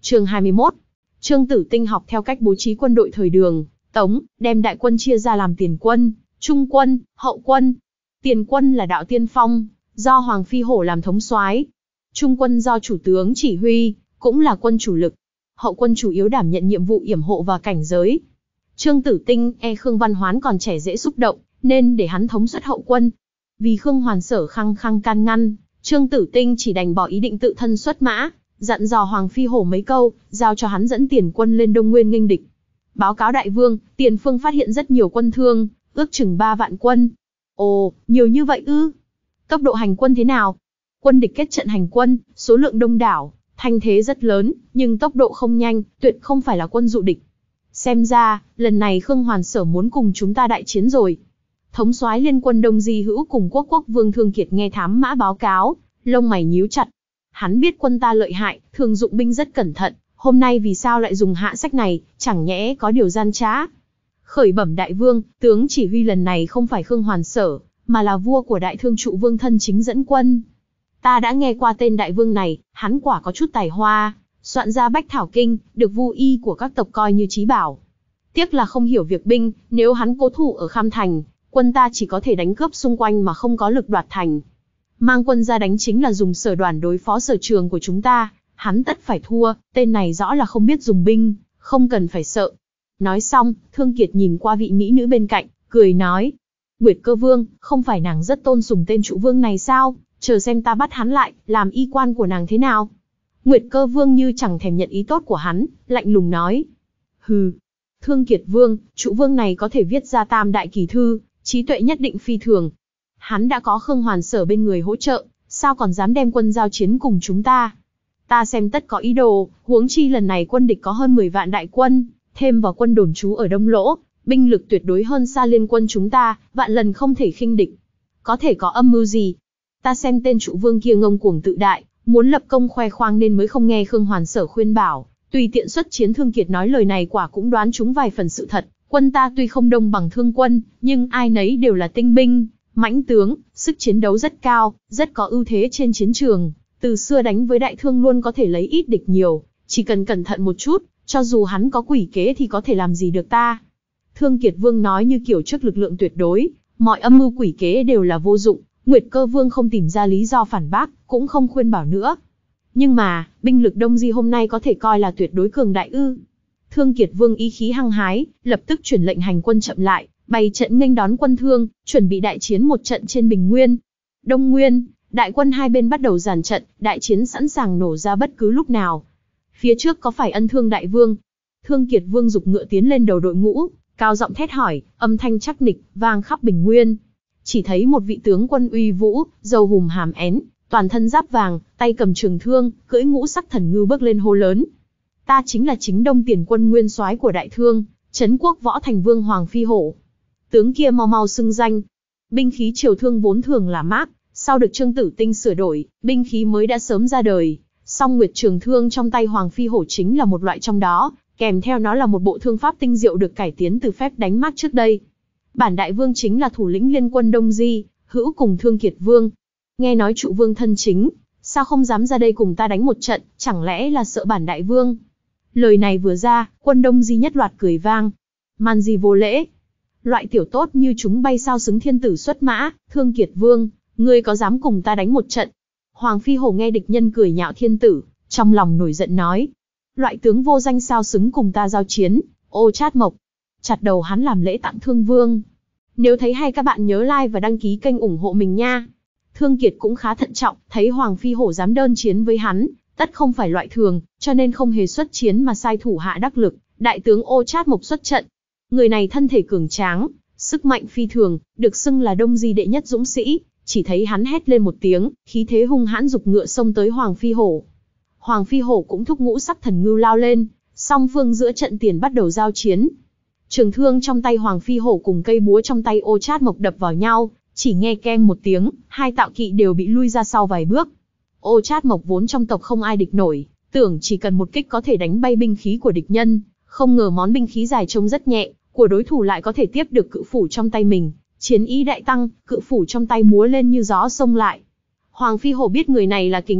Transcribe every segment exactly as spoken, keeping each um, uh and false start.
Chương hai mươi mốt. Trương Tử Tinh học theo cách bố trí quân đội thời Đường, Tống, đem đại quân chia ra làm tiền quân, trung quân, hậu quân. Tiền quân là đạo tiên phong, do Hoàng Phi Hổ làm thống soái. Trung quân do chủ tướng chỉ huy, cũng là quân chủ lực. Hậu quân chủ yếu đảm nhận nhiệm vụ yểm hộ và cảnh giới. Trương Tử Tinh e Khương Văn Hoán còn trẻ dễ xúc động, nên để hắn thống suất hậu quân. Vì Khương Hoàn Sở khăng khăng can ngăn, Trương Tử Tinh chỉ đành bỏ ý định tự thân xuất mã, dặn dò Hoàng Phi Hổ mấy câu, giao cho hắn dẫn tiền quân lên Đông Nguyên nghênh địch. Báo cáo đại vương, tiền phương phát hiện rất nhiều quân thương, ước chừng ba vạn quân. Ồ, nhiều như vậy ư? Tốc độ hành quân thế nào? Quân địch kết trận hành quân, số lượng đông đảo, thanh thế rất lớn, nhưng tốc độ không nhanh, tuyệt không phải là quân dụ địch. Xem ra, lần này Khương Hoàn Sở muốn cùng chúng ta đại chiến rồi. Thống soái liên quân Đông Di Hữu cùng Quốc Quốc Vương Thương Kiệt nghe thám mã báo cáo, lông mày nhíu chặt. Hắn biết quân ta lợi hại, thường dụng binh rất cẩn thận, hôm nay vì sao lại dùng hạ sách này, chẳng nhẽ có điều gian trá. Khởi bẩm đại vương, tướng chỉ huy lần này không phải Khương Hoàn Sở, mà là vua của Đại Thương Trụ Vương thân chính dẫn quân. Ta đã nghe qua tên đại vương này, hắn quả có chút tài hoa, soạn ra Bách Thảo Kinh, được vu y của các tộc coi như chí bảo. Tiếc là không hiểu việc binh, nếu hắn cố thủ ở Kham Thành, quân ta chỉ có thể đánh cướp xung quanh mà không có lực đoạt thành. Mang quân ra đánh chính là dùng Sở Đoàn đối phó Sở Trường của chúng ta, hắn tất phải thua, tên này rõ là không biết dùng binh, không cần phải sợ. Nói xong, Thương Kiệt nhìn qua vị mỹ nữ bên cạnh, cười nói. Nguyệt Cơ Vương, không phải nàng rất tôn sùng tên trụ vương này sao, chờ xem ta bắt hắn lại, làm y quan của nàng thế nào. Nguyệt Cơ Vương như chẳng thèm nhận ý tốt của hắn, lạnh lùng nói. Hừ, Thương Kiệt Vương, trụ vương này có thể viết ra tam đại kỳ thư, trí tuệ nhất định phi thường. Hắn đã có Khương Hoàn Sở bên người hỗ trợ, sao còn dám đem quân giao chiến cùng chúng ta. Ta xem tất có ý đồ, huống chi lần này quân địch có hơn mười vạn đại quân, thêm vào quân đồn trú ở Đông Lỗ, binh lực tuyệt đối hơn xa liên quân chúng ta, vạn lần không thể khinh địch. Có thể có âm mưu gì? Ta xem tên trụ vương kia ngông cuồng tự đại, muốn lập công khoe khoang nên mới không nghe Khương Hoàn Sở khuyên bảo, tùy tiện xuất chiến. Thương Kiệt nói lời này quả cũng đoán trúng vài phần sự thật, quân ta tuy không đông bằng Thương quân, nhưng ai nấy đều là tinh binh, mãnh tướng, sức chiến đấu rất cao, rất có ưu thế trên chiến trường, từ xưa đánh với Đại Thương luôn có thể lấy ít địch nhiều, chỉ cần cẩn thận một chút, cho dù hắn có quỷ kế thì có thể làm gì được ta. Thương Kiệt Vương nói như kiểu trước lực lượng tuyệt đối, mọi âm mưu quỷ kế đều là vô dụng. Nguyệt Cơ Vương không tìm ra lý do phản bác, cũng không khuyên bảo nữa. Nhưng mà, binh lực Đông Di hôm nay có thể coi là tuyệt đối cường đại ư? Thương Kiệt Vương ý khí hăng hái, lập tức truyền lệnh hành quân chậm lại, bày trận nghênh đón quân Thương, chuẩn bị đại chiến một trận trên Bình Nguyên. Đông Nguyên, đại quân hai bên bắt đầu dàn trận, đại chiến sẵn sàng nổ ra bất cứ lúc nào. Phía trước có phải Ân Thương đại vương? Thương Kiệt Vương giục ngựa tiến lên đầu đội ngũ, cao giọng thét hỏi, âm thanh chắc nịch, vang khắp Bình Nguyên. Chỉ thấy một vị tướng quân uy vũ, râu hùm hàm én, toàn thân giáp vàng, tay cầm trường thương, cưỡi ngũ sắc thần ngưu bước lên hô lớn. Ta chính là chính Đông Tiền Quân nguyên soái của Đại Thương, Trấn Quốc Võ Thành Vương Hoàng Phi Hổ. Tướng kia mau mau xưng danh. Binh khí Triều Thương vốn thường là mác, sau được Trương Tử Tinh sửa đổi, binh khí mới đã sớm ra đời. Song Nguyệt Trường Thương trong tay Hoàng Phi Hổ chính là một loại trong đó, kèm theo nó là một bộ thương pháp tinh diệu được cải tiến từ phép đánh mác trước đây. Bản đại vương chính là thủ lĩnh liên quân Đông Di Hữu cùng Thương Kiệt Vương. Nghe nói trụ vương thân chính, sao không dám ra đây cùng ta đánh một trận, chẳng lẽ là sợ bản đại vương? Lời này vừa ra, quân Đông Di nhất loạt cười vang. Man gì vô lễ, loại tiểu tốt như chúng bay sao xứng thiên tử xuất mã. Thương Kiệt Vương, ngươi có dám cùng ta đánh một trận? Hoàng Phi Hổ nghe địch nhân cười nhạo thiên tử, trong lòng nổi giận nói, loại tướng vô danh sao xứng cùng ta giao chiến. Ô Chát Mộc, chặt đầu hắn làm lễ tặng Thương Vương. Nếu thấy hay các bạn nhớ like và đăng ký kênh ủng hộ mình nha. Thương Kiệt cũng khá thận trọng, thấy Hoàng Phi Hổ dám đơn chiến với hắn, tất không phải loại thường, cho nên không hề xuất chiến mà sai thủ hạ đắc lực, đại tướng Ô Chát Mộc xuất trận. Người này thân thể cường tráng, sức mạnh phi thường, được xưng là Đông Di đệ nhất dũng sĩ. Chỉ thấy hắn hét lên một tiếng, khí thế hung hãn giục ngựa xông tới Hoàng Phi Hổ. Hoàng Phi Hổ cũng thúc ngũ sắc thần ngưu lao lên, song phương giữa trận tiền bắt đầu giao chiến. Trường thương trong tay Hoàng Phi Hổ cùng cây búa trong tay Ô Chát Mộc đập vào nhau, chỉ nghe keng một tiếng, hai tạo kỵ đều bị lui ra sau vài bước. Ô Chát Mộc vốn trong tộc không ai địch nổi, tưởng chỉ cần một kích có thể đánh bay binh khí của địch nhân, không ngờ món binh khí dài trông rất nhẹ, của đối thủ lại có thể tiếp được cự phủ trong tay mình, chiến ý đại tăng, cự phủ trong tay múa lên như gió xông lại. Hoàng Phi Hổ biết người này là kình địch,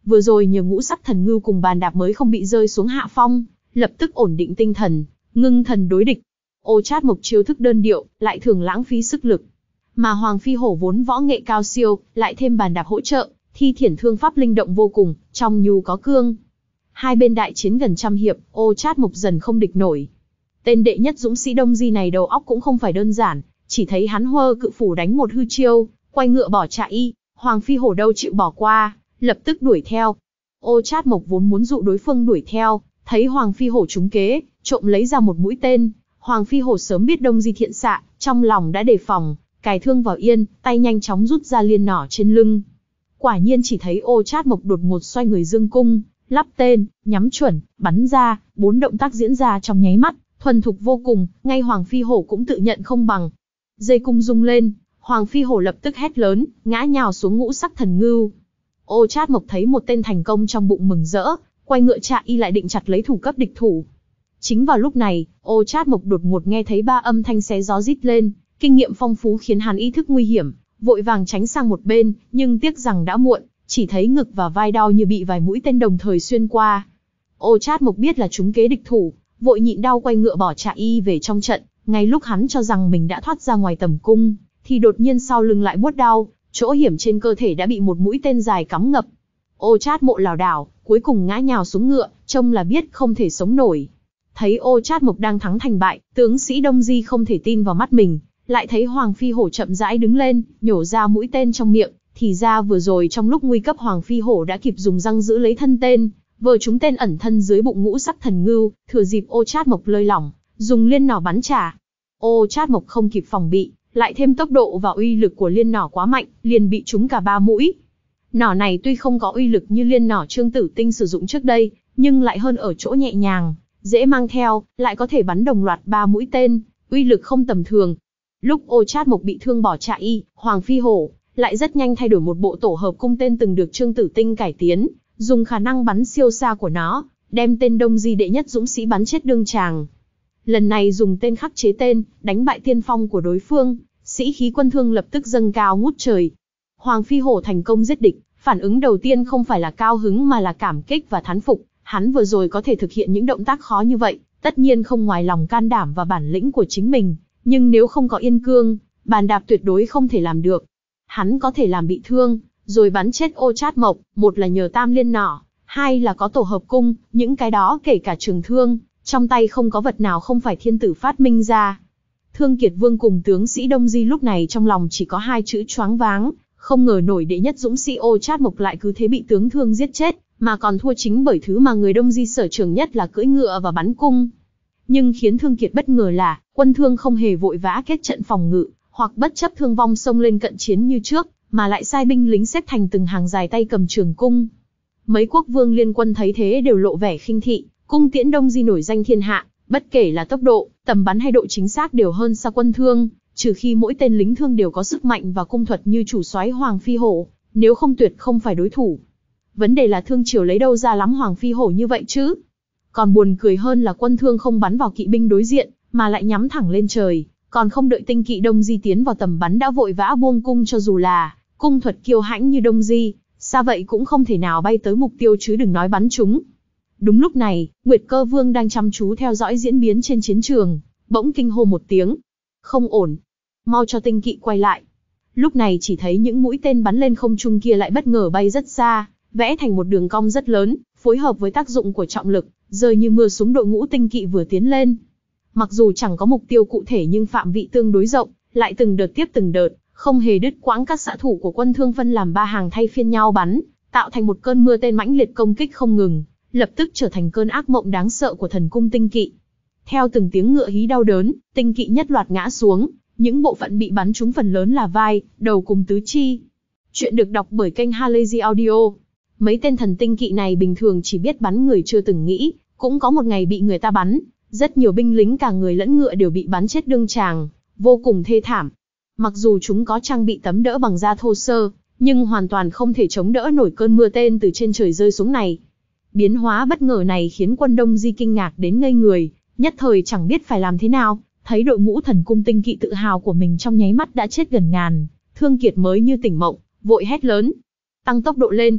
vừa rồi nhờ ngũ sắc thần ngưu cùng bàn đạp mới không bị rơi xuống hạ phong, lập tức ổn định tinh thần, ngưng thần đối địch. Ô Chát Mộc chiêu thức đơn điệu, lại thường lãng phí sức lực. Mà Hoàng Phi Hổ vốn võ nghệ cao siêu, lại thêm bàn đạp hỗ trợ, thi triển thương pháp linh động vô cùng, trong nhu có cương. Hai bên đại chiến gần trăm hiệp, Ô Chát Mộc dần không địch nổi. Tên đệ nhất dũng sĩ Đông Di này đầu óc cũng không phải đơn giản, chỉ thấy hắn hơ cự phủ đánh một hư chiêu, quay ngựa bỏ chạy. Hoàng Phi Hổ đâu chịu bỏ qua, lập tức đuổi theo. Ô Chát Mộc vốn muốn dụ đối phương đuổi theo, thấy Hoàng Phi Hổ trúng kế, trộm lấy ra một mũi tên. Hoàng Phi Hổ sớm biết Đông Di thiện xạ, trong lòng đã đề phòng, cài thương vào yên, tay nhanh chóng rút ra liên nỏ trên lưng. Quả nhiên chỉ thấy Ô Chát Mộc đột ngột xoay người dương cung, lắp tên, nhắm chuẩn, bắn ra, bốn động tác diễn ra trong nháy mắt, thuần thục vô cùng, ngay Hoàng Phi Hổ cũng tự nhận không bằng. Dây cung rung lên, Hoàng Phi Hổ lập tức hét lớn, ngã nhào xuống ngũ sắc thần ngưu. Ô Chát Mộc thấy một tên thành công trong bụng mừng rỡ, quay ngựa chạy y lại định chặt lấy thủ cấp địch thủ. Chính vào lúc này, Ô Chát Mộc đột ngột nghe thấy ba âm thanh xé gió rít lên, kinh nghiệm phong phú khiến hắn ý thức nguy hiểm, vội vàng tránh sang một bên, nhưng tiếc rằng đã muộn, chỉ thấy ngực và vai đau như bị vài mũi tên đồng thời xuyên qua. Ô Chát Mộc biết là trúng kế địch thủ, vội nhịn đau quay ngựa bỏ chạy y về trong trận. Ngay lúc hắn cho rằng mình đã thoát ra ngoài tầm cung, thì đột nhiên sau lưng lại buốt đau, chỗ hiểm trên cơ thể đã bị một mũi tên dài cắm ngập. Ô Chát Mộ lảo đảo, cuối cùng ngã nhào xuống ngựa, trông là biết không thể sống nổi. Thấy Ô Chát Mộc đang thắng thành bại, tướng sĩ Đông Di không thể tin vào mắt mình, lại thấy Hoàng Phi Hổ chậm rãi đứng lên, nhổ ra mũi tên trong miệng, thì ra vừa rồi trong lúc nguy cấp Hoàng Phi Hổ đã kịp dùng răng giữ lấy thân tên, vờ trúng tên ẩn thân dưới bụng ngũ sắc thần ngưu, thừa dịp Ô Chát Mộc lơi lỏng, dùng liên nỏ bắn trả. Ô Chát Mộc không kịp phòng bị, lại thêm tốc độ và uy lực của liên nỏ quá mạnh, liền bị trúng cả ba mũi. Nỏ này tuy không có uy lực như liên nỏ Trương Tử Tinh sử dụng trước đây, nhưng lại hơn ở chỗ nhẹ nhàng, dễ mang theo, lại có thể bắn đồng loạt ba mũi tên, uy lực không tầm thường. Lúc Ô Chát Mộc bị thương bỏ chạy, Hoàng Phi Hổ lại rất nhanh thay đổi một bộ tổ hợp cung tên từng được Trương Tử Tinh cải tiến, dùng khả năng bắn siêu xa của nó, đem tên Đông Di đệ nhất dũng sĩ bắn chết đương tràng. Lần này dùng tên khắc chế tên, đánh bại tiên phong của đối phương, sĩ khí quân thương lập tức dâng cao ngút trời. Hoàng Phi Hổ thành công giết địch, phản ứng đầu tiên không phải là cao hứng mà là cảm kích và thán phục. Hắn vừa rồi có thể thực hiện những động tác khó như vậy, tất nhiên không ngoài lòng can đảm và bản lĩnh của chính mình, nhưng nếu không có yên cương, bàn đạp tuyệt đối không thể làm được. Hắn có thể làm bị thương, rồi bắn chết Ô Chát Mộc, một là nhờ tam liên nỏ, hai là có tổ hợp cung, những cái đó kể cả trường thương, trong tay không có vật nào không phải thiên tử phát minh ra. Thương Kiệt Vương cùng tướng sĩ Đông Di lúc này trong lòng chỉ có hai chữ choáng váng, không ngờ nổi đệ nhất dũng sĩ Ô Chát Mộc lại cứ thế bị tướng Thương giết chết, mà còn thua chính bởi thứ mà người Đông Di sở trường nhất là cưỡi ngựa và bắn cung. Nhưng khiến Thương Kiệt bất ngờ là, quân Thương không hề vội vã kết trận phòng ngự, hoặc bất chấp thương vong xông lên cận chiến như trước, mà lại sai binh lính xếp thành từng hàng dài tay cầm trường cung. Mấy quốc vương liên quân thấy thế đều lộ vẻ khinh thị, cung tiễn Đông Di nổi danh thiên hạ, bất kể là tốc độ, tầm bắn hay độ chính xác đều hơn xa quân Thương, trừ khi mỗi tên lính Thương đều có sức mạnh và cung thuật như chủ soái Hoàng Phi Hổ, nếu không tuyệt không phải đối thủ. Vấn đề là Thương Triều lấy đâu ra lắm Hoàng Phi Hổ như vậy chứ? Còn buồn cười hơn là quân Thương không bắn vào kỵ binh đối diện, mà lại nhắm thẳng lên trời, còn không đợi tinh kỵ Đông Di tiến vào tầm bắn đã vội vã buông cung, cho dù là cung thuật kiêu hãnh như Đông Di, xa vậy cũng không thể nào bay tới mục tiêu chứ đừng nói bắn chúng. Đúng lúc này, Nguyệt Cơ Vương đang chăm chú theo dõi diễn biến trên chiến trường, bỗng kinh hô một tiếng. Không ổn. Mau cho tinh kỵ quay lại. Lúc này chỉ thấy những mũi tên bắn lên không trung kia lại bất ngờ bay rất xa, vẽ thành một đường cong rất lớn, phối hợp với tác dụng của trọng lực, rơi như mưa xuống đội ngũ tinh kỵ vừa tiến lên. Mặc dù chẳng có mục tiêu cụ thể nhưng phạm vị tương đối rộng, lại từng đợt tiếp từng đợt, không hề đứt quãng, các xạ thủ của quân Thương phân làm ba hàng thay phiên nhau bắn, tạo thành một cơn mưa tên mãnh liệt công kích không ngừng, lập tức trở thành cơn ác mộng đáng sợ của thần cung tinh kỵ. Theo từng tiếng ngựa hí đau đớn, tinh kỵ nhất loạt ngã xuống, những bộ phận bị bắn trúng phần lớn là vai, đầu cùng tứ chi. Chuyện được đọc bởi kênh Halazy Audio. Mấy tên thần tinh kỵ này bình thường chỉ biết bắn người chưa từng nghĩ, cũng có một ngày bị người ta bắn. Rất nhiều binh lính cả người lẫn ngựa đều bị bắn chết đương tràng, vô cùng thê thảm. Mặc dù chúng có trang bị tấm đỡ bằng da thô sơ, nhưng hoàn toàn không thể chống đỡ nổi cơn mưa tên từ trên trời rơi xuống này. Biến hóa bất ngờ này khiến quân Đông Di kinh ngạc đến ngây người, nhất thời chẳng biết phải làm thế nào, thấy đội ngũ thần cung tinh kỵ tự hào của mình trong nháy mắt đã chết gần ngàn, Thương Kiệt mới như tỉnh mộng, vội hét lớn. Tăng tốc độ lên.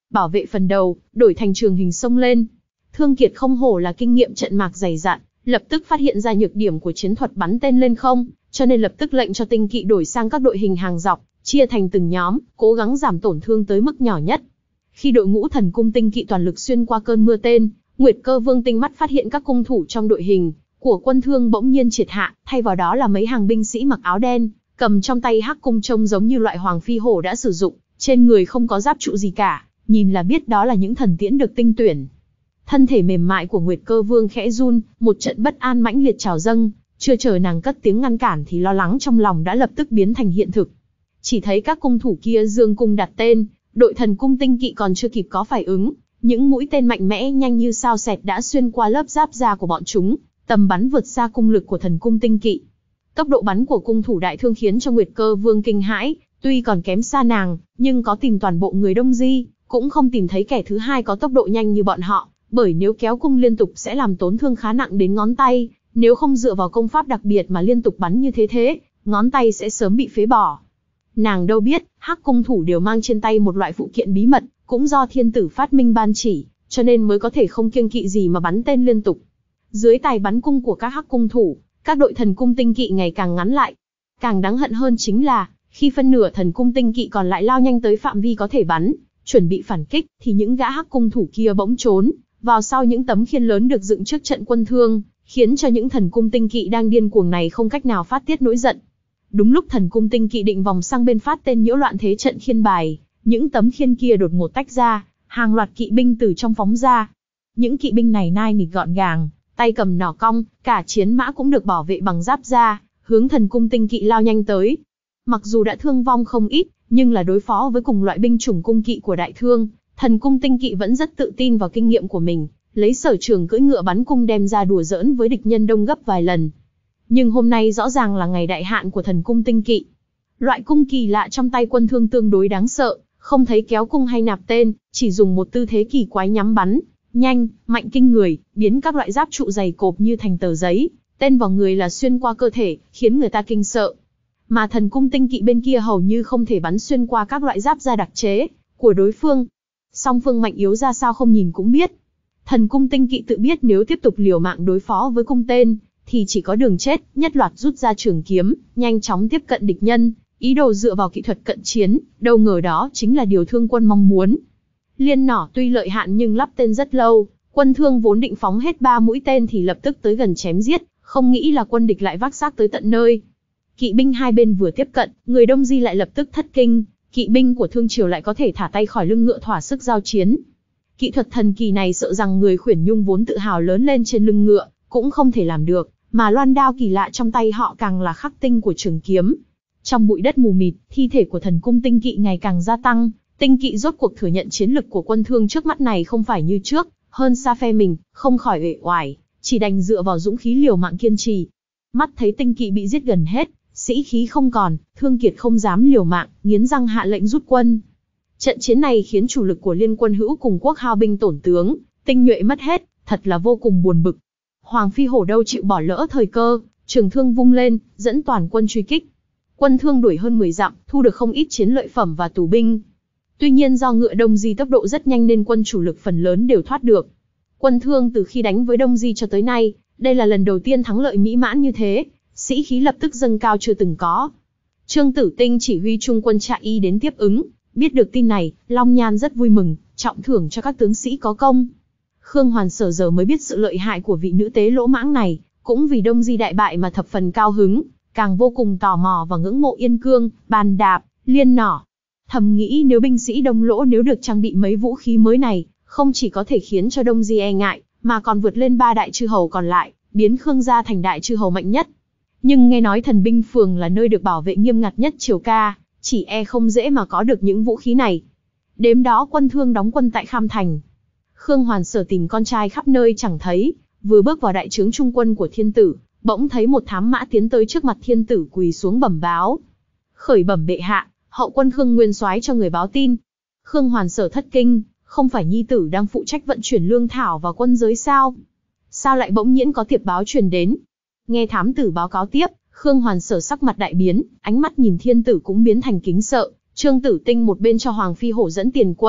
bảo vệ phần đầu, đổi thành trường hình xông lên. Thương Kiệt không hổ là kinh nghiệm trận mạc dày dặn, lập tức phát hiện ra nhược điểm của chiến thuật bắn tên lên không, cho nên lập tức lệnh cho tinh kỵ đổi sang các đội hình hàng dọc, chia thành từng nhóm, cố gắng giảm tổn thương tới mức nhỏ nhất. Khi đội ngũ thần cung tinh kỵ toàn lực xuyên qua cơn mưa tên, Nguyệt Cơ Vương tinh mắt phát hiện các cung thủ trong đội hình của quân thương bỗng nhiên triệt hạ, thay vào đó là mấy hàng binh sĩ mặc áo đen, cầm trong tay hắc cung trông giống như loại hoàng phi hổ đã sử dụng, trên người không có giáp trụ gì cả, nhìn là biết đó là những thần tiễn được tinh tuyển. Thân thể mềm mại của Nguyệt Cơ Vương khẽ run, một trận bất an mãnh liệt trào dâng, chưa chờ nàng cất tiếng ngăn cản thì lo lắng trong lòng đã lập tức biến thành hiện thực. Chỉ thấy các cung thủ kia dương cung đặt tên, đội thần cung tinh kỵ còn chưa kịp có phản ứng, những mũi tên mạnh mẽ nhanh như sao xẹt đã xuyên qua lớp giáp da của bọn chúng, tầm bắn vượt xa cung lực của thần cung tinh kỵ. Tốc độ bắn của cung thủ đại thương khiến cho Nguyệt Cơ Vương kinh hãi, tuy còn kém xa nàng, nhưng có tìm toàn bộ người Đông Di, cũng không tìm thấy kẻ thứ hai có tốc độ nhanh như bọn họ, bởi nếu kéo cung liên tục sẽ làm tổn thương khá nặng đến ngón tay, nếu không dựa vào công pháp đặc biệt mà liên tục bắn như thế thế, ngón tay sẽ sớm bị phế bỏ. Nàng đâu biết, hắc cung thủ đều mang trên tay một loại phụ kiện bí mật, cũng do thiên tử phát minh ban chỉ, cho nên mới có thể không kiêng kỵ gì mà bắn tên liên tục. Dưới tài bắn cung của các hắc cung thủ, các đội thần cung tinh kỵ ngày càng ngắn lại. Càng đáng hận hơn chính là, khi phân nửa thần cung tinh kỵ còn lại lao nhanh tới phạm vi có thể bắn, chuẩn bị phản kích, thì những gã hắc cung thủ kia bỗng trốn vào sau những tấm khiên lớn được dựng trước trận quân thương, khiến cho những thần cung tinh kỵ đang điên cuồng này không cách nào phát tiết nỗi giận. Đúng lúc thần cung tinh kỵ định vòng sang bên phát tên nhiễu loạn thế trận khiên bài, những tấm khiên kia đột ngột tách ra, hàng loạt kỵ binh từ trong phóng ra. Những kỵ binh này nai nịt gọn gàng, tay cầm nỏ cong, cả chiến mã cũng được bảo vệ bằng giáp da, hướng thần cung tinh kỵ lao nhanh tới. Mặc dù đã thương vong không ít, nhưng là đối phó với cùng loại binh chủng cung kỵ của đại thương, thần cung tinh kỵ vẫn rất tự tin vào kinh nghiệm của mình, lấy sở trường cưỡi ngựa bắn cung đem ra đùa giỡn với địch nhân đông gấp vài lần. Nhưng hôm nay rõ ràng là ngày đại hạn của thần cung tinh kỵ. Loại cung kỳ lạ trong tay quân thương tương đối đáng sợ, không thấy kéo cung hay nạp tên, chỉ dùng một tư thế kỳ quái nhắm bắn, nhanh, mạnh kinh người, biến các loại giáp trụ dày cộp như thành tờ giấy, tên vào người là xuyên qua cơ thể, khiến người ta kinh sợ. Mà thần cung tinh kỵ bên kia hầu như không thể bắn xuyên qua các loại giáp da đặc chế của đối phương. Song phương mạnh yếu ra sao không nhìn cũng biết. Thần cung tinh kỵ tự biết nếu tiếp tục liều mạng đối phó với cung tên, thì chỉ có đường chết, nhất loạt rút ra trường kiếm, nhanh chóng tiếp cận địch nhân, ý đồ dựa vào kỹ thuật cận chiến, đâu ngờ đó chính là điều thương quân mong muốn. Liên nỏ tuy lợi hại nhưng lắp tên rất lâu, quân thương vốn định phóng hết ba mũi tên thì lập tức tới gần chém giết, không nghĩ là quân địch lại vác xác tới tận nơi. Kỵ binh hai bên vừa tiếp cận, người Đông Di lại lập tức thất kinh, kỵ binh của Thương Triều lại có thể thả tay khỏi lưng ngựa thỏa sức giao chiến. Kỹ thuật thần kỳ này sợ rằng người Khuyển Nhung vốn tự hào lớn lên trên lưng ngựa, cũng không thể làm được, mà loan đao kỳ lạ trong tay họ càng là khắc tinh của trường kiếm. Trong bụi đất mù mịt, thi thể của thần cung tinh kỵ ngày càng gia tăng, tinh kỵ rốt cuộc thừa nhận chiến lực của quân Thương trước mắt này không phải như trước, hơn xa phe mình, không khỏi uể oải, chỉ đành dựa vào dũng khí liều mạng kiên trì. Mắt thấy tinh kỵ bị giết gần hết, sĩ khí không còn, Thương Kiệt không dám liều mạng, nghiến răng hạ lệnh rút quân. Trận chiến này khiến chủ lực của liên quân hữu cùng quốc hao binh tổn tướng, tinh nhuệ mất hết, thật là vô cùng buồn bực. Hoàng Phi Hổ đâu chịu bỏ lỡ thời cơ, trường thương vung lên, dẫn toàn quân truy kích. Quân Thương đuổi hơn mười dặm, thu được không ít chiến lợi phẩm và tù binh. Tuy nhiên do ngựa Đông Di tốc độ rất nhanh nên quân chủ lực phần lớn đều thoát được. Quân Thương từ khi đánh với Đông Di cho tới nay, đây là lần đầu tiên thắng lợi mỹ mãn như thế, sĩ khí lập tức dâng cao chưa từng có. Trương Tử Tinh chỉ huy trung quân Trạ Y đến tiếp ứng, biết được tin này, Long Nhan rất vui mừng, trọng thưởng cho các tướng sĩ có công. Khương Hoàn Sở giờ mới biết sự lợi hại của vị nữ tế lỗ mãng này, cũng vì Đông Di đại bại mà thập phần cao hứng, càng vô cùng tò mò và ngưỡng mộ Yên Cương, Bàn Đạp, Liên Nỏ. Thầm nghĩ nếu binh sĩ Đông Lỗ nếu được trang bị mấy vũ khí mới này, không chỉ có thể khiến cho Đông Di e ngại, mà còn vượt lên ba đại chư hầu còn lại, biến Khương gia thành đại chư hầu mạnh nhất. Nhưng nghe nói thần binh phường là nơi được bảo vệ nghiêm ngặt nhất Triều ca, chỉ e không dễ mà có được những vũ khí này. Đêm đó quân Thương đóng quân tại Kham Thành. Khương Hoàn Sở tìm con trai khắp nơi chẳng thấy, vừa bước vào đại trướng trung quân của thiên tử, bỗng thấy một thám mã tiến tới trước mặt thiên tử quỳ xuống bẩm báo. Khởi bẩm bệ hạ, hậu quân Khương Nguyên soái cho người báo tin. Khương Hoàn Sở thất kinh, không phải nhi tử đang phụ trách vận chuyển lương thảo vào quân giới sao? Sao lại bỗng nhiên có thiệp báo truyền đến? Nghe thám tử báo cáo tiếp, Khương Hoàn Sở sắc mặt đại biến, ánh mắt nhìn thiên tử cũng biến thành kính sợ. Trương Tử Tinh một bên cho Hoàng Phi Hổ dẫn tiền quân,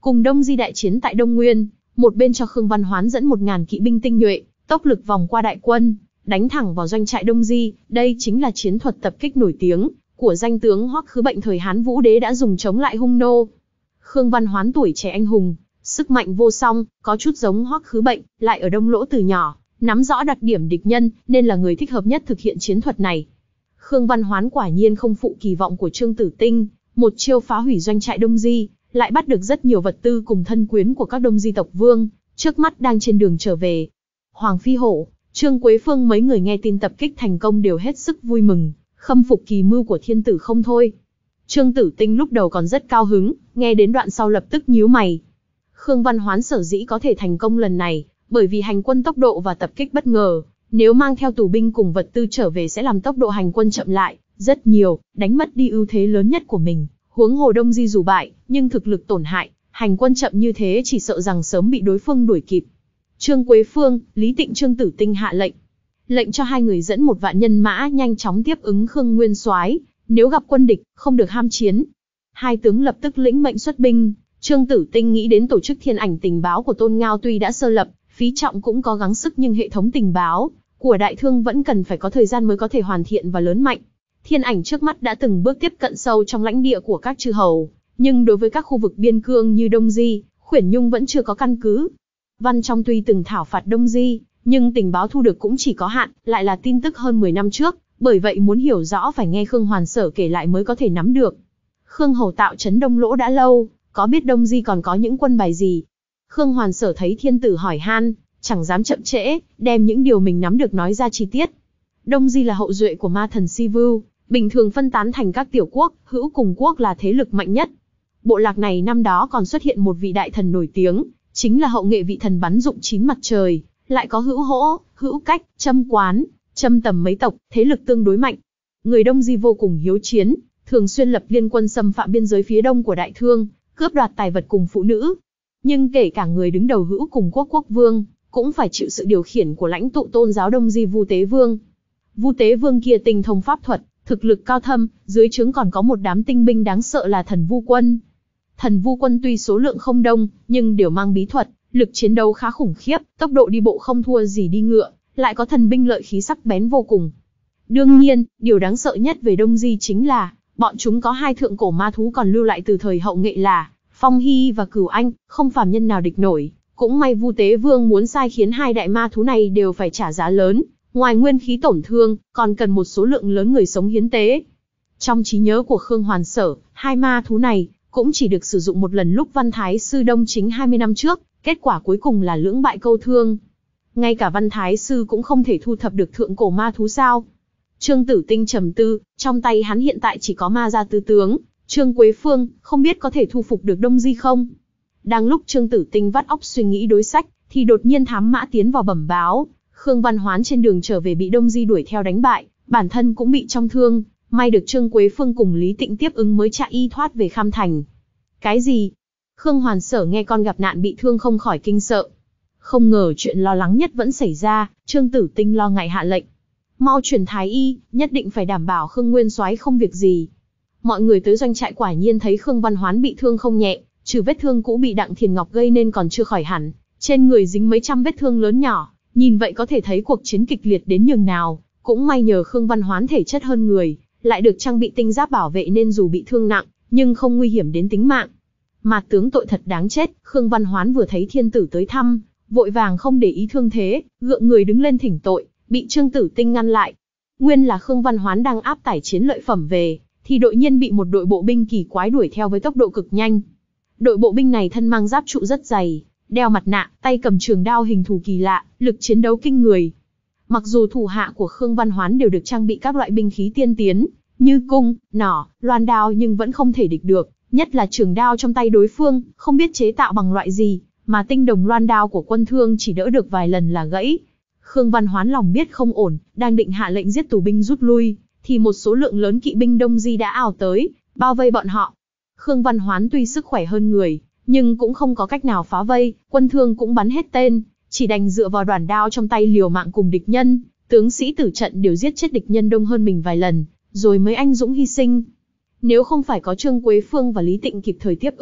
cùng Đông Di đại chiến tại Đông Nguyên, một bên cho Khương Văn Hoán dẫn một ngàn kỵ binh tinh nhuệ, tốc lực vòng qua đại quân, đánh thẳng vào doanh trại Đông Di. Đây chính là chiến thuật tập kích nổi tiếng của danh tướng Hoắc Khứ Bệnh thời Hán Vũ Đế đã dùng chống lại hung nô. Khương Văn Hoán tuổi trẻ anh hùng, sức mạnh vô song, có chút giống Hoắc Khứ Bệnh, lại ở Đông Lỗ từ nhỏ, nắm rõ đặc điểm địch nhân, nên là người thích hợp nhất thực hiện chiến thuật này. Khương Văn Hoán quả nhiên không phụ kỳ vọng của Trương Tử Tinh, một chiêu phá hủy doanh trại Đông Di, lại bắt được rất nhiều vật tư cùng thân quyến của các Đông Di tộc vương, trước mắt đang trên đường trở về. Hoàng Phi Hổ, Trương Quế Phương mấy người nghe tin tập kích thành công đều hết sức vui mừng, khâm phục kỳ mưu của thiên tử không thôi. Trương Tử Tinh lúc đầu còn rất cao hứng, nghe đến đoạn sau lập tức nhíu mày. Khương Văn Hoán sở dĩ có thể thành công lần này, bởi vì hành quân tốc độ và tập kích bất ngờ, nếu mang theo tù binh cùng vật tư trở về sẽ làm tốc độ hành quân chậm lại rất nhiều, đánh mất đi ưu thế lớn nhất của mình. Huống hồ Đông Di dù bại, nhưng thực lực tổn hại, hành quân chậm như thế chỉ sợ rằng sớm bị đối phương đuổi kịp. Trương Quế Phương, Lý Tịnh, Trương Tử Tinh hạ lệnh, lệnh cho hai người dẫn một vạn nhân mã nhanh chóng tiếp ứng Khương Nguyên Soái, nếu gặp quân địch, không được ham chiến. Hai tướng lập tức lĩnh mệnh xuất binh. Trương Tử Tinh nghĩ đến tổ chức thiên ảnh tình báo của Tôn Ngao tuy đã sơ lập, phí trọng cũng có gắng sức, nhưng hệ thống tình báo của Đại Thương vẫn cần phải có thời gian mới có thể hoàn thiện và lớn mạnh. Thiên ảnh trước mắt đã từng bước tiếp cận sâu trong lãnh địa của các chư hầu, nhưng đối với các khu vực biên cương như Đông Di, Khuyển Nhung vẫn chưa có căn cứ. Văn Trong tuy từng thảo phạt Đông Di, nhưng tình báo thu được cũng chỉ có hạn, lại là tin tức hơn mười năm trước, bởi vậy muốn hiểu rõ phải nghe Khương Hoàn Sở kể lại mới có thể nắm được. Khương Hầu tạo trấn Đông Lỗ đã lâu, có biết Đông Di còn có những quân bài gì? Khương Hoàn Sở thấy thiên tử hỏi han, chẳng dám chậm trễ, đem những điều mình nắm được nói ra chi tiết. Đông Di là hậu duệ của ma thần Si Vưu, bình thường phân tán thành các tiểu quốc, hữu cùng quốc là thế lực mạnh nhất. Bộ lạc này năm đó còn xuất hiện một vị đại thần nổi tiếng, chính là hậu nghệ vị thần bắn dụng chín mặt trời, lại có hữu hỗ, hữu cách, châm quán, châm tầm mấy tộc, thế lực tương đối mạnh. Người Đông Di vô cùng hiếu chiến, thường xuyên lập liên quân xâm phạm biên giới phía đông của Đại Thương, cướp đoạt tài vật cùng phụ nữ. Nhưng kể cả người đứng đầu hữu cùng quốc quốc vương, cũng phải chịu sự điều khiển của lãnh tụ tôn giáo Đông Di Vu Tế Vương. Vu Tế Vương kia tinh thông pháp thuật, thực lực cao thâm, dưới trướng còn có một đám tinh binh đáng sợ là thần Vu Quân. Thần Vu Quân tuy số lượng không đông, nhưng đều mang bí thuật, lực chiến đấu khá khủng khiếp, tốc độ đi bộ không thua gì đi ngựa, lại có thần binh lợi khí sắc bén vô cùng. Đương nhiên, điều đáng sợ nhất về Đông Di chính là, bọn chúng có hai thượng cổ ma thú còn lưu lại từ thời hậu nghệ là Phong Hy và Cửu Anh, không phàm nhân nào địch nổi. Cũng may Vu Tế Vương muốn sai khiến hai đại ma thú này đều phải trả giá lớn, ngoài nguyên khí tổn thương, còn cần một số lượng lớn người sống hiến tế. Trong trí nhớ của Khương Hoàn Sở, hai ma thú này cũng chỉ được sử dụng một lần lúc Văn Thái Sư Đông Chính hai mươi năm trước, kết quả cuối cùng là lưỡng bại câu thương. Ngay cả Văn Thái Sư cũng không thể thu thập được thượng cổ ma thú sao? Trương Tử Tinh trầm tư, trong tay hắn hiện tại chỉ có ma gia tứ tướng, Trương Quế Phương, không biết có thể thu phục được Đông Di không? Đang lúc Trương Tử Tinh vắt óc suy nghĩ đối sách, thì đột nhiên thám mã tiến vào bẩm báo, Khương Văn Hoán trên đường trở về bị Đông Di đuổi theo đánh bại, bản thân cũng bị trọng thương, may được Trương Quế Phương cùng Lý Tịnh tiếp ứng mới chạy y thoát về Kham Thành. Cái gì? Khương Hoàn Sở nghe con gặp nạn bị thương không khỏi kinh sợ. Không ngờ chuyện lo lắng nhất vẫn xảy ra, Trương Tử Tinh lo ngại hạ lệnh. Mau truyền thái y, nhất định phải đảm bảo Khương Nguyên Soái không việc gì. Mọi người tới doanh trại quả nhiên thấy Khương Văn Hoán bị thương không nhẹ, trừ vết thương cũ bị Đặng Thiền Ngọc gây nên còn chưa khỏi hẳn, trên người dính mấy trăm vết thương lớn nhỏ, nhìn vậy có thể thấy cuộc chiến kịch liệt đến nhường nào. Cũng may nhờ Khương Văn Hoán thể chất hơn người, lại được trang bị tinh giáp bảo vệ nên dù bị thương nặng, nhưng không nguy hiểm đến tính mạng. Mà tướng tội thật đáng chết, Khương Văn Hoán vừa thấy thiên tử tới thăm, vội vàng không để ý thương thế, gượng người đứng lên thỉnh tội, bị Trương Tử Tinh ngăn lại. Nguyên là Khương Văn Hoán đang áp tải chiến lợi phẩm về, thì đột nhiên bị một đội bộ binh kỳ quái đuổi theo với tốc độ cực nhanh. Đội bộ binh này thân mang giáp trụ rất dày, đeo mặt nạ, tay cầm trường đao hình thù kỳ lạ, lực chiến đấu kinh người. Mặc dù thủ hạ của Khương Văn Hoán đều được trang bị các loại binh khí tiên tiến, như cung, nỏ, loan đao nhưng vẫn không thể địch được, nhất là trường đao trong tay đối phương, không biết chế tạo bằng loại gì, mà tinh đồng loan đao của Quân Thương chỉ đỡ được vài lần là gãy. Khương Văn Hoán lòng biết không ổn, đang định hạ lệnh giết tù binh rút lui, thì một số lượng lớn kỵ binh Đông Di đã ào tới, bao vây bọn họ. Khương Văn Hoán tuy sức khỏe hơn người, nhưng cũng không có cách nào phá vây, Quân Thương cũng bắn hết tên, chỉ đành dựa vào đoản đao trong tay liều mạng cùng địch nhân, tướng sĩ tử trận đều giết chết địch nhân đông hơn mình vài lần, rồi mới anh dũng hy sinh. Nếu không phải có Trương Quế Phương và Lý Tịnh kịp thời tiếp ứng,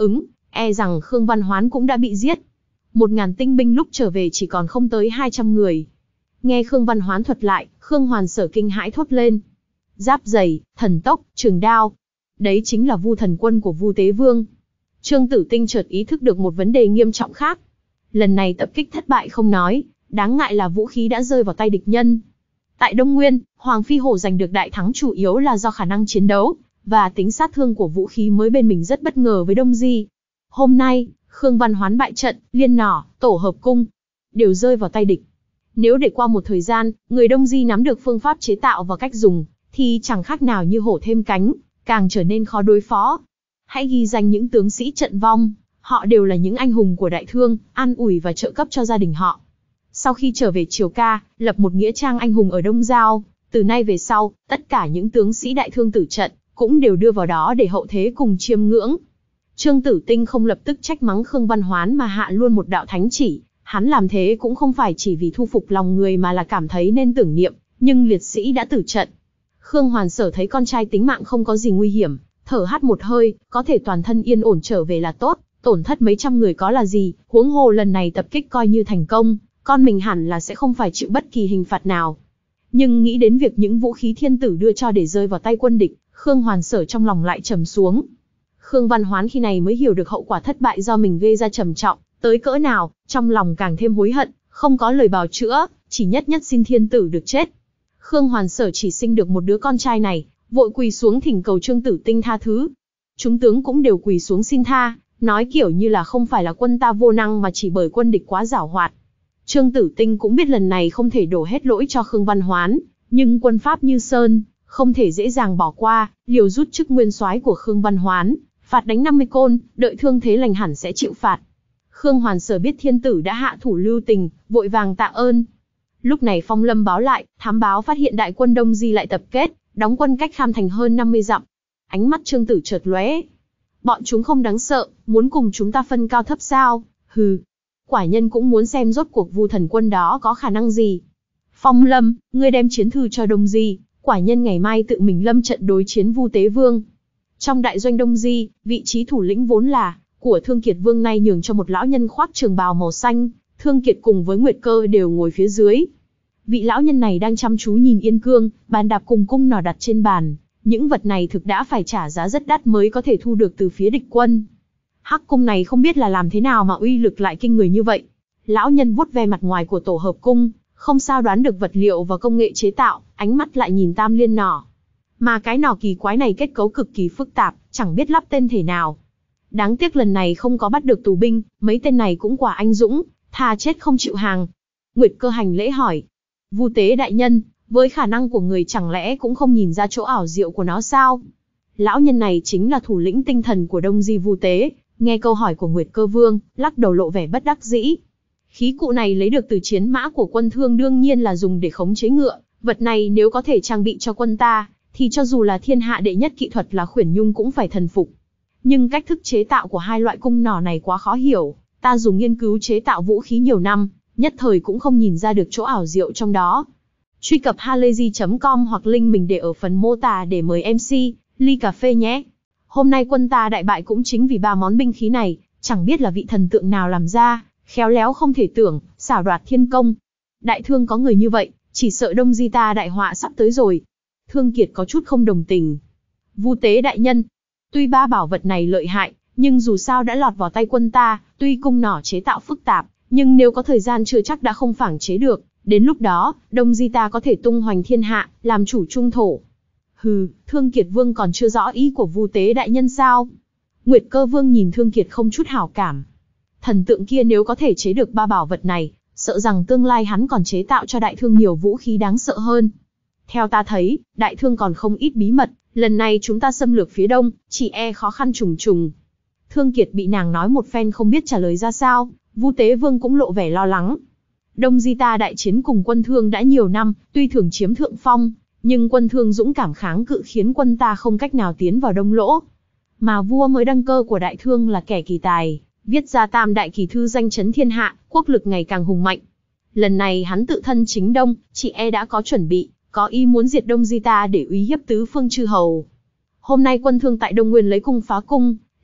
e rằng Khương Văn Hoán cũng đã bị giết. Một ngàn tinh binh lúc trở về chỉ còn không tới hai trăm người. Nghe Khương Văn Hoán thuật lại, Khương Hoàn Sở kinh hãi thốt lên. Giáp giày, thần tốc, trường đao. Đấy chính là Vu Thần Quân của Vu Tế Vương. Trương Tử Tinh chợt ý thức được một vấn đề nghiêm trọng khác. Lần này tập kích thất bại không nói, đáng ngại là vũ khí đã rơi vào tay địch nhân. Tại Đông Nguyên, Hoàng Phi Hổ giành được đại thắng chủ yếu là do khả năng chiến đấu, và tính sát thương của vũ khí mới bên mình rất bất ngờ với Đông Di. Hôm nay, Khương Văn Hoán bại trận, liên nỏ, tổ hợp cung, đều rơi vào tay địch. Nếu để qua một thời gian, người Đông Di nắm được phương pháp chế tạo và cách dùng, thì chẳng khác nào như hổ thêm cánh, càng trở nên khó đối phó. Hãy ghi danh những tướng sĩ trận vong, họ đều là những anh hùng của Đại Thương, an ủi và trợ cấp cho gia đình họ. Sau khi trở về Triều Ca, lập một nghĩa trang anh hùng ở Đông Giao, từ nay về sau, tất cả những tướng sĩ Đại Thương tử trận, cũng đều đưa vào đó để hậu thế cùng chiêm ngưỡng. Trương Tử Tinh không lập tức trách mắng Khương Văn Hoán mà hạ luôn một đạo thánh chỉ, hắn làm thế cũng không phải chỉ vì thu phục lòng người mà là cảm thấy nên tưởng niệm, nhưng liệt sĩ đã tử trận. Khương Hoàn Sở thấy con trai tính mạng không có gì nguy hiểm, thở hắt một hơi, có thể toàn thân yên ổn trở về là tốt, tổn thất mấy trăm người có là gì, huống hồ lần này tập kích coi như thành công, con mình hẳn là sẽ không phải chịu bất kỳ hình phạt nào. Nhưng nghĩ đến việc những vũ khí thiên tử đưa cho để rơi vào tay quân địch, Khương Hoàn Sở trong lòng lại trầm xuống. Khương Văn Hoán khi này mới hiểu được hậu quả thất bại do mình gây ra trầm trọng, tới cỡ nào, trong lòng càng thêm hối hận, không có lời bào chữa, chỉ nhất nhất xin thiên tử được chết. Khương Hoàn Sở chỉ sinh được một đứa con trai này, vội quỳ xuống thỉnh cầu Trương Tử Tinh tha thứ. Chúng tướng cũng đều quỳ xuống xin tha, nói kiểu như là không phải là quân ta vô năng mà chỉ bởi quân địch quá giảo hoạt. Trương Tử Tinh cũng biết lần này không thể đổ hết lỗi cho Khương Văn Hoán, nhưng quân pháp như sơn, không thể dễ dàng bỏ qua, liều rút chức nguyên soái của Khương Văn Hoán, phạt đánh năm mươi côn, đợi thương thế lành hẳn sẽ chịu phạt. Khương Hoàn Sở biết thiên tử đã hạ thủ lưu tình, vội vàng tạ ơn. Lúc này Phong Lâm báo lại, thám báo phát hiện đại quân Đông Di lại tập kết, đóng quân cách Kham Thành hơn năm mươi dặm. Ánh mắt Trương Tử chợt lóe. Bọn chúng không đáng sợ, muốn cùng chúng ta phân cao thấp sao? Hừ. Quả nhân cũng muốn xem rốt cuộc Vu Thần Quân đó có khả năng gì. Phong Lâm, ngươi đem chiến thư cho Đông Di, quả nhân ngày mai tự mình lâm trận đối chiến Vu Tế Vương. Trong đại doanh Đông Di, vị trí thủ lĩnh vốn là của Thương Kiệt Vương nay nhường cho một lão nhân khoác trường bào màu xanh, Thương Kiệt cùng với Nguyệt Cơ đều ngồi phía dưới. Vị lão nhân này đang chăm chú nhìn yên cương, bàn đạp cùng cung nỏ đặt trên bàn, những vật này thực đã phải trả giá rất đắt mới có thể thu được từ phía địch quân. Hắc cung này không biết là làm thế nào mà uy lực lại kinh người như vậy. Lão nhân vuốt ve mặt ngoài của tổ hợp cung, không sao đoán được vật liệu và công nghệ chế tạo, ánh mắt lại nhìn tam liên nỏ. Mà cái nỏ kỳ quái này kết cấu cực kỳ phức tạp, chẳng biết lắp tên thể nào. Đáng tiếc lần này không có bắt được tù binh, mấy tên này cũng quả anh dũng, thà chết không chịu hàng. Nguyệt Cơ hành lễ hỏi. Vu Tế đại nhân, với khả năng của người chẳng lẽ cũng không nhìn ra chỗ ảo diệu của nó sao? Lão nhân này chính là thủ lĩnh tinh thần của Đông Di Vu Tế, nghe câu hỏi của Nguyệt Cơ Vương, lắc đầu lộ vẻ bất đắc dĩ. Khí cụ này lấy được từ chiến mã của quân Thương đương nhiên là dùng để khống chế ngựa, vật này nếu có thể trang bị cho quân ta, thì cho dù là thiên hạ đệ nhất kỹ thuật là Khuyển Nhung cũng phải thần phục. Nhưng cách thức chế tạo của hai loại cung nỏ này quá khó hiểu, ta dùng nghiên cứu chế tạo vũ khí nhiều năm, nhất thời cũng không nhìn ra được chỗ ảo diệu trong đó. Truy cập halayzi chấm com hoặc link mình để ở phần mô tả để mời em xê, ly cà phê nhé. Hôm nay quân ta đại bại cũng chính vì ba món binh khí này, chẳng biết là vị thần tượng nào làm ra, khéo léo không thể tưởng, xảo đoạt thiên công. Đại Thương có người như vậy, chỉ sợ Đông Di ta đại họa sắp tới rồi. Thương Kiệt có chút không đồng tình. Vu Tế đại nhân, tuy ba bảo vật này lợi hại, nhưng dù sao đã lọt vào tay quân ta, tuy cung nỏ chế tạo phức tạp, nhưng nếu có thời gian chưa chắc đã không phảng chế được, đến lúc đó, Đông Di ta có thể tung hoành thiên hạ, làm chủ trung thổ. Hừ, Thương Kiệt Vương còn chưa rõ ý của Vu Tế đại nhân sao? Nguyệt Cơ Vương nhìn Thương Kiệt không chút hảo cảm. Thần tượng kia nếu có thể chế được ba bảo vật này, sợ rằng tương lai hắn còn chế tạo cho Đại Thương nhiều vũ khí đáng sợ hơn. Theo ta thấy, Đại Thương còn không ít bí mật, lần này chúng ta xâm lược phía đông, chỉ e khó khăn trùng trùng. Thương Kiệt bị nàng nói một phen không biết trả lời ra sao, Vu Tế Vương cũng lộ vẻ lo lắng. Đông Di ta đại chiến cùng quân Thương đã nhiều năm, tuy thường chiếm thượng phong, nhưng quân Thương dũng cảm kháng cự khiến quân ta không cách nào tiến vào Đông Lỗ. Mà vua mới đăng cơ của Đại Thương là kẻ kỳ tài, viết ra tam đại kỳ thư danh chấn thiên hạ, quốc lực ngày càng hùng mạnh. Lần này hắn tự thân chính đông, chị e đã có chuẩn bị, có ý muốn diệt Đông Di ta để uy hiếp tứ phương chư hầu. Hôm nay quân Thương tại Đông Nguyên lấy cung phá cung,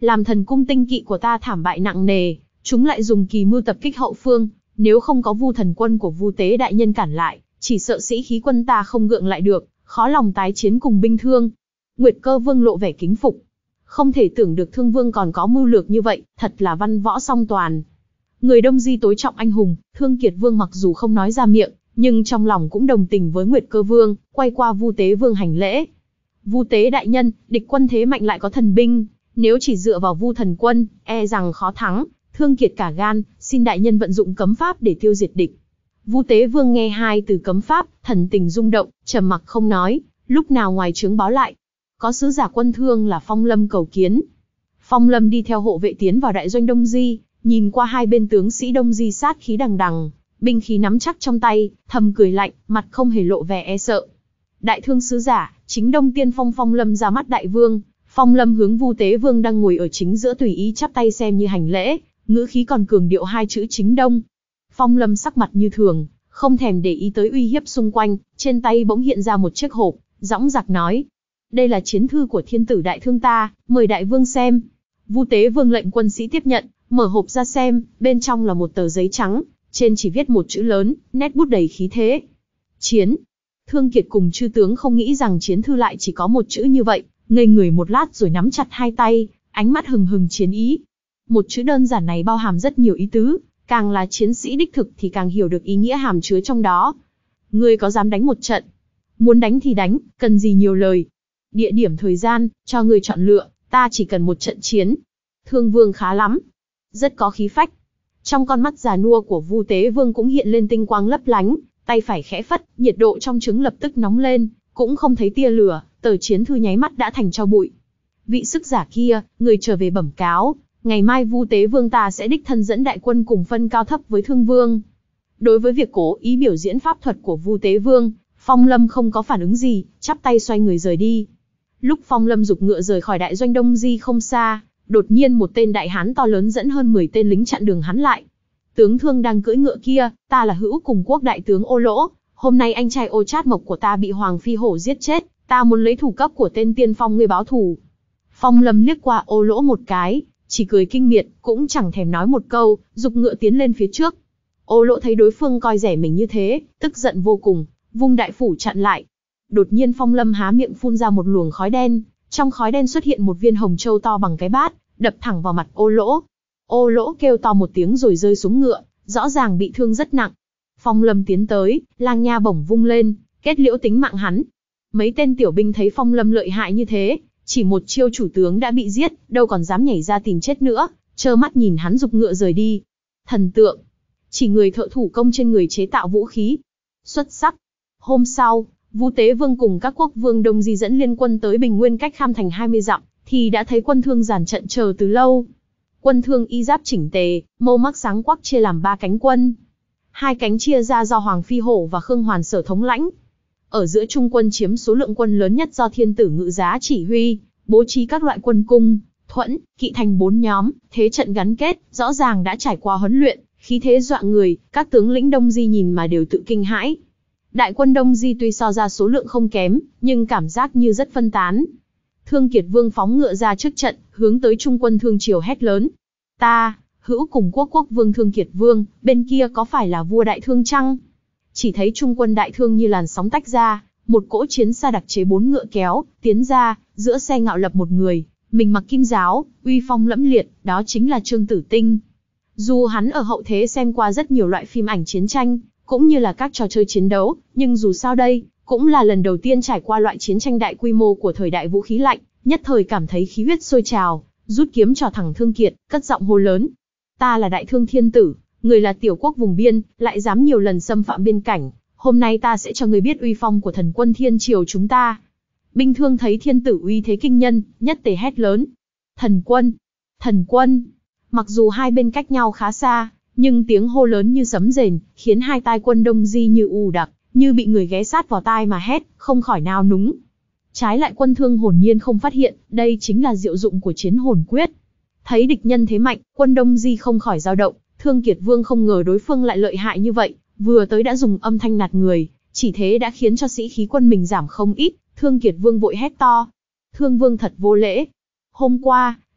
làm thần cung tinh kỵ của ta thảm bại nặng nề, chúng lại dùng kỳ mưu tập kích hậu phương, nếu không có Vu thần quân của Vu Tế đại nhân cản lại, chỉ sợ sĩ khí quân ta không gượng lại được, khó lòng tái chiến cùng binh thương. Nguyệt Cơ Vương lộ vẻ kính phục. Không thể tưởng được Thương Vương còn có mưu lược như vậy, thật là văn võ song toàn. Người Đông Di tối trọng anh hùng, Thương Kiệt Vương mặc dù không nói ra miệng, nhưng trong lòng cũng đồng tình với Nguyệt Cơ Vương, quay qua Vu Tế Vương hành lễ. Vu Tế đại nhân, địch quân thế mạnh lại có thần binh, nếu chỉ dựa vào Vu thần quân, e rằng khó thắng. Thương Kiệt cả gan, xin đại nhân vận dụng cấm pháp để tiêu diệt địch. Vu Tế Vương nghe hai từ cấm pháp, thần tình rung động, trầm mặc không nói. Lúc nào ngoài trướng báo lại, có sứ giả quân Thương là Phong Lâm cầu kiến. Phong Lâm đi theo hộ vệ tiến vào đại doanh Đông Di, nhìn qua hai bên tướng sĩ Đông Di sát khí đằng đằng, binh khí nắm chắc trong tay, thầm cười lạnh, mặt không hề lộ vẻ e sợ. Đại thương sứ giả, chính Đông Tiên Phong Phong Lâm ra mắt đại vương. Phong Lâm hướng Vu Tế Vương đang ngồi ở chính giữa tùy ý chắp tay xem như hành lễ, ngữ khí còn cường điệu hai chữ chính Đông. Phong Lâm sắc mặt như thường, không thèm để ý tới uy hiếp xung quanh, trên tay bỗng hiện ra một chiếc hộp, dõng dạc nói: đây là chiến thư của thiên tử đại thương ta, mời đại vương xem. Vu Tế Vương lệnh quân sĩ tiếp nhận, mở hộp ra xem, bên trong là một tờ giấy trắng, trên chỉ viết một chữ lớn, nét bút đầy khí thế. Chiến. Thương Kiệt cùng chư tướng không nghĩ rằng chiến thư lại chỉ có một chữ như vậy, ngây người một lát rồi nắm chặt hai tay, ánh mắt hừng hừng chiến ý. Một chữ đơn giản này bao hàm rất nhiều ý tứ, càng là chiến sĩ đích thực thì càng hiểu được ý nghĩa hàm chứa trong đó. Ngươi có dám đánh một trận? Muốn đánh thì đánh, cần gì nhiều lời. Địa điểm thời gian, cho ngươi chọn lựa, ta chỉ cần một trận chiến. Thương Vương khá lắm, rất có khí phách. Trong con mắt già nua của Vu Tế Vương cũng hiện lên tinh quang lấp lánh, tay phải khẽ phất, nhiệt độ trong trứng lập tức nóng lên, cũng không thấy tia lửa, tờ chiến thư nháy mắt đã thành tro bụi. Vị sức giả kia, người trở về bẩm cáo, ngày mai Vu Tế Vương ta sẽ đích thân dẫn đại quân cùng phân cao thấp với Thương Vương. Đối với việc cố ý biểu diễn pháp thuật của Vu Tế Vương, Phong Lâm không có phản ứng gì, chắp tay xoay người rời đi. Lúc Phong Lâm giục ngựa rời khỏi đại doanh Đông Di không xa, đột nhiên một tên đại hán to lớn dẫn hơn mười tên lính chặn đường hắn lại. Tướng Thương đang cưỡi ngựa kia, ta là Hữu Cùng Quốc đại tướng Ô Lỗ, hôm nay anh trai Ô Trát Mộc của ta bị Hoàng Phi Hổ giết chết, ta muốn lấy thủ cấp của tên tiên phong ngươi báo thù. Phong Lâm liếc qua Ô Lỗ một cái, chỉ cười kinh miệt, cũng chẳng thèm nói một câu, giục ngựa tiến lên phía trước. Ô Lỗ thấy đối phương coi rẻ mình như thế, tức giận vô cùng, vung đại phủ chặn lại. Đột nhiên Phong Lâm há miệng phun ra một luồng khói đen, trong khói đen xuất hiện một viên hồng châu to bằng cái bát, đập thẳng vào mặt Ô Lỗ. Ô Lỗ kêu to một tiếng rồi rơi xuống ngựa, rõ ràng bị thương rất nặng. Phong Lâm tiến tới, lang nha bổng vung lên, kết liễu tính mạng hắn. Mấy tên tiểu binh thấy Phong Lâm lợi hại như thế, chỉ một chiêu chủ tướng đã bị giết, đâu còn dám nhảy ra tìm chết nữa, trơ mắt nhìn hắn giục ngựa rời đi. Thần tượng, chỉ người thợ thủ công trên người chế tạo vũ khí. Xuất sắc. Hôm sau, Vu Tế Vương cùng các quốc vương Đông Di dẫn liên quân tới Bình Nguyên cách Kham Thành hai mươi dặm, thì đã thấy quân Thương dàn trận chờ từ lâu. Quân Thương y giáp chỉnh tề, mâu mắt sáng quắc chia làm ba cánh quân. Hai cánh chia ra do Hoàng Phi Hổ và Khương Hoàn Sở thống lãnh. Ở giữa trung quân chiếm số lượng quân lớn nhất do Thiên Tử Ngự Giá chỉ huy, bố trí các loại quân cung, thuẫn, kỵ thành bốn nhóm, thế trận gắn kết, rõ ràng đã trải qua huấn luyện, khí thế dọa người, các tướng lĩnh Đông Di nhìn mà đều tự kinh hãi. Đại quân Đông Di tuy so ra số lượng không kém, nhưng cảm giác như rất phân tán. Thương Kiệt Vương phóng ngựa ra trước trận, hướng tới trung quân Thương Triều hét lớn: ta, Hữu Cùng Quốc quốc vương Thương Kiệt Vương, bên kia có phải là vua Đại Thương chăng? Chỉ thấy trung quân Đại Thương như làn sóng tách ra, một cỗ chiến xa đặc chế bốn ngựa kéo, tiến ra, giữa xe ngạo lập một người, mình mặc kim giáo, uy phong lẫm liệt, đó chính là Trương Tử Tinh. Dù hắn ở hậu thế xem qua rất nhiều loại phim ảnh chiến tranh, cũng như là các trò chơi chiến đấu, nhưng dù sao đây, cũng là lần đầu tiên trải qua loại chiến tranh đại quy mô của thời đại vũ khí lạnh, nhất thời cảm thấy khí huyết sôi trào, rút kiếm trò thẳng Thương Kiệt, cất giọng hô lớn: ta là Đại Thương Thiên Tử, người là tiểu quốc vùng biên, lại dám nhiều lần xâm phạm biên cảnh, hôm nay ta sẽ cho người biết uy phong của thần quân Thiên Triều chúng ta. Binh Thương thấy Thiên Tử uy thế kinh nhân, nhất tề hét lớn: thần quân, thần quân. Mặc dù hai bên cách nhau khá xa, nhưng tiếng hô lớn như sấm rền, khiến hai tai quân Đông Di như ù đặc, như bị người ghé sát vào tai mà hét, không khỏi nao núng. Trái lại quân Thương hồn nhiên không phát hiện, đây chính là diệu dụng của chiến hồn quyết. Thấy địch nhân thế mạnh, quân Đông Di không khỏi dao động, Thương Kiệt Vương không ngờ đối phương lại lợi hại như vậy, vừa tới đã dùng âm thanh nạt người, chỉ thế đã khiến cho sĩ khí quân mình giảm không ít. Thương Kiệt Vương vội hét to: Thương Vương thật vô lễ. Hôm qua,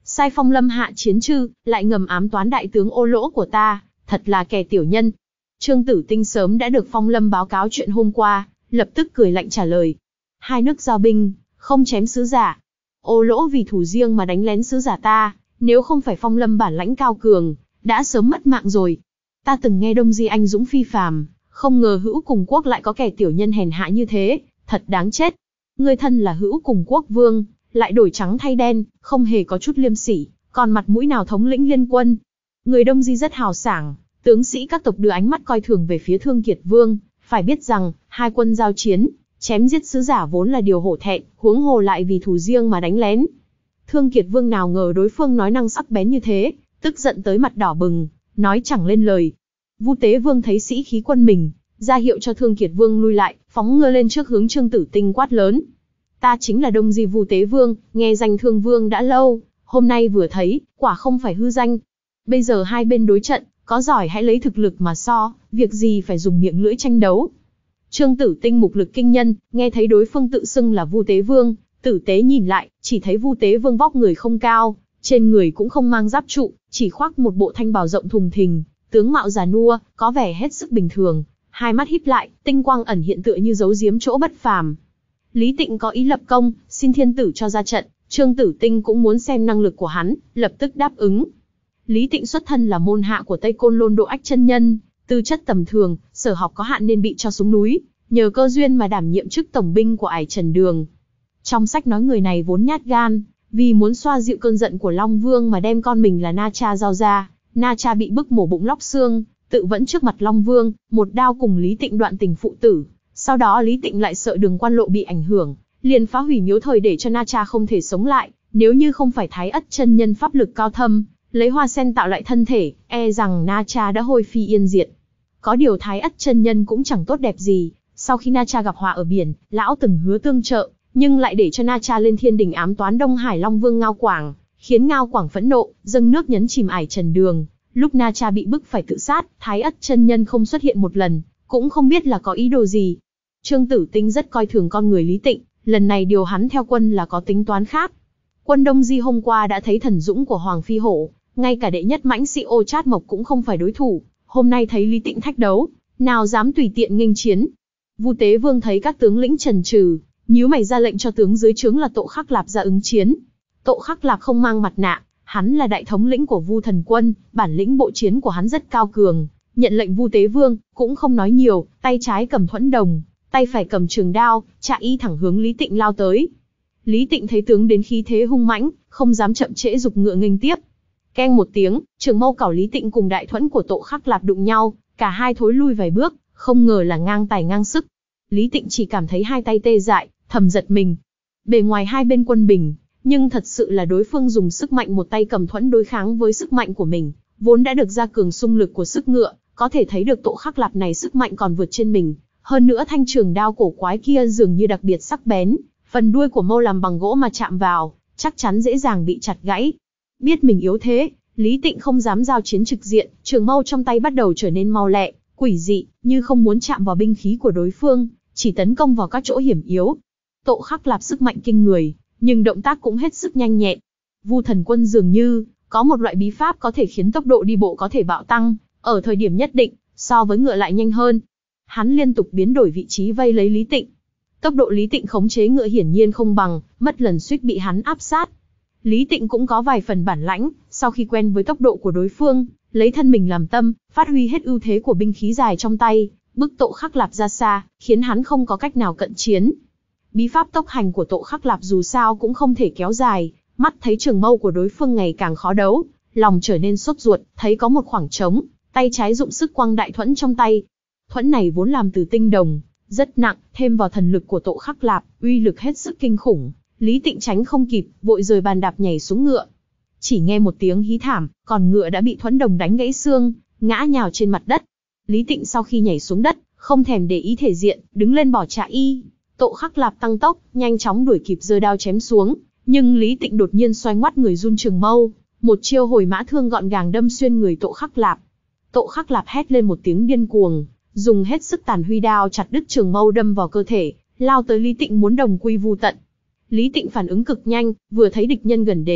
sai Phong Lâm hạ chiến chư, lại ngầm ám toán đại tướng Ô Lỗ của ta, thật là kẻ tiểu nhân. Trương Tử Tinh sớm đã được Phong Lâm báo cáo chuyện hôm qua, lập tức cười lạnh trả lời. Hai nước giao binh, không chém sứ giả. Ô Lỗ vì thủ riêng mà đánh lén sứ giả ta, nếu không phải Phong Lâm bản lãnh cao cường, đã sớm mất mạng rồi. Ta từng nghe Đông Di anh dũng phi phàm, không ngờ Hữu Cùng Quốc lại có kẻ tiểu nhân hèn hạ như thế, thật đáng chết. Ngươi thân là Hữu Cùng Quốc vương, lại đổi trắng thay đen, không hề có chút liêm sỉ, còn mặt mũi nào thống lĩnh liên quân. Người Đông Di rất hào sảng, tướng sĩ các tộc đưa ánh mắt coi thường về phía Thương Kiệt Vương, phải biết rằng, hai quân giao chiến, chém giết sứ giả vốn là điều hổ thẹn, huống hồ lại vì thù riêng mà đánh lén. Thương Kiệt Vương nào ngờ đối phương nói năng sắc bén như thế, tức giận tới mặt đỏ bừng, nói chẳng lên lời. Vu Tế Vương thấy sĩ khí quân mình, ra hiệu cho Thương Kiệt Vương lui lại, phóng ngựa lên trước hướng Trương Tử Tinh quát lớn. Ta chính là Đông Di Vu Tế Vương, nghe danh Thương Vương đã lâu, hôm nay vừa thấy, quả không phải hư danh. Bây giờ hai bên đối trận, có giỏi hãy lấy thực lực mà so, việc gì phải dùng miệng lưỡi tranh đấu. Trương Tử Tinh mục lực kinh nhân, nghe thấy đối phương tự xưng là Vu Tế Vương, tử tế nhìn lại, chỉ thấy Vu Tế Vương vóc người không cao, trên người cũng không mang giáp trụ, chỉ khoác một bộ thanh bào rộng thùng thình, tướng mạo già nua, có vẻ hết sức bình thường, hai mắt híp lại, tinh quang ẩn hiện tựa như giấu giếm chỗ bất phàm. Lý Tịnh có ý lập công, xin thiên tử cho ra trận, Trương Tử Tinh cũng muốn xem năng lực của hắn, lập tức đáp ứng. Lý Tịnh xuất thân là môn hạ của Tây Côn Lôn Độ Ách chân nhân, tư chất tầm thường, sở học có hạn nên bị cho xuống núi, nhờ cơ duyên mà đảm nhiệm chức tổng binh của Ải Trần Đường. Trong sách nói người này vốn nhát gan, vì muốn xoa dịu cơn giận của Long Vương mà đem con mình là Na Cha giao ra, Na Cha bị bức mổ bụng lóc xương, tự vẫn trước mặt Long Vương, một đao cùng Lý Tịnh đoạn tình phụ tử. Sau đó Lý Tịnh lại sợ đường quan lộ bị ảnh hưởng, liền phá hủy miếu thời để cho Na Cha không thể sống lại, nếu như không phải Thái Ất chân nhân pháp lực cao thâm, lấy hoa sen tạo lại thân thể, e rằng Na Cha đã hôi phi yên diệt. Có điều Thái Ất chân nhân cũng chẳng tốt đẹp gì, sau khi Na Cha gặp họa ở biển, lão từng hứa tương trợ, nhưng lại để cho Na Cha lên thiên đình ám toán Đông Hải Long Vương Ngao Quảng, khiến Ngao Quảng phẫn nộ, dâng nước nhấn chìm Ải Trần Đường. Lúc Na Cha bị bức phải tự sát, Thái Ất chân nhân không xuất hiện một lần, cũng không biết là có ý đồ gì. Trương Tử Tinh rất coi thường con người Lý Tịnh, lần này điều hắn theo quân là có tính toán khác. Quân Đông Di hôm qua đã thấy thần dũng của Hoàng Phi Hổ, ngay cả đệ nhất mãnh sĩ Ô Trát Mộc cũng không phải đối thủ, hôm nay thấy Lý Tịnh thách đấu, nào dám tùy tiện nghênh chiến. Vu Tế Vương thấy các tướng lĩnh chần chừ, nhíu mày ra lệnh cho tướng dưới trướng là Tộ Khắc Lạp ra ứng chiến. Tộ Khắc Lạp không mang mặt nạ, hắn là đại thống lĩnh của Vu Thần Quân, bản lĩnh bộ chiến của hắn rất cao cường, nhận lệnh Vu Tế Vương, cũng không nói nhiều, tay trái cầm thuẫn đồng, tay phải cầm trường đao, chạ y thẳng hướng Lý Tịnh lao tới. Lý Tịnh thấy tướng đến khí thế hung mãnh, không dám chậm trễ giục ngựa nghênh tiếp. Keng một tiếng, trường mâu cảo Lý Tịnh cùng đại thuẫn của Tộ Khắc Lạp đụng nhau, cả hai thối lui vài bước, không ngờ là ngang tài ngang sức. Lý Tịnh chỉ cảm thấy hai tay tê dại, thầm giật mình. Bề ngoài hai bên quân bình, nhưng thật sự là đối phương dùng sức mạnh một tay cầm thuẫn đối kháng với sức mạnh của mình, vốn đã được gia cường xung lực của sức ngựa, có thể thấy được Tộ Khắc Lạp này sức mạnh còn vượt trên mình. Hơn nữa thanh trường đao cổ quái kia dường như đặc biệt sắc bén, phần đuôi của mâu làm bằng gỗ mà chạm vào, chắc chắn dễ dàng bị chặt gãy. Biết mình yếu thế, Lý Tịnh không dám giao chiến trực diện, trường mâu trong tay bắt đầu trở nên mau lẹ, quỷ dị, như không muốn chạm vào binh khí của đối phương, chỉ tấn công vào các chỗ hiểm yếu. Tộ Khắc Lạp sức mạnh kinh người, nhưng động tác cũng hết sức nhanh nhẹn. Vu Thần Quân dường như có một loại bí pháp có thể khiến tốc độ đi bộ có thể bạo tăng, ở thời điểm nhất định, so với ngựa lại nhanh hơn. Hắn liên tục biến đổi vị trí vây lấy Lý Tịnh. Tốc độ Lý Tịnh khống chế ngựa hiển nhiên không bằng, mất lần suýt bị hắn áp sát. Lý Tịnh cũng có vài phần bản lãnh, sau khi quen với tốc độ của đối phương, lấy thân mình làm tâm, phát huy hết ưu thế của binh khí dài trong tay, bức Tộ Khắc Lạp ra xa, khiến hắn không có cách nào cận chiến. Bí pháp tốc hành của Tộ Khắc Lạp dù sao cũng không thể kéo dài, mắt thấy trường mâu của đối phương ngày càng khó đấu, lòng trở nên sốt ruột, thấy có một khoảng trống, tay trái dụng sức quăng đại thuẫn trong tay. Thuẫn này vốn làm từ tinh đồng, rất nặng, thêm vào thần lực của Tộ Khắc Lạp, uy lực hết sức kinh khủng. Lý Tịnh tránh không kịp, vội rời bàn đạp nhảy xuống ngựa. Chỉ nghe một tiếng hí thảm, còn ngựa đã bị thuẫn đồng đánh gãy xương, ngã nhào trên mặt đất. Lý Tịnh sau khi nhảy xuống đất, không thèm để ý thể diện, đứng lên bỏ trạ y. Tộ Khắc Lạp tăng tốc, nhanh chóng đuổi kịp giơ đao chém xuống, nhưng Lý Tịnh đột nhiên xoay ngoắt người run trường mâu, một chiêu hồi mã thương gọn gàng đâm xuyên người Tộ Khắc Lạp. Tộ Khắc Lạp hét lên một tiếng điên cuồng, dùng hết sức tàn huy đao chặt đứt trường mâu đâm vào cơ thể, lao tới Lý Tịnh muốn đồng quy vu tận. Lý Tịnh phản ứng cực nhanh, vừa thấy địch nhân gần đến,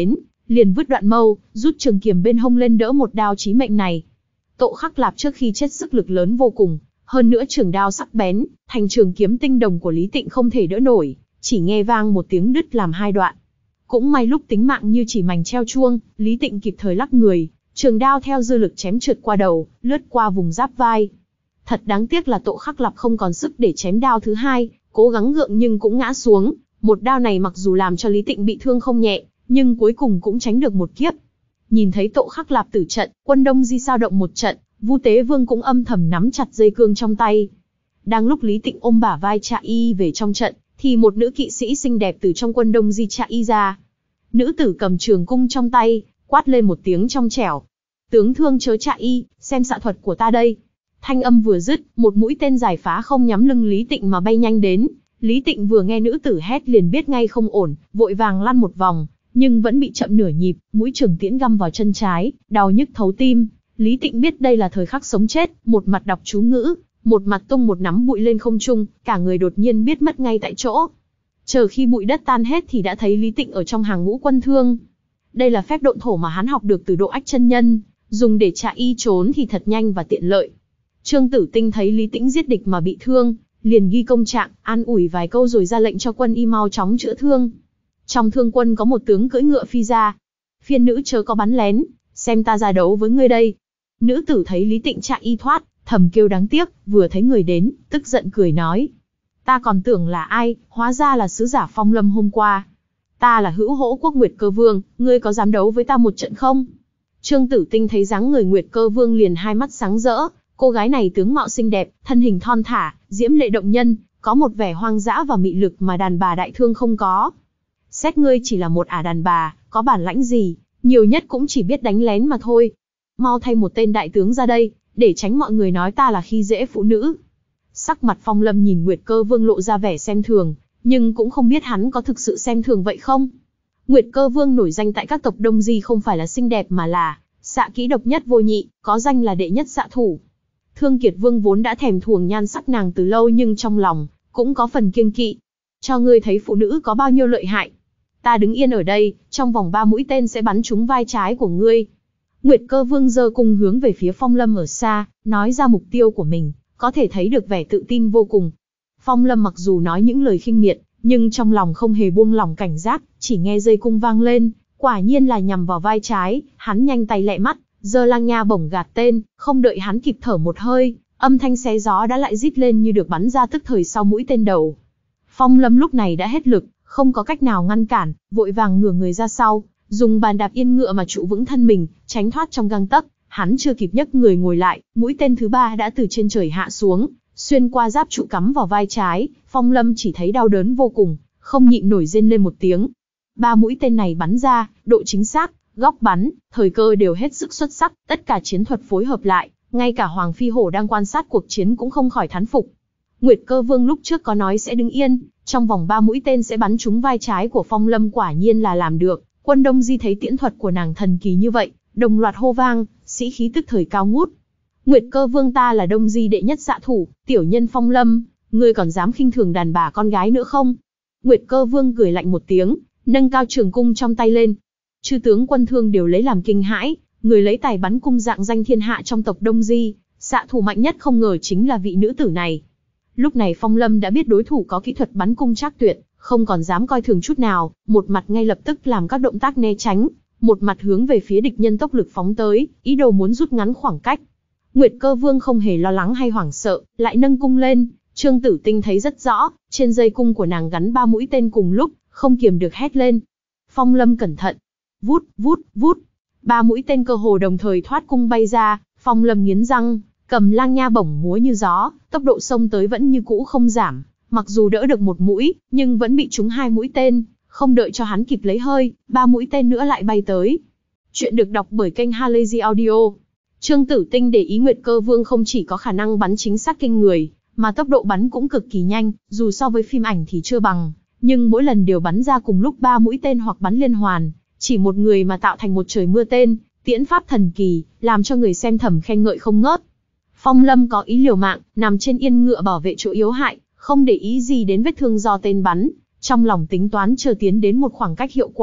liền vứt đoạn mâu, rút trường kiếm bên hông lên đỡ một đao chí mệnh này. Tộ Khắc Lạp trước khi chết sức lực lớn vô cùng, hơn nữa trường đao sắc bén, thành trường kiếm tinh đồng của Lý Tịnh không thể đỡ nổi, chỉ nghe vang một tiếng đứt làm hai đoạn. Cũng may lúc tính mạng như chỉ mảnh treo chuông, Lý Tịnh kịp thời lắc người, trường đao theo dư lực chém trượt qua đầu, lướt qua vùng giáp vai. Thật đáng tiếc là Tộ Khắc Lạp không còn sức để chém đao thứ hai, cố gắng gượng nhưng cũng ngã xuống. Một đao này mặc dù làm cho Lý Tịnh bị thương không nhẹ, nhưng cuối cùng cũng tránh được một kiếp. Nhìn thấy Tộ Khắc Lạp tử trận, quân Đông Di sao động một trận, Vu Tế Vương cũng âm thầm nắm chặt dây cương trong tay. Đang lúc Lý Tịnh ôm bả vai Trạ Y về trong trận, thì một nữ kỵ sĩ xinh đẹp từ trong quân Đông Di Trạ Y ra. Nữ tử cầm trường cung trong tay, quát lên một tiếng trong trẻo. Tướng thương chớ Trạ Y, xem xạ thuật của ta đây. Thanh âm vừa dứt, một mũi tên dài phá không nhắm lưng Lý Tịnh mà bay nhanh đến. Lý Tịnh vừa nghe nữ tử hét liền biết ngay không ổn, vội vàng lăn một vòng, nhưng vẫn bị chậm nửa nhịp, mũi trường tiễn găm vào chân trái, đau nhức thấu tim. Lý Tịnh biết đây là thời khắc sống chết, một mặt đọc chú ngữ, một mặt tung một nắm bụi lên không trung, cả người đột nhiên biết mất ngay tại chỗ. Chờ khi bụi đất tan hết thì đã thấy Lý Tịnh ở trong hàng ngũ quân thương. Đây là phép độn thổ mà hắn học được từ Độ Ách chân nhân, dùng để Trạ Y trốn thì thật nhanh và tiện lợi. Trương Tử Tinh thấy Lý Tĩnh giết địch mà bị thương, liền ghi công trạng, an ủi vài câu rồi ra lệnh cho quân y mau chóng chữa thương. Trong thương quân có một tướng cưỡi ngựa phi ra. Phiên nữ chớ có bắn lén, xem ta ra đấu với ngươi đây. Nữ tử thấy Lý Tịnh Trạ Y thoát, thầm kêu đáng tiếc, vừa thấy người đến, tức giận cười nói. Ta còn tưởng là ai, hóa ra là sứ giả Phong Lâm hôm qua. Ta là Hữu Hỗ Quốc Nguyệt Cơ Vương, ngươi có dám đấu với ta một trận không? Trương Tử Tinh thấy dáng người Nguyệt Cơ Vương liền hai mắt sáng rỡ. Cô gái này tướng mạo xinh đẹp, thân hình thon thả, diễm lệ động nhân, có một vẻ hoang dã và mị lực mà đàn bà đại thương không có. Xét ngươi chỉ là một ả đàn bà, có bản lãnh gì, nhiều nhất cũng chỉ biết đánh lén mà thôi. Mau thay một tên đại tướng ra đây, để tránh mọi người nói ta là khi dễ phụ nữ. Sắc mặt Phong Lâm nhìn Nguyệt Cơ Vương lộ ra vẻ xem thường, nhưng cũng không biết hắn có thực sự xem thường vậy không. Nguyệt Cơ Vương nổi danh tại các tộc Đông Di không phải là xinh đẹp mà là xạ kỹ độc nhất vô nhị, có danh là đệ nhất xạ thủ. Thương Kiệt Vương vốn đã thèm thuồng nhan sắc nàng từ lâu nhưng trong lòng cũng có phần kiêng kỵ. Cho ngươi thấy phụ nữ có bao nhiêu lợi hại. Ta đứng yên ở đây, trong vòng ba mũi tên sẽ bắn trúng vai trái của ngươi. Nguyệt Cơ Vương giơ cung hướng về phía Phong Lâm ở xa, nói ra mục tiêu của mình, có thể thấy được vẻ tự tin vô cùng. Phong Lâm mặc dù nói những lời khinh miệt, nhưng trong lòng không hề buông lỏng cảnh giác, chỉ nghe dây cung vang lên, quả nhiên là nhằm vào vai trái, hắn nhanh tay lẹ mắt, giơ lang nha bổng gạt tên, không đợi hắn kịp thở một hơi, âm thanh xé gió đã lại rít lên như được bắn ra tức thời sau mũi tên đầu. Phong Lâm lúc này đã hết lực, không có cách nào ngăn cản, vội vàng ngửa người ra sau, dùng bàn đạp yên ngựa mà trụ vững thân mình, tránh thoát trong gang tấc. Hắn chưa kịp nhấc người ngồi lại, mũi tên thứ ba đã từ trên trời hạ xuống, xuyên qua giáp trụ cắm vào vai trái. Phong Lâm chỉ thấy đau đớn vô cùng, không nhịn nổi rên lên một tiếng. Ba mũi tên này bắn ra, độ chính xác, góc bắn, thời cơ đều hết sức xuất sắc, tất cả chiến thuật phối hợp lại, ngay cả Hoàng Phi Hổ đang quan sát cuộc chiến cũng không khỏi thán phục. Nguyệt Cơ Vương lúc trước có nói sẽ đứng yên, trong vòng ba mũi tên sẽ bắn trúng vai trái của Phong Lâm, quả nhiên là làm được. Quân Đông Di thấy tiễn thuật của nàng thần kỳ như vậy, đồng loạt hô vang, sĩ khí tức thời cao ngút. Nguyệt Cơ Vương ta là Đông Di đệ nhất xạ thủ, tiểu nhân Phong Lâm, ngươi còn dám khinh thường đàn bà con gái nữa không? Nguyệt Cơ Vương cười lạnh một tiếng, nâng cao trường cung trong tay lên. Chư tướng quân thương đều lấy làm kinh hãi, người lấy tài bắn cung dạng danh thiên hạ trong tộc Đông Di, xạ thủ mạnh nhất không ngờ chính là vị nữ tử này. Lúc này Phong Lâm đã biết đối thủ có kỹ thuật bắn cung trác tuyệt, không còn dám coi thường chút nào, một mặt ngay lập tức làm các động tác né tránh, một mặt hướng về phía địch nhân tốc lực phóng tới, ý đồ muốn rút ngắn khoảng cách. Nguyệt Cơ Vương không hề lo lắng hay hoảng sợ, lại nâng cung lên. Trương Tử Tinh thấy rất rõ, trên dây cung của nàng gắn ba mũi tên cùng lúc, không kiềm được hét lên. Phong Lâm cẩn thận. Vút, vút, vút. Ba mũi tên cơ hồ đồng thời thoát cung bay ra. Phong Lâm nghiến răng, cầm lang nha bổng múa như gió, tốc độ xông tới vẫn như cũ không giảm. Mặc dù đỡ được một mũi, nhưng vẫn bị trúng hai mũi tên. Không đợi cho hắn kịp lấy hơi, ba mũi tên nữa lại bay tới. Chuyện được đọc bởi kênh Halazy Audio. Trương Tử Tinh để ý Nguyệt Cơ Vương không chỉ có khả năng bắn chính xác kinh người, mà tốc độ bắn cũng cực kỳ nhanh, dù so với phim ảnh thì chưa bằng, nhưng mỗi lần đều bắn ra cùng lúc ba mũi tên hoặc bắn liên hoàn, chỉ một người mà tạo thành một trời mưa tên, tiễn pháp thần kỳ, làm cho người xem thầm khen ngợi không ngớt. Phong Lâm có ý liều mạng, nằm trên yên ngựa bảo vệ chỗ yếu hại, không để ý gì đến vết thương do tên bắn, trong lòng tính toán chờ tiến đến một khoảng cách hiệu quả,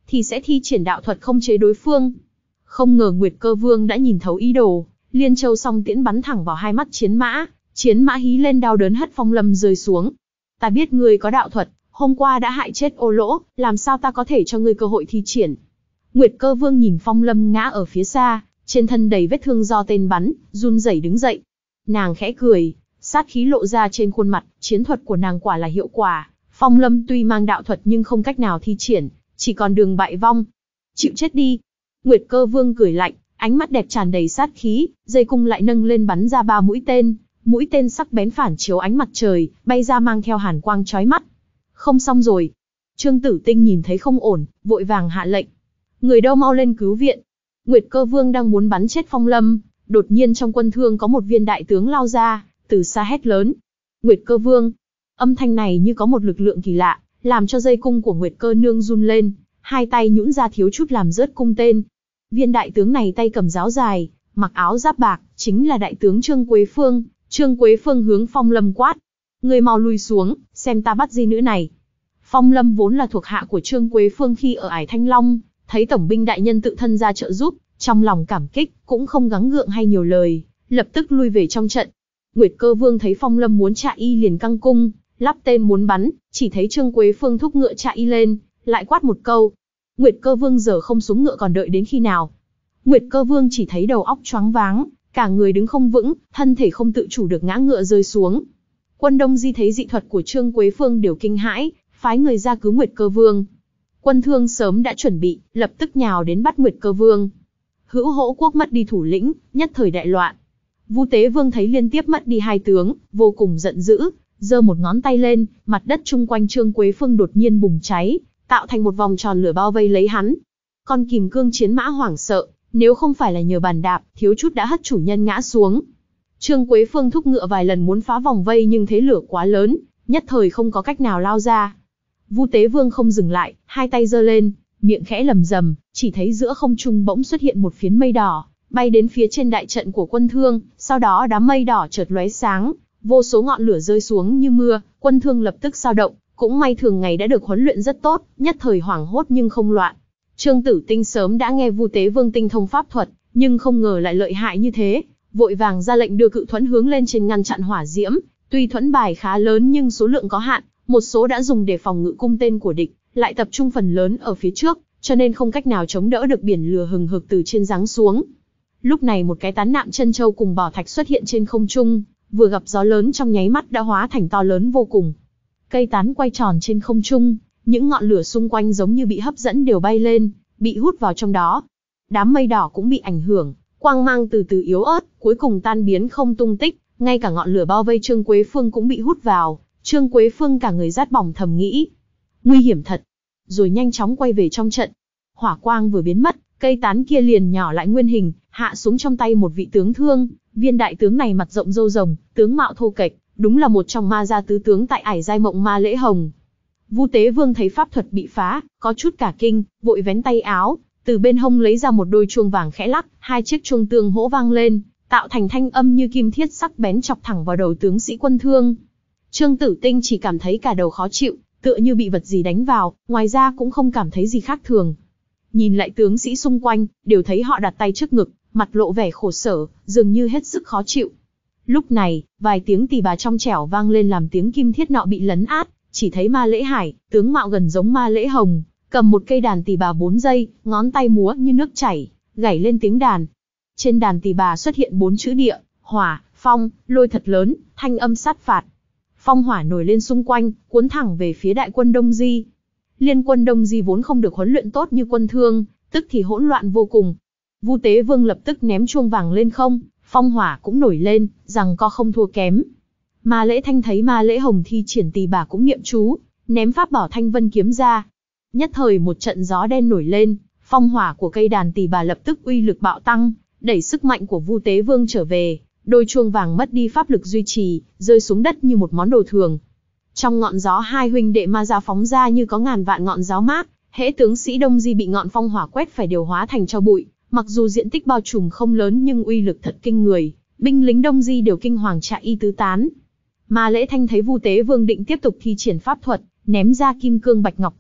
thì sẽ thi triển đạo thuật không chế đối phương. Không ngờ Nguyệt Cơ Vương đã nhìn thấu ý đồ, Liên Châu song tiễn bắn thẳng vào hai mắt chiến mã, chiến mã hí lên đau đớn hất Phong Lâm rơi xuống. Ta biết ngươi có đạo thuật, hôm qua đã hại chết Ô Lỗ, làm sao ta có thể cho ngươi cơ hội thi triển? Nguyệt Cơ Vương nhìn Phong Lâm ngã ở phía xa, trên thân đầy vết thương do tên bắn, run rẩy đứng dậy. Nàng khẽ cười, sát khí lộ ra trên khuôn mặt, chiến thuật của nàng quả là hiệu quả. Phong Lâm tuy mang đạo thuật nhưng không cách nào thi triển, chỉ còn đường bại vong. Chịu chết đi. Nguyệt Cơ Vương cười lạnh, ánh mắt đẹp tràn đầy sát khí, dây cung lại nâng lên bắn ra ba mũi tên. Mũi tên sắc bén phản chiếu ánh mặt trời, bay ra mang theo hàn quang chói mắt. Không xong rồi. Trương Tử Tinh nhìn thấy không ổn, vội vàng hạ lệnh. Người đâu mau lên cứu viện. Nguyệt Cơ Vương đang muốn bắn chết Phong Lâm, đột nhiên trong quân thương có một viên đại tướng lao ra, từ xa hét lớn. Nguyệt Cơ Vương. Âm thanh này như có một lực lượng kỳ lạ, làm cho dây cung của Nguyệt Cơ Nương run lên, hai tay nhũn ra thiếu chút làm rớt cung tên. Viên đại tướng này tay cầm giáo dài, mặc áo giáp bạc, chính là đại tướng Trương Quế Phương. Trương Quế Phương hướng Phong Lâm quát. Người mau lui xuống, xem ta bắt di nữ này. Phong Lâm vốn là thuộc hạ của Trương Quế Phương khi ở Ải Thanh Long, thấy tổng binh đại nhân tự thân ra trợ giúp, trong lòng cảm kích, cũng không gắng gượng hay nhiều lời, lập tức lui về trong trận. Nguyệt Cơ Vương thấy Phong Lâm muốn chạ y liền căng cung, lắp tên muốn bắn, chỉ thấy Trương Quế Phương thúc ngựa chạ y lên, lại quát một câu. Nguyệt Cơ Vương giờ không xuống ngựa còn đợi đến khi nào? Nguyệt Cơ Vương chỉ thấy đầu óc choáng váng, cả người đứng không vững, thân thể không tự chủ được ngã ngựa rơi xuống. Quân Đông Di thấy dị thuật của Trương Quế Phương đều kinh hãi, phái người ra cứu Nguyệt Cơ Vương. Quân Thương sớm đã chuẩn bị, lập tức nhào đến bắt Nguyệt Cơ Vương. Hữu Hỗ Quốc mất đi thủ lĩnh, nhất thời đại loạn. Vu Tế Vương thấy liên tiếp mất đi hai tướng, vô cùng giận dữ, giơ một ngón tay lên, mặt đất chung quanh Trương Quế Phương đột nhiên bùng cháy, tạo thành một vòng tròn lửa bao vây lấy hắn. Con kìm cương chiến mã hoảng sợ, nếu không phải là nhờ bàn đạp, thiếu chút đã hất chủ nhân ngã xuống. Trương Quế Phương thúc ngựa vài lần muốn phá vòng vây nhưng thế lửa quá lớn, nhất thời không có cách nào lao ra. Vu Tế Vương không dừng lại, hai tay giơ lên, miệng khẽ lầm rầm, chỉ thấy giữa không trung bỗng xuất hiện một phiến mây đỏ, bay đến phía trên đại trận của quân Thương, sau đó đám mây đỏ chợt lóe sáng, vô số ngọn lửa rơi xuống như mưa, quân Thương lập tức dao động, cũng may thường ngày đã được huấn luyện rất tốt, nhất thời hoảng hốt nhưng không loạn. Trương Tử Tinh sớm đã nghe Vu Tế Vương tinh thông pháp thuật, nhưng không ngờ lại lợi hại như thế, vội vàng ra lệnh đưa cự thuẫn hướng lên trên ngăn chặn hỏa diễm. Tuy thuẫn bài khá lớn nhưng số lượng có hạn, một số đã dùng để phòng ngự cung tên của địch, lại tập trung phần lớn ở phía trước, cho nên không cách nào chống đỡ được biển lửa hừng hực từ trên giáng xuống. Lúc này một cái tán nạm chân châu cùng bảo thạch xuất hiện trên không trung, vừa gặp gió lớn trong nháy mắt đã hóa thành to lớn vô cùng. Cây tán quay tròn trên không trung, những ngọn lửa xung quanh giống như bị hấp dẫn đều bay lên, bị hút vào trong đó. Đám mây đỏ cũng bị ảnh hưởng, quang mang từ từ yếu ớt, cuối cùng tan biến không tung tích, ngay cả ngọn lửa bao vây Trương Quế Phương cũng bị hút vào. Trương Quế Phương cả người rát bỏng thầm nghĩ, nguy hiểm thật, rồi nhanh chóng quay về trong trận. Hỏa quang vừa biến mất, cây tán kia liền nhỏ lại nguyên hình, hạ xuống trong tay một vị tướng Thương. Viên đại tướng này mặt rộng râu rồng, tướng mạo thô kệch, đúng là một trong ma gia tứ tướng tại Ải Giai Mộng Ma Lễ Hồng. Vu Tế Vương thấy pháp thuật bị phá, có chút cả kinh, vội vén tay áo, từ bên hông lấy ra một đôi chuông vàng khẽ lắc, hai chiếc chuông tương hỗ vang lên, tạo thành thanh âm như kim thiết sắc bén chọc thẳng vào đầu tướng sĩ quân Thương. Trương Tử Tinh chỉ cảm thấy cả đầu khó chịu, tựa như bị vật gì đánh vào, ngoài ra cũng không cảm thấy gì khác thường. Nhìn lại tướng sĩ xung quanh, đều thấy họ đặt tay trước ngực, mặt lộ vẻ khổ sở, dường như hết sức khó chịu. Lúc này, vài tiếng tỳ bà trong trẻo vang lên làm tiếng kim thiết nọ bị lấn át, chỉ thấy Ma Lễ Hải, tướng mạo gần giống Ma Lễ Hồng, cầm một cây đàn tỳ bà bốn dây, ngón tay múa như nước chảy, gảy lên tiếng đàn. Trên đàn tỳ bà xuất hiện bốn chữ địa, hỏa, phong, lôi thật lớn, thanh âm sát phạt. Phong hỏa nổi lên xung quanh, cuốn thẳng về phía đại quân Đông Di. Liên quân Đông Di vốn không được huấn luyện tốt như quân Thương, tức thì hỗn loạn vô cùng. Vu Tế Vương lập tức ném chuông vàng lên không, phong hỏa cũng nổi lên, rằng co không thua kém. Ma Lễ Thanh thấy Ma Lễ Hồng thi triển tỳ bà cũng niệm chú, ném pháp bảo Thanh Vân kiếm ra. Nhất thời một trận gió đen nổi lên, phong hỏa của cây đàn tỳ bà lập tức uy lực bạo tăng, đẩy sức mạnh của Vu Tế Vương trở về. Đôi chuông vàng mất đi pháp lực duy trì, rơi xuống đất như một món đồ thường. Trong ngọn gió hai huynh đệ ma gia phóng ra như có ngàn vạn ngọn giáo mát, hễ tướng sĩ Đông Di bị ngọn phong hỏa quét phải đều hóa thành tro bụi. Mặc dù diện tích bao trùm không lớn nhưng uy lực thật kinh người, binh lính Đông Di đều kinh hoàng chạy y tứ tán. Ma Lễ Thanh thấy Vu Tế Vương định tiếp tục thi triển pháp thuật, ném ra kim cương bạch ngọc trạc,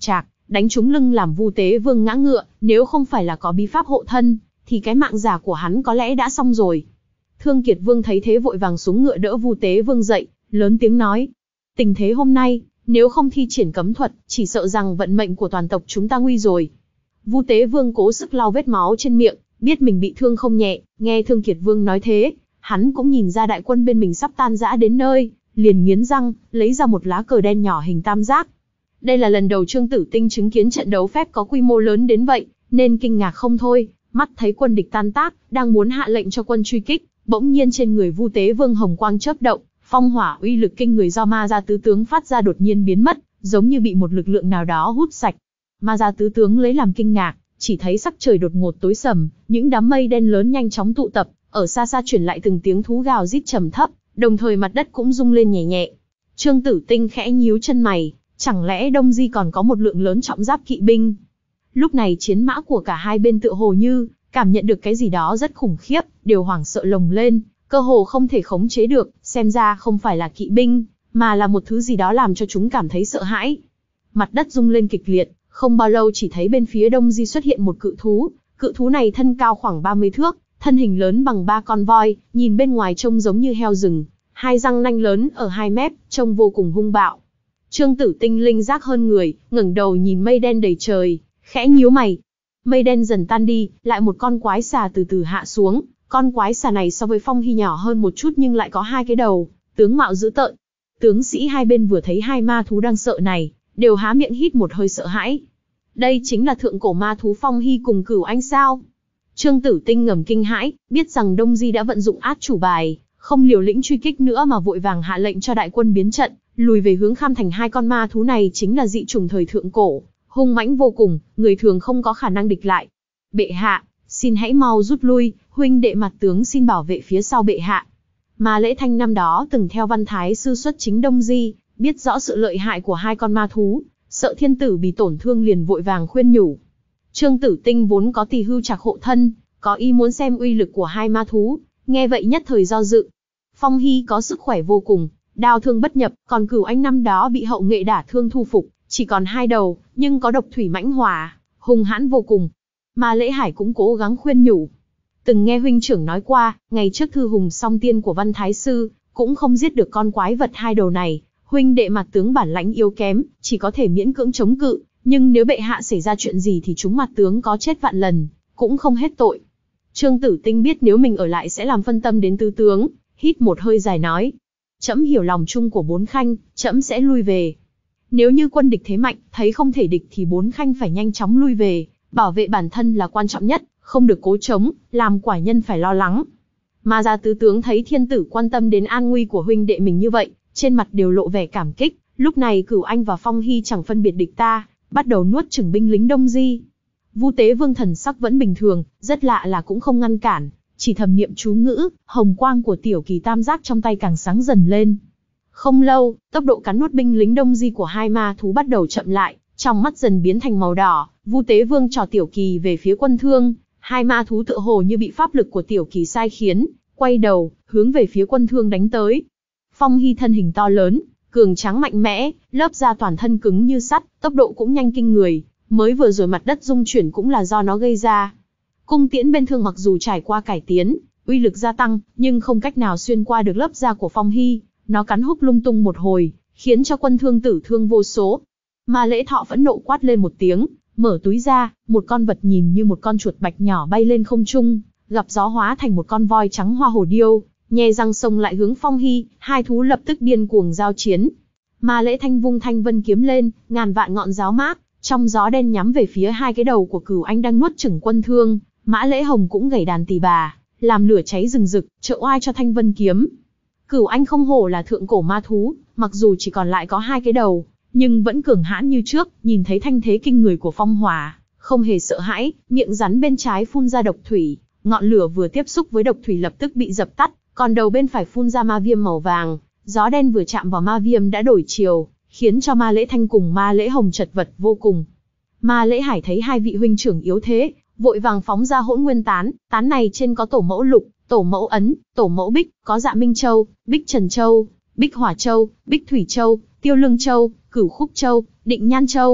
đánh trúng lưng làm Vu Tế Vương ngã ngựa, nếu không phải là có bí pháp hộ thân, thì cái mạng giả của hắn có lẽ đã xong rồi. Thương Kiệt Vương thấy thế vội vàng xuống ngựa đỡ Vu Tế Vương dậy, lớn tiếng nói: tình thế hôm nay, nếu không thi triển cấm thuật, chỉ sợ rằng vận mệnh của toàn tộc chúng ta nguy rồi. Vu Tế Vương cố sức lau vết máu trên miệng, biết mình bị thương không nhẹ, nghe Thương Kiệt Vương nói thế, hắn cũng nhìn ra đại quân bên mình sắp tan rã đến nơi, liền nghiến răng, lấy ra một lá cờ đen nhỏ hình tam giác. Đây là lần đầu Trương Tử Tinh chứng kiến trận đấu phép có quy mô lớn đến vậy, nên kinh ngạc không thôi, mắt thấy quân địch tan tác, đang muốn hạ lệnh cho quân truy kích, bỗng nhiên trên người Vu Tế Vương hồng quang chớp động, phong hỏa uy lực kinh người do Ma Gia tứ tướng phát ra đột nhiên biến mất, giống như bị một lực lượng nào đó hút sạch. Ma Gia tứ tướng lấy làm kinh ngạc, chỉ thấy sắc trời đột ngột tối sầm, những đám mây đen lớn nhanh chóng tụ tập, ở xa xa truyền lại từng tiếng thú gào rít trầm thấp, đồng thời mặt đất cũng rung lên nhẹ nhẹ. Trương Tử Tinh khẽ nhíu chân mày, chẳng lẽ Đông Di còn có một lượng lớn trọng giáp kỵ binh? Lúc này chiến mã của cả hai bên tựa hồ như cảm nhận được cái gì đó rất khủng khiếp, đều hoảng sợ lồng lên, cơ hồ không thể khống chế được, xem ra không phải là kỵ binh, mà là một thứ gì đó làm cho chúng cảm thấy sợ hãi. Mặt đất rung lên kịch liệt, không bao lâu chỉ thấy bên phía Đông Di xuất hiện một cự thú, cự thú này thân cao khoảng ba mươi thước, thân hình lớn bằng ba con voi, nhìn bên ngoài trông giống như heo rừng, hai răng nanh lớn ở hai mép, trông vô cùng hung bạo. Trương Tử Tinh linh giác hơn người, ngẩng đầu nhìn mây đen đầy trời, khẽ nhíu mày. Mây đen dần tan đi, lại một con quái xà từ từ hạ xuống, con quái xà này so với Phong Hy nhỏ hơn một chút nhưng lại có hai cái đầu, tướng mạo dữ tợn. Tướng sĩ hai bên vừa thấy hai ma thú đang sợ này, đều há miệng hít một hơi sợ hãi. Đây chính là thượng cổ ma thú Phong Hy cùng Cửu Anh sao? Trương Tử Tinh ngầm kinh hãi, biết rằng Đông Di đã vận dụng át chủ bài, không liều lĩnh truy kích nữa mà vội vàng hạ lệnh cho đại quân biến trận, lùi về hướng Kham Thành. Hai con ma thú này chính là dị chủng thời thượng cổ, hung mãnh vô cùng, người thường không có khả năng địch lại. Bệ hạ, xin hãy mau rút lui, huynh đệ Mặt tướng xin bảo vệ phía sau bệ hạ. Mà Lễ Thanh năm đó từng theo Văn Thái sư xuất chính Đông Di, biết rõ sự lợi hại của hai con ma thú, sợ thiên tử bị tổn thương liền vội vàng khuyên nhủ. Trương Tử Tinh vốn có Tỳ Hưu Trạc hộ thân, có ý muốn xem uy lực của hai ma thú, nghe vậy nhất thời do dự. Phong Hy có sức khỏe vô cùng, đao thương bất nhập, còn Cửu Anh năm đó bị hậu nghệ đả thương thu phục, chỉ còn hai đầu, nhưng có độc thủy mãnh hỏa, hung hãn vô cùng. Mà Lễ Hải cũng cố gắng khuyên nhủ. Từng nghe huynh trưởng nói qua, ngày trước thư hùng song tiên của Văn Thái sư, cũng không giết được con quái vật hai đầu này, huynh đệ Mặt tướng bản lãnh yếu kém, chỉ có thể miễn cưỡng chống cự, nhưng nếu bệ hạ xảy ra chuyện gì thì chúng Mặt tướng có chết vạn lần, cũng không hết tội. Trương Tử Tinh biết nếu mình ở lại sẽ làm phân tâm đến tứ tướng, hít một hơi dài nói. Trẫm hiểu lòng chung của bốn khanh, trẫm sẽ lui về. Nếu như quân địch thế mạnh, thấy không thể địch thì bốn khanh phải nhanh chóng lui về, bảo vệ bản thân là quan trọng nhất, không được cố chống, làm quả nhân phải lo lắng. Mà Gia tứ tướng thấy thiên tử quan tâm đến an nguy của huynh đệ mình như vậy, trên mặt đều lộ vẻ cảm kích. Lúc này Cửu Anh và Phong Hy chẳng phân biệt địch ta, bắt đầu nuốt chửng binh lính Đông Di. Vu Tế Vương thần sắc vẫn bình thường, rất lạ là cũng không ngăn cản, chỉ thầm niệm chú ngữ, hồng quang của tiểu kỳ tam giác trong tay càng sáng dần lên. Không lâu, tốc độ cắn nuốt binh lính Đông Di của hai ma thú bắt đầu chậm lại, trong mắt dần biến thành màu đỏ. Vu Tế Vương trò tiểu kỳ về phía Quân Thương, hai ma thú tựa hồ như bị pháp lực của tiểu kỳ sai khiến, quay đầu, hướng về phía Quân Thương đánh tới. Phong Hy thân hình to lớn, cường tráng mạnh mẽ, lớp da toàn thân cứng như sắt, tốc độ cũng nhanh kinh người, mới vừa rồi mặt đất rung chuyển cũng là do nó gây ra. Cung tiễn bên Thương mặc dù trải qua cải tiến, uy lực gia tăng, nhưng không cách nào xuyên qua được lớp da của Phong Hy, nó cắn húc lung tung một hồi, khiến cho Quân Thương tử thương vô số. Mà Lễ Thọ phẫn nộ quát lên một tiếng, mở túi ra, một con vật nhìn như một con chuột bạch nhỏ bay lên không trung, gặp gió hóa thành một con voi trắng hoa hổ điêu, nhe răng xông lại hướng Phong Hy, hai thú lập tức điên cuồng giao chiến. Mà Lễ Thanh vung thanh vân kiếm lên, ngàn vạn ngọn giáo mát, trong gió đen nhắm về phía hai cái đầu của Cửu Anh đang nuốt chửng Quân Thương. Mã Lễ Hồng cũng gảy đàn tỳ bà, làm lửa cháy rừng rực, trợ oai cho thanh vân kiếm. Cửu Anh không hổ là thượng cổ ma thú, mặc dù chỉ còn lại có hai cái đầu, nhưng vẫn cường hãn như trước. Nhìn thấy thanh thế kinh người của phong hỏa, không hề sợ hãi, miệng rắn bên trái phun ra độc thủy, ngọn lửa vừa tiếp xúc với độc thủy lập tức bị dập tắt, còn đầu bên phải phun ra ma viêm màu vàng, gió đen vừa chạm vào ma viêm đã đổi chiều, khiến cho Ma Lễ Thanh cùng Ma Lễ Hồng chật vật vô cùng. Ma Lễ Hải thấy hai vị huynh trưởng yếu thế, vội vàng phóng ra Hỗn Nguyên Tán, tán này trên có Tổ Mẫu Lục, Tổ Mẫu Ấn, Tổ Mẫu Bích, có Dạ Minh Châu, Bích Trần Châu, Bích Hỏa Châu, Bích Thủy Châu, Tiêu Lương Châu, Cửu Khúc Châu, Định Nhan Châu,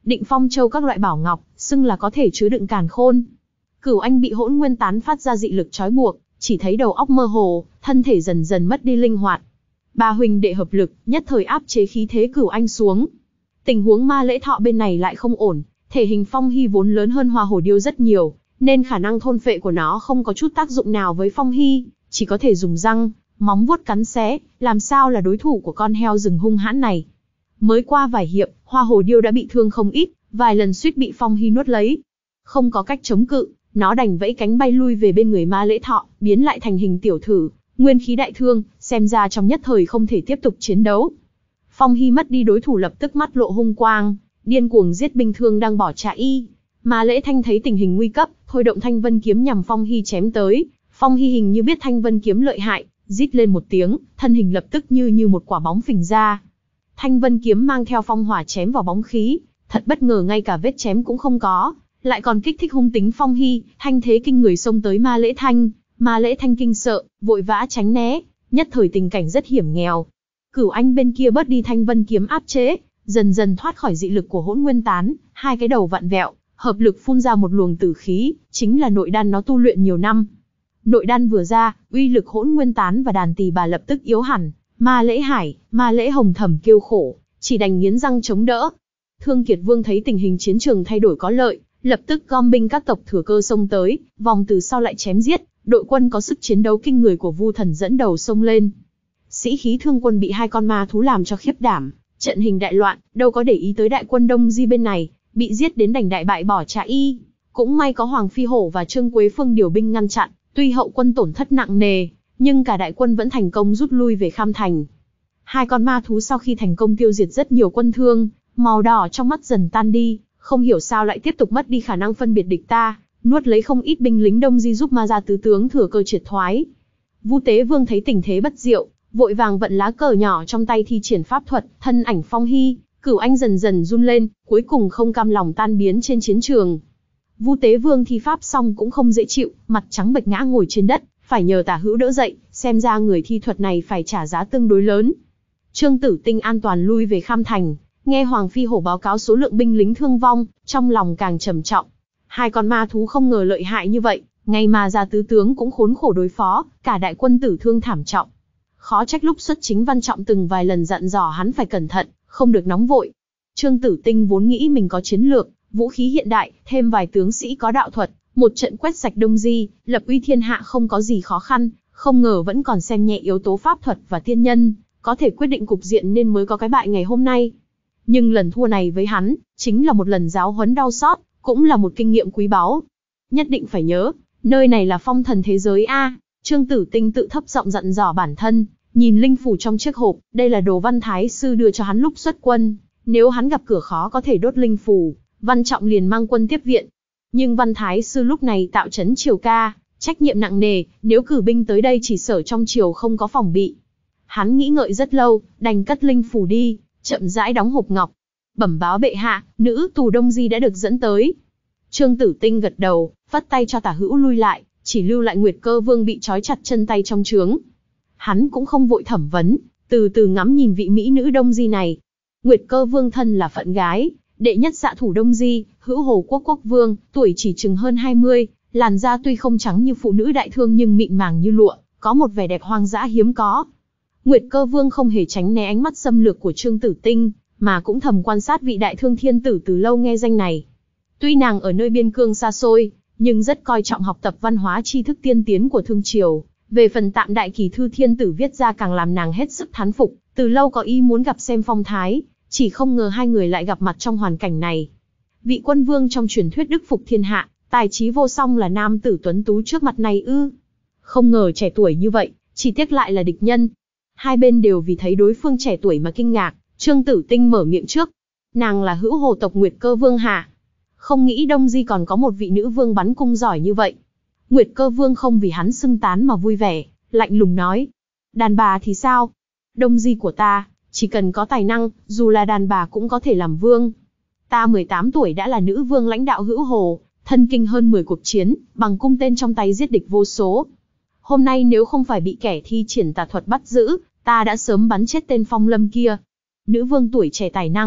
định phong châu các loại bảo ngọc, xưng là có thể chứa đựng càn khôn. Cửu Anh bị Hỗn Nguyên tán phát ra dị lực trói buộc, chỉ thấy đầu óc mơ hồ, thân thể dần dần mất đi linh hoạt. Ba huynh đệ hợp lực, nhất thời áp chế khí thế Cửu Anh xuống. Tình huống Ma Lễ Thọ bên này lại không ổn, thể hình Phong Hy vốn lớn hơn Hoa Hổ Điêu rất nhiều, nên khả năng thôn phệ của nó không có chút tác dụng nào với Phong Hy, chỉ có thể dùng răng, móng vuốt cắn xé, làm sao là đối thủ của con heo rừng hung hãn này. Mới qua vài hiệp, Hoa Hổ Điêu đã bị thương không ít, vài lần suýt bị Phong Hy nuốt lấy. Không có cách chống cự, nó đành vẫy cánh bay lui về bên người Ma Lễ Thọ, biến lại thành hình tiểu thử, nguyên khí đại thương, xem ra trong nhất thời không thể tiếp tục chiến đấu. Phong Hy mất đi đối thủ lập tức mắt lộ hung quang, điên cuồng giết binh thương đang bỏ chạy. Ma Lễ Thanh thấy tình hình nguy cấp, thôi động Thanh Vân kiếm nhằm Phong Hy chém tới. Phong Hy hình như biết Thanh Vân kiếm lợi hại, rít lên một tiếng, thân hình lập tức như như một quả bóng phình ra. Thanh Vân kiếm mang theo phong hỏa chém vào bóng khí, thật bất ngờ ngay cả vết chém cũng không có, lại còn kích thích hung tính Phong Hy, thanh thế kinh người xông tới Ma Lễ Thanh. Ma Lễ Thanh kinh sợ, vội vã tránh né, nhất thời tình cảnh rất hiểm nghèo. Cửu Anh bên kia bớt đi Thanh Vân kiếm áp chế, dần dần thoát khỏi dị lực của Hỗn Nguyên tán, hai cái đầu vặn vẹo, hợp lực phun ra một luồng tử khí, chính là nội đan nó tu luyện nhiều năm. Nội đan vừa ra, uy lực Hỗn Nguyên tán và đàn tỳ bà lập tức yếu hẳn. Ma Lễ Hải, Ma Lễ Hồng thầm kêu khổ, chỉ đành nghiến răng chống đỡ. Thương Kiệt Vương thấy tình hình chiến trường thay đổi có lợi, lập tức gom binh các tộc thừa cơ xông tới, vòng từ sau lại chém giết, đội quân có sức chiến đấu kinh người của Vu Thần dẫn đầu xông lên. Sĩ khí Thương quân bị hai con ma thú làm cho khiếp đảm, trận hình đại loạn, đâu có để ý tới đại quân Đông Di bên này, bị giết đến đành đại bại bỏ chạy. Cũng may có Hoàng Phi Hổ và Trương Quế Phương điều binh ngăn chặn, tuy hậu quân tổn thất nặng nề, nhưng cả đại quân vẫn thành công rút lui về Kham Thành. Hai con ma thú sau khi thành công tiêu diệt rất nhiều quân Thương, màu đỏ trong mắt dần tan đi, không hiểu sao lại tiếp tục mất đi khả năng phân biệt địch ta, nuốt lấy không ít binh lính Đông Di giúp Ma gia tứ tướng thừa cơ triệt thoái. Vu Tế Vương thấy tình thế bất diệu, vội vàng vận lá cờ nhỏ trong tay thi triển pháp thuật, thân ảnh Phong Hy, Cửu Anh dần dần run lên, cuối cùng không cam lòng tan biến trên chiến trường. Vu Tế Vương thi pháp xong cũng không dễ chịu, mặt trắng bệch ngã ngồi trên đất, phải nhờ Tả Hữu đỡ dậy, xem ra người thi thuật này phải trả giá tương đối lớn. Trương Tử Tinh an toàn lui về Kham Thành, nghe Hoàng Phi Hổ báo cáo số lượng binh lính thương vong, trong lòng càng trầm trọng. Hai con ma thú không ngờ lợi hại như vậy, ngay mà gia tứ tướng cũng khốn khổ đối phó, cả đại quân tử thương thảm trọng. Khó trách lúc xuất chính Văn Trọng từng vài lần dặn dò hắn phải cẩn thận, không được nóng vội. Trương Tử Tinh vốn nghĩ mình có chiến lược, vũ khí hiện đại, thêm vài tướng sĩ có đạo thuật, một trận quét sạch Đông Di, lập uy thiên hạ không có gì khó khăn, không ngờ vẫn còn xem nhẹ yếu tố pháp thuật và tiên nhân, có thể quyết định cục diện nên mới có cái bại ngày hôm nay. Nhưng lần thua này với hắn, chính là một lần giáo huấn đau xót, cũng là một kinh nghiệm quý báu. Nhất định phải nhớ, nơi này là phong thần thế giới a. Trương Tử Tinh tự thấp giọng dặn dò bản thân, nhìn linh phủ trong chiếc hộp, đây là đồ Văn Thái sư đưa cho hắn lúc xuất quân, nếu hắn gặp cửa khó có thể đốt linh phủ, Văn Trọng liền mang quân tiếp viện. Nhưng Văn Thái sư lúc này tạo trấn triều ca, trách nhiệm nặng nề, nếu cử binh tới đây chỉ sợ trong triều không có phòng bị. Hắn nghĩ ngợi rất lâu, đành cất linh phủ đi, chậm rãi đóng hộp ngọc. Bẩm báo bệ hạ, nữ tù Đông Di đã được dẫn tới. Trương Tử Tinh gật đầu, vắt tay cho Tả Hữu lui lại, chỉ lưu lại Nguyệt Cơ Vương bị trói chặt chân tay trong trướng. Hắn cũng không vội thẩm vấn, từ từ ngắm nhìn vị mỹ nữ Đông Di này. Nguyệt Cơ Vương thân là phận gái, đệ nhất xạ thủ Đông Di, Hữu Hồ Quốc Quốc Vương, tuổi chỉ chừng hơn hai mươi, làn da tuy không trắng như phụ nữ đại thương nhưng mịn màng như lụa, có một vẻ đẹp hoang dã hiếm có. Nguyệt Cơ Vương không hề tránh né ánh mắt xâm lược của Trương Tử Tinh, mà cũng thầm quan sát vị đại thương thiên tử từ lâu nghe danh này. Tuy nàng ở nơi biên cương xa xôi, nhưng rất coi trọng học tập văn hóa tri thức tiên tiến của thương triều. Về phần Tạm Đại Kỳ thư thiên tử viết ra càng làm nàng hết sức thán phục, từ lâu có ý muốn gặp xem phong thái, chỉ không ngờ hai người lại gặp mặt trong hoàn cảnh này. Vị quân vương trong truyền thuyết đức phục thiên hạ, tài trí vô song là nam tử tuấn tú trước mặt này ư? Không ngờ trẻ tuổi như vậy, chỉ tiếc lại là địch nhân. Hai bên đều vì thấy đối phương trẻ tuổi mà kinh ngạc. Trương Tử Tinh mở miệng trước. Nàng là Hữu Hồ tộc Nguyệt Cơ Vương hả? Không nghĩ Đông Di còn có một vị nữ vương bắn cung giỏi như vậy. Nguyệt Cơ Vương không vì hắn xưng tán mà vui vẻ, lạnh lùng nói. Đàn bà thì sao? Đông Di của ta, chỉ cần có tài năng, dù là đàn bà cũng có thể làm vương. Ta mười tám tuổi đã là nữ vương lãnh đạo Hữu Hồ, thân kinh hơn mười cuộc chiến, bằng cung tên trong tay giết địch vô số. Hôm nay nếu không phải bị kẻ thi triển tà thuật bắt giữ, ta đã sớm bắn chết tên Phong Lâm kia. Nữ vương tuổi trẻ tài năng,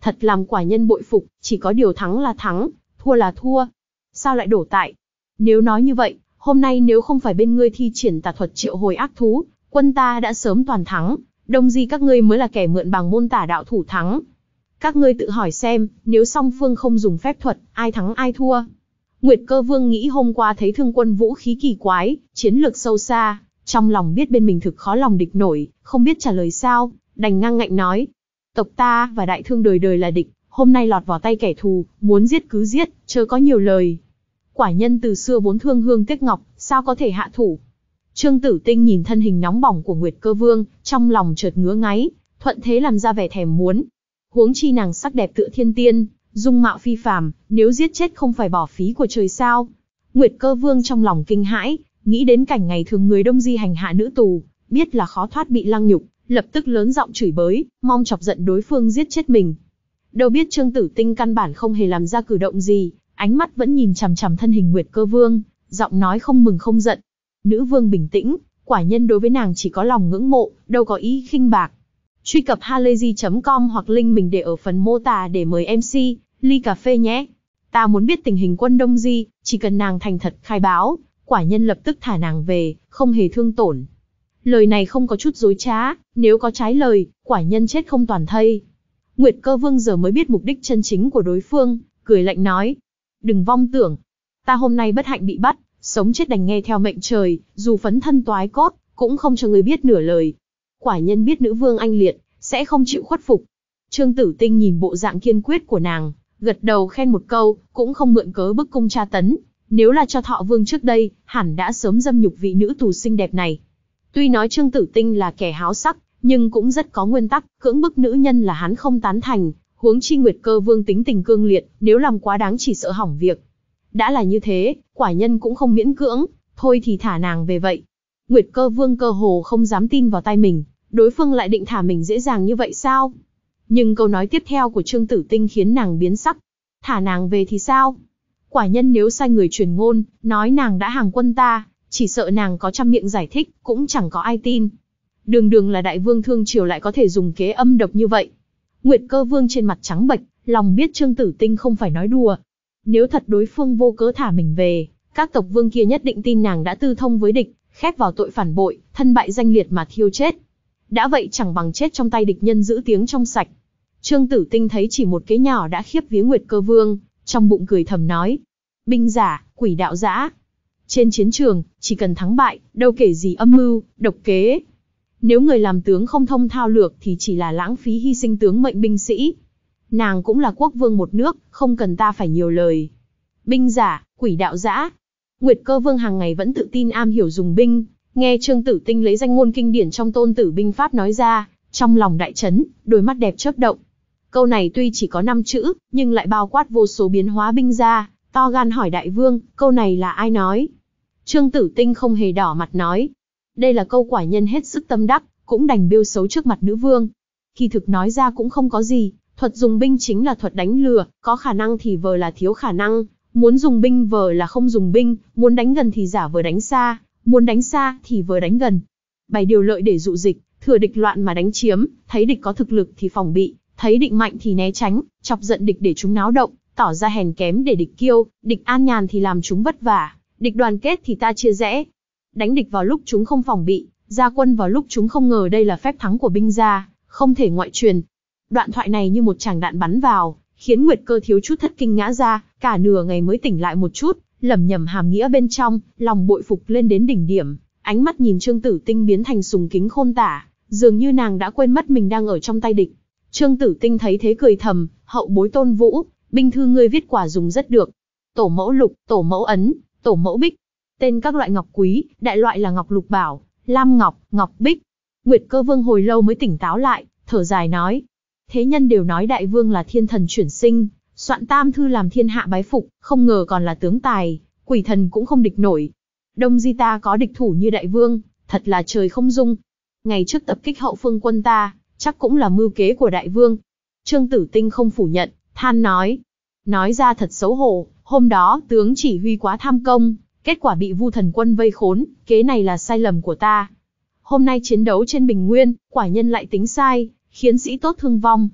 Thật làm quả nhân bội phục, chỉ có điều thắng là thắng, thua là thua. Sao lại đổ tại? Nếu nói như vậy, hôm nay nếu không phải bên ngươi thi triển tà thuật triệu hồi ác thú, quân ta đã sớm toàn thắng, Đông Di các ngươi mới là kẻ mượn bằng môn tả đạo thủ thắng. Các ngươi tự hỏi xem, nếu song phương không dùng phép thuật, ai thắng ai thua? Nguyệt Cơ Vương nghĩ hôm qua thấy Thương Quân vũ khí kỳ quái, chiến lược sâu xa, trong lòng biết bên mình thực khó lòng địch nổi, không biết trả lời sao, đành ngang ngạnh nói. Tộc ta và Đại Thương đời đời là địch, hôm nay lọt vào tay kẻ thù, muốn giết cứ giết, chớ có nhiều lời. Quả nhân từ xưa vốn thương hương tiếc ngọc, sao có thể hạ thủ? Trương Tử Tinh nhìn thân hình nóng bỏng của Nguyệt Cơ Vương, trong lòng chợt ngứa ngáy, thuận thế làm ra vẻ thèm muốn. Huống chi nàng sắc đẹp tựa thiên tiên, dung mạo phi phàm, nếu giết chết không phải bỏ phí của trời sao? Nguyệt Cơ Vương trong lòng kinh hãi, nghĩ đến cảnh ngày thường người Đông Di hành hạ nữ tù, biết là khó thoát bị lăng nhục, lập tức lớn giọng chửi bới, mong chọc giận đối phương giết chết mình. Đâu biết Trương Tử Tinh căn bản không hề làm ra cử động gì, ánh mắt vẫn nhìn chằm chằm thân hình Nguyệt Cơ Vương, giọng nói không mừng không giận. Nữ vương bình tĩnh, quả nhân đối với nàng chỉ có lòng ngưỡng mộ, đâu có ý khinh bạc. Truy cập halayzi chấm com hoặc link mình để ở phần mô tả để mời em xê, ly cà phê nhé. Ta muốn biết tình hình quân Đông Di, chỉ cần nàng thành thật khai báo, quả nhân lập tức thả nàng về, không hề thương tổn. Lời này không có chút dối trá, nếu có trái lời, quả nhân chết không toàn thây. Nguyệt Cơ Vương giờ mới biết mục đích chân chính của đối phương, cười lạnh nói. Đừng vong tưởng, ta hôm nay bất hạnh bị bắt, sống chết đành nghe theo mệnh trời, dù phấn thân toái cốt, cũng không cho người biết nửa lời. Quả nhân biết nữ vương anh liệt, sẽ không chịu khuất phục. Trương Tử Tinh nhìn bộ dạng kiên quyết của nàng, gật đầu khen một câu, cũng không mượn cớ bức cung tra tấn. Nếu là cho Thọ Vương trước đây, hẳn đã sớm dâm nhục vị nữ tù xinh đẹp này. Tuy nói Trương Tử Tinh là kẻ háo sắc, nhưng cũng rất có nguyên tắc, cưỡng bức nữ nhân là hắn không tán thành. Huống chi Nguyệt Cơ Vương tính tình cương liệt, nếu làm quá đáng chỉ sợ hỏng việc. Đã là như thế, quả nhân cũng không miễn cưỡng, thôi thì thả nàng về vậy. Nguyệt Cơ Vương cơ hồ không dám tin vào tai mình, đối phương lại định thả mình dễ dàng như vậy sao? Nhưng câu nói tiếp theo của Trương Tử Tinh khiến nàng biến sắc. Thả nàng về thì sao? Quả nhân nếu sai người truyền ngôn, nói nàng đã hàng quân ta, chỉ sợ nàng có trăm miệng giải thích, cũng chẳng có ai tin. Đường đường là đại vương Thương Triều lại có thể dùng kế âm độc như vậy. Nguyệt Cơ Vương trên mặt trắng bệch, lòng biết Trương Tử Tinh không phải nói đùa. Nếu thật đối phương vô cớ thả mình về, các tộc vương kia nhất định tin nàng đã tư thông với địch, khép vào tội phản bội, thân bại danh liệt mà thiêu chết. Đã vậy chẳng bằng chết trong tay địch nhân giữ tiếng trong sạch. Trương Tử Tinh thấy chỉ một kế nhỏ đã khiếp vía Nguyệt Cơ Vương, trong bụng cười thầm nói. Binh giả, quỷ đạo dã. Trên chiến trường, chỉ cần thắng bại, đâu kể gì âm mưu, độc kế. Nếu người làm tướng không thông thao lược thì chỉ là lãng phí hy sinh tướng mệnh binh sĩ. Nàng cũng là quốc vương một nước, không cần ta phải nhiều lời. Binh giả, quỷ đạo dã. Nguyệt Cơ Vương hàng ngày vẫn tự tin am hiểu dùng binh, nghe Trương Tử Tinh lấy danh ngôn kinh điển trong Tôn Tử binh pháp nói ra, trong lòng đại chấn, đôi mắt đẹp chớp động. Câu này tuy chỉ có năm chữ, nhưng lại bao quát vô số biến hóa binh ra, to gan hỏi đại vương, câu này là ai nói? Trương Tử Tinh không hề đỏ mặt nói. Đây là câu quả nhân hết sức tâm đắc, cũng đành bêu xấu trước mặt nữ vương. Kỳ thực nói ra cũng không có gì, thuật dùng binh chính là thuật đánh lừa, có khả năng thì vờ là thiếu khả năng, muốn dùng binh vờ là không dùng binh, muốn đánh gần thì giả vờ đánh xa, muốn đánh xa thì vờ đánh gần. Bày điều lợi để dụ dịch, thừa địch loạn mà đánh chiếm, thấy địch có thực lực thì phòng bị, thấy địch mạnh thì né tránh, chọc giận địch để chúng náo động, tỏ ra hèn kém để địch kiêu, địch an nhàn thì làm chúng vất vả, địch đoàn kết thì ta chia rẽ. Đánh địch vào lúc chúng không phòng bị, ra quân vào lúc chúng không ngờ, đây là phép thắng của binh gia, không thể ngoại truyền. Đoạn thoại này như một tràng đạn bắn vào, khiến Nguyệt Cơ thiếu chút thất kinh ngã ra, cả nửa ngày mới tỉnh lại một chút, lẩm nhẩm hàm nghĩa bên trong, lòng bội phục lên đến đỉnh điểm, ánh mắt nhìn Trương Tử Tinh biến thành sùng kính khôn tả, dường như nàng đã quên mất mình đang ở trong tay địch. Trương Tử Tinh thấy thế cười thầm, hậu bối Tôn Vũ, binh thư ngươi viết quả dùng rất được. Tổ mẫu lục, tổ mẫu ấn, tổ mẫu bích. Tên các loại ngọc quý, đại loại là ngọc lục bảo, lam ngọc, ngọc bích. Nguyệt Cơ Vương hồi lâu mới tỉnh táo lại, thở dài nói. Thế nhân đều nói đại vương là thiên thần chuyển sinh, soạn tam thư làm thiên hạ bái phục, không ngờ còn là tướng tài, quỷ thần cũng không địch nổi. Đông Di ta có địch thủ như đại vương, thật là trời không dung. Ngày trước tập kích hậu phương quân ta, chắc cũng là mưu kế của đại vương. Trương Tử Tinh không phủ nhận, than nói. Nói ra thật xấu hổ, hôm đó tướng chỉ huy quá tham công, kết quả bị Vu Thần quân vây khốn, kế này là sai lầm của ta. Hôm nay chiến đấu trên Bình Nguyên, quả nhân lại tính sai, khiến sĩ tốt thương vong.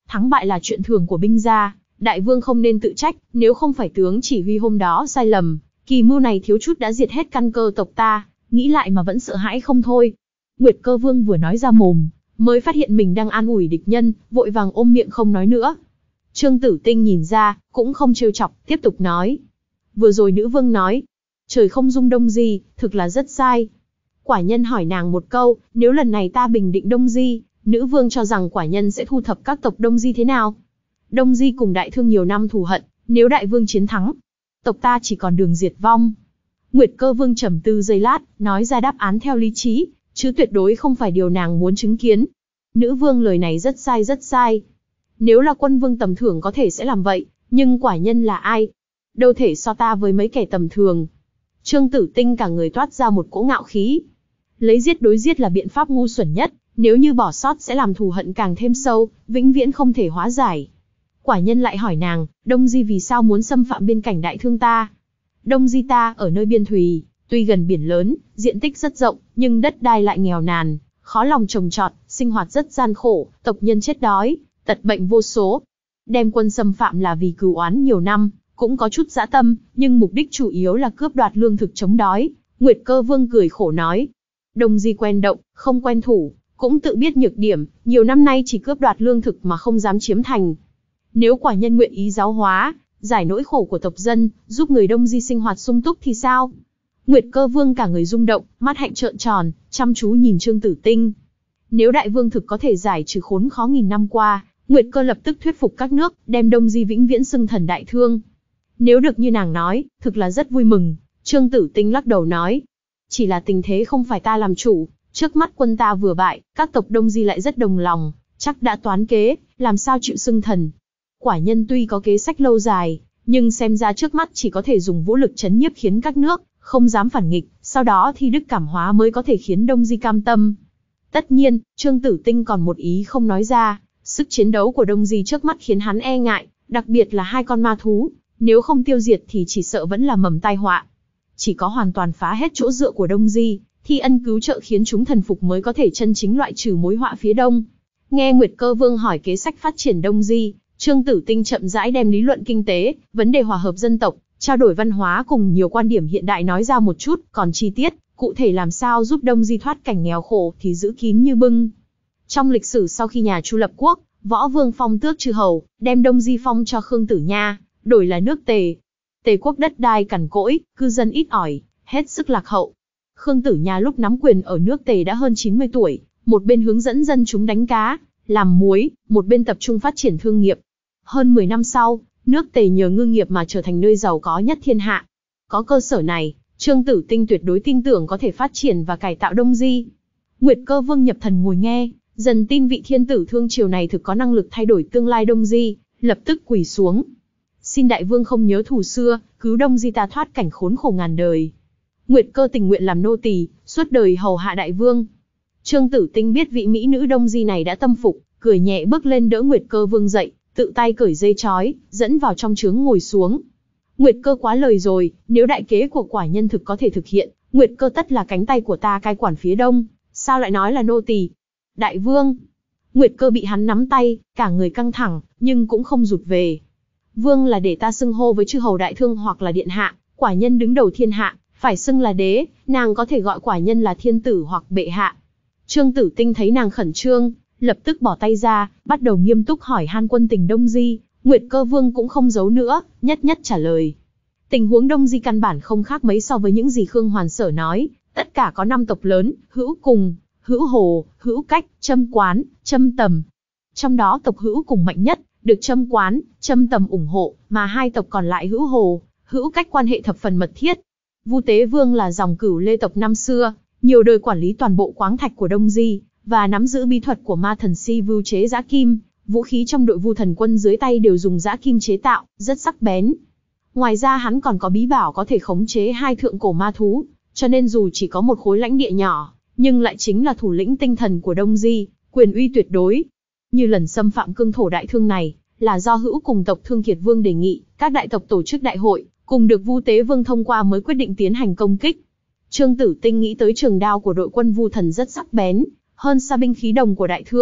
thắng bại là chuyện thường của binh gia, đại vương không nên tự trách, nếu không phải tướng chỉ huy hôm đó sai lầm, kỳ mưu này thiếu chút đã diệt hết căn cơ tộc ta, nghĩ lại mà vẫn sợ hãi không thôi. Nguyệt Cơ Vương vừa nói ra mồm, mới phát hiện mình đang an ủi địch nhân, vội vàng ôm miệng không nói nữa. Trương Tử Tinh nhìn ra, cũng không trêu chọc, tiếp tục nói. Vừa rồi nữ vương nói, trời không dung Đông Di, thực là rất sai. Quả nhân hỏi nàng một câu, nếu lần này ta bình định Đông Di, nữ vương cho rằng quả nhân sẽ thu thập các tộc Đông Di thế nào? Đông Di cùng Đại Thương nhiều năm thù hận, nếu đại vương chiến thắng, tộc ta chỉ còn đường diệt vong. Nguyệt Cơ Vương trầm tư giây lát, nói ra đáp án theo lý trí, chứ tuyệt đối không phải điều nàng muốn chứng kiến. Nữ vương lời này rất sai rất sai. Nếu là quân vương tầm thường có thể sẽ làm vậy, nhưng quả nhân là ai? Đâu thể so ta với mấy kẻ tầm thường. Trương Tử Tinh cả người toát ra một cỗ ngạo khí. Lấy giết đối giết là biện pháp ngu xuẩn nhất, nếu như bỏ sót sẽ làm thù hận càng thêm sâu, vĩnh viễn không thể hóa giải. Quả nhân lại hỏi nàng, Đông Di vì sao muốn xâm phạm biên cảnh Đại Thương ta? Đông Di ta ở nơi biên thùy, tuy gần biển lớn, diện tích rất rộng, nhưng đất đai lại nghèo nàn, khó lòng trồng trọt, sinh hoạt rất gian khổ, tộc nhân chết đói, tật bệnh vô số. Đem quân xâm phạm là vì cừu oán nhiều năm, cũng có chút dã tâm, nhưng mục đích chủ yếu là cướp đoạt lương thực chống đói. Nguyệt Cơ Vương cười khổ nói, Đông Di quen động, không quen thủ, cũng tự biết nhược điểm, nhiều năm nay chỉ cướp đoạt lương thực mà không dám chiếm thành. Nếu quả nhân nguyện ý giáo hóa, giải nỗi khổ của tộc dân, giúp người Đông Di sinh hoạt sung túc thì sao? Nguyệt Cơ Vương cả người rung động, mắt hạnh trợn tròn, chăm chú nhìn Trương Tử Tinh. Nếu đại vương thực có thể giải trừ khốn khó nghìn năm qua, Nguyệt Cơ lập tức thuyết phục các nước, đem Đông Di vĩnh viễn xưng thần Đại Thương. Nếu được như nàng nói, thực là rất vui mừng. Trương Tử Tinh lắc đầu nói, chỉ là tình thế không phải ta làm chủ, trước mắt quân ta vừa bại, các tộc Đông Di lại rất đồng lòng, chắc đã toán kế, làm sao chịu xưng thần. Quả nhân tuy có kế sách lâu dài, nhưng xem ra trước mắt chỉ có thể dùng vũ lực trấn nhiếp khiến các nước không dám phản nghịch, sau đó thi đức cảm hóa mới có thể khiến Đông Di cam tâm. Tất nhiên, Trương Tử Tinh còn một ý không nói ra, sức chiến đấu của Đông Di trước mắt khiến hắn e ngại, đặc biệt là hai con ma thú, nếu không tiêu diệt thì chỉ sợ vẫn là mầm tai họa. Chỉ có hoàn toàn phá hết chỗ dựa của Đông Di, thi ân cứu trợ khiến chúng thần phục mới có thể chân chính loại trừ mối họa phía đông. Nghe Nguyệt Cơ Vương hỏi kế sách phát triển Đông Di, Trương Tử Tinh chậm rãi đem lý luận kinh tế, vấn đề hòa hợp dân tộc, trao đổi văn hóa cùng nhiều quan điểm hiện đại nói ra một chút, còn chi tiết, cụ thể làm sao giúp Đông Di thoát cảnh nghèo khổ thì giữ kín như bưng. Trong lịch sử sau khi nhà Chu lập quốc, Võ Vương phong tước chư hầu, đem Đông Di phong cho Khương Tử Nha, đổi là nước Tề. Tề quốc đất đai cằn cỗi, cư dân ít ỏi, hết sức lạc hậu. Khương Tử Nha lúc nắm quyền ở nước Tề đã hơn chín mươi tuổi, một bên hướng dẫn dân chúng đánh cá, làm muối, một bên tập trung phát triển thương nghiệp. Hơn mười năm sau, nước Tề nhờ ngư nghiệp mà trở thành nơi giàu có nhất thiên hạ. Có cơ sở này, Trương Tử Tinh tuyệt đối tin tưởng có thể phát triển và cải tạo Đông Di. Nguyệt Cơ Vương nhập thần ngồi nghe, dần tin vị thiên tử thương triều này thực có năng lực thay đổi tương lai Đông Di, lập tức quỳ xuống. Xin đại vương không nhớ thù xưa, cứu Đông Di ta thoát cảnh khốn khổ ngàn đời. Nguyệt Cơ tình nguyện làm nô tỳ, suốt đời hầu hạ đại vương. Trương Tử Tinh biết vị mỹ nữ Đông Di này đã tâm phục, cười nhẹ bước lên đỡ Nguyệt Cơ Vương dậy, tự tay cởi dây trói, dẫn vào trong trướng ngồi xuống. Nguyệt Cơ quá lời rồi, nếu đại kế của quả nhân thực có thể thực hiện, Nguyệt Cơ tất là cánh tay của ta cai quản phía đông, sao lại nói là nô tỳ? Đại vương! Nguyệt Cơ bị hắn nắm tay, cả người căng thẳng, nhưng cũng không rụt về. Vương là để ta xưng hô với chư hầu Đại Thương hoặc là điện hạ, quả nhân đứng đầu thiên hạ, phải xưng là đế, nàng có thể gọi quả nhân là thiên tử hoặc bệ hạ. Trương Tử Tinh thấy nàng khẩn trương, lập tức bỏ tay ra, bắt đầu nghiêm túc hỏi han quân tình Đông Di. Nguyệt Cơ Vương cũng không giấu nữa, nhất nhất trả lời. Tình huống Đông Di căn bản không khác mấy so với những gì Khương Hoàn Sở nói, tất cả có năm tộc lớn, Hữu Cùng, Hữu Hồ, Hữu Cách, Trâm Quán, Trâm Tầm. Trong đó tộc Hữu Cùng mạnh nhất, được Trâm Quán, Trâm Tầm ủng hộ, mà hai tộc còn lại Hữu Hồ, Hữu Cách quan hệ thập phần mật thiết. Vu Tế Vương là dòng Cửu Lê tộc năm xưa, nhiều đời quản lý toàn bộ khoáng thạch của Đông Di, và nắm giữ bí thuật của ma thần Si Vu chế giã kim. Vũ khí trong đội Vu thần quân dưới tay đều dùng giã kim chế tạo, rất sắc bén. Ngoài ra hắn còn có bí bảo có thể khống chế hai thượng cổ ma thú, cho nên dù chỉ có một khối lãnh địa nhỏ, nhưng lại chính là thủ lĩnh tinh thần của Đông Di, quyền uy tuyệt đối. Như lần xâm phạm cương thổ Đại Thương này, là do Hữu Cùng tộc Thương Kiệt Vương đề nghị, các đại tộc tổ chức đại hội, cùng được Vu Tế Vương thông qua mới quyết định tiến hành công kích. Trương Tử Tinh nghĩ tới trường đao của đội quân Vu thần rất sắc bén, hơn xa binh khí đồng của Đại Thương,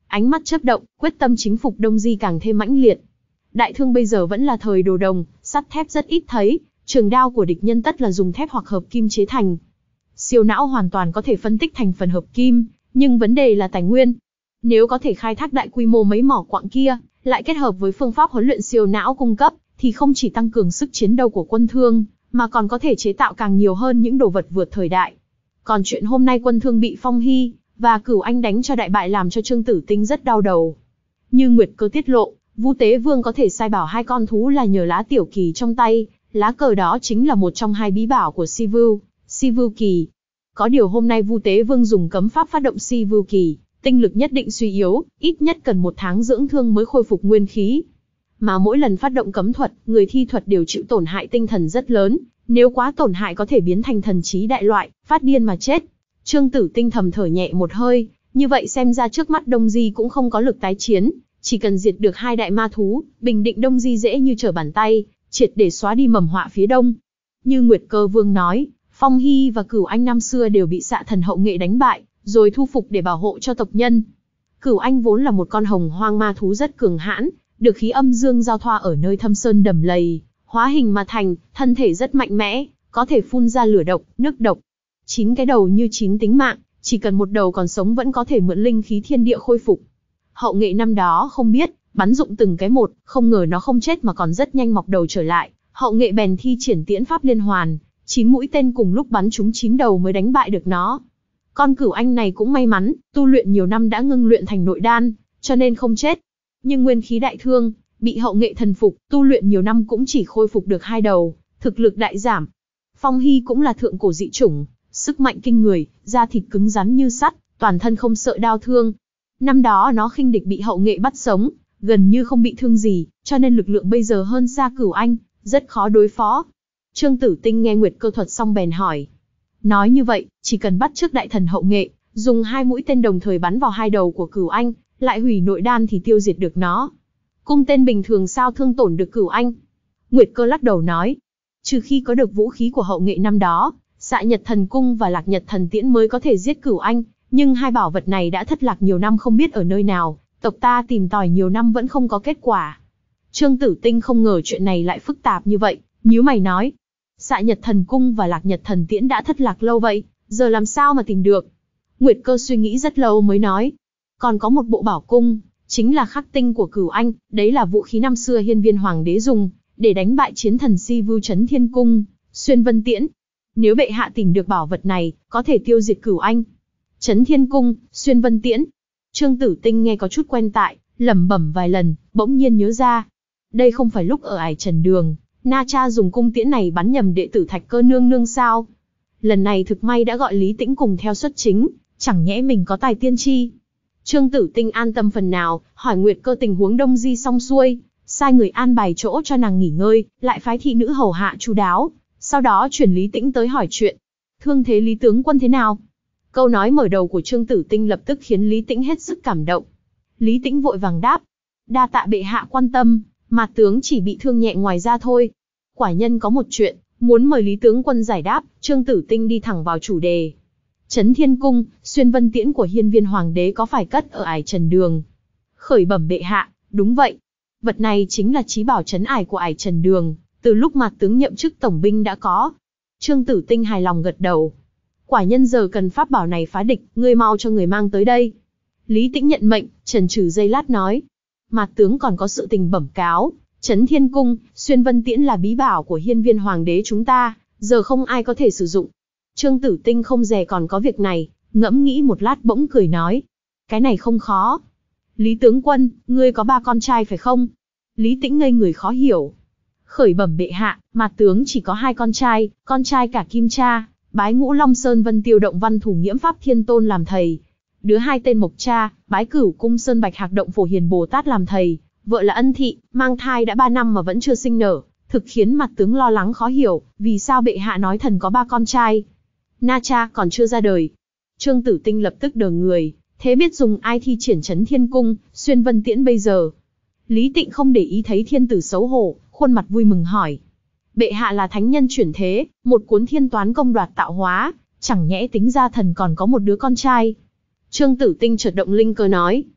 ánh mắt chớp động, quyết tâm chính phục Đông Di càng thêm mãnh liệt. Đại thương bây giờ vẫn là thời đồ đồng, sắt thép rất ít thấy, trường đao của địch nhân tất là dùng thép hoặc hợp kim chế thành. Siêu não hoàn toàn có thể phân tích thành phần hợp kim, nhưng vấn đề là tài nguyên. Nếu có thể khai thác đại quy mô mấy mỏ quặng kia, lại kết hợp với phương pháp huấn luyện siêu não cung cấp, thì không chỉ tăng cường sức chiến đấu của quân thương, mà còn có thể chế tạo càng nhiều hơn những đồ vật vượt thời đại. Còn chuyện hôm nay quân thương bị Phong Hy và Cửu Anh đánh cho đại bại làm cho Trương Tử Tinh rất đau đầu. Như Nguyệt Cơ tiết lộ, Vu Tế Vương có thể sai bảo hai con thú là nhờ lá tiểu kỳ trong tay, lá cờ đó chính là một trong hai bí bảo của Si Vưu, Si Vưu Kỳ. Có điều hôm nay Vu Tế Vương dùng cấm pháp phát động Si Vưu Kỳ, tinh lực nhất định suy yếu, ít nhất cần một tháng dưỡng thương mới khôi phục nguyên khí. Mà mỗi lần phát động cấm thuật, người thi thuật đều chịu tổn hại tinh thần rất lớn, nếu quá tổn hại có thể biến thành thần trí đại loại, phát điên mà chết. Trương Tử Tinh thầm thở nhẹ một hơi, như vậy xem ra trước mắt Đông Di cũng không có lực tái chiến, chỉ cần diệt được hai đại ma thú, bình định Đông Di dễ như trở bàn tay, triệt để xóa đi mầm họa phía đông. Như Nguyệt Cơ Vương nói, Phong Hy và Cửu Anh năm xưa đều bị Xạ Thần Hậu Nghệ đánh bại, rồi thu phục để bảo hộ cho tộc nhân. Cửu Anh vốn là một con hồng hoang ma thú rất cường hãn, được khí âm dương giao thoa ở nơi thâm sơn đầm lầy, hóa hình mà thành, thân thể rất mạnh mẽ, có thể phun ra lửa độc, nước độc. Chín cái đầu như chín tính mạng, chỉ cần một đầu còn sống vẫn có thể mượn linh khí thiên địa khôi phục. Hậu Nghệ năm đó không biết, bắn dụng từng cái một, không ngờ nó không chết mà còn rất nhanh mọc đầu trở lại. Hậu Nghệ bèn thi triển tiễn pháp liên hoàn, chín mũi tên cùng lúc bắn trúng chín đầu mới đánh bại được nó. Con Cửu Anh này cũng may mắn, tu luyện nhiều năm đã ngưng luyện thành nội đan, cho nên không chết. Nhưng nguyên khí đại thương, bị Hậu Nghệ thần phục, tu luyện nhiều năm cũng chỉ khôi phục được hai đầu, thực lực đại giảm. Phong Hy cũng là thượng cổ dị chủng, sức mạnh kinh người, da thịt cứng rắn như sắt, toàn thân không sợ đau thương. Năm đó nó khinh địch bị Hậu Nghệ bắt sống, gần như không bị thương gì, cho nên lực lượng bây giờ hơn xa Cửu Anh, rất khó đối phó. Trương Tử Tinh nghe Nguyệt Cơ thuật xong bèn hỏi. Nói như vậy, chỉ cần bắt chước đại thần Hậu Nghệ, dùng hai mũi tên đồng thời bắn vào hai đầu của Cửu Anh, lại hủy nội đan thì tiêu diệt được nó. Cung tên bình thường sao thương tổn được Cửu Anh? Nguyệt Cơ lắc đầu nói. Trừ khi có được vũ khí của Hậu Nghệ năm đó, Xạ Nhật Thần Cung và Lạc Nhật Thần Tiễn mới có thể giết Cửu Anh, nhưng hai bảo vật này đã thất lạc nhiều năm không biết ở nơi nào, tộc ta tìm tòi nhiều năm vẫn không có kết quả. Trương Tử Tinh không ngờ chuyện này lại phức tạp như vậy, nhíu mày nói. Xạ Nhật Thần Cung và Lạc Nhật Thần Tiễn đã thất lạc lâu vậy, giờ làm sao mà tìm được? Nguyệt Cơ suy nghĩ rất lâu mới nói. Còn có một bộ bảo cung, chính là khắc tinh của Cửu Anh, đấy là vũ khí năm xưa Hiên Viên Hoàng đế dùng, để đánh bại chiến thần Si Vưu Chấn Thiên Cung, Xuyên Vân Tiễn. Nếu bệ hạ tìm được bảo vật này, có thể tiêu diệt Cửu Anh. Chấn Thiên Cung, Xuyên Vân Tiễn. Trương Tử Tinh nghe có chút quen tại, lẩm bẩm vài lần, bỗng nhiên nhớ ra. Đây không phải lúc ở Ải Trần Đường, Na Cha dùng cung tiễn này bắn nhầm đệ tử Thạch Cơ nương nương sao? Lần này thực may đã gọi Lý Tĩnh cùng theo xuất chính, chẳng nhẽ mình có tài tiên tri. Trương Tử Tinh an tâm phần nào, hỏi Nguyệt Cơ tình huống Đông Di xong xuôi, sai người an bài chỗ cho nàng nghỉ ngơi, lại phái thị nữ hầu hạ chu đáo, sau đó chuyển Lý Tĩnh tới hỏi chuyện. Thương thế Lý tướng quân thế nào? Câu nói mở đầu của Trương Tử Tinh lập tức khiến Lý Tĩnh hết sức cảm động. Lý Tĩnh vội vàng đáp, đa tạ bệ hạ quan tâm, mà tướng chỉ bị thương nhẹ ngoài ra thôi. Quả nhân có một chuyện, muốn mời Lý tướng quân giải đáp. Trương Tử Tinh đi thẳng vào chủ đề. Chấn Thiên Cung, Xuyên Vân Tiễn của Hiên Viên Hoàng đế có phải cất ở Ải Trần Đường? Khởi bẩm bệ hạ, đúng vậy. Vật này chính là chí bảo trấn ải của Ải Trần Đường, từ lúc Mạt tướng nhậm chức tổng binh đã có. Trương Tử Tinh hài lòng gật đầu. Quả nhân giờ cần pháp bảo này phá địch, ngươi mau cho người mang tới đây. Lý Tĩnh nhận mệnh, chần chừ giây lát nói. Mạt tướng còn có sự tình bẩm cáo. Chấn Thiên Cung, Xuyên Vân Tiễn là bí bảo của Hiên Viên Hoàng đế chúng ta, giờ không ai có thể sử dụng. Trương Tử Tinh không dè còn có việc này, ngẫm nghĩ một lát bỗng cười nói. Cái này không khó. Lý tướng quân, ngươi có ba con trai phải không? Lý Tĩnh ngây người khó hiểu. Khởi bẩm bệ hạ, Mạt tướng chỉ có hai con trai, con trai cả Kim Cha, bái Ngũ Long Sơn Vân Tiêu Động Văn Thủ Nghiễm Pháp Thiên Tôn làm thầy. Đứa hai tên Mộc Cha, bái Cửu Cung Sơn Bạch Hạc Động Phổ Hiền Bồ Tát làm thầy. Vợ là Ân Thị, mang thai đã ba năm mà vẫn chưa sinh nở, thực khiến Mạt tướng lo lắng khó hiểu, vì sao bệ hạ nói thần có ba con trai. Na Cha còn chưa ra đời. Trương Tử Tinh lập tức đờ người, thế biết dùng ai thi triển Chấn Thiên Cung, Xuyên Vân Tiễn bây giờ? Lý Tịnh không để ý thấy thiên tử xấu hổ, khuôn mặt vui mừng hỏi. Bệ hạ là thánh nhân chuyển thế, một cuốn thiên toán công đoạt tạo hóa, chẳng nhẽ tính ra thần còn có một đứa con trai. Trương Tử Tinh chợt động linh cơ nói.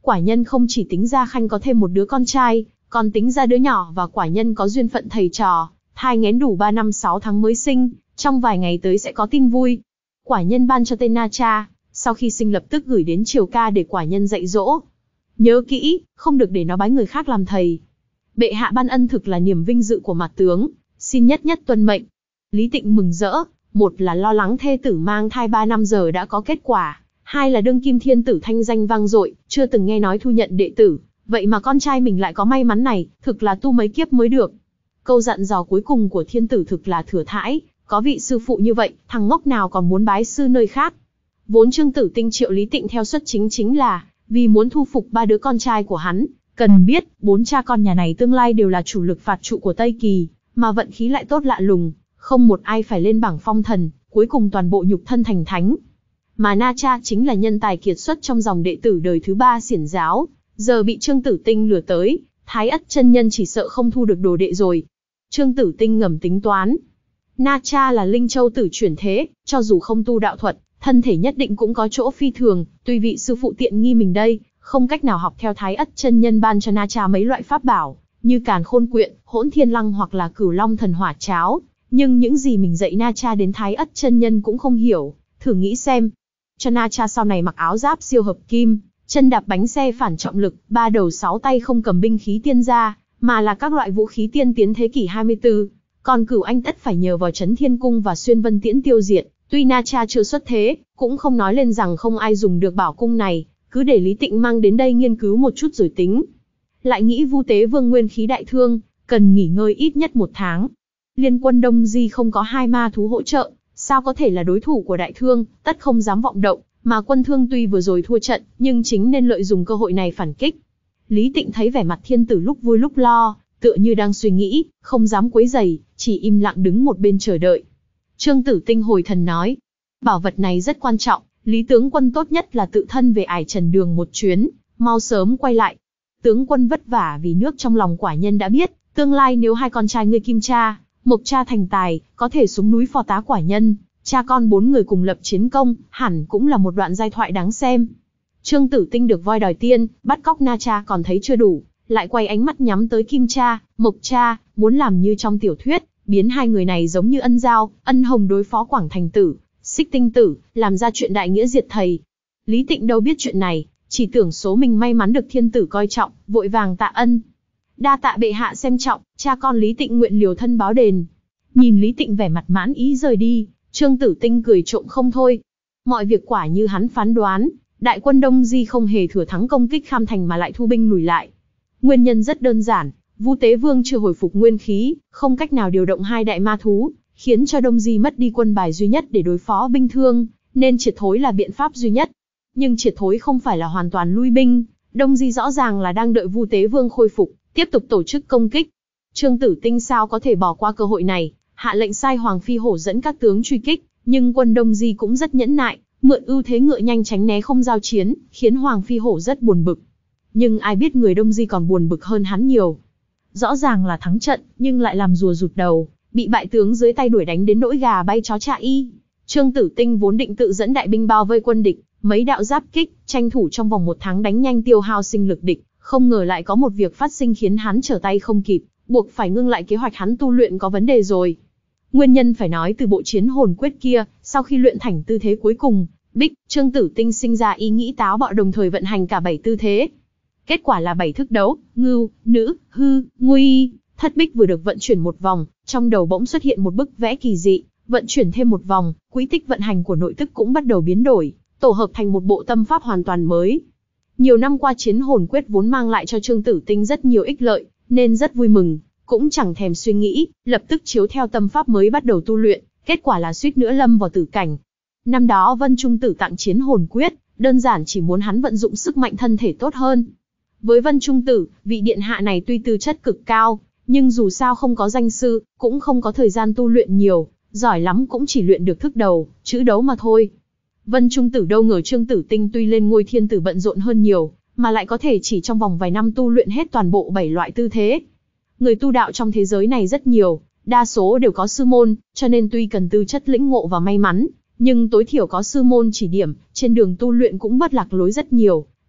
Quả nhân không chỉ tính ra Khanh có thêm một đứa con trai, còn tính ra đứa nhỏ và quả nhân có duyên phận thầy trò, thai nghén đủ ba năm sáu tháng mới sinh, trong vài ngày tới sẽ có tin vui. Quả nhân ban cho tên Na Cha, sau khi sinh lập tức gửi đến Triều Ca để quả nhân dạy dỗ. Nhớ kỹ, không được để nó bái người khác làm thầy. Bệ hạ ban ân thực là niềm vinh dự của mặt tướng, xin nhất nhất tuân mệnh. Lý Tịnh mừng rỡ, một là lo lắng thê tử mang thai ba năm giờ đã có kết quả, hai là đương kim thiên tử thanh danh vang dội, chưa từng nghe nói thu nhận đệ tử, vậy mà con trai mình lại có may mắn này, thực là tu mấy kiếp mới được. Câu dặn dò cuối cùng của thiên tử thực là thừa thãi, có vị sư phụ như vậy, thằng ngốc nào còn muốn bái sư nơi khác. Vốn Trương Tử Tinh triệu Lý Tịnh theo xuất chính chính là vì muốn thu phục ba đứa con trai của hắn. Cần biết, bốn cha con nhà này tương lai đều là chủ lực phạt trụ của Tây Kỳ, mà vận khí lại tốt lạ lùng, không một ai phải lên bảng phong thần, cuối cùng toàn bộ nhục thân thành thánh. Mà Na Cha chính là nhân tài kiệt xuất trong dòng đệ tử đời thứ ba xiển giáo, giờ bị Trương Tử Tinh lừa tới, Thái Ất chân nhân chỉ sợ không thu được đồ đệ rồi. Trương Tử Tinh ngầm tính toán, Na Cha là Linh Châu tử chuyển thế, cho dù không tu đạo thuật, thân thể nhất định cũng có chỗ phi thường, tuy vị sư phụ tiện nghi mình đây, không cách nào học theo Thái Ất chân nhân ban cho Na Cha mấy loại pháp bảo, như Càn Khôn Quyện, Hỗn Thiên Lăng hoặc là Cửu Long Thần Hỏa Cháo, nhưng những gì mình dạy Na Cha đến Thái Ất chân nhân cũng không hiểu, thử nghĩ xem. Cho Na Cha sau này mặc áo giáp siêu hợp kim, chân đạp bánh xe phản trọng lực, ba đầu sáu tay không cầm binh khí tiên gia, mà là các loại vũ khí tiên tiến thế kỷ hai mươi tư. Còn Cửu Anh tất phải nhờ vào Chấn Thiên Cung và Xuyên Vân Tiễn tiêu diệt, tuy Na Cha chưa xuất thế, cũng không nói lên rằng không ai dùng được bảo cung này, cứ để Lý Tịnh mang đến đây nghiên cứu một chút rồi tính. Lại nghĩ Vu Tế Vương nguyên khí đại thương, cần nghỉ ngơi ít nhất một tháng. Liên quân Đông Di không có hai ma thú hỗ trợ, sao có thể là đối thủ của đại thương, tất không dám vọng động, mà quân thương tuy vừa rồi thua trận, nhưng chính nên lợi dụng cơ hội này phản kích. Lý Tịnh thấy vẻ mặt thiên tử lúc vui lúc lo, tựa như đang suy nghĩ, không dám quấy rầy, chỉ im lặng đứng một bên chờ đợi. Trương Tử Tinh hồi thần nói, bảo vật này rất quan trọng, Lý tướng quân tốt nhất là tự thân về ải Trần Đường một chuyến, mau sớm quay lại. Tướng quân vất vả vì nước trong lòng quả nhân đã biết, tương lai nếu hai con trai ngươi Kim Cha, Mộc Cha thành tài, có thể xuống núi phò tá quả nhân, cha con bốn người cùng lập chiến công, hẳn cũng là một đoạn giai thoại đáng xem. Trương Tử Tinh được voi đòi tiên, bắt cóc Na Cha còn thấy chưa đủ, lại quay ánh mắt nhắm tới Kim Cha, Mộc Cha, muốn làm như trong tiểu thuyết, biến hai người này giống như Ân Giao, Ân Hồng đối phó Quảng Thành Tử, Xích Tinh Tử, làm ra chuyện đại nghĩa diệt thầy. Lý Tịnh đâu biết chuyện này, chỉ tưởng số mình may mắn được thiên tử coi trọng, vội vàng tạ ân. Đa tạ bệ hạ xem trọng, cha con Lý Tịnh nguyện liều thân báo đền. Nhìn Lý Tịnh vẻ mặt mãn ý rời đi, Trương Tử Tinh cười trộm không thôi. Mọi việc quả như hắn phán đoán, đại quân Đông Di không hề thừa thắng công kích Kham Thành mà lại thu binh lùi lại. Nguyên nhân rất đơn giản, Vu Tế Vương chưa hồi phục nguyên khí, không cách nào điều động hai đại ma thú, khiến cho Đông Di mất đi quân bài duy nhất để đối phó binh thương, nên triệt thối là biện pháp duy nhất. Nhưng triệt thối không phải là hoàn toàn lui binh, Đông Di rõ ràng là đang đợi Vu Tế Vương khôi phục, tiếp tục tổ chức công kích. Trương Tử Tinh sao có thể bỏ qua cơ hội này, hạ lệnh sai Hoàng Phi Hổ dẫn các tướng truy kích, nhưng quân Đông Di cũng rất nhẫn nại, mượn ưu thế ngựa nhanh tránh né không giao chiến, khiến Hoàng Phi Hổ rất buồn bực. Nhưng ai biết người Đông Di còn buồn bực hơn hắn nhiều. Rõ ràng là thắng trận, nhưng lại làm rùa rụt đầu, bị bại tướng dưới tay đuổi đánh đến nỗi gà bay chó chạy y. Trương Tử Tinh vốn định tự dẫn đại binh bao vây quân địch, mấy đạo giáp kích, tranh thủ trong vòng một tháng đánh nhanh tiêu hao sinh lực địch, không ngờ lại có một việc phát sinh khiến hắn trở tay không kịp, buộc phải ngưng lại kế hoạch hắn tu luyện có vấn đề rồi. Nguyên nhân phải nói từ bộ chiến hồn quyết kia, sau khi luyện thành tư thế cuối cùng, Bích, Trương Tử Tinh sinh ra ý nghĩ táo bạo đồng thời vận hành cả bảy tư thế. Kết quả là bảy thức đấu, ngưu, nữ, hư, nguy, thất bích vừa được vận chuyển một vòng, trong đầu bỗng xuất hiện một bức vẽ kỳ dị, vận chuyển thêm một vòng, quỹ tích vận hành của nội tức cũng bắt đầu biến đổi, tổ hợp thành một bộ tâm pháp hoàn toàn mới. Nhiều năm qua chiến hồn quyết vốn mang lại cho Trương Tử Tinh rất nhiều ích lợi, nên rất vui mừng, cũng chẳng thèm suy nghĩ, lập tức chiếu theo tâm pháp mới bắt đầu tu luyện, kết quả là suýt nữa lâm vào tử cảnh. Năm đó Vân Trung Tử tặng chiến hồn quyết, đơn giản chỉ muốn hắn vận dụng sức mạnh thân thể tốt hơn. Với Vân Trung Tử, vị điện hạ này tuy tư chất cực cao, nhưng dù sao không có danh sư, cũng không có thời gian tu luyện nhiều, giỏi lắm cũng chỉ luyện được thức đầu, chữ đấu mà thôi. Vân Trung Tử đâu ngờ Trương Tử Tinh tuy lên ngôi thiên tử bận rộn hơn nhiều, mà lại có thể chỉ trong vòng vài năm tu luyện hết toàn bộ bảy loại tư thế. Người tu đạo trong thế giới này rất nhiều, đa số đều có sư môn, cho nên tuy cần tư chất lĩnh ngộ và may mắn, nhưng tối thiểu có sư môn chỉ điểm, trên đường tu luyện cũng bất lạc lối rất nhiều,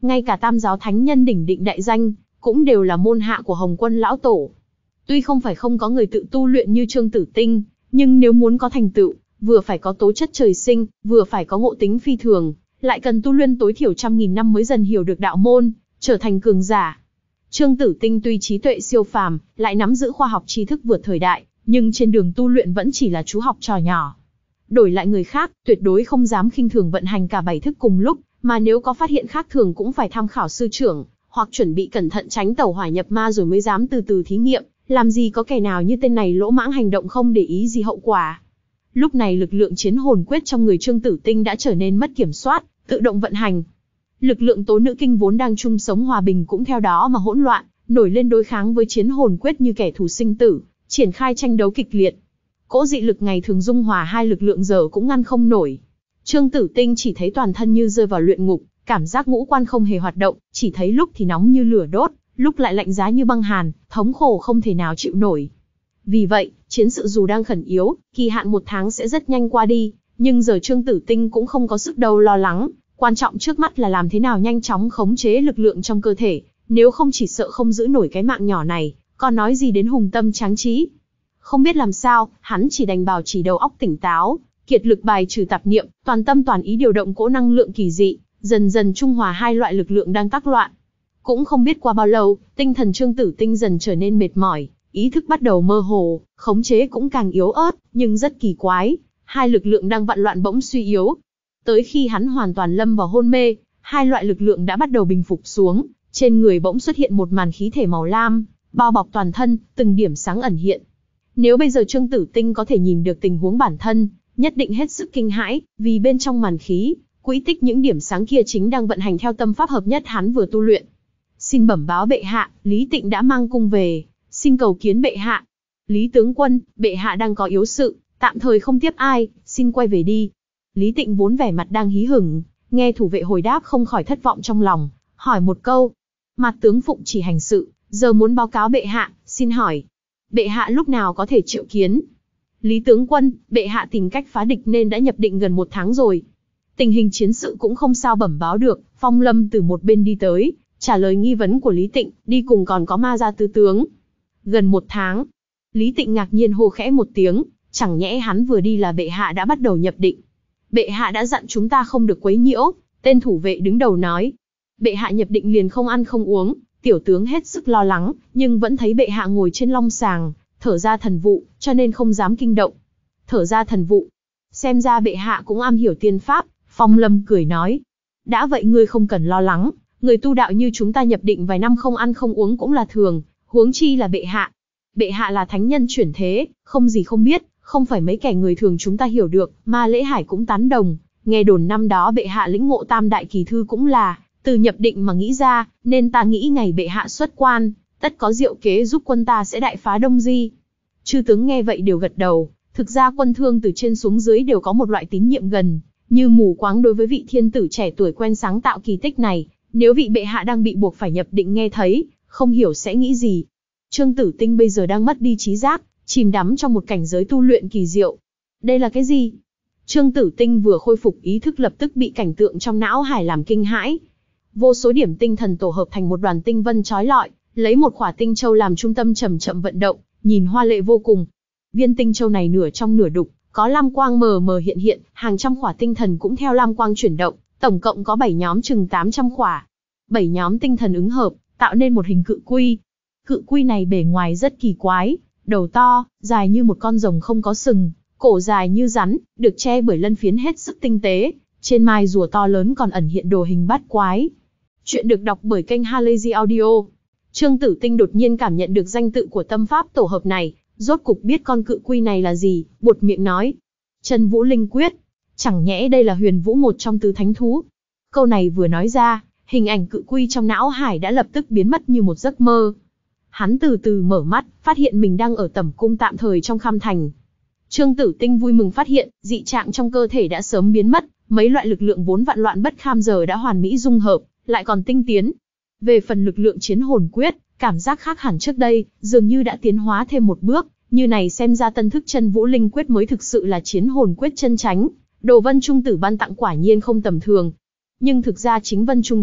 ngay cả tam giáo thánh nhân đỉnh định đại danh, cũng đều là môn hạ của Hồng Quân lão tổ. Tuy không phải không có người tự tu luyện như Trương Tử Tinh, nhưng nếu muốn có thành tựu, vừa phải có tố chất trời sinh, vừa phải có ngộ tính phi thường, lại cần tu luyện tối thiểu trăm nghìn năm mới dần hiểu được đạo môn, trở thành cường giả. Trương Tử Tinh tuy trí tuệ siêu phàm, lại nắm giữ khoa học tri thức vượt thời đại, nhưng trên đường tu luyện vẫn chỉ là chú học trò nhỏ. Đổi lại người khác, tuyệt đối không dám khinh thường vận hành cả bảy thức cùng lúc, mà nếu có phát hiện khác thường cũng phải tham khảo sư trưởng, hoặc chuẩn bị cẩn thận tránh tẩu hỏa nhập ma rồi mới dám từ từ thí nghiệm, làm gì có kẻ nào như tên này lỗ mãng hành động không để ý gì hậu quả. Lúc này lực lượng chiến hồn quyết trong người Trương Tử Tinh đã trở nên mất kiểm soát, tự động vận hành. Lực lượng tố nữ kinh vốn đang chung sống hòa bình cũng theo đó mà hỗn loạn, nổi lên đối kháng với chiến hồn quyết như kẻ thù sinh tử, triển khai tranh đấu kịch liệt. Cỗ dị lực ngày thường dung hòa hai lực lượng giờ cũng ngăn không nổi. Trương Tử Tinh chỉ thấy toàn thân như rơi vào luyện ngục, cảm giác ngũ quan không hề hoạt động, chỉ thấy lúc thì nóng như lửa đốt, lúc lại lạnh giá như băng hàn, thống khổ không thể nào chịu nổi. Vì vậy, chiến sự dù đang khẩn yếu, kỳ hạn một tháng sẽ rất nhanh qua đi, nhưng giờ Trương Tử Tinh cũng không có sức đâu lo lắng, quan trọng trước mắt là làm thế nào nhanh chóng khống chế lực lượng trong cơ thể, nếu không chỉ sợ không giữ nổi cái mạng nhỏ này, còn nói gì đến hùng tâm tráng trí. Không biết làm sao, hắn chỉ đành bảo trì đầu óc tỉnh táo, kiệt lực bài trừ tạp niệm, toàn tâm toàn ý điều động cỗ năng lượng kỳ dị, dần dần trung hòa hai loại lực lượng đang tác loạn. Cũng không biết qua bao lâu, tinh thần Trương Tử Tinh dần trở nên mệt mỏi, ý thức bắt đầu mơ hồ, khống chế cũng càng yếu ớt, nhưng rất kỳ quái, hai lực lượng đang vặn loạn bỗng suy yếu. Tới khi hắn hoàn toàn lâm vào hôn mê, hai loại lực lượng đã bắt đầu bình phục xuống, trên người bỗng xuất hiện một màn khí thể màu lam, bao bọc toàn thân, từng điểm sáng ẩn hiện. Nếu bây giờ Trương Tử Tinh có thể nhìn được tình huống bản thân, nhất định hết sức kinh hãi, vì bên trong màn khí, quỹ tích những điểm sáng kia chính đang vận hành theo tâm pháp hợp nhất hắn vừa tu luyện. Xin bẩm báo bệ hạ, Lý Tịnh đã mang cung về, xin cầu kiến bệ hạ. Lý tướng quân, bệ hạ đang có yếu sự, tạm thời không tiếp ai, xin quay về đi. Lý Tịnh vốn vẻ mặt đang hí hửng, nghe thủ vệ hồi đáp không khỏi thất vọng trong lòng, hỏi một câu. Mặt tướng phụng chỉ hành sự, giờ muốn báo cáo bệ hạ, xin hỏi. Bệ hạ lúc nào có thể triệu kiến? Lý tướng quân, bệ hạ tìm cách phá địch nên đã nhập định gần một tháng rồi. Tình hình chiến sự cũng không sao bẩm báo được, Phong Lâm từ một bên đi tới, trả lời nghi vấn của Lý Tịnh, đi cùng còn có Ma Gia tứ tướng. Gần một tháng. Lý Tịnh ngạc nhiên hô khẽ một tiếng, chẳng nhẽ hắn vừa đi là bệ hạ đã bắt đầu nhập định. Bệ hạ đã dặn chúng ta không được quấy nhiễu, tên thủ vệ đứng đầu nói. Bệ hạ nhập định liền không ăn không uống, tiểu tướng hết sức lo lắng, nhưng vẫn thấy bệ hạ ngồi trên long sàng, thở ra thần vụ, cho nên không dám kinh động. Thở ra thần vụ. Xem ra bệ hạ cũng am hiểu tiên pháp, Phong Lâm cười nói. Đã vậy ngươi không cần lo lắng, người tu đạo như chúng ta nhập định vài năm không ăn không uống cũng là thường, huống chi là bệ hạ. Bệ hạ là thánh nhân chuyển thế, không gì không biết, không phải mấy kẻ người thường chúng ta hiểu được, mà Lễ Hải cũng tán đồng. Nghe đồn năm đó bệ hạ lĩnh ngộ tam đại kỳ thư cũng là từ nhập định mà nghĩ ra, nên ta nghĩ ngày bệ hạ xuất quan, tất có diệu kế giúp quân ta sẽ đại phá Đông Di. Chư tướng nghe vậy đều gật đầu, thực ra quân Thương từ trên xuống dưới đều có một loại tín nhiệm gần, như mù quáng đối với vị thiên tử trẻ tuổi quen sáng tạo kỳ tích này, nếu vị bệ hạ đang bị buộc phải nhập định nghe thấy, không hiểu sẽ nghĩ gì. Trương Tử Tinh bây giờ đang mất đi trí giác, chìm đắm trong một cảnh giới tu luyện kỳ diệu. Đây là cái gì? Trương Tử Tinh vừa khôi phục ý thức lập tức bị cảnh tượng trong não hải làm kinh hãi. Vô số điểm tinh thần tổ hợp thành một đoàn tinh vân chói lọi, lấy một khỏa tinh châu làm trung tâm chậm chậm vận động, nhìn hoa lệ vô cùng. Viên tinh châu này nửa trong nửa đục, có lam quang mờ mờ hiện hiện, hàng trăm khỏa tinh thần cũng theo lam quang chuyển động, tổng cộng có bảy nhóm chừng tám trăm khỏa. Bảy nhóm tinh thần ứng hợp, tạo nên một hình cự quy. Cự quy này bề ngoài rất kỳ quái, đầu to, dài như một con rồng không có sừng, cổ dài như rắn, được che bởi lân phiến hết sức tinh tế, trên mai rùa to lớn còn ẩn hiện đồ hình bát quái. Chuyện được đọc bởi kênh Halazy Audio. Trương Tử Tinh đột nhiên cảm nhận được danh tự của tâm pháp tổ hợp này, rốt cục biết con cự quy này là gì, buột miệng nói. Chân Vũ Linh Quyết. Chẳng nhẽ đây là Huyền Vũ một trong tứ thánh thú. Câu này vừa nói ra, hình ảnh cự quy trong não hải đã lập tức biến mất như một giấc mơ. Hắn từ từ mở mắt, phát hiện mình đang ở tẩm cung tạm thời trong Kham Thành. Trương Tử Tinh vui mừng phát hiện, dị trạng trong cơ thể đã sớm biến mất, mấy loại lực lượng vốn vạn loạn bất kham giờ đã hoàn mỹ dung hợp, lại còn tinh tiến. Về phần lực lượng chiến hồn quyết, cảm giác khác hẳn trước đây, dường như đã tiến hóa thêm một bước, như này xem ra tân thức Chân Vũ Linh Quyết mới thực sự là chiến hồn quyết chân chánh. Đồ Vân Trung Tử ban tặng quả nhiên không tầm thường. Nhưng thực ra chính Vân Trung Tử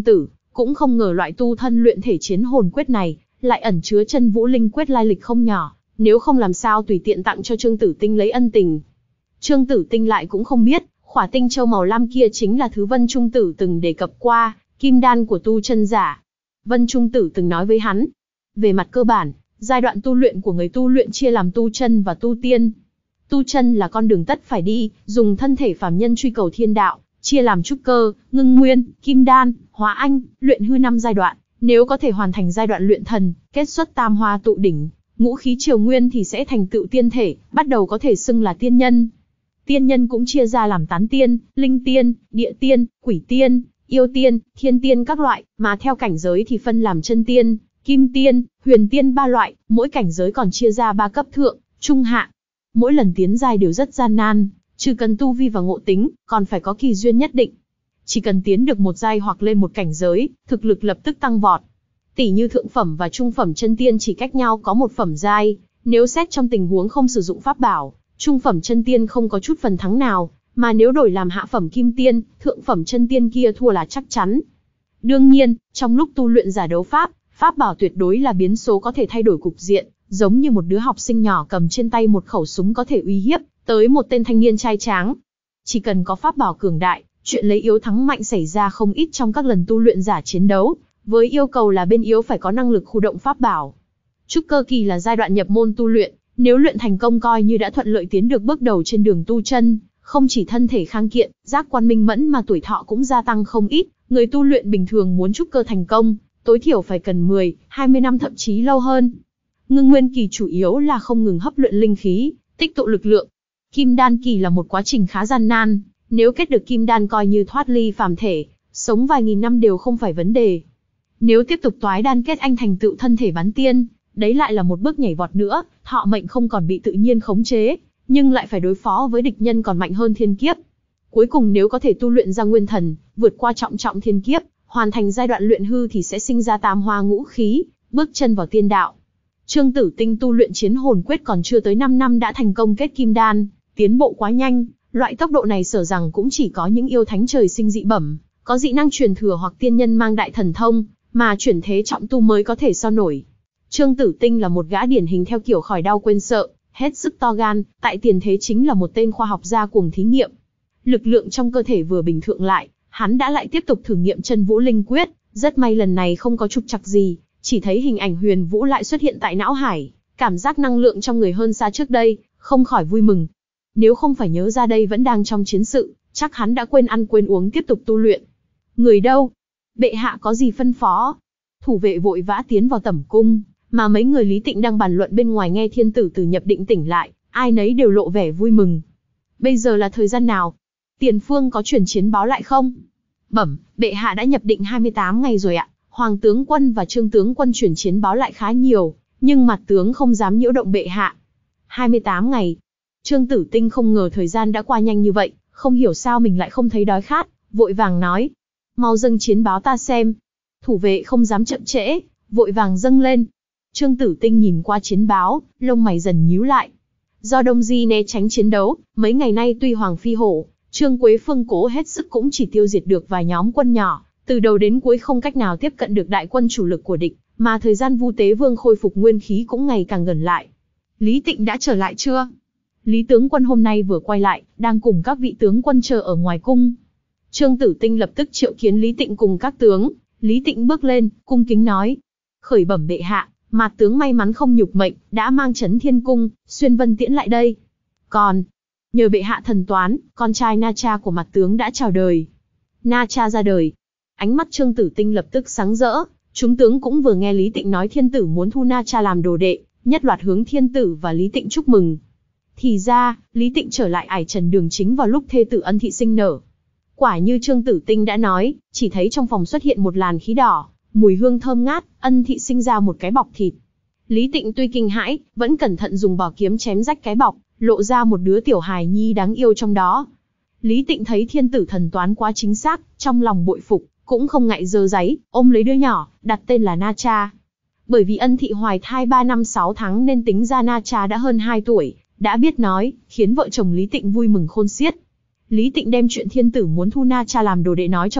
cũng không ngờ loại tu thân luyện thể chiến hồn quyết này lại ẩn chứa chân vũ linh quyết lai lịch không nhỏ, nếu không làm sao tùy tiện tặng cho Trương Tử Tinh lấy ân tình. Trương Tử Tinh lại cũng không biết, khỏa tinh châu màu lam kia chính là thứ Vân Trung Tử từng đề cập qua, kim đan của tu chân giả. Vân Trung Tử từng nói với hắn, về mặt cơ bản, giai đoạn tu luyện của người tu luyện chia làm tu chân và tu tiên. Tu chân là con đường tất phải đi, dùng thân thể phàm nhân truy cầu thiên đạo, chia làm trúc cơ, ngưng nguyên, kim đan, hóa anh, luyện hư năm giai đoạn. Nếu có thể hoàn thành giai đoạn luyện thần, kết xuất tam hoa tụ đỉnh, ngũ khí triều nguyên thì sẽ thành tựu tiên thể, bắt đầu có thể xưng là tiên nhân. Tiên nhân cũng chia ra làm tán tiên, linh tiên, địa tiên, quỷ tiên, yêu tiên, thiên tiên các loại, mà theo cảnh giới thì phân làm chân tiên, kim tiên, huyền tiên ba loại, mỗi cảnh giới còn chia ra ba cấp thượng, trung hạ. Mỗi lần tiến giai đều rất gian nan, trừ cần tu vi và ngộ tính, còn phải có kỳ duyên nhất định. Chỉ cần tiến được một giai hoặc lên một cảnh giới, thực lực lập tức tăng vọt. Tỷ như thượng phẩm và trung phẩm chân tiên chỉ cách nhau có một phẩm giai, nếu xét trong tình huống không sử dụng pháp bảo, trung phẩm chân tiên không có chút phần thắng nào, mà nếu đổi làm hạ phẩm kim tiên, thượng phẩm chân tiên kia thua là chắc chắn. Đương nhiên, trong lúc tu luyện giả đấu pháp, pháp bảo tuyệt đối là biến số có thể thay đổi cục diện, giống như một đứa học sinh nhỏ cầm trên tay một khẩu súng có thể uy hiếp tới một tên thanh niên trai tráng. Chỉ cần có pháp bảo cường đại, chuyện lấy yếu thắng mạnh xảy ra không ít trong các lần tu luyện giả chiến đấu, với yêu cầu là bên yếu phải có năng lực khu động pháp bảo. Trúc cơ kỳ là giai đoạn nhập môn tu luyện, nếu luyện thành công coi như đã thuận lợi tiến được bước đầu trên đường tu chân, không chỉ thân thể khang kiện, giác quan minh mẫn mà tuổi thọ cũng gia tăng không ít. Người tu luyện bình thường muốn trúc cơ thành công, tối thiểu phải cần mười, hai mươi năm thậm chí lâu hơn. Ngưng nguyên kỳ chủ yếu là không ngừng hấp luyện linh khí, tích tụ lực lượng. Kim đan kỳ là một quá trình khá gian nan, nếu kết được kim đan coi như thoát ly phàm thể, sống vài nghìn năm đều không phải vấn đề. Nếu tiếp tục toái đan kết anh thành tựu thân thể bán tiên, đấy lại là một bước nhảy vọt nữa, thọ mệnh không còn bị tự nhiên khống chế, nhưng lại phải đối phó với địch nhân còn mạnh hơn thiên kiếp. Cuối cùng nếu có thể tu luyện ra nguyên thần, vượt qua trọng trọng thiên kiếp, hoàn thành giai đoạn luyện hư thì sẽ sinh ra tam hoa ngũ khí, bước chân vào tiên đạo. Trương Tử Tinh tu luyện chiến hồn quyết còn chưa tới năm năm đã thành công kết kim đan, tiến bộ quá nhanh, loại tốc độ này sở rằng cũng chỉ có những yêu thánh trời sinh dị bẩm, có dị năng truyền thừa hoặc tiên nhân mang đại thần thông, mà chuyển thế trọng tu mới có thể so nổi. Trương Tử Tinh là một gã điển hình theo kiểu khỏi đau quên sợ, hết sức to gan, tại tiền thế chính là một tên khoa học gia cuồng thí nghiệm. Lực lượng trong cơ thể vừa bình thường lại, hắn đã lại tiếp tục thử nghiệm chân vũ linh quyết, rất may lần này không có trục trặc gì, chỉ thấy hình ảnh huyền vũ lại xuất hiện tại não hải, cảm giác năng lượng trong người hơn xa trước đây, không khỏi vui mừng. Nếu không phải nhớ ra đây vẫn đang trong chiến sự, chắc hắn đã quên ăn quên uống tiếp tục tu luyện. Người đâu? Bệ hạ có gì phân phó? Thủ vệ vội vã tiến vào tẩm cung, mà mấy người Lý Tịnh đang bàn luận bên ngoài nghe thiên tử từ nhập định tỉnh lại, ai nấy đều lộ vẻ vui mừng. Bây giờ là thời gian nào? Tiền phương có truyền chiến báo lại không? Bẩm, bệ hạ đã nhập định hai mươi tám ngày rồi ạ. Hoàng tướng quân và Trương tướng quân truyền chiến báo lại khá nhiều, nhưng mặt tướng không dám nhiễu động bệ hạ. hai mươi tám ngày. Trương Tử Tinh không ngờ thời gian đã qua nhanh như vậy, không hiểu sao mình lại không thấy đói khát, vội vàng nói. Mau dâng chiến báo ta xem. Thủ vệ không dám chậm trễ, vội vàng dâng lên. Trương Tử Tinh nhìn qua chiến báo, lông mày dần nhíu lại. Do Đông Di né tránh chiến đấu, mấy ngày nay tuy Hoàng Phi Hổ, Trương Quế Phương cố hết sức cũng chỉ tiêu diệt được vài nhóm quân nhỏ, từ đầu đến cuối không cách nào tiếp cận được đại quân chủ lực của địch, mà thời gian Vu Tế Vương khôi phục nguyên khí cũng ngày càng gần lại. Lý Tịnh đã trở lại chưa? Lý tướng quân hôm nay vừa quay lại, đang cùng các vị tướng quân chờ ở ngoài cung. Trương Tử Tinh lập tức triệu kiến Lý Tịnh cùng các tướng. Lý Tịnh bước lên, cung kính nói: khởi bẩm bệ hạ, Mạt tướng may mắn không nhục mệnh, đã mang Chấn Thiên Cung, Xuyên Vân Tiễn lại đây. Còn, nhờ bệ hạ thần toán, con trai Na Cha của Mạt tướng đã chào đời. Na Cha ra đời. Ánh mắt Trương Tử Tinh lập tức sáng rỡ, chúng tướng cũng vừa nghe Lý Tịnh nói thiên tử muốn thu Na Cha làm đồ đệ, nhất loạt hướng thiên tử và Lý Tịnh chúc mừng. Thì ra, Lý Tịnh trở lại Ải Trần Đường chính vào lúc thê tử Ân Thị sinh nở. Quả như Trương Tử Tinh đã nói, chỉ thấy trong phòng xuất hiện một làn khí đỏ, mùi hương thơm ngát, Ân Thị sinh ra một cái bọc thịt. Lý Tịnh tuy kinh hãi, vẫn cẩn thận dùng bảo kiếm chém rách cái bọc, lộ ra một đứa tiểu hài nhi đáng yêu trong đó. Lý Tịnh thấy thiên tử thần toán quá chính xác, trong lòng bội phục, cũng không ngại giơ giấy, ôm lấy đứa nhỏ, đặt tên là Na Cha. Bởi vì Ân Thị hoài thai ba năm sáu tháng nên tính ra Na Cha đã hơn hai tuổi, đã biết nói, khiến vợ chồng Lý Tịnh vui mừng khôn xiết. Lý Tịnh đem chuyện thiên tử muốn thu Na Cha làm đồ đệ nói cho vợ,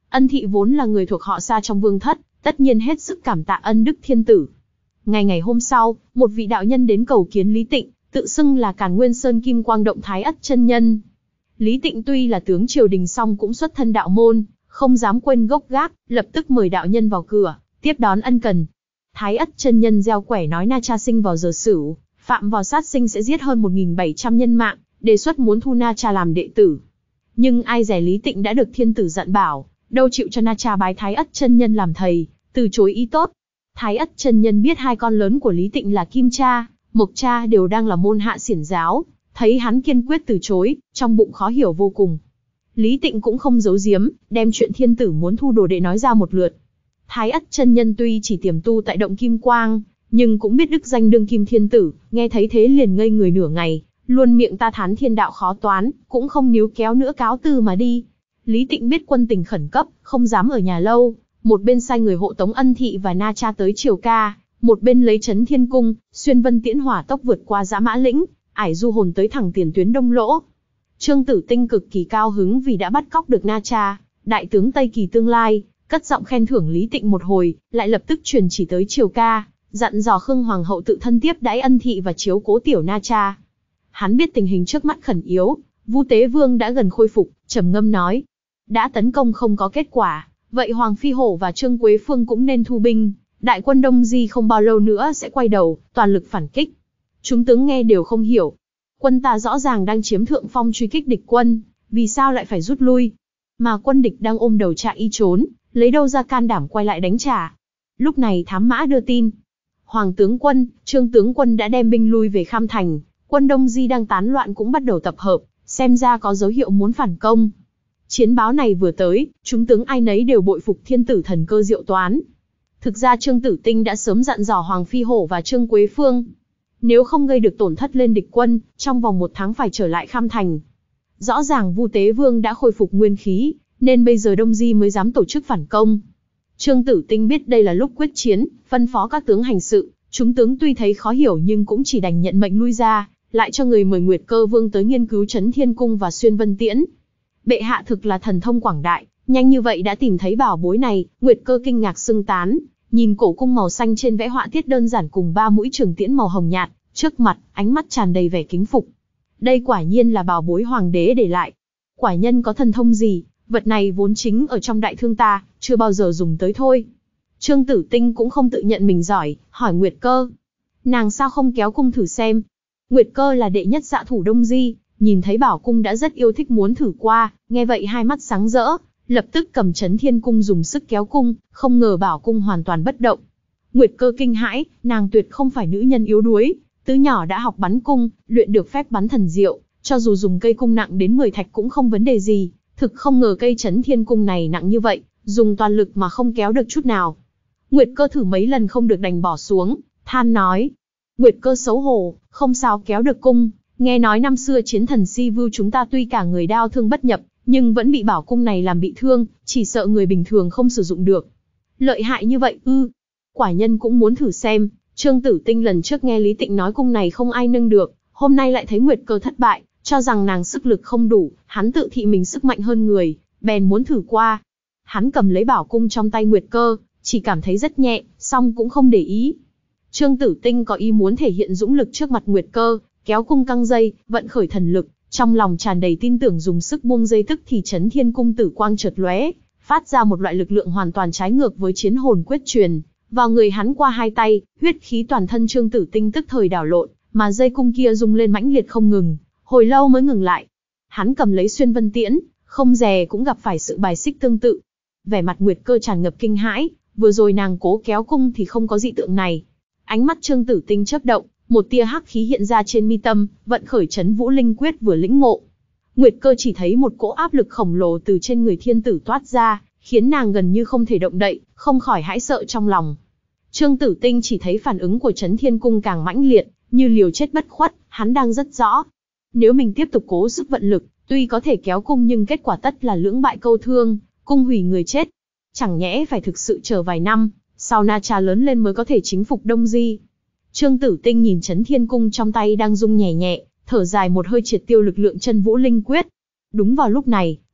Ân Thị vốn là người thuộc họ Sa trong vương thất, tất nhiên hết sức cảm tạ ân đức thiên tử. Ngày ngày hôm sau, một vị đạo nhân đến cầu kiến Lý Tịnh, tự xưng là Càn Nguyên Sơn Kim Quang Động Thái Ất chân nhân. Lý Tịnh tuy là tướng triều đình song cũng xuất thân đạo môn, không dám quên gốc gác, lập tức mời đạo nhân vào cửa, tiếp đón ân cần. Thái Ất chân nhân gieo quẻ nói Na Cha sinh vào giờ Sửu, phạm vào sát sinh sẽ giết hơn một nghìn bảy trăm nhân mạng, đề xuất muốn thu Na Cha làm đệ tử. Nhưng ai dè Lý Tịnh đã được thiên tử dặn bảo, đâu chịu cho Na Cha bái Thái Ất chân nhân làm thầy, từ chối ý tốt. Thái Ất chân nhân biết hai con lớn của Lý Tịnh là Kim Cha, Mộc Cha đều đang là môn hạ xiển giáo, thấy hắn kiên quyết từ chối, trong bụng khó hiểu vô cùng. Lý Tịnh cũng không giấu giếm, đem chuyện thiên tử muốn thu đồ đệ nói ra một lượt. Thái Ất chân nhân tuy chỉ tiềm tu tại động Kim Quang, nhưng cũng biết đức danh đương kim thiên tử, nghe thấy thế liền ngây người nửa ngày, luôn miệng ta thán thiên đạo khó toán, cũng không níu kéo nữa cáo từ mà đi. Lý Tịnh biết quân tình khẩn cấp, không dám ở nhà lâu, một bên sai người hộ tống Ân Thị và Na Cha tới Triều Ca, một bên lấy Trấn Thiên Cung, xuyên vân tiễn hỏa tốc vượt qua Dã Mã Lĩnh, ải du hồn tới thẳng tiền tuyến Đông Lỗ. Trương Tử Tinh cực kỳ cao hứng vì đã bắt cóc được Na Cha, đại tướng Tây Kỳ tương lai, cất giọng khen thưởng Lý Tịnh một hồi, lại lập tức truyền chỉ tới Triều Ca, dặn dò Khương Hoàng hậu tự thân tiếp đãi Ân Thị và chiếu cố tiểu Na Cha. Hắn biết tình hình trước mắt khẩn yếu, Vu Tế Vương đã gần khôi phục, trầm ngâm nói: đã tấn công không có kết quả, vậy Hoàng Phi Hổ và Trương Quế Phương cũng nên thu binh, đại quân Đông Di không bao lâu nữa sẽ quay đầu, toàn lực phản kích. Chúng tướng nghe đều không hiểu. Quân ta rõ ràng đang chiếm thượng phong truy kích địch quân, vì sao lại phải rút lui? Mà quân địch đang ôm đầu chạy y trốn, lấy đâu ra can đảm quay lại đánh trả? Lúc này thám mã đưa tin, Hoàng tướng quân, Trương tướng quân đã đem binh lui về Kham Thành, quân Đông Di đang tán loạn cũng bắt đầu tập hợp, xem ra có dấu hiệu muốn phản công. Chiến báo này vừa tới, chúng tướng ai nấy đều bội phục thiên tử thần cơ diệu toán. Thực ra Trương Tử Tinh đã sớm dặn dò Hoàng Phi Hổ và Trương Quế Phương, nếu không gây được tổn thất lên địch quân, trong vòng một tháng phải trở lại Kham Thành. Rõ ràng Vu Tế Vương đã khôi phục nguyên khí, nên bây giờ Đông Di mới dám tổ chức phản công. Trương Tử Tinh biết đây là lúc quyết chiến, phân phó các tướng hành sự, chúng tướng tuy thấy khó hiểu nhưng cũng chỉ đành nhận mệnh lui ra, lại cho người mời Nguyệt Cơ Vương tới nghiên cứu Trấn Thiên Cung và Xuyên Vân Tiễn. Bệ hạ thực là thần thông quảng đại, nhanh như vậy đã tìm thấy bảo bối này. Nguyệt Cơ kinh ngạc sưng tán, nhìn cổ cung màu xanh trên vẽ họa tiết đơn giản cùng ba mũi trường tiễn màu hồng nhạt, trước mặt, ánh mắt tràn đầy vẻ kính phục. Đây quả nhiên là bảo bối hoàng đế để lại. Quả nhân có thần thông gì, vật này vốn chính ở trong đại thương ta, chưa bao giờ dùng tới thôi. Trương Tử Tinh cũng không tự nhận mình giỏi, hỏi Nguyệt Cơ. Nàng sao không kéo cung thử xem? Nguyệt Cơ là đệ nhất dạ thủ Đông Di, nhìn thấy bảo cung đã rất yêu thích muốn thử qua, nghe vậy hai mắt sáng rỡ, lập tức cầm Trấn Thiên Cung dùng sức kéo cung, không ngờ bảo cung hoàn toàn bất động. Nguyệt Cơ kinh hãi, nàng tuyệt không phải nữ nhân yếu đuối, từ nhỏ đã học bắn cung, luyện được phép bắn thần diệu, cho dù dùng cây cung nặng đến mười thạch cũng không vấn đề gì, thực không ngờ cây Trấn Thiên Cung này nặng như vậy, dùng toàn lực mà không kéo được chút nào. Nguyệt Cơ thử mấy lần không được đành bỏ xuống, than nói. Nguyệt Cơ xấu hổ, không sao kéo được cung, nghe nói năm xưa chiến thần Si Vưu chúng ta tuy cả người đao thương bất nhập, nhưng vẫn bị bảo cung này làm bị thương, chỉ sợ người bình thường không sử dụng được. Lợi hại như vậy ư? Quả nhân cũng muốn thử xem. Trương Tử Tinh lần trước nghe Lý Tịnh nói cung này không ai nâng được, hôm nay lại thấy Nguyệt Cơ thất bại, cho rằng nàng sức lực không đủ, hắn tự thị mình sức mạnh hơn người, bèn muốn thử qua. Hắn cầm lấy bảo cung trong tay Nguyệt Cơ, chỉ cảm thấy rất nhẹ, song cũng không để ý. Trương Tử Tinh có ý muốn thể hiện dũng lực trước mặt Nguyệt Cơ, kéo cung căng dây, vận khởi thần lực, trong lòng tràn đầy tin tưởng dùng sức buông dây tức thì Trấn Thiên Cung tử quang chợt lóe, phát ra một loại lực lượng hoàn toàn trái ngược với chiến hồn quyết truyền vào người hắn qua hai tay, huyết khí toàn thân Trương Tử Tinh tức thời đảo lộn, mà dây cung kia rung lên mãnh liệt không ngừng, hồi lâu mới ngừng lại. Hắn cầm lấy Xuyên Vân Tiễn, không dè cũng gặp phải sự bài xích tương tự. Vẻ mặt Nguyệt Cơ tràn ngập kinh hãi, vừa rồi nàng cố kéo cung thì không có dị tượng này. Ánh mắt Trương Tử Tinh chớp động, một tia hắc khí hiện ra trên mi tâm, vận khởi Trấn Vũ Linh Quyết vừa lĩnh ngộ. Nguyệt Cơ chỉ thấy một cỗ áp lực khổng lồ từ trên người thiên tử toát ra, khiến nàng gần như không thể động đậy, không khỏi hãi sợ trong lòng. Trương Tử Tinh chỉ thấy phản ứng của Trấn Thiên Cung càng mãnh liệt, như liều chết bất khuất, hắn đang rất rõ. Nếu mình tiếp tục cố sức vận lực, tuy có thể kéo cung nhưng kết quả tất là lưỡng bại câu thương, cung hủy người chết. Chẳng nhẽ phải thực sự chờ vài năm, sau Na Cha lớn lên mới có thể chính phục Đông Di. Trương Tử Tinh nhìn Trấn Thiên Cung trong tay đang rung nhẹ nhẹ, thở dài một hơi triệt tiêu lực lượng Chân Vũ Linh Quyết. Đúng vào lúc này,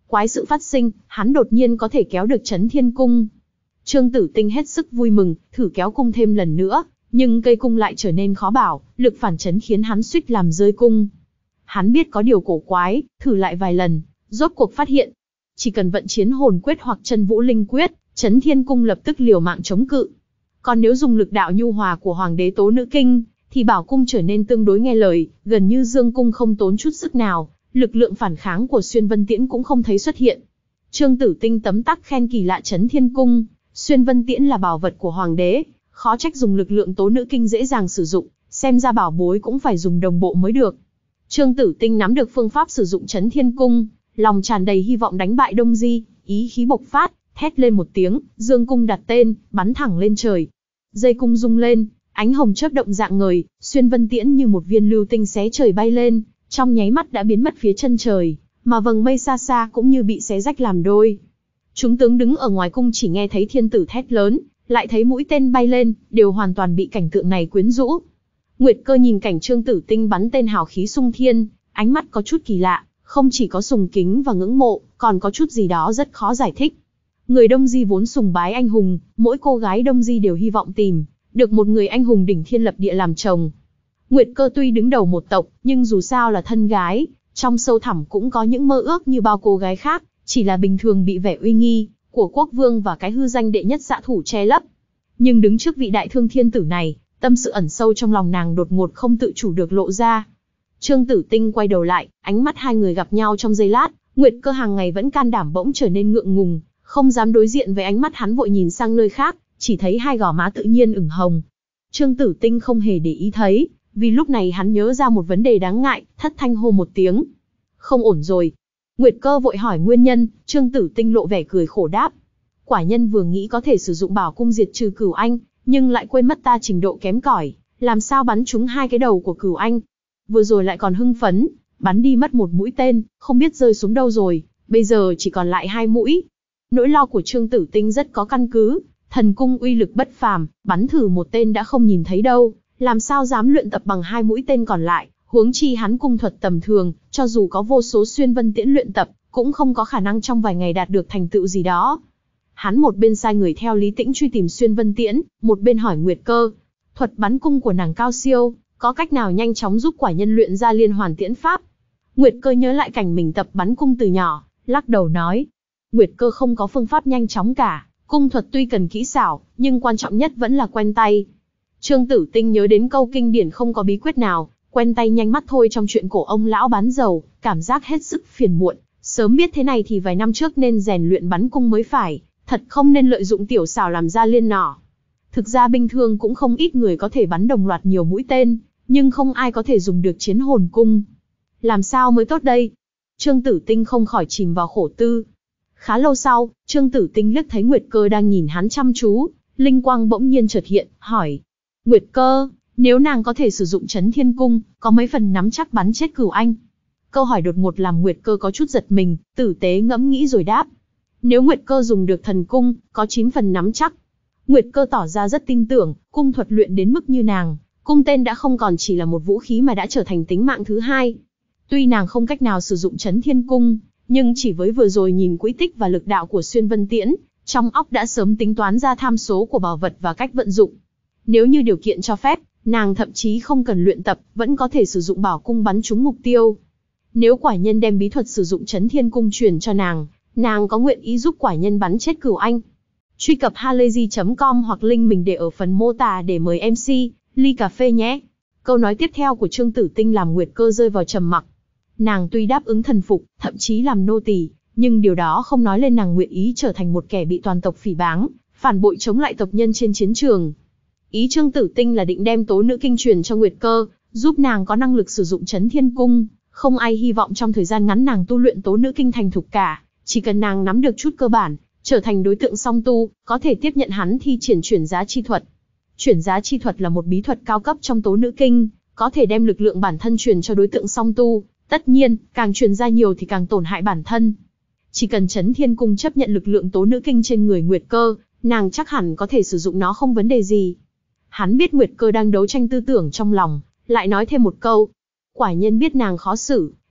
Quái sự phát sinh, hắn đột nhiên có thể kéo được Chấn Thiên Cung. Trương Tử Tinh hết sức vui mừng, thử kéo cung thêm lần nữa, nhưng cây cung lại trở nên khó bảo, lực phản chấn khiến hắn suýt làm rơi cung. Hắn biết có điều cổ quái, thử lại vài lần, rốt cuộc phát hiện, chỉ cần vận chiến hồn quyết hoặc chân vũ linh quyết, Chấn Thiên Cung lập tức liều mạng chống cự. Còn nếu dùng lực đạo nhu hòa của Hoàng đế Tố Nữ Kinh, thì bảo cung trở nên tương đối nghe lời, gần như dương cung không tốn chút sức nào, lực lượng phản kháng của Xuyên Vân Tiễn cũng không thấy xuất hiện. Trương Tử Tinh tấm tắc khen kỳ lạ Chấn Thiên Cung, Xuyên Vân Tiễn là bảo vật của Hoàng đế, khó trách dùng lực lượng Tố Nữ Kinh dễ dàng sử dụng, xem ra bảo bối cũng phải dùng đồng bộ mới được. Trương Tử Tinh nắm được phương pháp sử dụng Chấn Thiên Cung, lòng tràn đầy hy vọng đánh bại Đông Di, ý khí bộc phát, thét lên một tiếng, dương cung đặt tên, bắn thẳng lên trời. Dây cung rung lên, ánh hồng chớp động dạng ngời, Xuyên Vân Tiễn như một viên lưu tinh xé trời bay lên, trong nháy mắt đã biến mất phía chân trời, mà vầng mây xa xa cũng như bị xé rách làm đôi. Chúng tướng đứng ở ngoài cung chỉ nghe thấy thiên tử thét lớn, lại thấy mũi tên bay lên, đều hoàn toàn bị cảnh tượng này quyến rũ. Nguyệt Cơ nhìn cảnh Trương Tử Tinh bắn tên hào khí sung thiên, ánh mắt có chút kỳ lạ, không chỉ có sùng kính và ngưỡng mộ, còn có chút gì đó rất khó giải thích. Người Đông Di vốn sùng bái anh hùng, mỗi cô gái Đông Di đều hy vọng tìm được một người anh hùng đỉnh thiên lập địa làm chồng. Nguyệt Cơ tuy đứng đầu một tộc, nhưng dù sao là thân gái, trong sâu thẳm cũng có những mơ ước như bao cô gái khác, chỉ là bình thường bị vẻ uy nghi của quốc vương và cái hư danh đệ nhất xạ thủ che lấp. Nhưng đứng trước vị đại thương thiên tử này, tâm sự ẩn sâu trong lòng nàng đột ngột không tự chủ được lộ ra. Trương Tử Tinh quay đầu lại, ánh mắt hai người gặp nhau trong giây lát, Nguyệt Cơ hàng ngày vẫn can đảm bỗng trở nên ngượng ngùng, không dám đối diện với ánh mắt hắn, vội nhìn sang nơi khác, chỉ thấy hai gò má tự nhiên ửng hồng. Trương Tử Tinh không hề để ý thấy, vì lúc này hắn nhớ ra một vấn đề đáng ngại, thất thanh hô một tiếng. Không ổn rồi. Nguyệt Cơ vội hỏi nguyên nhân, Trương Tử Tinh lộ vẻ cười khổ đáp. Quả nhân vừa nghĩ có thể sử dụng bảo cung diệt trừ Cửu Anh, nhưng lại quên mất ta trình độ kém cỏi, làm sao bắn trúng hai cái đầu của Cửu Anh. Vừa rồi lại còn hưng phấn, bắn đi mất một mũi tên, không biết rơi xuống đâu rồi, bây giờ chỉ còn lại hai mũi. Nỗi lo của Trương Tử Tinh rất có căn cứ, thần cung uy lực bất phàm, bắn thử một tên đã không nhìn thấy đâu, làm sao dám luyện tập bằng hai mũi tên còn lại, huống chi hắn cung thuật tầm thường, cho dù có vô số Xuyên Vân Tiễn luyện tập, cũng không có khả năng trong vài ngày đạt được thành tựu gì đó. Hắn một bên sai người theo Lý Tĩnh truy tìm Xuyên Vân Tiễn, một bên hỏi Nguyệt Cơ, thuật bắn cung của nàng cao siêu, có cách nào nhanh chóng giúp quả nhân luyện ra liên hoàn tiễn pháp? Nguyệt Cơ nhớ lại cảnh mình tập bắn cung từ nhỏ, lắc đầu nói, Nguyệt Cơ không có phương pháp nhanh chóng cả, cung thuật tuy cần kỹ xảo, nhưng quan trọng nhất vẫn là quen tay. Trương Tử Tinh nhớ đến câu kinh điển không có bí quyết nào, quen tay nhanh mắt thôi trong chuyện cổ ông lão bán dầu, cảm giác hết sức phiền muộn, sớm biết thế này thì vài năm trước nên rèn luyện bắn cung mới phải, thật không nên lợi dụng tiểu xảo làm ra liên nỏ. Thực ra bình thường cũng không ít người có thể bắn đồng loạt nhiều mũi tên, nhưng không ai có thể dùng được chiến hồn cung. Làm sao mới tốt đây? Trương Tử Tinh không khỏi chìm vào khổ tư. Khá lâu sau, Trương Tử Tinh liếc thấy Nguyệt Cơ đang nhìn hắn chăm chú, linh quang bỗng nhiên chợt hiện, hỏi. Nguyệt Cơ, nếu nàng có thể sử dụng Chấn Thiên Cung, có mấy phần nắm chắc bắn chết Cửu Anh? Câu hỏi đột ngột làm Nguyệt Cơ có chút giật mình, tử tế ngẫm nghĩ rồi đáp. Nếu Nguyệt Cơ dùng được thần cung, có chín phần nắm chắc. Nguyệt Cơ tỏ ra rất tin tưởng, cung thuật luyện đến mức như nàng, cung tên đã không còn chỉ là một vũ khí mà đã trở thành tính mạng thứ hai. Tuy nàng không cách nào sử dụng Chấn Thiên Cung, nhưng chỉ với vừa rồi nhìn quỹ tích và lực đạo của Xuyên Vân Tiễn, trong óc đã sớm tính toán ra tham số của bảo vật và cách vận dụng. Nếu như điều kiện cho phép, nàng thậm chí không cần luyện tập, vẫn có thể sử dụng bảo cung bắn trúng mục tiêu. Nếu quả nhân đem bí thuật sử dụng Chấn Thiên Cung truyền cho nàng, nàng có nguyện ý giúp quả nhân bắn chết Cửu Anh? Truy cập halayzi chấm com hoặc link mình để ở phần mô tả để mời em xê, ly cà phê nhé. Câu nói tiếp theo của Trương Tử Tinh làm Nguyệt Cơ rơi vào trầm mặc. Nàng tuy đáp ứng thần phục, thậm chí làm nô tỳ, nhưng điều đó không nói lên nàng nguyện ý trở thành một kẻ bị toàn tộc phỉ báng, phản bội chống lại tộc nhân trên chiến trường. Ý Trương Tử Tinh là định đem Tố Nữ Kinh truyền cho Nguyệt Cơ, giúp nàng có năng lực sử dụng Chấn Thiên Cung, không ai hy vọng trong thời gian ngắn nàng tu luyện Tố Nữ Kinh thành thục cả, chỉ cần nàng nắm được chút cơ bản, trở thành đối tượng song tu, có thể tiếp nhận hắn thi triển chuyển giá chi thuật. Chuyển giá chi thuật là một bí thuật cao cấp trong Tố Nữ Kinh, có thể đem lực lượng bản thân truyền cho đối tượng song tu, tất nhiên, càng truyền ra nhiều thì càng tổn hại bản thân. Chỉ cần Chấn Thiên Cung chấp nhận lực lượng Tố Nữ Kinh trên người Nguyệt Cơ, nàng chắc hẳn có thể sử dụng nó không vấn đề gì. Hắn biết Nguyệt Cơ đang đấu tranh tư tưởng trong lòng, lại nói thêm một câu. Quả nhân biết nàng khó xử,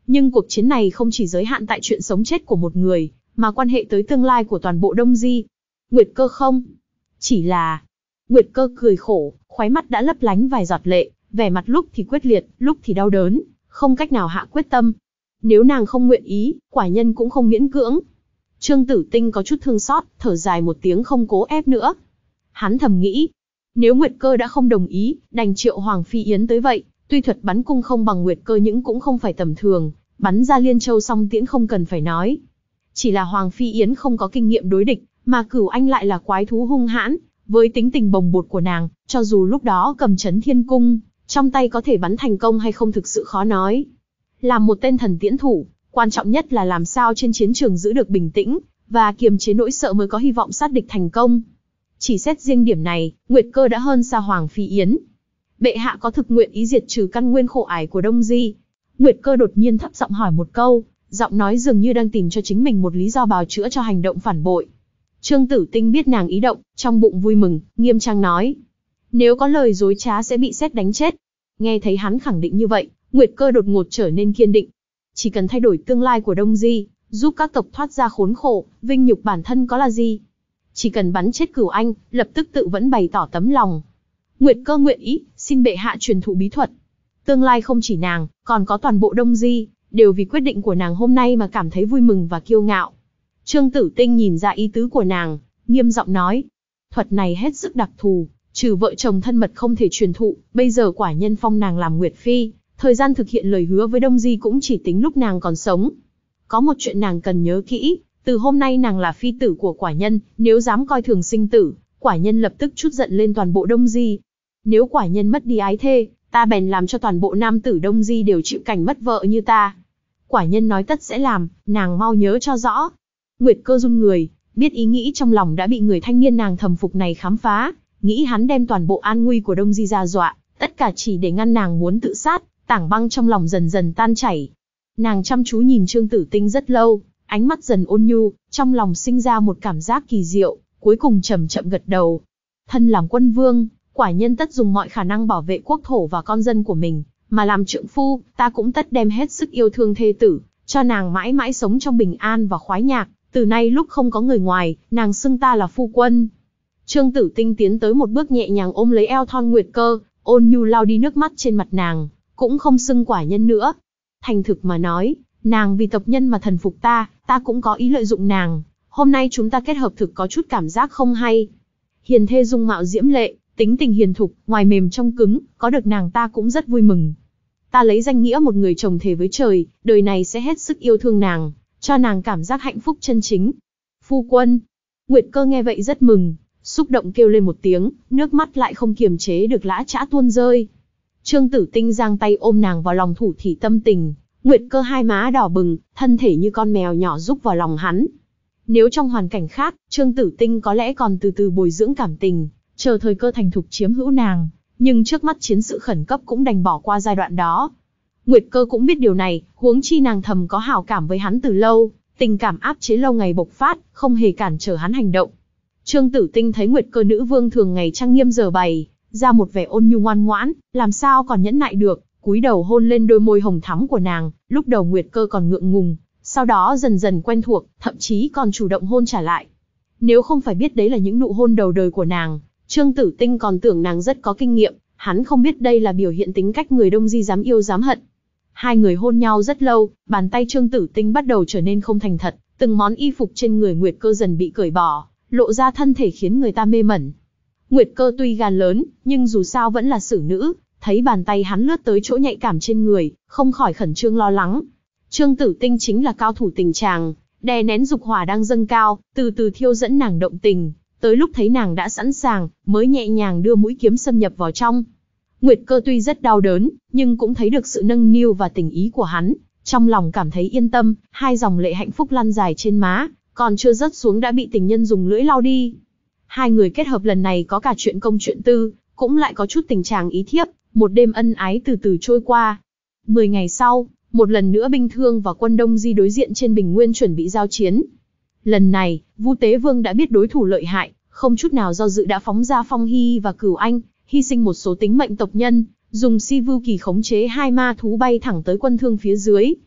Nhưng cuộc chiến này không chỉ giới hạn tại chuyện sống chết của một người, mà quan hệ tới tương lai của toàn bộ Đông Di. Nguyệt Cơ không? Chỉ là... Nguyệt Cơ cười khổ, khóe mắt đã lấp lánh vài giọt lệ, vẻ mặt lúc thì quyết liệt, lúc thì đau đớn, không cách nào hạ quyết tâm. Nếu nàng không nguyện ý, quả nhân cũng không miễn cưỡng. Trương Tử Tinh có chút thương xót, thở dài một tiếng không cố ép nữa. Hắn thầm nghĩ, nếu Nguyệt Cơ đã không đồng ý, đành triệu Hoàng Phi Yến tới vậy, tuy thuật bắn cung không bằng Nguyệt Cơ nhưng cũng không phải tầm thường, bắn ra liên châu song tiễn không cần phải nói. Chỉ là Hoàng Phi Yến không có kinh nghiệm đối địch, mà Cửu Anh lại là quái thú hung hãn, với tính tình bồng bột của nàng, cho dù lúc đó cầm Chấn Thiên Cung, trong tay có thể bắn thành công hay không thực sự khó nói. Làm một tên thần tiễn thủ, quan trọng nhất là làm sao trên chiến trường giữ được bình tĩnh, và kiềm chế nỗi sợ mới có hy vọng sát địch thành công. Chỉ xét riêng điểm này, Nguyệt Cơ đã hơn xa Hoàng Phi Yến. Bệ hạ có thực nguyện ý diệt trừ căn nguyên khổ ải của Đông Di? Nguyệt Cơ đột nhiên thấp giọng hỏi một câu, giọng nói dường như đang tìm cho chính mình một lý do bào chữa cho hành động phản bội. Trương Tử Tinh biết nàng ý động, trong bụng vui mừng, nghiêm trang nói. Nếu có lời dối trá sẽ bị sét đánh chết. Nghe thấy hắn khẳng định như vậy, Nguyệt Cơ đột ngột trở nên kiên định. Chỉ cần thay đổi tương lai của Đông Di, giúp các tộc thoát ra khốn khổ, vinh nhục bản thân có là gì? Chỉ cần bắn chết Cửu Anh, lập tức tự vẫn bày tỏ tấm lòng. Nguyệt Cơ nguyện ý, xin bệ hạ truyền thụ bí thuật. Tương lai không chỉ nàng, còn có toàn bộ Đông Di, đều vì quyết định của nàng hôm nay mà cảm thấy vui mừng và kiêu ngạo. Trương Tử Tinh nhìn ra ý tứ của nàng, nghiêm giọng nói. Thuật này hết sức đặc thù, trừ vợ chồng thân mật không thể truyền thụ, bây giờ quả nhân phong nàng làm Nguyệt Phi, thời gian thực hiện lời hứa với Đông Di cũng chỉ tính lúc nàng còn sống. Có một chuyện nàng cần nhớ kỹ, từ hôm nay nàng là phi tử của quả nhân, nếu dám coi thường sinh tử, quả nhân lập tức trút giận lên toàn bộ Đông Di. Nếu quả nhân mất đi ái thê, ta bèn làm cho toàn bộ nam tử Đông Di đều chịu cảnh mất vợ như ta. Quả nhân nói tất sẽ làm, nàng mau nhớ cho rõ. Nguyệt Cơ run người, biết ý nghĩ trong lòng đã bị người thanh niên nàng thầm phục này khám phá, nghĩ hắn đem toàn bộ an nguy của Đông Di ra dọa, tất cả chỉ để ngăn nàng muốn tự sát, tảng băng trong lòng dần dần tan chảy. Nàng chăm chú nhìn Trương Tử Tinh rất lâu, ánh mắt dần ôn nhu, trong lòng sinh ra một cảm giác kỳ diệu, cuối cùng chậm chậm gật đầu. Thân làm quân vương, quả nhân tất dùng mọi khả năng bảo vệ quốc thổ và con dân của mình, mà làm trượng phu, ta cũng tất đem hết sức yêu thương thê tử, cho nàng mãi mãi sống trong bình an và khoái nhạc, từ nay lúc không có người ngoài, nàng xưng ta là phu quân. Trương Tử Tinh tiến tới một bước nhẹ nhàng ôm lấy eo thon Nguyệt Cơ, ôn nhu lau đi nước mắt trên mặt nàng, cũng không xưng quả nhân nữa. Thành thực mà nói, nàng vì tộc nhân mà thần phục ta, ta cũng có ý lợi dụng nàng, hôm nay chúng ta kết hợp thực có chút cảm giác không hay. Hiền thê dung mạo diễm lệ, tính tình hiền thục, ngoài mềm trong cứng, có được nàng ta cũng rất vui mừng. Ta lấy danh nghĩa một người chồng thề với trời, đời này sẽ hết sức yêu thương nàng, cho nàng cảm giác hạnh phúc chân chính. Phu quân. Nguyệt Cơ nghe vậy rất mừng, xúc động kêu lên một tiếng, nước mắt lại không kiềm chế được lã chã tuôn rơi. Trương Tử Tinh giang tay ôm nàng vào lòng thủ thỉ tâm tình, Nguyệt Cơ hai má đỏ bừng, thân thể như con mèo nhỏ rúc vào lòng hắn. Nếu trong hoàn cảnh khác, Trương Tử Tinh có lẽ còn từ từ bồi dưỡng cảm tình, chờ thời cơ thành thục chiếm hữu nàng, nhưng trước mắt chiến sự khẩn cấp cũng đành bỏ qua giai đoạn đó. Nguyệt Cơ cũng biết điều này, huống chi nàng thầm có hảo cảm với hắn từ lâu, tình cảm áp chế lâu ngày bộc phát, không hề cản trở hắn hành động. Trương Tử Tinh thấy Nguyệt Cơ nữ vương thường ngày trang nghiêm giờ bày, ra một vẻ ôn nhu ngoan ngoãn, làm sao còn nhẫn nại được, cúi đầu hôn lên đôi môi hồng thắm của nàng, lúc đầu Nguyệt Cơ còn ngượng ngùng, sau đó dần dần quen thuộc, thậm chí còn chủ động hôn trả lại. Nếu không phải biết đấy là những nụ hôn đầu đời của nàng, Trương Tử Tinh còn tưởng nàng rất có kinh nghiệm, hắn không biết đây là biểu hiện tính cách người Đông Di dám yêu dám hận. Hai người hôn nhau rất lâu, bàn tay Trương Tử Tinh bắt đầu trở nên không thành thật, từng món y phục trên người Nguyệt Cơ dần bị cởi bỏ, lộ ra thân thể khiến người ta mê mẩn. Nguyệt Cơ tuy gan lớn, nhưng dù sao vẫn là xử nữ, thấy bàn tay hắn lướt tới chỗ nhạy cảm trên người, không khỏi khẩn trương lo lắng. Trương Tử Tinh chính là cao thủ tình tràng, đè nén dục hỏa đang dâng cao, từ từ thiêu dẫn nàng động tình, tới lúc thấy nàng đã sẵn sàng, mới nhẹ nhàng đưa mũi kiếm xâm nhập vào trong. Nguyệt Cơ tuy rất đau đớn, nhưng cũng thấy được sự nâng niu và tình ý của hắn, trong lòng cảm thấy yên tâm, hai dòng lệ hạnh phúc lăn dài trên má, còn chưa rớt xuống đã bị tình nhân dùng lưỡi lau đi. Hai người kết hợp lần này có cả chuyện công chuyện tư, cũng lại có chút tình trạng ý thiếp, một đêm ân ái từ từ trôi qua. Mười ngày sau, một lần nữa binh thương và quân Đông Di đối diện trên bình nguyên chuẩn bị giao chiến. Lần này, Vu Tế Vương đã biết đối thủ lợi hại, không chút nào do dự đã phóng ra Phong Hy và Cửu Anh, hy sinh một số tính mệnh tộc nhân, dùng Si Vưu Kỳ khống chế hai ma thú bay thẳng tới quân thương phía dưới.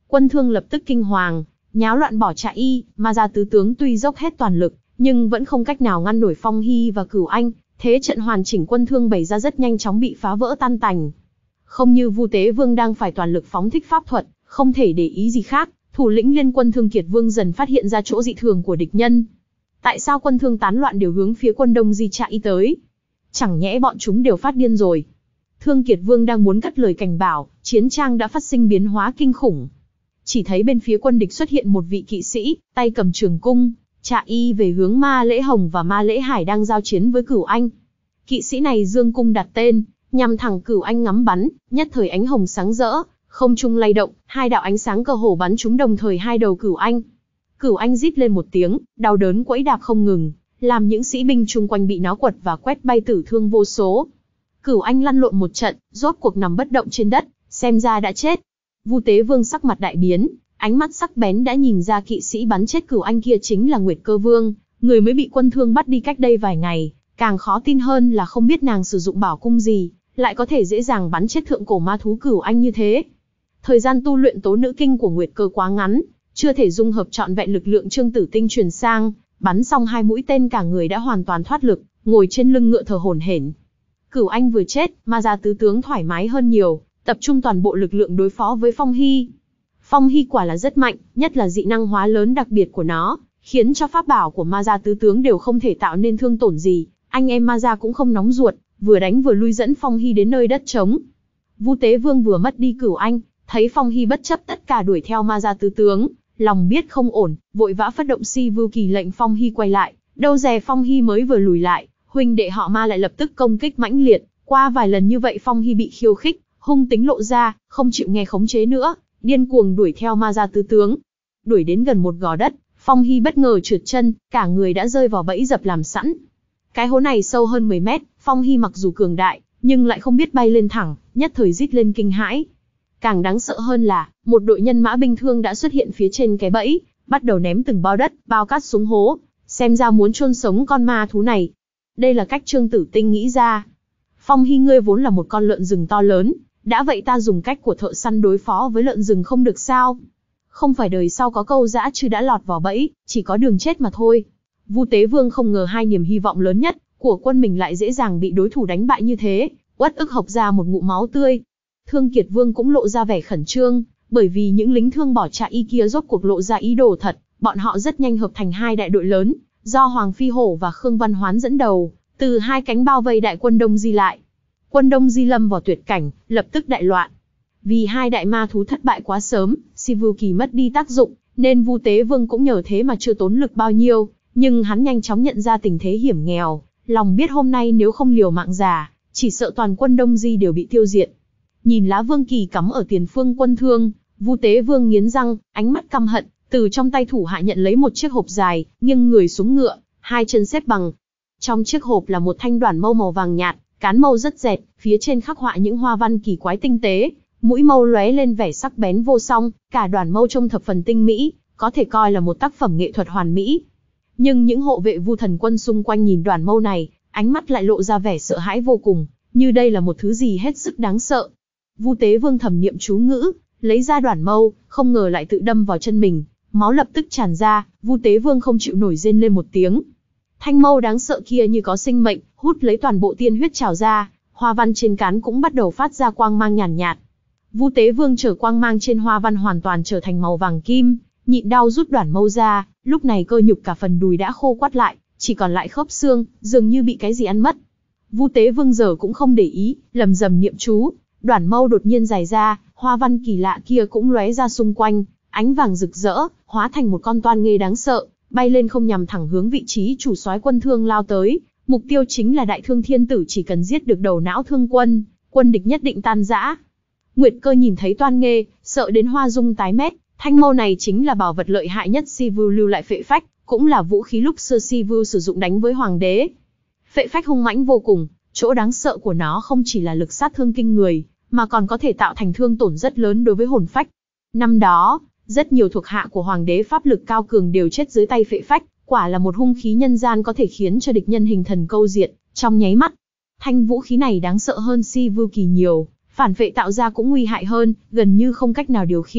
Quân Thương lập tức kinh hoàng, nháo loạn bỏ chạy. Ma gia tứ tướng tuy dốc hết toàn lực, nhưng vẫn không cách nào ngăn nổi Phong Hy và Cửu Anh. Thế trận hoàn chỉnh Quân Thương bày ra rất nhanh chóng bị phá vỡ tan tành. Không như Vu Tế Vương đang phải toàn lực phóng thích pháp thuật, không thể để ý gì khác. Thủ lĩnh liên quân Thương Kiệt Vương dần phát hiện ra chỗ dị thường của địch nhân. Tại sao Quân Thương tán loạn đều hướng phía quân Đông Di chạy tới? Chẳng nhẽ bọn chúng đều phát điên rồi? Thương Kiệt Vương đang muốn cất lời cảnh bảo, chiến trang đã phát sinh biến hóa kinh khủng. Chỉ thấy bên phía quân địch xuất hiện một vị kỵ sĩ, tay cầm trường cung, chạy y về hướng Ma Lễ Hồng và Ma Lễ Hải đang giao chiến với Cửu Anh. Kỵ sĩ này dương cung đặt tên, nhằm thẳng Cửu Anh ngắm bắn, nhất thời ánh hồng sáng rỡ, không trung lay động, hai đạo ánh sáng cơ hồ bắn trúng đồng thời hai đầu Cửu Anh. Cửu Anh rít lên một tiếng, đau đớn quẫy đạp không ngừng, làm những sĩ binh chung quanh bị nó quật và quét bay tử thương vô số. Cửu Anh lăn lộn một trận, rốt cuộc nằm bất động trên đất, xem ra đã chết. Vu Tế Vương sắc mặt đại biến, ánh mắt sắc bén đã nhìn ra kỵ sĩ bắn chết Cửu Anh kia chính là Nguyệt Cơ Vương, người mới bị Quân Thương bắt đi cách đây vài ngày. Càng khó tin hơn là không biết nàng sử dụng bảo cung gì, lại có thể dễ dàng bắn chết thượng cổ ma thú Cửu Anh như thế. Thời gian tu luyện tố nữ kinh của Nguyệt Cơ quá ngắn, chưa thể dung hợp trọn vẹn lực lượng Trương Tử Tinh truyền sang, bắn xong hai mũi tên cả người đã hoàn toàn thoát lực, ngồi trên lưng ngựa thở hổn hển. Cửu Anh vừa chết, Ma gia tứ tướng thoải mái hơn nhiều, tập trung toàn bộ lực lượng đối phó với Phong Hy. Phong Hy quả là rất mạnh, nhất là dị năng hóa lớn đặc biệt của nó, khiến cho pháp bảo của Ma gia tứ tướng đều không thể tạo nên thương tổn gì. Anh em Ma gia cũng không nóng ruột, vừa đánh vừa lui dẫn Phong Hy đến nơi đất trống. Vu Tế Vương vừa mất đi Cửu Anh, thấy Phong Hy bất chấp tất cả đuổi theo Ma gia tứ tướng, lòng biết không ổn, vội vã phát động Si Vưu Kỳ lệnh Phong Hy quay lại. Đâu dè Phong Hy mới vừa lùi lại, huynh đệ họ Ma lại lập tức công kích mãnh liệt. Qua vài lần như vậy Phong Hy bị khiêu khích, hung tính lộ ra, không chịu nghe khống chế nữa, điên cuồng đuổi theo Ma gia tứ tướng. Đuổi đến gần một gò đất, Phong Hy bất ngờ trượt chân, cả người đã rơi vào bẫy dập làm sẵn. Cái hố này sâu hơn mười mét, Phong Hy mặc dù cường đại, nhưng lại không biết bay lên thẳng, nhất thời rít lên kinh hãi. Càng đáng sợ hơn là, một đội nhân mã binh thương đã xuất hiện phía trên cái bẫy, bắt đầu ném từng bao đất, bao cát xuống hố, xem ra muốn chôn sống con ma thú này. Đây là cách Trương Tử Tinh nghĩ ra. Phong Hy ngươi vốn là một con lợn rừng to lớn, đã vậy ta dùng cách của thợ săn đối phó với lợn rừng không được sao? Không phải đời sau có câu dã chư đã lọt vào bẫy, chỉ có đường chết mà thôi. Vu Tế Vương không ngờ hai niềm hy vọng lớn nhất của quân mình lại dễ dàng bị đối thủ đánh bại như thế, uất ức hộc ra một ngụm máu tươi. Thương Kiệt Vương cũng lộ ra vẻ khẩn trương, bởi vì những lính thương bỏ chạy y kia rốt cuộc lộ ra ý đồ thật, bọn họ rất nhanh hợp thành hai đại đội lớn, do Hoàng Phi Hổ và Khương Văn Hoán dẫn đầu, từ hai cánh bao vây đại quân Đông Di lại. Quân Đông Di lâm vào tuyệt cảnh, lập tức đại loạn. Vì hai đại ma thú thất bại quá sớm, Si Vưu Kỳ mất đi tác dụng, nên Vu Tế Vương cũng nhờ thế mà chưa tốn lực bao nhiêu, nhưng hắn nhanh chóng nhận ra tình thế hiểm nghèo, lòng biết hôm nay nếu không liều mạng già, chỉ sợ toàn quân Đông Di đều bị tiêu diệt. Nhìn lá vương kỳ cắm ở tiền phương Quân Thương, Vu Tế Vương nghiến răng, ánh mắt căm hận, từ trong tay thủ hạ nhận lấy một chiếc hộp dài, nghiêng người xuống ngựa, hai chân xếp bằng. Trong chiếc hộp là một thanh đoản mâu màu vàng nhạt, cán mâu rất dẹt, phía trên khắc họa những hoa văn kỳ quái tinh tế, mũi mâu lóe lên vẻ sắc bén vô song, cả đoản mâu trông thập phần tinh mỹ, có thể coi là một tác phẩm nghệ thuật hoàn mỹ. Nhưng những hộ vệ Vu Thần Quân xung quanh nhìn đoản mâu này, ánh mắt lại lộ ra vẻ sợ hãi vô cùng, như đây là một thứ gì hết sức đáng sợ. Vu Tế Vương thầm niệm chú ngữ, lấy ra đoản mâu, không ngờ lại tự đâm vào chân mình, máu lập tức tràn ra, Vu Tế Vương không chịu nổi rên lên một tiếng. Thanh mâu đáng sợ kia như có sinh mệnh, hút lấy toàn bộ tiên huyết trào ra, hoa văn trên cán cũng bắt đầu phát ra quang mang nhàn nhạt, nhạt. Vu Tế Vương chờ quang mang trên hoa văn hoàn toàn trở thành màu vàng kim, nhịn đau rút đoản mâu ra, lúc này cơ nhục cả phần đùi đã khô quắt lại, chỉ còn lại khớp xương, dường như bị cái gì ăn mất. Vu Tế Vương giờ cũng không để ý, lầm rầm niệm chú, đoản mâu đột nhiên dài ra, hoa văn kỳ lạ kia cũng lóe ra xung quanh, ánh vàng rực rỡ, hóa thành một con toan nghê đáng sợ, bay lên không nhằm thẳng hướng vị trí chủ soái Quân Thương lao tới, mục tiêu chính là Đại Thương Thiên Tử, chỉ cần giết được đầu não thương quân, quân địch nhất định tan rã. Nguyệt Cơ nhìn thấy toan nghê, sợ đến hoa dung tái mét, thanh mâu này chính là bảo vật lợi hại nhất Si Vưu lưu lại phệ phách, cũng là vũ khí lúc xưa Si Vưu sử dụng đánh với hoàng đế. Phệ phách hung mãnh vô cùng, chỗ đáng sợ của nó không chỉ là lực sát thương kinh người, mà còn có thể tạo thành thương tổn rất lớn đối với hồn phách. Năm đó, rất nhiều thuộc hạ của hoàng đế pháp lực cao cường đều chết dưới tay phệ phách, quả là một hung khí nhân gian có thể khiến cho địch nhân hình thần câu diệt trong nháy mắt. Thanh vũ khí này đáng sợ hơn Si Vưu Kỳ nhiều, phản phệ tạo ra cũng nguy hại hơn, gần như không cách nào điều khiển,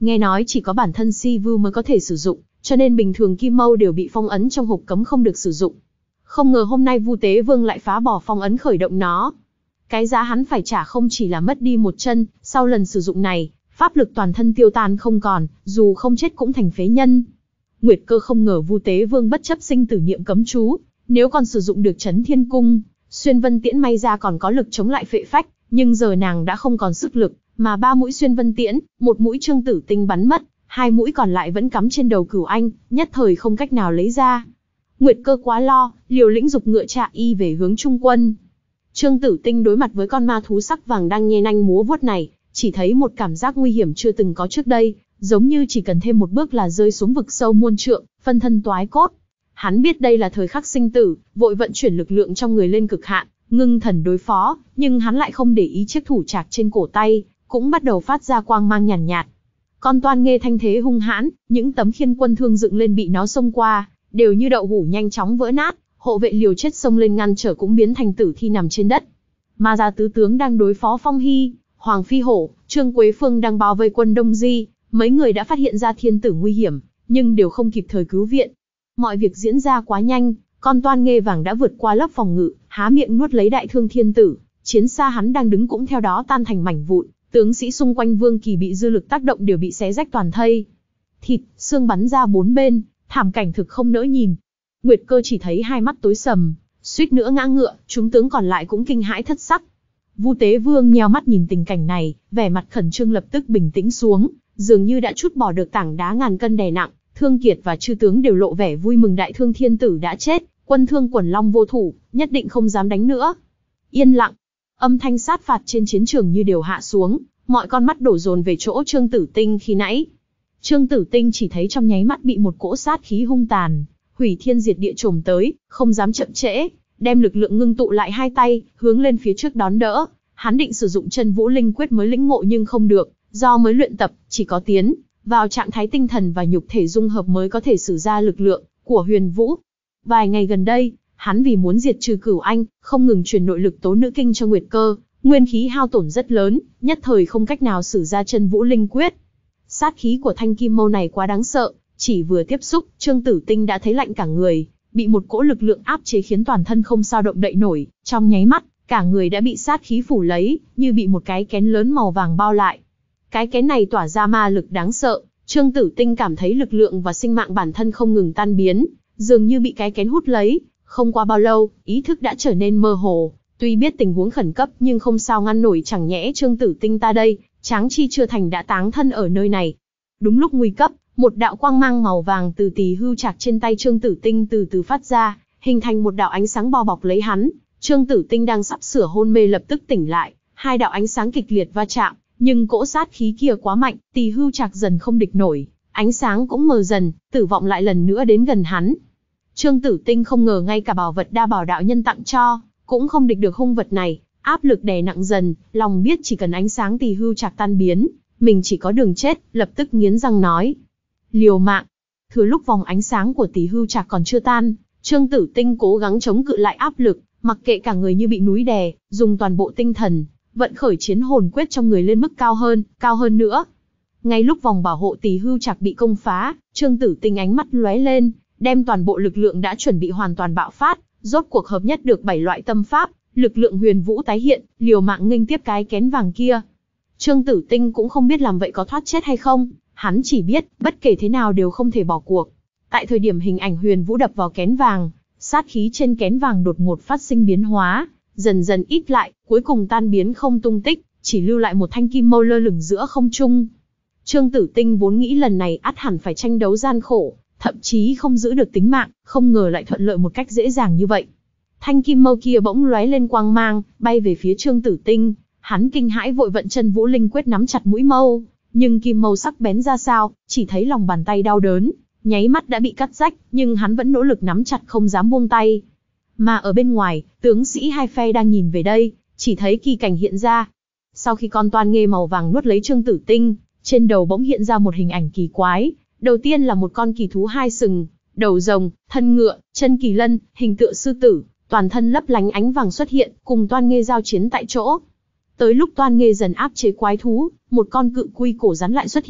Nghe nói chỉ có bản thân Si Vu mới có thể sử dụng, cho nên bình thường kim mâu đều bị phong ấn trong hộp cấm không được sử dụng. Không ngờ hôm nay Vu Tế Vương lại phá bỏ phong ấn khởi động nó. Cái giá hắn phải trả không chỉ là mất đi một chân, sau lần sử dụng này, pháp lực toàn thân tiêu tan không còn, dù không chết cũng thành phế nhân. Nguyệt Cơ không ngờ Vu Tế Vương bất chấp sinh tử niệm cấm chú, nếu còn sử dụng được Chấn Thiên Cung, Xuyên Vân Tiễn may ra còn có lực chống lại phệ phách, nhưng giờ nàng đã không còn sức lực, mà ba mũi Xuyên Vân Tiễn, một mũi Trương Tử Tinh bắn mất, hai mũi còn lại vẫn cắm trên đầu Cửu Anh, nhất thời không cách nào lấy ra. Nguyệt Cơ quá lo, liều lĩnh dục ngựa trạ y về hướng Trung Quân. Trương Tử Tinh đối mặt với con ma thú sắc vàng đang nhe nanh múa vuốt này, chỉ thấy một cảm giác nguy hiểm chưa từng có trước đây, giống như chỉ cần thêm một bước là rơi xuống vực sâu muôn trượng, phân thân toái cốt. Hắn biết đây là thời khắc sinh tử, vội vận chuyển lực lượng trong người lên cực hạn, ngưng thần đối phó, nhưng hắn lại không để ý chiếc thủ trạc trên cổ tay, cũng bắt đầu phát ra quang mang nhàn nhạt, nhạt. Con toan nghê thanh thế hung hãn, những tấm khiên quân thương dựng lên bị nó xông qua, đều như đậu hũ nhanh chóng vỡ nát, hộ vệ liều chết xông lên ngăn trở cũng biến thành tử thi nằm trên đất. Ma Gia tứ tướng đang đối phó Phong Hy, Hoàng Phi Hổ, Trương Quế Phương đang bao vây quân Đông Di, mấy người đã phát hiện ra thiên tử nguy hiểm, nhưng đều không kịp thời cứu viện. Mọi việc diễn ra quá nhanh, con toan nghê vàng đã vượt qua lớp phòng ngự, há miệng nuốt lấy đại thương thiên tử, chiến xa hắn đang đứng cũng theo đó tan thành mảnh vụn, tướng sĩ xung quanh Vương Kỳ bị dư lực tác động đều bị xé rách toàn thây. Thịt, xương bắn ra bốn bên, thảm cảnh thực không nỡ nhìn. Nguyệt Cơ chỉ thấy hai mắt tối sầm, suýt nữa ngã ngựa, chúng tướng còn lại cũng kinh hãi thất sắc. Vu Tế Vương nheo mắt nhìn tình cảnh này, vẻ mặt khẩn trương lập tức bình tĩnh xuống, dường như đã trút bỏ được tảng đá ngàn cân đè nặng. Thương Kiệt và chư tướng đều lộ vẻ vui mừng đại thương thiên tử đã chết, quân Thương Quần Long vô thủ, nhất định không dám đánh nữa. Yên lặng, âm thanh sát phạt trên chiến trường như đều hạ xuống, mọi con mắt đổ dồn về chỗ Trương Tử Tinh khi nãy. Trương Tử Tinh chỉ thấy trong nháy mắt bị một cỗ sát khí hung tàn, hủy thiên diệt địa trồm tới, không dám chậm trễ, đem lực lượng ngưng tụ lại hai tay, hướng lên phía trước đón đỡ. Hắn định sử dụng Chân Vũ Linh Quyết mới lĩnh ngộ nhưng không được, do mới luyện tập, chỉ có tiến vào trạng thái tinh thần và nhục thể dung hợp mới có thể sử ra lực lượng của Huyền Vũ. Vài ngày gần đây, hắn vì muốn diệt trừ Cửu Anh, không ngừng truyền nội lực tố nữ kinh cho Nguyệt Cơ, nguyên khí hao tổn rất lớn, nhất thời không cách nào sử ra Chân Vũ Linh Quyết. Sát khí của thanh kim mâu này quá đáng sợ, chỉ vừa tiếp xúc, Trương Tử Tinh đã thấy lạnh cả người, bị một cỗ lực lượng áp chế khiến toàn thân không sao động đậy nổi, trong nháy mắt, cả người đã bị sát khí phủ lấy, như bị một cái kén lớn màu vàng bao lại. Cái kén này tỏa ra ma lực đáng sợ, Trương Tử Tinh cảm thấy lực lượng và sinh mạng bản thân không ngừng tan biến, dường như bị cái kén hút lấy. Không qua bao lâu, ý thức đã trở nên mơ hồ, tuy biết tình huống khẩn cấp nhưng không sao ngăn nổi, chẳng nhẽ Trương Tử Tinh ta đây, Tráng Chi chưa thành đã táng thân ở nơi này. Đúng lúc nguy cấp, một đạo quang mang màu vàng từ tỳ hưu trạc trên tay Trương Tử Tinh từ từ phát ra, hình thành một đạo ánh sáng bao bọc lấy hắn. Trương Tử Tinh đang sắp sửa hôn mê lập tức tỉnh lại, hai đạo ánh sáng kịch liệt va chạm, nhưng cỗ sát khí kia quá mạnh, tỳ hưu trạc dần không địch nổi, ánh sáng cũng mờ dần, tử vọng lại lần nữa đến gần hắn. Trương Tử Tinh không ngờ ngay cả bảo vật đa bảo đạo nhân tặng cho, cũng không địch được hung vật này, áp lực đè nặng dần, lòng biết chỉ cần ánh sáng tỳ hưu trạc tan biến, mình chỉ có đường chết, lập tức nghiến răng nói: liều mạng. Thừa lúc vòng ánh sáng của tỳ hưu trạc còn chưa tan, Trương Tử Tinh cố gắng chống cự lại áp lực, mặc kệ cả người như bị núi đè, dùng toàn bộ tinh thần, vận khởi chiến hồn quyết trong người lên mức cao hơn, cao hơn nữa. Ngay lúc vòng bảo hộ tỳ hưu trạc bị công phá, Trương Tử Tinh ánh mắt lóe lên, đem toàn bộ lực lượng đã chuẩn bị hoàn toàn bạo phát, rốt cuộc hợp nhất được bảy loại tâm pháp, lực lượng huyền vũ tái hiện, liều mạng nghênh tiếp cái kén vàng kia. Trương Tử Tinh cũng không biết làm vậy có thoát chết hay không, hắn chỉ biết, bất kể thế nào đều không thể bỏ cuộc. Tại thời điểm hình ảnh huyền vũ đập vào kén vàng, sát khí trên kén vàng đột ngột phát sinh biến hóa, dần dần ít lại, cuối cùng tan biến không tung tích, chỉ lưu lại một thanh kim mâu lơ lửng giữa không trung. Trương Tử Tinh vốn nghĩ lần này ắt hẳn phải tranh đấu gian khổ, thậm chí không giữ được tính mạng, không ngờ lại thuận lợi một cách dễ dàng như vậy. Thanh kim mâu kia bỗng lóe lên quang mang, bay về phía Trương Tử Tinh, hắn kinh hãi vội vận Chân Vũ Linh Quyết nắm chặt mũi mâu, nhưng kim mâu sắc bén ra sao, chỉ thấy lòng bàn tay đau đớn, nháy mắt đã bị cắt rách, nhưng hắn vẫn nỗ lực nắm chặt không dám buông tay. Mà ở bên ngoài, tướng sĩ hai phe đang nhìn về đây, chỉ thấy kỳ cảnh hiện ra. Sau khi con toan nghê màu vàng nuốt lấy Trương Tử Tinh, trên đầu bỗng hiện ra một hình ảnh kỳ quái. Đầu tiên là một con kỳ thú hai sừng, đầu rồng, thân ngựa, chân kỳ lân, hình tựa sư tử, toàn thân lấp lánh ánh vàng xuất hiện, cùng toan nghê giao chiến tại chỗ. Tới lúc toan nghê dần áp chế quái thú, một con cự quy cổ rắn lại xuất hiện,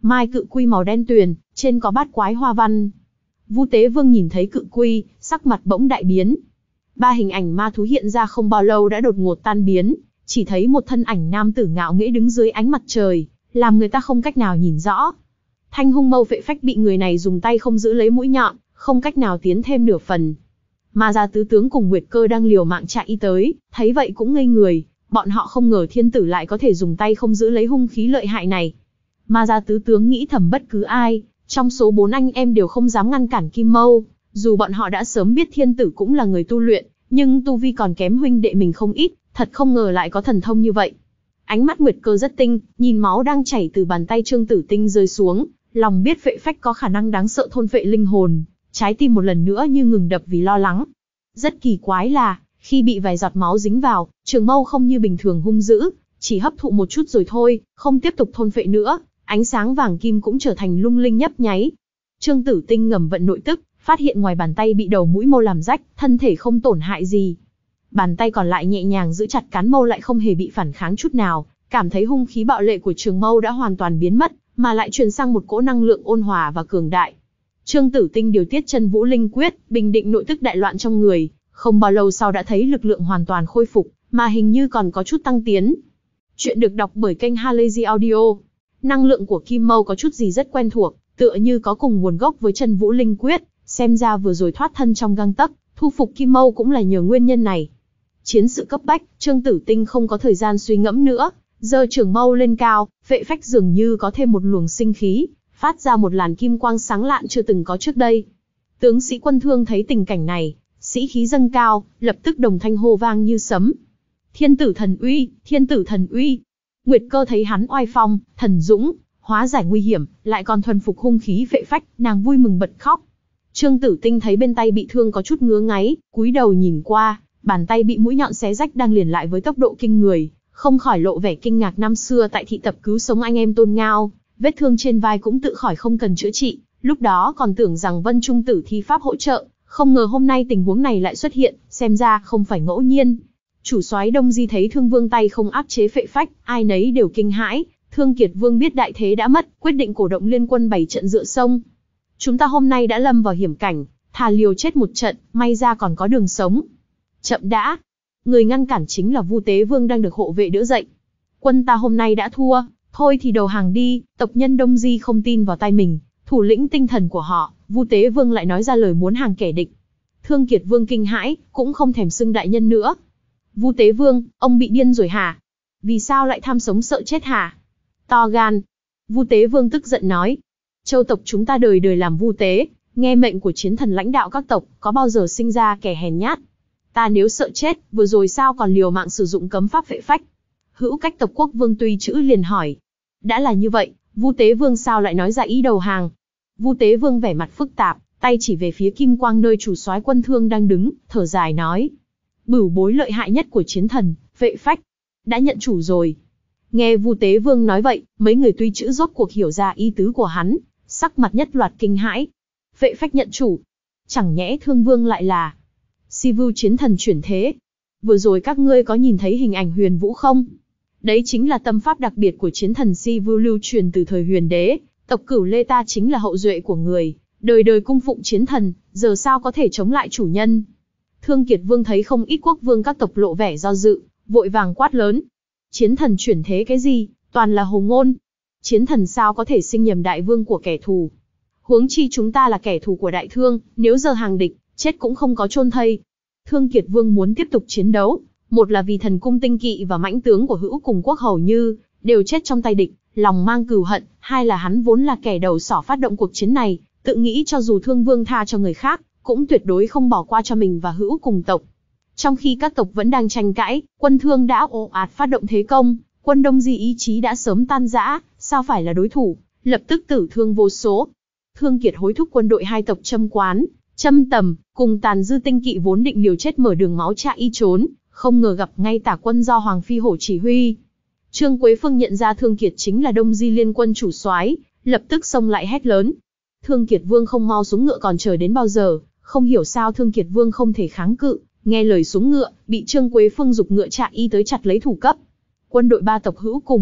Mai cự quy màu đen tuyền, trên có bát quái hoa văn. Vu Tế Vương nhìn thấy cự quy, sắc mặt bỗng đại biến. Ba hình ảnh ma thú hiện ra không bao lâu đã đột ngột tan biến, chỉ thấy một thân ảnh nam tử ngạo nghễ đứng dưới ánh mặt trời, làm người ta không cách nào nhìn rõ. Thanh hung mâu phệ phách bị người này dùng tay không giữ lấy mũi nhọn, không cách nào tiến thêm nửa phần. Ma Gia tứ tướng cùng Nguyệt Cơ đang liều mạng chạy y tới, thấy vậy cũng ngây người, bọn họ không ngờ thiên tử lại có thể dùng tay không giữ lấy hung khí lợi hại này. Ma Gia tứ tướng nghĩ thầm bất cứ ai, trong số bốn anh em đều không dám ngăn cản Kim Mâu, dù bọn họ đã sớm biết thiên tử cũng là người tu luyện, nhưng tu vi còn kém huynh đệ mình không ít, thật không ngờ lại có thần thông như vậy. Ánh mắt Nguyệt Cơ rất tinh, nhìn máu đang chảy từ bàn tay Trương Tử Tinh rơi xuống, lòng biết phệ phách có khả năng đáng sợ thôn phệ linh hồn, trái tim một lần nữa như ngừng đập vì lo lắng. Rất kỳ quái là, khi bị vài giọt máu dính vào, trường mâu không như bình thường hung dữ, chỉ hấp thụ một chút rồi thôi, không tiếp tục thôn phệ nữa, ánh sáng vàng kim cũng trở thành lung linh nhấp nháy. Trương Tử Tinh ngầm vận nội tức, phát hiện ngoài bàn tay bị đầu mũi mâu làm rách, thân thể không tổn hại gì. Bàn tay còn lại nhẹ nhàng giữ chặt cán mâu lại không hề bị phản kháng chút nào, cảm thấy hung khí bạo lệ của trường mâu đã hoàn toàn biến mất, mà lại truyền sang một cỗ năng lượng ôn hòa và cường đại. Trương Tử Tinh điều tiết chân vũ linh quyết, bình định nội tức đại loạn trong người, không bao lâu sau đã thấy lực lượng hoàn toàn khôi phục, mà hình như còn có chút tăng tiến. Chuyện được đọc bởi kênh Halazy Audio. Năng lượng của Kim Mâu có chút gì rất quen thuộc, tựa như có cùng nguồn gốc với chân vũ linh quyết, xem ra vừa rồi thoát thân trong gang tấc, thu phục Kim Mâu cũng là nhờ nguyên nhân này. Chiến sự cấp bách, Trương Tử Tinh không có thời gian suy ngẫm nữa, giơ trường mâu lên cao, phệ phách dường như có thêm một luồng sinh khí, phát ra một làn kim quang sáng lạn chưa từng có trước đây. Tướng sĩ Quân Thương thấy tình cảnh này, sĩ khí dâng cao, lập tức đồng thanh hô vang như sấm. Thiên tử thần uy, thiên tử thần uy. Nguyệt Cơ thấy hắn oai phong, thần dũng, hóa giải nguy hiểm, lại còn thuần phục hung khí phệ phách, nàng vui mừng bật khóc. Trương Tử Tinh thấy bên tay bị thương có chút ngứa ngáy, cúi đầu nhìn qua, bàn tay bị mũi nhọn xé rách đang liền lại với tốc độ kinh người, không khỏi lộ vẻ kinh ngạc năm xưa tại thị tập cứu sống anh em Tôn Ngao, vết thương trên vai cũng tự khỏi không cần chữa trị, lúc đó còn tưởng rằng Vân Trung Tử thi pháp hỗ trợ, không ngờ hôm nay tình huống này lại xuất hiện, xem ra không phải ngẫu nhiên. Chủ soái Đông Di thấy Thương Vương tay không áp chế phệ phách, ai nấy đều kinh hãi. Thương Kiệt Vương biết đại thế đã mất, quyết định cổ động liên quân bày trận dựa sông. Chúng ta hôm nay đã lâm vào hiểm cảnh, thà liều chết một trận, may ra còn có đường sống. Chậm đã, người ngăn cản chính là Vu Tế Vương đang được hộ vệ đỡ dậy. Quân ta hôm nay đã thua, thôi thì đầu hàng đi. Tộc nhân Đông Di không tin vào tai mình, thủ lĩnh tinh thần của họ, Vu Tế Vương lại nói ra lời muốn hàng kẻ địch. Thương Kiệt Vương kinh hãi, cũng không thèm xưng đại nhân nữa. Vu Tế Vương, ông bị điên rồi hả? Vì sao lại tham sống sợ chết hả? To gan. Vu Tế Vương tức giận nói. Châu tộc chúng ta đời đời làm vu tế, nghe mệnh của chiến thần lãnh đạo các tộc, có bao giờ sinh ra kẻ hèn nhát. Ta nếu sợ chết, vừa rồi sao còn liều mạng sử dụng cấm pháp phệ phách? Hữu Cách tộc quốc vương Tuy Chữ liền hỏi. Đã là như vậy, Vu Tế Vương sao lại nói ra ý đầu hàng? Vu Tế Vương vẻ mặt phức tạp, tay chỉ về phía Kim Quang nơi chủ soái Quân Thương đang đứng, thở dài nói. Bửu bối lợi hại nhất của chiến thần, phệ phách, đã nhận chủ rồi. Nghe Vu Tế Vương nói vậy, mấy người Tuy Chữ rốt cuộc hiểu ra ý tứ của hắn, sắc mặt nhất loạt kinh hãi. Phệ phách nhận chủ, chẳng nhẽ Thương Vương lại là Si Vu chiến thần chuyển thế? Vừa rồi các ngươi có nhìn thấy hình ảnh Huyền Vũ không? Đấy chính là tâm pháp đặc biệt của chiến thần Si Vu lưu truyền từ thời Huyền Đế, tộc Cửu Lê ta chính là hậu duệ của người, đời đời cung phụng chiến thần, giờ sao có thể chống lại chủ nhân? Thương Kiệt Vương thấy không ít quốc vương các tộc lộ vẻ do dự, vội vàng quát lớn. Chiến thần chuyển thế cái gì, toàn là hồ ngôn. Chiến thần sao có thể sinh nhầm đại vương của kẻ thù? Huống chi chúng ta là kẻ thù của đại thương, nếu giờ hàng địch, chết cũng không có chôn thây. Thương Kiệt Vương muốn tiếp tục chiến đấu, một là vì thần cung tinh kỵ và mãnh tướng của Hữu cùng quốc hầu như đều chết trong tay địch, lòng mang cừu hận, hai là hắn vốn là kẻ đầu sỏ phát động cuộc chiến này, tự nghĩ cho dù Thương Vương tha cho người khác, cũng tuyệt đối không bỏ qua cho mình và Hữu cùng tộc. Trong khi các tộc vẫn đang tranh cãi, Quân Thương đã ồ ạt phát động thế công, quân Đông Di ý chí đã sớm tan rã, sao phải là đối thủ, lập tức tử thương vô số. Thương Kiệt hối thúc quân đội hai tộc Châm Quán, Châm Tầm, cùng Tàn Dư tinh kỵ vốn định liều chết mở đường máu chạy y trốn, không ngờ gặp ngay tả quân do Hoàng Phi Hổ chỉ huy. Trương Quế Phương nhận ra Thương Kiệt chính là Đông Di liên quân chủ soái, lập tức xông lại hét lớn. Thương Kiệt Vương không mau xuống ngựa còn chờ đến bao giờ, không hiểu sao Thương Kiệt Vương không thể kháng cự, nghe lời xuống ngựa, bị Trương Quế Phương giục ngựa chạy y tới chặt lấy thủ cấp. Quân đội ba tộc Hữu cùng,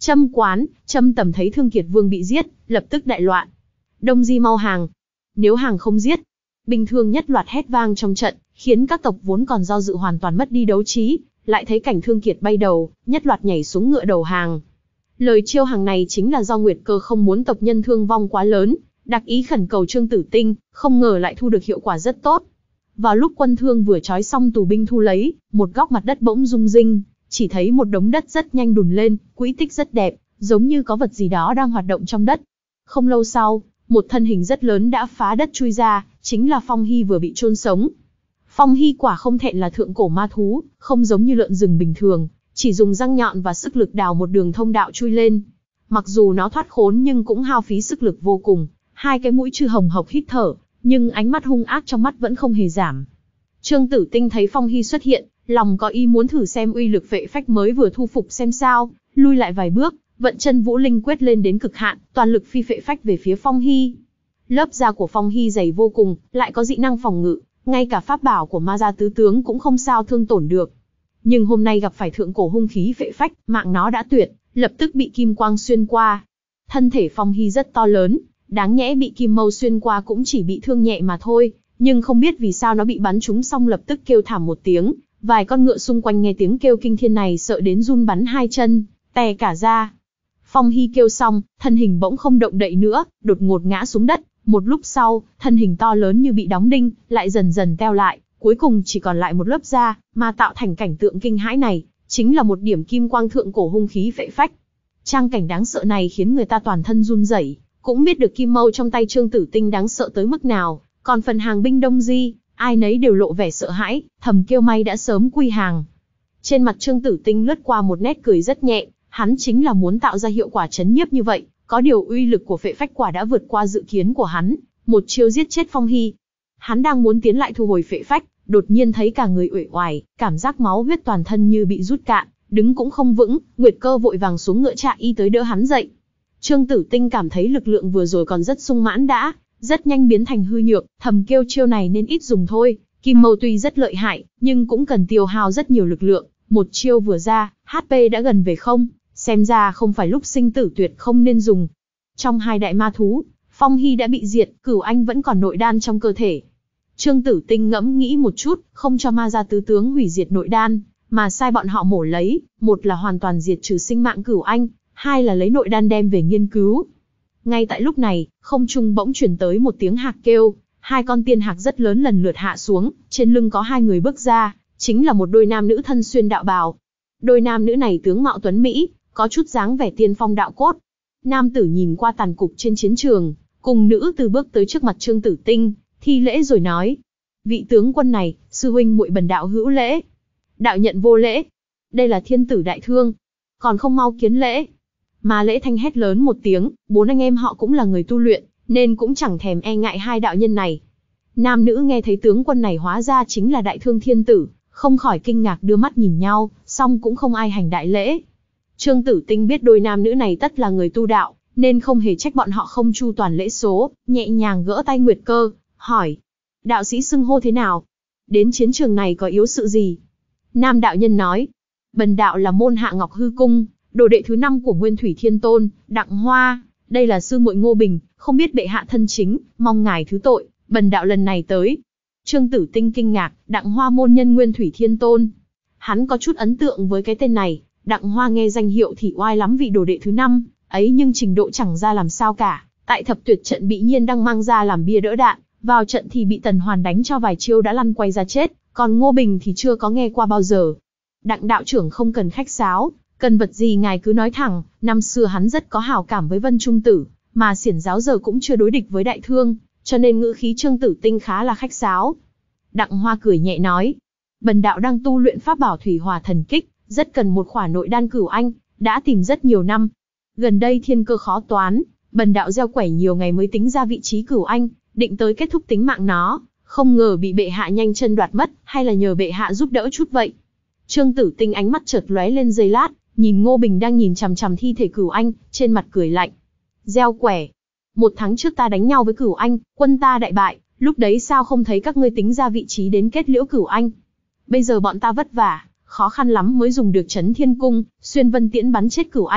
Trâm Quán, Trâm Tầm thấy Thương Kiệt Vương bị giết, lập tức đại loạn. Đông Di mau hàng. Nếu hàng không giết. Bình thường nhất loạt hét vang trong trận, khiến các tộc vốn còn do dự hoàn toàn mất đi đấu trí, lại thấy cảnh Thương Kiệt bay đầu, nhất loạt nhảy xuống ngựa đầu hàng. Lời chiêu hàng này chính là do Nguyệt Cơ không muốn tộc nhân thương vong quá lớn, đặc ý khẩn cầu Trương Tử Tinh, không ngờ lại thu được hiệu quả rất tốt. Vào lúc quân Thương vừa trói xong tù binh thu lấy, một góc mặt đất bỗng rung rinh, chỉ thấy một đống đất rất nhanh đùn lên, quỹ tích rất đẹp, giống như có vật gì đó đang hoạt động trong đất. Không lâu sau, một thân hình rất lớn đã phá đất chui ra, chính là Phong Hy vừa bị chôn sống. Phong Hy quả không thẹn là thượng cổ ma thú, không giống như lợn rừng bình thường, chỉ dùng răng nhọn và sức lực đào một đường thông đạo chui lên. Mặc dù nó thoát khốn nhưng cũng hao phí sức lực vô cùng, hai cái mũi chư hồng hộc hít thở, nhưng ánh mắt hung ác trong mắt vẫn không hề giảm. Trương Tử Tinh thấy Phong Hy xuất hiện, lòng có ý muốn thử xem uy lực phệ phách mới vừa thu phục xem sao, lui lại vài bước, vận chân vũ linh quyết lên đến cực hạn, toàn lực phi phệ phách về phía Phong Hy. Lớp da của Phong Hy dày vô cùng, lại có dị năng phòng ngự, ngay cả pháp bảo của ma gia tứ tướng cũng không sao thương tổn được. Nhưng hôm nay gặp phải thượng cổ hung khí phệ phách, mạng nó đã tuyệt, lập tức bị kim quang xuyên qua. Thân thể Phong Hy rất to lớn, đáng nhẽ bị kim mâu xuyên qua cũng chỉ bị thương nhẹ mà thôi, nhưng không biết vì sao nó bị bắn trúng xong lập tức kêu thảm một tiếng, vài con ngựa xung quanh nghe tiếng kêu kinh thiên này sợ đến run bắn hai chân, tè cả ra. Phong Hy kêu xong, thân hình bỗng không động đậy nữa, đột ngột ngã xuống đất, một lúc sau, thân hình to lớn như bị đóng đinh, lại dần dần teo lại, cuối cùng chỉ còn lại một lớp da, mà tạo thành cảnh tượng kinh hãi này, chính là một điểm kim quang thượng cổ hung khí phệ phách. Trang cảnh đáng sợ này khiến người ta toàn thân run rẩy, cũng biết được kim mâu trong tay Trương Tử Tinh đáng sợ tới mức nào, còn phần hàng binh Đông Di, ai nấy đều lộ vẻ sợ hãi, thầm kêu may đã sớm quy hàng. Trên mặt Trương Tử Tinh lướt qua một nét cười rất nhẹ, hắn chính là muốn tạo ra hiệu quả chấn nhiếp như vậy, có điều uy lực của phệ phách quả đã vượt qua dự kiến của hắn, một chiêu giết chết Phong Hy. Hắn đang muốn tiến lại thu hồi phệ phách, đột nhiên thấy cả người uể oải, cảm giác máu huyết toàn thân như bị rút cạn, đứng cũng không vững, Nguyệt Cơ vội vàng xuống ngựa chạy y tới đỡ hắn dậy. Trương Tử Tinh cảm thấy lực lượng vừa rồi còn rất sung mãn đã, rất nhanh biến thành hư nhược, thầm kêu chiêu này nên ít dùng thôi, kim mâu tuy rất lợi hại, nhưng cũng cần tiêu hao rất nhiều lực lượng, một chiêu vừa ra, hát pê đã gần về không, xem ra không phải lúc sinh tử tuyệt không nên dùng. Trong hai đại ma thú, Phong Hy đã bị diệt, Cửu Anh vẫn còn nội đan trong cơ thể. Trương Tử Tinh ngẫm nghĩ một chút, không cho ma gia tứ tướng hủy diệt nội đan, mà sai bọn họ mổ lấy, một là hoàn toàn diệt trừ sinh mạng Cửu Anh, hai là lấy nội đan đem về nghiên cứu. Ngay tại lúc này, không trung bỗng truyền tới một tiếng hạc kêu, hai con tiên hạc rất lớn lần lượt hạ xuống, trên lưng có hai người bước ra, chính là một đôi nam nữ thân xuyên đạo bào. Đôi nam nữ này tướng mạo tuấn mỹ, có chút dáng vẻ tiên phong đạo cốt. Nam tử nhìn qua tàn cục trên chiến trường, cùng nữ tử bước tới trước mặt Trương Tử Tinh, thi lễ rồi nói: vị tướng quân này, sư huynh muội bần đạo hữu lễ. Đạo nhận vô lễ. Đây là thiên tử đại thương, còn không mau kiến lễ. Mà Lễ Thanh hét lớn một tiếng, bốn anh em họ cũng là người tu luyện, nên cũng chẳng thèm e ngại hai đạo nhân này. Nam nữ nghe thấy tướng quân này hóa ra chính là đại thương thiên tử, không khỏi kinh ngạc đưa mắt nhìn nhau, song cũng không ai hành đại lễ. Trương Tử Tinh biết đôi nam nữ này tất là người tu đạo, nên không hề trách bọn họ không chu toàn lễ số, nhẹ nhàng gỡ tay Nguyệt Cơ, hỏi: đạo sĩ xưng hô thế nào? Đến chiến trường này có yếu sự gì? Nam đạo nhân nói: bần đạo là môn hạ Ngọc Hư Cung, đồ đệ thứ năm của Nguyên Thủy Thiên Tôn, Đặng Hoa, đây là sư muội Ngô Bình, không biết bệ hạ thân chính, mong ngài thứ tội, bần đạo lần này tới. Trương Tử Tinh kinh ngạc, Đặng Hoa môn nhân Nguyên Thủy Thiên Tôn. Hắn có chút ấn tượng với cái tên này, Đặng Hoa nghe danh hiệu thì oai lắm vị đồ đệ thứ năm, ấy nhưng trình độ chẳng ra làm sao cả, tại thập tuyệt trận bị Nhiên Đăng mang ra làm bia đỡ đạn, vào trận thì bị Tần Hoàn đánh cho vài chiêu đã lăn quay ra chết, còn Ngô Bình thì chưa có nghe qua bao giờ. Đặng đạo trưởng không cần khách sáo, cần vật gì ngài cứ nói thẳng, năm xưa hắn rất có hảo cảm với Vân Trung Tử, mà Xiển Giáo giờ cũng chưa đối địch với Đại Thương, cho nên ngữ khí Trương Tử Tinh khá là khách sáo. Đặng Hoa cười nhẹ nói: bần đạo đang tu luyện pháp bảo Thủy Hỏa Thần Kích, rất cần một khỏa nội đan Cửu Anh, đã tìm rất nhiều năm. Gần đây thiên cơ khó toán, bần đạo gieo quẻ nhiều ngày mới tính ra vị trí Cửu Anh, định tới kết thúc tính mạng nó, không ngờ bị bệ hạ nhanh chân đoạt mất, hay là nhờ bệ hạ giúp đỡ chút vậy. Trương Tử Tinh ánh mắt chợt lóe lên giây lát, nhìn Ngô Bình đang nhìn chằm chằm thi thể Cửu Anh, trên mặt cười lạnh. Gieo quẻ. Một tháng trước ta đánh nhau với Cửu Anh, quân ta đại bại, lúc đấy sao không thấy các ngươi tính ra vị trí đến kết liễu Cửu Anh? Bây giờ bọn ta vất vả, khó khăn lắm mới dùng được Chấn Thiên Cung, xuyên vân tiễn bắn chết Cửu Anh,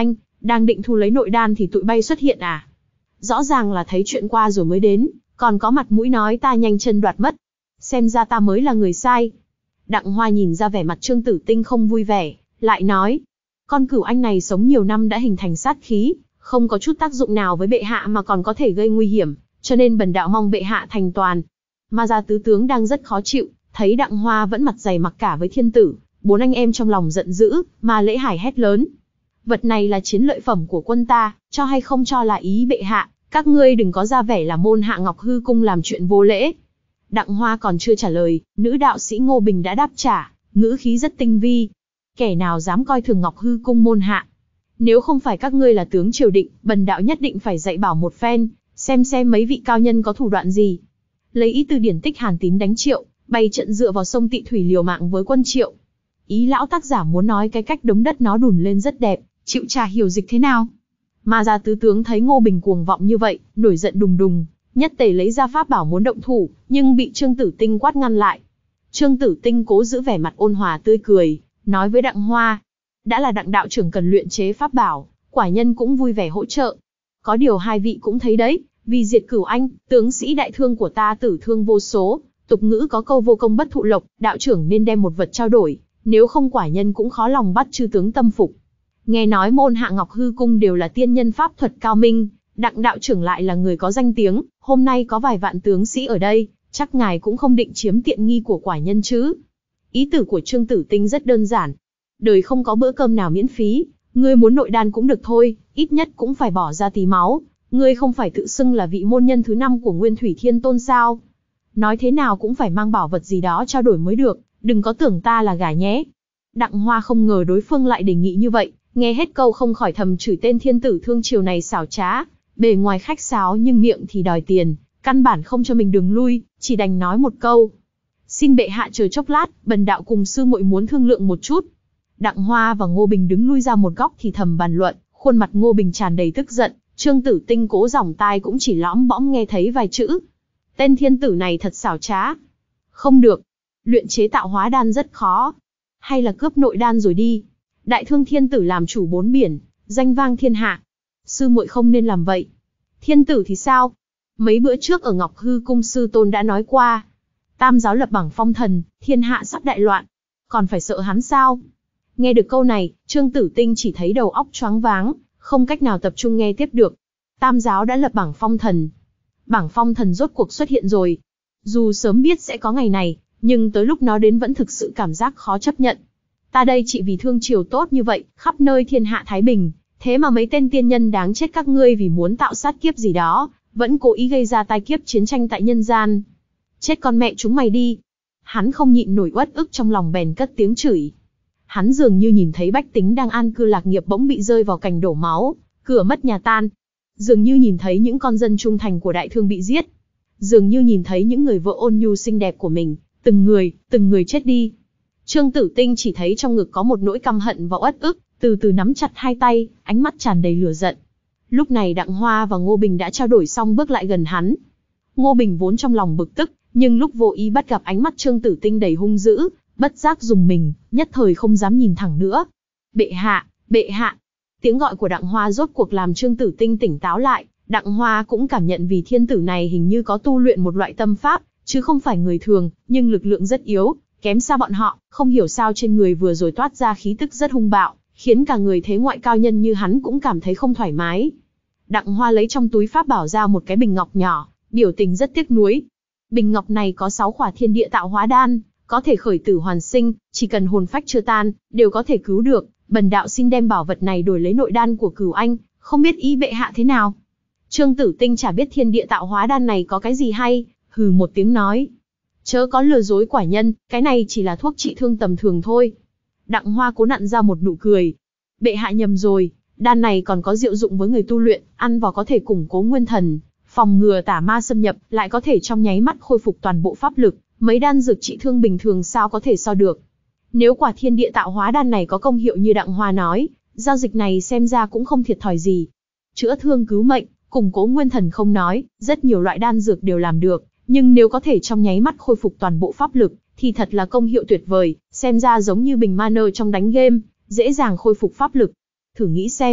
Đang định thu lấy nội đan thì tụi bay xuất hiện à? Rõ ràng là thấy chuyện qua rồi mới đến, còn có mặt mũi nói ta nhanh chân đoạt mất. Xem ra ta mới là người sai. Đặng Hoa nhìn ra vẻ mặt Trương Tử Tinh không vui vẻ, lại nói. Con cửu anh này sống nhiều năm đã hình thành sát khí, không có chút tác dụng nào với bệ hạ mà còn có thể gây nguy hiểm, cho nên bần đạo mong bệ hạ thành toàn. Ma Gia tứ tướng đang rất khó chịu, thấy Đặng Hoa vẫn mặt dày mặc cả với thiên tử, bốn anh em trong lòng giận dữ, mà Lễ Hải hét lớn. Vật này là chiến lợi phẩm của quân ta, cho hay không cho là ý bệ hạ, các ngươi đừng có ra vẻ là môn hạ Ngọc Hư Cung làm chuyện vô lễ. Đặng Hoa còn chưa trả lời, nữ đạo sĩ Ngô Bình đã đáp trả, ngữ khí rất tinh vi. Kẻ nào dám coi thường Ngọc Hư Cung môn hạ? Nếu không phải các ngươi là tướng triều định, bần đạo nhất định phải dạy bảo một phen, xem xem mấy vị cao nhân có thủ đoạn gì. Lấy ý từ điển tích Hàn Tín đánh Triệu, bày trận dựa vào sông Tị Thủy liều mạng với quân Triệu. Ý lão tác giả muốn nói cái cách đống đất nó đùn lên rất đẹp, chịu chả hiểu dịch thế nào. Ma Gia tứ tướng thấy Ngô Bình cuồng vọng như vậy, nổi giận đùng đùng, nhất tề lấy ra pháp bảo muốn động thủ, nhưng bị Trương Tử Tinh quát ngăn lại. Trương Tử Tinh cố giữ vẻ mặt ôn hòa tươi cười, nói với Đặng Hoa, đã là Đặng đạo trưởng cần luyện chế pháp bảo, quả nhân cũng vui vẻ hỗ trợ. Có điều hai vị cũng thấy đấy, vì diệt cửu anh, tướng sĩ đại thương của ta tử thương vô số, tục ngữ có câu vô công bất thụ lộc, đạo trưởng nên đem một vật trao đổi, nếu không quả nhân cũng khó lòng bắt chư tướng tâm phục. Nghe nói môn hạ Ngọc Hư Cung đều là tiên nhân pháp thuật cao minh, Đặng đạo trưởng lại là người có danh tiếng, hôm nay có vài vạn tướng sĩ ở đây, chắc ngài cũng không định chiếm tiện nghi của quả nhân chứ. Ý tử của Trương Tử Tinh rất đơn giản. Đời không có bữa cơm nào miễn phí, ngươi muốn nội đan cũng được thôi, ít nhất cũng phải bỏ ra tí máu. Ngươi không phải tự xưng là vị môn nhân thứ năm của Nguyên Thủy Thiên Tôn sao? Nói thế nào cũng phải mang bảo vật gì đó trao đổi mới được, đừng có tưởng ta là gà nhé. Đặng Hoa không ngờ đối phương lại đề nghị như vậy, nghe hết câu không khỏi thầm chửi tên thiên tử thương triều này xảo trá, bề ngoài khách sáo nhưng miệng thì đòi tiền, căn bản không cho mình đường lui, chỉ đành nói một câu. Xin bệ hạ chờ chốc lát, bần đạo cùng sư muội muốn thương lượng một chút. Đặng Hoa và Ngô Bình đứng lui ra một góc thì thầm bàn luận, khuôn mặt Ngô Bình tràn đầy tức giận, Trương Tử Tinh cố giỏng tai cũng chỉ lõm bõm nghe thấy vài chữ. Tên thiên tử này thật xảo trá. Không được, luyện chế tạo hóa đan rất khó. Hay là cướp nội đan rồi đi. Đại thương thiên tử làm chủ bốn biển, danh vang thiên hạ. Sư muội không nên làm vậy. Thiên tử thì sao? Mấy bữa trước ở Ngọc Hư Cung sư tôn đã nói qua. Tam giáo lập bảng phong thần, thiên hạ sắp đại loạn. Còn phải sợ hắn sao? Nghe được câu này, Trương Tử Tinh chỉ thấy đầu óc choáng váng, không cách nào tập trung nghe tiếp được. Tam giáo đã lập bảng phong thần. Bảng phong thần rốt cuộc xuất hiện rồi. Dù sớm biết sẽ có ngày này, nhưng tới lúc nó đến vẫn thực sự cảm giác khó chấp nhận. Ta đây chỉ vì thương triều tốt như vậy, khắp nơi thiên hạ thái bình, thế mà mấy tên tiên nhân đáng chết các ngươi vì muốn tạo sát kiếp gì đó, vẫn cố ý gây ra tai kiếp chiến tranh tại nhân gian. Chết con mẹ chúng mày đi. Hắn không nhịn nổi uất ức trong lòng bèn cất tiếng chửi. Hắn dường như nhìn thấy bách tính đang an cư lạc nghiệp bỗng bị rơi vào cảnh đổ máu, cửa mất nhà tan. Dường như nhìn thấy những con dân trung thành của đại thương bị giết. Dường như nhìn thấy những người vợ ôn nhu xinh đẹp của mình, từng người, từng người chết đi. Trương Tử Tinh chỉ thấy trong ngực có một nỗi căm hận và uất ức, từ từ nắm chặt hai tay, ánh mắt tràn đầy lửa giận. Lúc này Đặng Hoa và Ngô Bình đã trao đổi xong bước lại gần hắn. Ngô Bình vốn trong lòng bực tức, nhưng lúc vô ý bắt gặp ánh mắt Trương Tử Tinh đầy hung dữ, bất giác dùng mình, nhất thời không dám nhìn thẳng nữa. Bệ hạ, bệ hạ. Tiếng gọi của Đặng Hoa rốt cuộc làm Trương Tử Tinh tỉnh táo lại, Đặng Hoa cũng cảm nhận vì thiên tử này hình như có tu luyện một loại tâm pháp, chứ không phải người thường, nhưng lực lượng rất yếu, kém xa bọn họ, không hiểu sao trên người vừa rồi toát ra khí tức rất hung bạo, khiến cả người thế ngoại cao nhân như hắn cũng cảm thấy không thoải mái. Đặng Hoa lấy trong túi pháp bảo ra một cái bình ngọc nhỏ, biểu tình rất tiếc nuối. Bình ngọc này có sáu khỏa thiên địa tạo hóa đan, có thể khởi tử hoàn sinh, chỉ cần hồn phách chưa tan, đều có thể cứu được. Bần đạo xin đem bảo vật này đổi lấy nội đan của cửu anh, không biết ý bệ hạ thế nào. Trương Tử Tinh chả biết thiên địa tạo hóa đan này có cái gì hay, hừ một tiếng nói. Chớ có lừa dối quả nhân, cái này chỉ là thuốc trị thương tầm thường thôi. Đặng Hoa cố nặn ra một nụ cười. Bệ hạ nhầm rồi, đan này còn có diệu dụng với người tu luyện, ăn vào có thể củng cố nguyên thần, phòng ngừa tà ma xâm nhập, lại có thể trong nháy mắt khôi phục toàn bộ pháp lực. Mấy đan dược trị thương bình thường sao có thể so được. Nếu quả thiên địa tạo hóa đan này có công hiệu như Đặng Hoa nói, giao dịch này xem ra cũng không thiệt thòi gì. Chữa thương cứu mệnh, củng cố nguyên thần không nói, rất nhiều loại đan dược đều làm được, nhưng nếu có thể trong nháy mắt khôi phục toàn bộ pháp lực, thì thật là công hiệu tuyệt vời, xem ra giống như bình mana trong đánh game, dễ dàng khôi phục pháp lực. Thử nghĩ xem,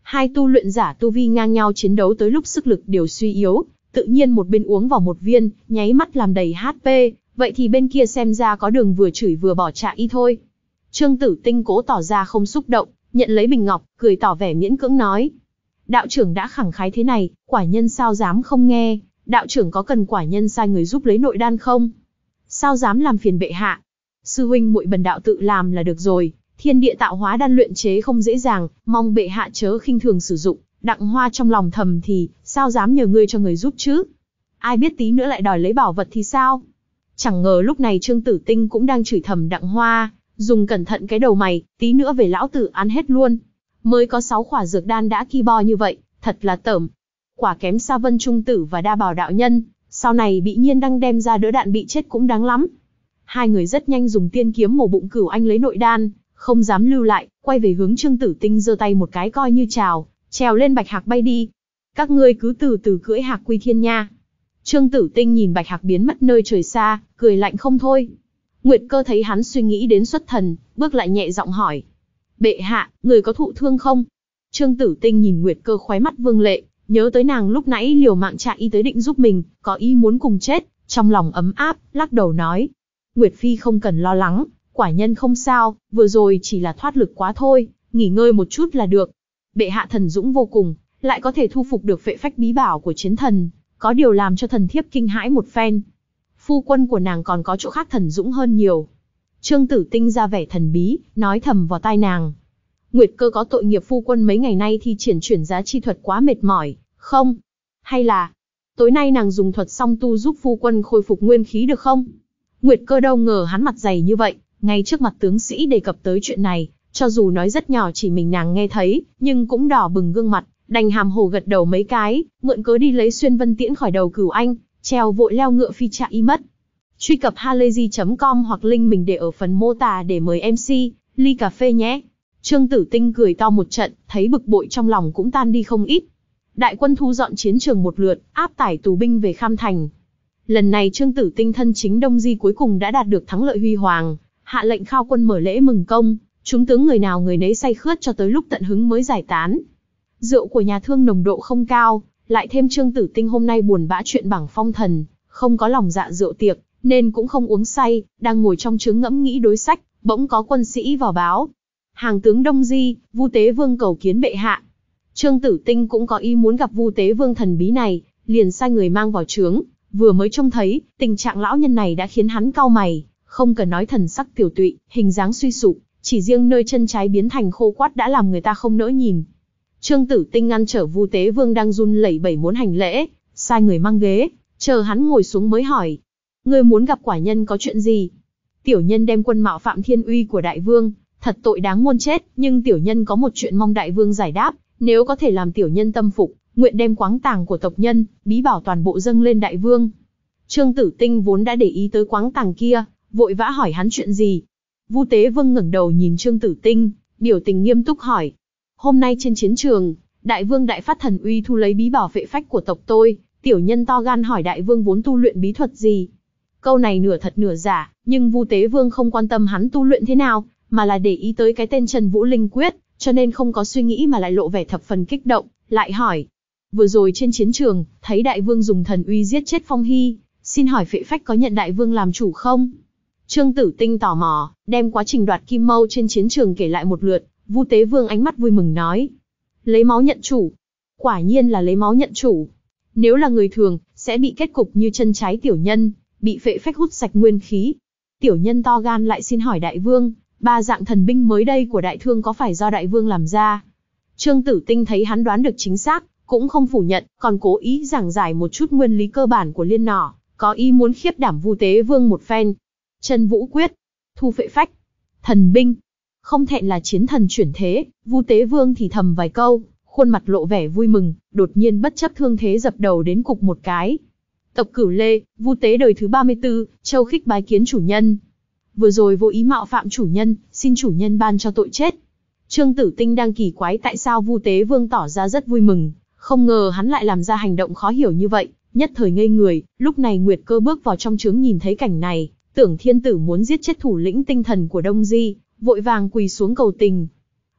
Hai tu luyện giả tu vi ngang nhau chiến đấu tới lúc sức lực đều suy yếu, tự nhiên một bên uống vào một viên, nháy mắt làm đầy hát pê, vậy thì bên kia xem ra có đường vừa chửi vừa bỏ chạy y thôi. Trương Tử Tinh cố tỏ ra không xúc động, nhận lấy bình ngọc, cười tỏ vẻ miễn cưỡng nói. Đạo trưởng đã khẳng khái thế này, quả nhân sao dám không nghe, đạo trưởng có cần quả nhân sai người giúp lấy nội đan không? Sao dám làm phiền bệ hạ? Sư huynh muội bần đạo tự làm là được rồi, thiên địa tạo hóa đan luyện chế không dễ dàng, mong bệ hạ chớ khinh thường sử dụng. Đặng Hoa trong lòng thầm thì, sao dám nhờ ngươi cho người giúp chứ? Ai biết tí nữa lại đòi lấy bảo vật thì sao? Chẳng ngờ lúc này Trương Tử Tinh cũng đang chửi thầm Đặng Hoa, dùng cẩn thận cái đầu mày, tí nữa về lão tử ăn hết luôn. Mới có sáu khỏa dược đan đã ki bo như vậy, thật là tởm. Quả kém xa Vân Trung Tử và Đa Bảo đạo nhân, sau này bị Nhiên Đăng đem ra đỡ đạn bị chết cũng đáng lắm. Hai người rất nhanh dùng tiên kiếm mổ bụng Cửu Anh lấy nội đan, không dám lưu lại, quay về hướng Trương Tử Tinh giơ tay một cái coi như chào, trèo lên Bạch Hạc bay đi. Các ngươi cứ từ từ cưỡi Hạc quy thiên nha. Trương Tử Tinh nhìn Bạch Hạc biến mất nơi trời xa, cười lạnh không thôi. Nguyệt Cơ thấy hắn suy nghĩ đến xuất thần, bước lại nhẹ giọng hỏi. Bệ hạ, người có thụ thương không? Trương Tử Tinh nhìn Nguyệt Cơ khóe mắt vương lệ, nhớ tới nàng lúc nãy liều mạng chạy y tới định giúp mình, có ý muốn cùng chết, trong lòng ấm áp, lắc đầu nói. Nguyệt Phi không cần lo lắng, quả nhân không sao, vừa rồi chỉ là thoát lực quá thôi, nghỉ ngơi một chút là được. Bệ hạ thần dũng vô cùng, lại có thể thu phục được phệ phách bí bảo của chiến thần, có điều làm cho thần thiếp kinh hãi một phen. Phu quân của nàng còn có chỗ khác thần dũng hơn nhiều. Trương Tử Tinh ra vẻ thần bí, nói thầm vào tai nàng. Nguyệt Cơ có tội nghiệp phu quân mấy ngày nay thì triển chuyển giá chi thuật quá mệt mỏi, không? Hay là, tối nay nàng dùng thuật song tu giúp phu quân khôi phục nguyên khí được không? Nguyệt Cơ đâu ngờ hắn mặt dày như vậy, ngay trước mặt tướng sĩ đề cập tới chuyện này, cho dù nói rất nhỏ chỉ mình nàng nghe thấy, nhưng cũng đỏ bừng gương mặt, đành hàm hồ gật đầu mấy cái, mượn cớ đi lấy xuyên vân tiễn khỏi đầu Cửu Anh, treo vội leo ngựa phi chạy y mất. Truy cập halayzi chấm com hoặc link mình để ở phần mô tả để mời em xê, ly cà phê nhé. Trương Tử Tinh cười to một trận, thấy bực bội trong lòng cũng tan đi không ít. Đại quân thu dọn chiến trường một lượt, áp tải tù binh về Kham Thành. Lần này Trương Tử Tinh thân chính Đông Di cuối cùng đã đạt được thắng lợi huy hoàng, hạ lệnh khao quân mở lễ mừng công, chúng tướng người nào người nấy say khướt cho tới lúc tận hứng mới giải tán. Rượu của nhà thương nồng độ không cao, lại thêm Trương Tử Tinh hôm nay buồn bã chuyện bảng phong thần, không có lòng dạ rượu tiệc, nên cũng không uống say, đang ngồi trong trướng ngẫm nghĩ đối sách, bỗng có quân sĩ vào báo. Hàng tướng Đông Di, Vu Tế Vương cầu kiến bệ hạ. Trương Tử Tinh cũng có ý muốn gặp Vu Tế Vương thần bí này, liền sai người mang vào trướng, vừa mới trông thấy, tình trạng lão nhân này đã khiến hắn cau mày, không cần nói thần sắc tiểu tụy, hình dáng suy sụp, chỉ riêng nơi chân trái biến thành khô quắt đã làm người ta không nỡ nhìn. Trương Tử Tinh ngăn trở Vu Tế Vương đang run lẩy bẩy muốn hành lễ, sai người mang ghế, chờ hắn ngồi xuống mới hỏi. Ngươi muốn gặp quả nhân có chuyện gì? Tiểu nhân đem quân mạo phạm thiên uy của đại vương, thật tội đáng muôn chết, nhưng tiểu nhân có một chuyện mong đại vương giải đáp, nếu có thể làm tiểu nhân tâm phục, nguyện đem quáng tàng của tộc nhân, bí bảo toàn bộ dâng lên đại vương. Trương Tử Tinh vốn đã để ý tới quáng tàng kia, vội vã hỏi hắn chuyện gì. Vu Tế Vương ngẩng đầu nhìn Trương Tử Tinh, biểu tình nghiêm túc hỏi. Hôm nay trên chiến trường, đại vương đại phát thần uy thu lấy bí bảo phệ phách của tộc tôi, tiểu nhân to gan hỏi đại vương vốn tu luyện bí thuật gì. Câu này nửa thật nửa giả, nhưng Vu Tế Vương không quan tâm hắn tu luyện thế nào, mà là để ý tới cái tên Trần Vũ Linh Quyết, cho nên không có suy nghĩ mà lại lộ vẻ thập phần kích động, lại hỏi. Vừa rồi trên chiến trường, thấy đại vương dùng thần uy giết chết Phong Hy, xin hỏi phệ phách có nhận đại vương làm chủ không? Trương Tử Tinh tò mò, đem quá trình đoạt kim mâu trên chiến trường kể lại một lượt, Vu Tế Vương ánh mắt vui mừng nói. Lấy máu nhận chủ. Quả nhiên là lấy máu nhận chủ. Nếu là người thường, sẽ bị kết cục như chân trái tiểu nhân, bị phệ phách hút sạch nguyên khí. Tiểu nhân to gan lại xin hỏi đại vương, ba dạng thần binh mới đây của đại thương có phải do đại vương làm ra? Trương Tử Tinh thấy hắn đoán được chính xác, cũng không phủ nhận, còn cố ý giảng giải một chút nguyên lý cơ bản của liên nỏ, có ý muốn khiếp đảm Vu Tế Vương một phen. Chân Vũ Quyết, thu phệ phách, thần binh, không thẹn là chiến thần chuyển thế. Vu Tế Vương thì thầm vài câu, khuôn mặt lộ vẻ vui mừng, đột nhiên bất chấp thương thế dập đầu đến cục một cái. Tộc Cửu Lê, Vu Tế đời thứ ba mươi tư, Châu Khích bái kiến chủ nhân. Vừa rồi vô ý mạo phạm chủ nhân, xin chủ nhân ban cho tội chết. Trương Tử Tinh đang kỳ quái tại sao Vu Tế Vương tỏ ra rất vui mừng, không ngờ hắn lại làm ra hành động khó hiểu như vậy, nhất thời ngây người. Lúc này Nguyệt Cơ bước vào trong trướng nhìn thấy cảnh này, tưởng thiên tử muốn giết chết thủ lĩnh tinh thần của Đông Di, vội vàng quỳ xuống cầu tình.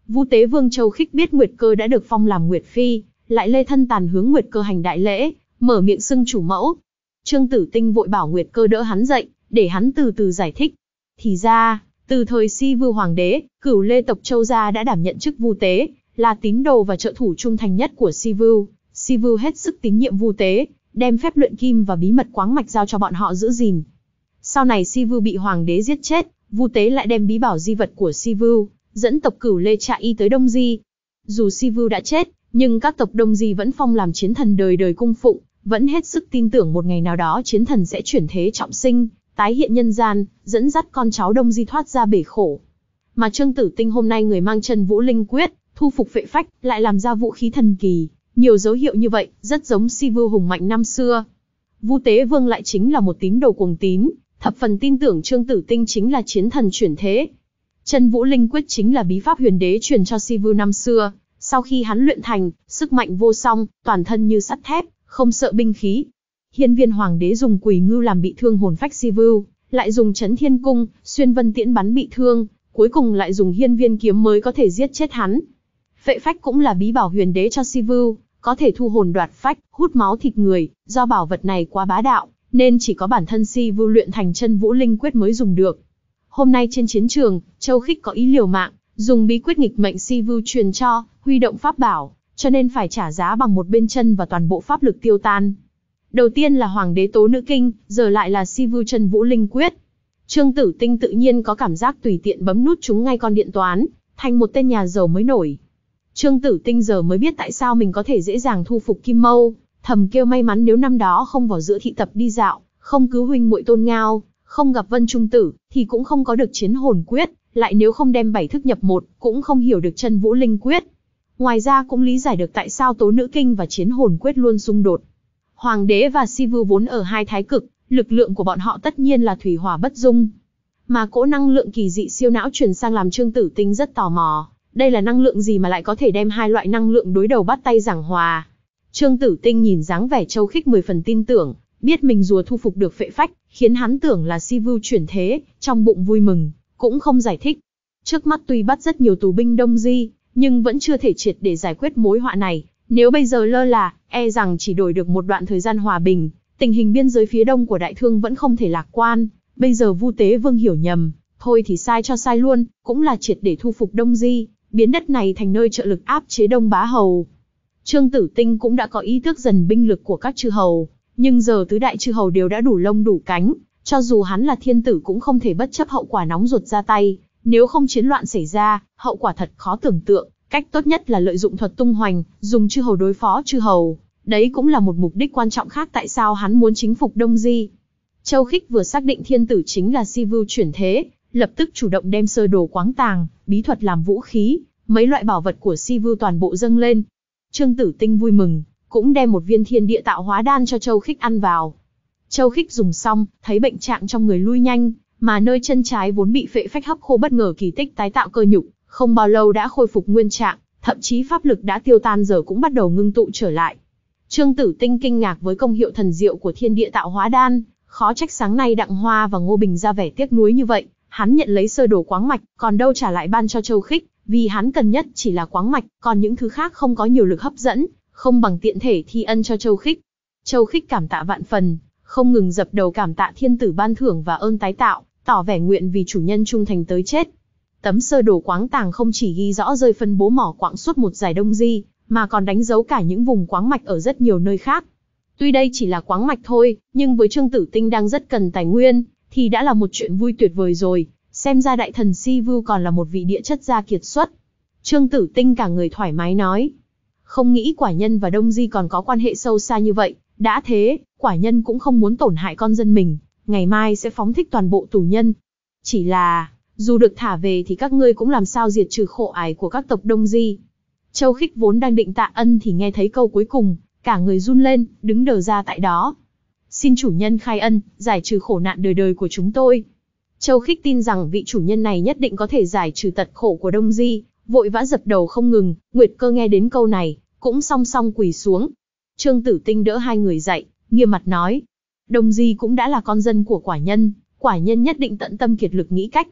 Vu Tế Vương Châu Khích biết Nguyệt Cơ đã được phong làm Nguyệt Phi, lại lê thân tàn hướng Nguyệt Cơ hành đại lễ, mở miệng xưng chủ mẫu. Trương Tử Tinh vội bảo Nguyệt Cơ đỡ hắn dậy, để hắn từ từ giải thích. Thì ra, từ thời Si Vưu Hoàng đế, Cửu Lê tộc Châu gia đã đảm nhận chức Vu Tế, là tín đồ và trợ thủ trung thành nhất của Si Vưu. Si Vưu hết sức tín nhiệm Vu Tế, đem phép luyện kim và bí mật quáng mạch giao cho bọn họ giữ gìn. Sau này Si Vưu bị Hoàng đế giết chết, Vu Tế lại đem bí bảo di vật của Si Vưu, dẫn tộc Cửu Lê Trạ Y tới Đông Di. Dù Si Vưu đã chết, nhưng các tộc Đông Di vẫn phong làm chiến thần đời đời cung phụng, vẫn hết sức tin tưởng một ngày nào đó chiến thần sẽ chuyển thế trọng sinh, tái hiện nhân gian, dẫn dắt con cháu Đông Di thoát ra bể khổ. Mà Trương Tử Tinh hôm nay người mang chân vũ linh quyết, thu phục phệ phách, lại làm ra vũ khí thần kỳ, nhiều dấu hiệu như vậy, rất giống Si Vưu hùng mạnh năm xưa. Vu Tế Vương lại chính là một tín đồ cuồng tín, thập phần tin tưởng Trương Tử Tinh chính là chiến thần chuyển thế. Chân vũ linh quyết chính là bí pháp huyền đế truyền cho Si Vưu năm xưa, sau khi hắn luyện thành, sức mạnh vô song, toàn thân như sắt thép, không sợ binh khí. Hiên Viên Hoàng đế dùng Quỷ Ngưu làm bị thương hồn phách Si Vưu, lại dùng Chấn Thiên Cung, Xuyên Vân Tiễn bắn bị thương, cuối cùng lại dùng Hiên Viên kiếm mới có thể giết chết hắn. Phệ phách cũng là bí bảo huyền đế cho Si Vưu, có thể thu hồn đoạt phách, hút máu thịt người, do bảo vật này quá bá đạo, nên chỉ có bản thân Si Vưu luyện thành chân vũ linh quyết mới dùng được. Hôm nay trên chiến trường, Châu Khích có ý liều mạng, dùng bí quyết nghịch mệnh Si Vưu truyền cho, huy động pháp bảo, cho nên phải trả giá bằng một bên chân và toàn bộ pháp lực tiêu tan. Đầu tiên là Hoàng đế Tố Nữ Kinh, giờ lại là Si Vưu chân vũ linh quyết. Trương Tử Tinh tự nhiên có cảm giác tùy tiện bấm nút trúng ngay con điện toán, thành một tên nhà giàu mới nổi. Trương Tử Tinh giờ mới biết tại sao mình có thể dễ dàng thu phục Kim Mâu, thầm kêu may mắn nếu năm đó không vào giữa thị tập đi dạo, không cứu huynh muội Tôn Ngao, không gặp Vân Trung Tử, thì cũng không có được chiến hồn quyết, lại nếu không đem bảy thức nhập một, cũng không hiểu được chân vũ linh quyết. Ngoài ra cũng lý giải được tại sao Tố Nữ Kinh và chiến hồn quyết luôn xung đột. Hoàng đế và Si Vưu vốn ở hai thái cực, lực lượng của bọn họ tất nhiên là thủy hỏa bất dung. Mà cỗ năng lượng kỳ dị siêu não truyền sang làm Trương Tử Tinh rất tò mò, đây là năng lượng gì mà lại có thể đem hai loại năng lượng đối đầu bắt tay giảng hòa. Trương Tử Tinh nhìn dáng vẻ Châu Khích mười phần tin tưởng, biết mình rùa thu phục được phệ phách, khiến hắn tưởng là Si Vưu chuyển thế, trong bụng vui mừng, cũng không giải thích. Trước mắt tuy bắt rất nhiều tù binh Đông Di, nhưng vẫn chưa thể triệt để giải quyết mối họa này. Nếu bây giờ lơ là, e rằng chỉ đổi được một đoạn thời gian hòa bình, tình hình biên giới phía đông của Đại Thương vẫn không thể lạc quan. Bây giờ Vu Tế Vương hiểu nhầm, thôi thì sai cho sai luôn, cũng là triệt để thu phục Đông Di, biến đất này thành nơi trợ lực áp chế Đông Bá Hầu. Trương Tử Tinh cũng đã có ý thức dần binh lực của các chư hầu, nhưng giờ tứ đại chư hầu đều đã đủ lông đủ cánh, cho dù hắn là thiên tử cũng không thể bất chấp hậu quả nóng ruột ra tay, nếu không chiến loạn xảy ra, hậu quả thật khó tưởng tượng. Cách tốt nhất là lợi dụng thuật tung hoành, dùng chư hầu đối phó chư hầu. Đấy cũng là một mục đích quan trọng khác tại sao hắn muốn chính phục Đông Di. Châu Khích vừa xác định thiên tử chính là Si Vưu chuyển thế, lập tức chủ động đem sơ đồ quáng tàng, bí thuật làm vũ khí, mấy loại bảo vật của Si Vưu toàn bộ dâng lên. Trương Tử Tinh vui mừng, cũng đem một viên thiên địa tạo hóa đan cho Châu Khích ăn vào. Châu Khích dùng xong, thấy bệnh trạng trong người lui nhanh, mà nơi chân trái vốn bị phệ phách hấp khô bất ngờ kỳ tích tái tạo cơ nhục, không bao lâu đã khôi phục nguyên trạng, thậm chí pháp lực đã tiêu tan giờ cũng bắt đầu ngưng tụ trở lại. Trương Tử Tinh kinh ngạc với công hiệu thần diệu của thiên địa tạo hóa đan, khó trách sáng nay Đặng Hoa và Ngô Bình ra vẻ tiếc nuối như vậy, hắn nhận lấy sơ đồ quáng mạch, còn đâu trả lại ban cho Châu Khích, vì hắn cần nhất chỉ là quáng mạch, còn những thứ khác không có nhiều lực hấp dẫn, không bằng tiện thể thi ân cho Châu Khích. Châu Khích cảm tạ vạn phần, không ngừng dập đầu cảm tạ thiên tử ban thưởng và ơn tái tạo, tỏ vẻ nguyện vì chủ nhân trung thành tới chết. Tấm sơ đồ quáng tàng không chỉ ghi rõ rơi phân bố mỏ quặng suốt một dải Đông Di, mà còn đánh dấu cả những vùng quáng mạch ở rất nhiều nơi khác. Tuy đây chỉ là quáng mạch thôi, nhưng với Trương Tử Tinh đang rất cần tài nguyên, thì đã là một chuyện vui tuyệt vời rồi, xem ra đại thần Si Vưu còn là một vị địa chất gia kiệt xuất. Trương Tử Tinh cả người thoải mái nói, không nghĩ quả nhân và Đông Di còn có quan hệ sâu xa như vậy, đã thế, quả nhân cũng không muốn tổn hại con dân mình, ngày mai sẽ phóng thích toàn bộ tù nhân. Chỉ là, dù được thả về thì các ngươi cũng làm sao diệt trừ khổ ải của các tộc Đông Di. Châu Khích vốn đang định tạ ân thì nghe thấy câu cuối cùng, cả người run lên, đứng đờ ra tại đó. Xin chủ nhân khai ân, giải trừ khổ nạn đời đời của chúng tôi. Châu Khích tin rằng vị chủ nhân này nhất định có thể giải trừ tật khổ của Đông Di, vội vã dập đầu không ngừng. Nguyệt Cơ nghe đến câu này, cũng song song quỳ xuống. Trương Tử Tinh đỡ hai người dậy, nghiêm mặt nói, Đông Di cũng đã là con dân của quả nhân, quả nhân nhất định tận tâm kiệt lực nghĩ cách.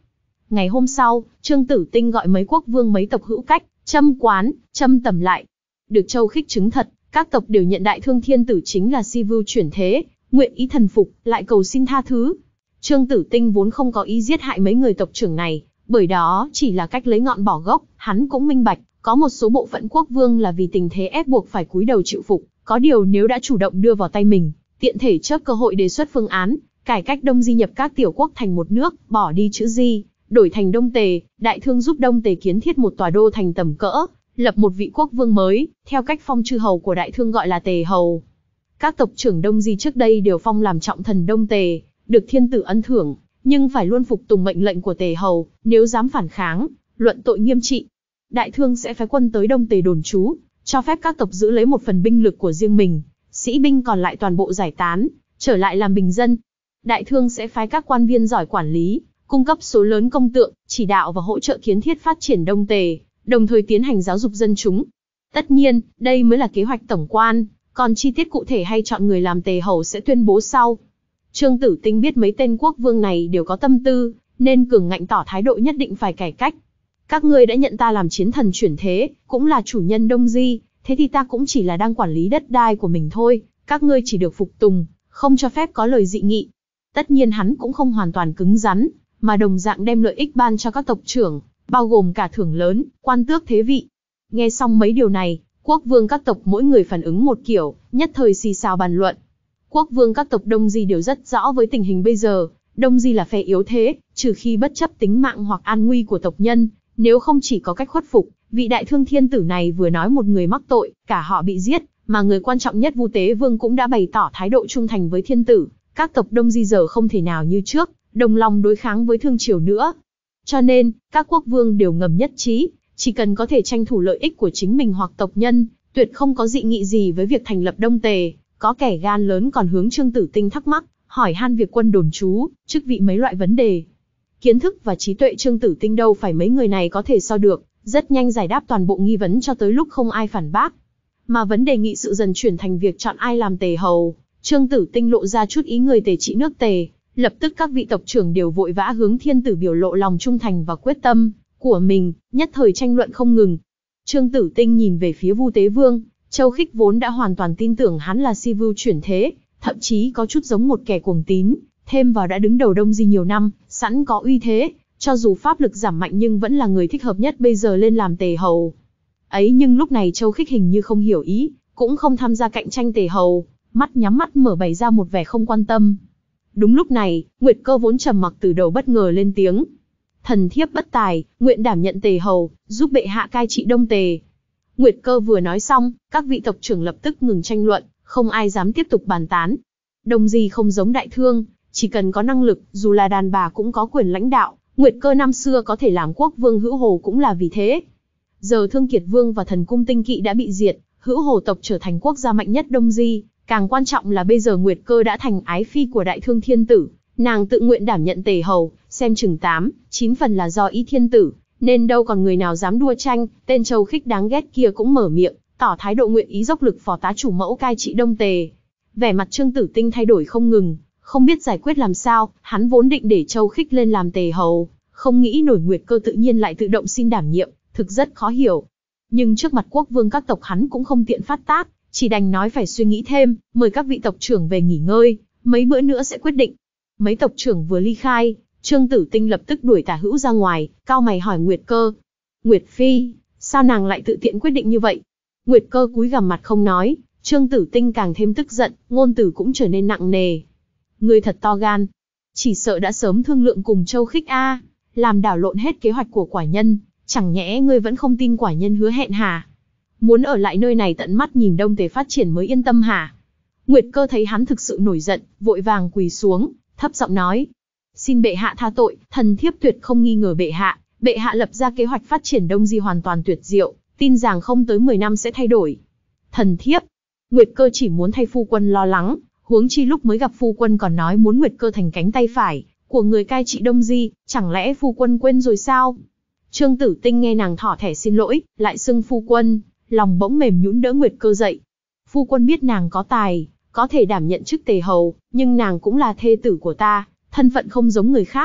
Ngày hôm sau, Trương Tử Tinh gọi mấy quốc vương mấy tộc hữu cách, châm quán, châm tẩm lại. Được Châu Khích chứng thật, các tộc đều nhận Đại Thương Thiên Tử chính là si vưu chuyển thế, nguyện ý thần phục, lại cầu xin tha thứ. Trương Tử Tinh vốn không có ý giết hại mấy người tộc trưởng này, bởi đó chỉ là cách lấy ngọn bỏ gốc, hắn cũng minh bạch, có một số bộ phận quốc vương là vì tình thế ép buộc phải cúi đầu chịu phục, có điều nếu đã chủ động đưa vào tay mình, tiện thể chớp cơ hội đề xuất phương án, cải cách Đông Di nhập các tiểu quốc thành một nước, bỏ đi chữ Di, đổi thành Đông Tề, Đại Thương giúp Đông Tề kiến thiết một tòa đô thành tầm cỡ, lập một vị quốc vương mới, theo cách phong chư hầu của Đại Thương gọi là Tề hầu. Các tộc trưởng Đông Di trước đây đều phong làm trọng thần Đông Tề, được thiên tử ân thưởng, nhưng phải luôn phục tùng mệnh lệnh của Tề hầu, nếu dám phản kháng, luận tội nghiêm trị. Đại Thương sẽ phái quân tới Đông Tề đồn trú, cho phép các tộc giữ lấy một phần binh lực của riêng mình, sĩ binh còn lại toàn bộ giải tán, trở lại làm bình dân. Đại Thương sẽ phái các quan viên giỏi quản lý, cung cấp số lớn công tượng, chỉ đạo và hỗ trợ kiến thiết phát triển Đông Tề, đồng thời tiến hành giáo dục dân chúng. Tất nhiên, đây mới là kế hoạch tổng quan, còn chi tiết cụ thể hay chọn người làm Tề hầu sẽ tuyên bố sau. Trương Tử Tinh biết mấy tên quốc vương này đều có tâm tư, nên cường ngạnh tỏ thái độ nhất định phải cải cách. Các ngươi đã nhận ta làm chiến thần chuyển thế, cũng là chủ nhân Đông Di, thế thì ta cũng chỉ là đang quản lý đất đai của mình thôi, các ngươi chỉ được phục tùng, không cho phép có lời dị nghị. Tất nhiên hắn cũng không hoàn toàn cứng rắn, mà đồng dạng đem lợi ích ban cho các tộc trưởng, bao gồm cả thưởng lớn, quan tước thế vị. Nghe xong mấy điều này, quốc vương các tộc mỗi người phản ứng một kiểu, nhất thời xì xào bàn luận. Quốc vương các tộc Đông Di đều rất rõ với tình hình bây giờ, Đông Di là phe yếu thế, trừ khi bất chấp tính mạng hoặc an nguy của tộc nhân, nếu không chỉ có cách khuất phục. Vị Đại Thương Thiên Tử này vừa nói một người mắc tội, cả họ bị giết, mà người quan trọng nhất Vu Tế Vương cũng đã bày tỏ thái độ trung thành với thiên tử, các tộc Đông Di giờ không thể nào như trước, đồng lòng đối kháng với Thương Triều nữa. Cho nên, các quốc vương đều ngầm nhất trí, chỉ cần có thể tranh thủ lợi ích của chính mình hoặc tộc nhân, tuyệt không có dị nghị gì với việc thành lập Đông Tề. Có kẻ gan lớn còn hướng Trương Tử Tinh thắc mắc, hỏi han việc quân đồn trú, chức vị mấy loại vấn đề. Kiến thức và trí tuệ Trương Tử Tinh đâu phải mấy người này có thể so được, rất nhanh giải đáp toàn bộ nghi vấn cho tới lúc không ai phản bác. Mà vấn đề nghị sự dần chuyển thành việc chọn ai làm Tề hầu, Trương Tử Tinh lộ ra chút ý người Tề trị nước Tề, lập tức các vị tộc trưởng đều vội vã hướng thiên tử biểu lộ lòng trung thành và quyết tâm của mình, nhất thời tranh luận không ngừng. Trương Tử Tinh nhìn về phía Vu Tế Vương, Châu Khích vốn đã hoàn toàn tin tưởng hắn là si vưu chuyển thế, thậm chí có chút giống một kẻ cuồng tín, thêm vào đã đứng đầu Đông Di nhiều năm, sẵn có uy thế, cho dù pháp lực giảm mạnh nhưng vẫn là người thích hợp nhất bây giờ lên làm Tề hầu. Ấy nhưng lúc này Châu Khích hình như không hiểu ý, cũng không tham gia cạnh tranh Tề hầu, mắt nhắm mắt mở bày ra một vẻ không quan tâm. Đúng lúc này, Nguyệt Cơ vốn trầm mặc từ đầu bất ngờ lên tiếng. Thần thiếp bất tài, nguyện đảm nhận Tề hầu, giúp bệ hạ cai trị Đông Tề. Nguyệt Cơ vừa nói xong, các vị tộc trưởng lập tức ngừng tranh luận, không ai dám tiếp tục bàn tán. Đông Di không giống Đại Thương, chỉ cần có năng lực, dù là đàn bà cũng có quyền lãnh đạo. Nguyệt Cơ năm xưa có thể làm quốc vương Hữu Hồ cũng là vì thế. Giờ Thương Kiệt Vương và Thần Cung Tinh Kỵ đã bị diệt, Hữu Hồ tộc trở thành quốc gia mạnh nhất Đông Di. Càng quan trọng là bây giờ Nguyệt Cơ đã thành ái phi của Đại Thương Thiên Tử, nàng tự nguyện đảm nhận Tề hầu, xem chừng tám, chín phần là do ý thiên tử, nên đâu còn người nào dám đua tranh. Tên Châu Khích đáng ghét kia cũng mở miệng, tỏ thái độ nguyện ý dốc lực phó tá chủ mẫu cai trị Đông Tề. Vẻ mặt Trương Tử Tinh thay đổi không ngừng, không biết giải quyết làm sao. Hắn vốn định để Châu Khích lên làm Tề hầu, không nghĩ nổi Nguyệt Cơ tự nhiên lại tự động xin đảm nhiệm, thực rất khó hiểu. Nhưng trước mặt quốc vương các tộc hắn cũng không tiện phát tác, chỉ đành nói phải suy nghĩ thêm, mời các vị tộc trưởng về nghỉ ngơi, mấy bữa nữa sẽ quyết định. Mấy tộc trưởng vừa ly khai, Trương Tử Tinh lập tức đuổi Tả Hữu ra ngoài, cau mày hỏi Nguyệt Cơ. Nguyệt Phi, sao nàng lại tự tiện quyết định như vậy? Nguyệt Cơ cúi gằm mặt không nói, Trương Tử Tinh càng thêm tức giận, ngôn từ cũng trở nên nặng nề. Ngươi thật to gan, chỉ sợ đã sớm thương lượng cùng Châu Khích a, làm đảo lộn hết kế hoạch của quả nhân, chẳng nhẽ ngươi vẫn không tin quả nhân hứa hẹn hả? Muốn ở lại nơi này tận mắt nhìn Đông Tề phát triển mới yên tâm hả? Nguyệt Cơ thấy hắn thực sự nổi giận, vội vàng quỳ xuống, thấp giọng nói: xin bệ hạ tha tội, thần thiếp tuyệt không nghi ngờ bệ hạ, bệ hạ lập ra kế hoạch phát triển Đông Di hoàn toàn tuyệt diệu, tin rằng không tới mười năm sẽ thay đổi. Thần thiếp, Nguyệt Cơ chỉ muốn thay phu quân lo lắng, huống chi lúc mới gặp phu quân còn nói muốn Nguyệt Cơ thành cánh tay phải của người cai trị Đông Di, chẳng lẽ phu quân quên rồi sao? Trương Tử Tinh nghe nàng thỏ thẻ xin lỗi, lại xưng phu quân, lòng bỗng mềm nhũn đỡ Nguyệt Cơ dậy. Phu quân biết nàng có tài, có thể đảm nhận chức Tề hầu, nhưng nàng cũng là thê tử của ta, thân phận không giống người khác.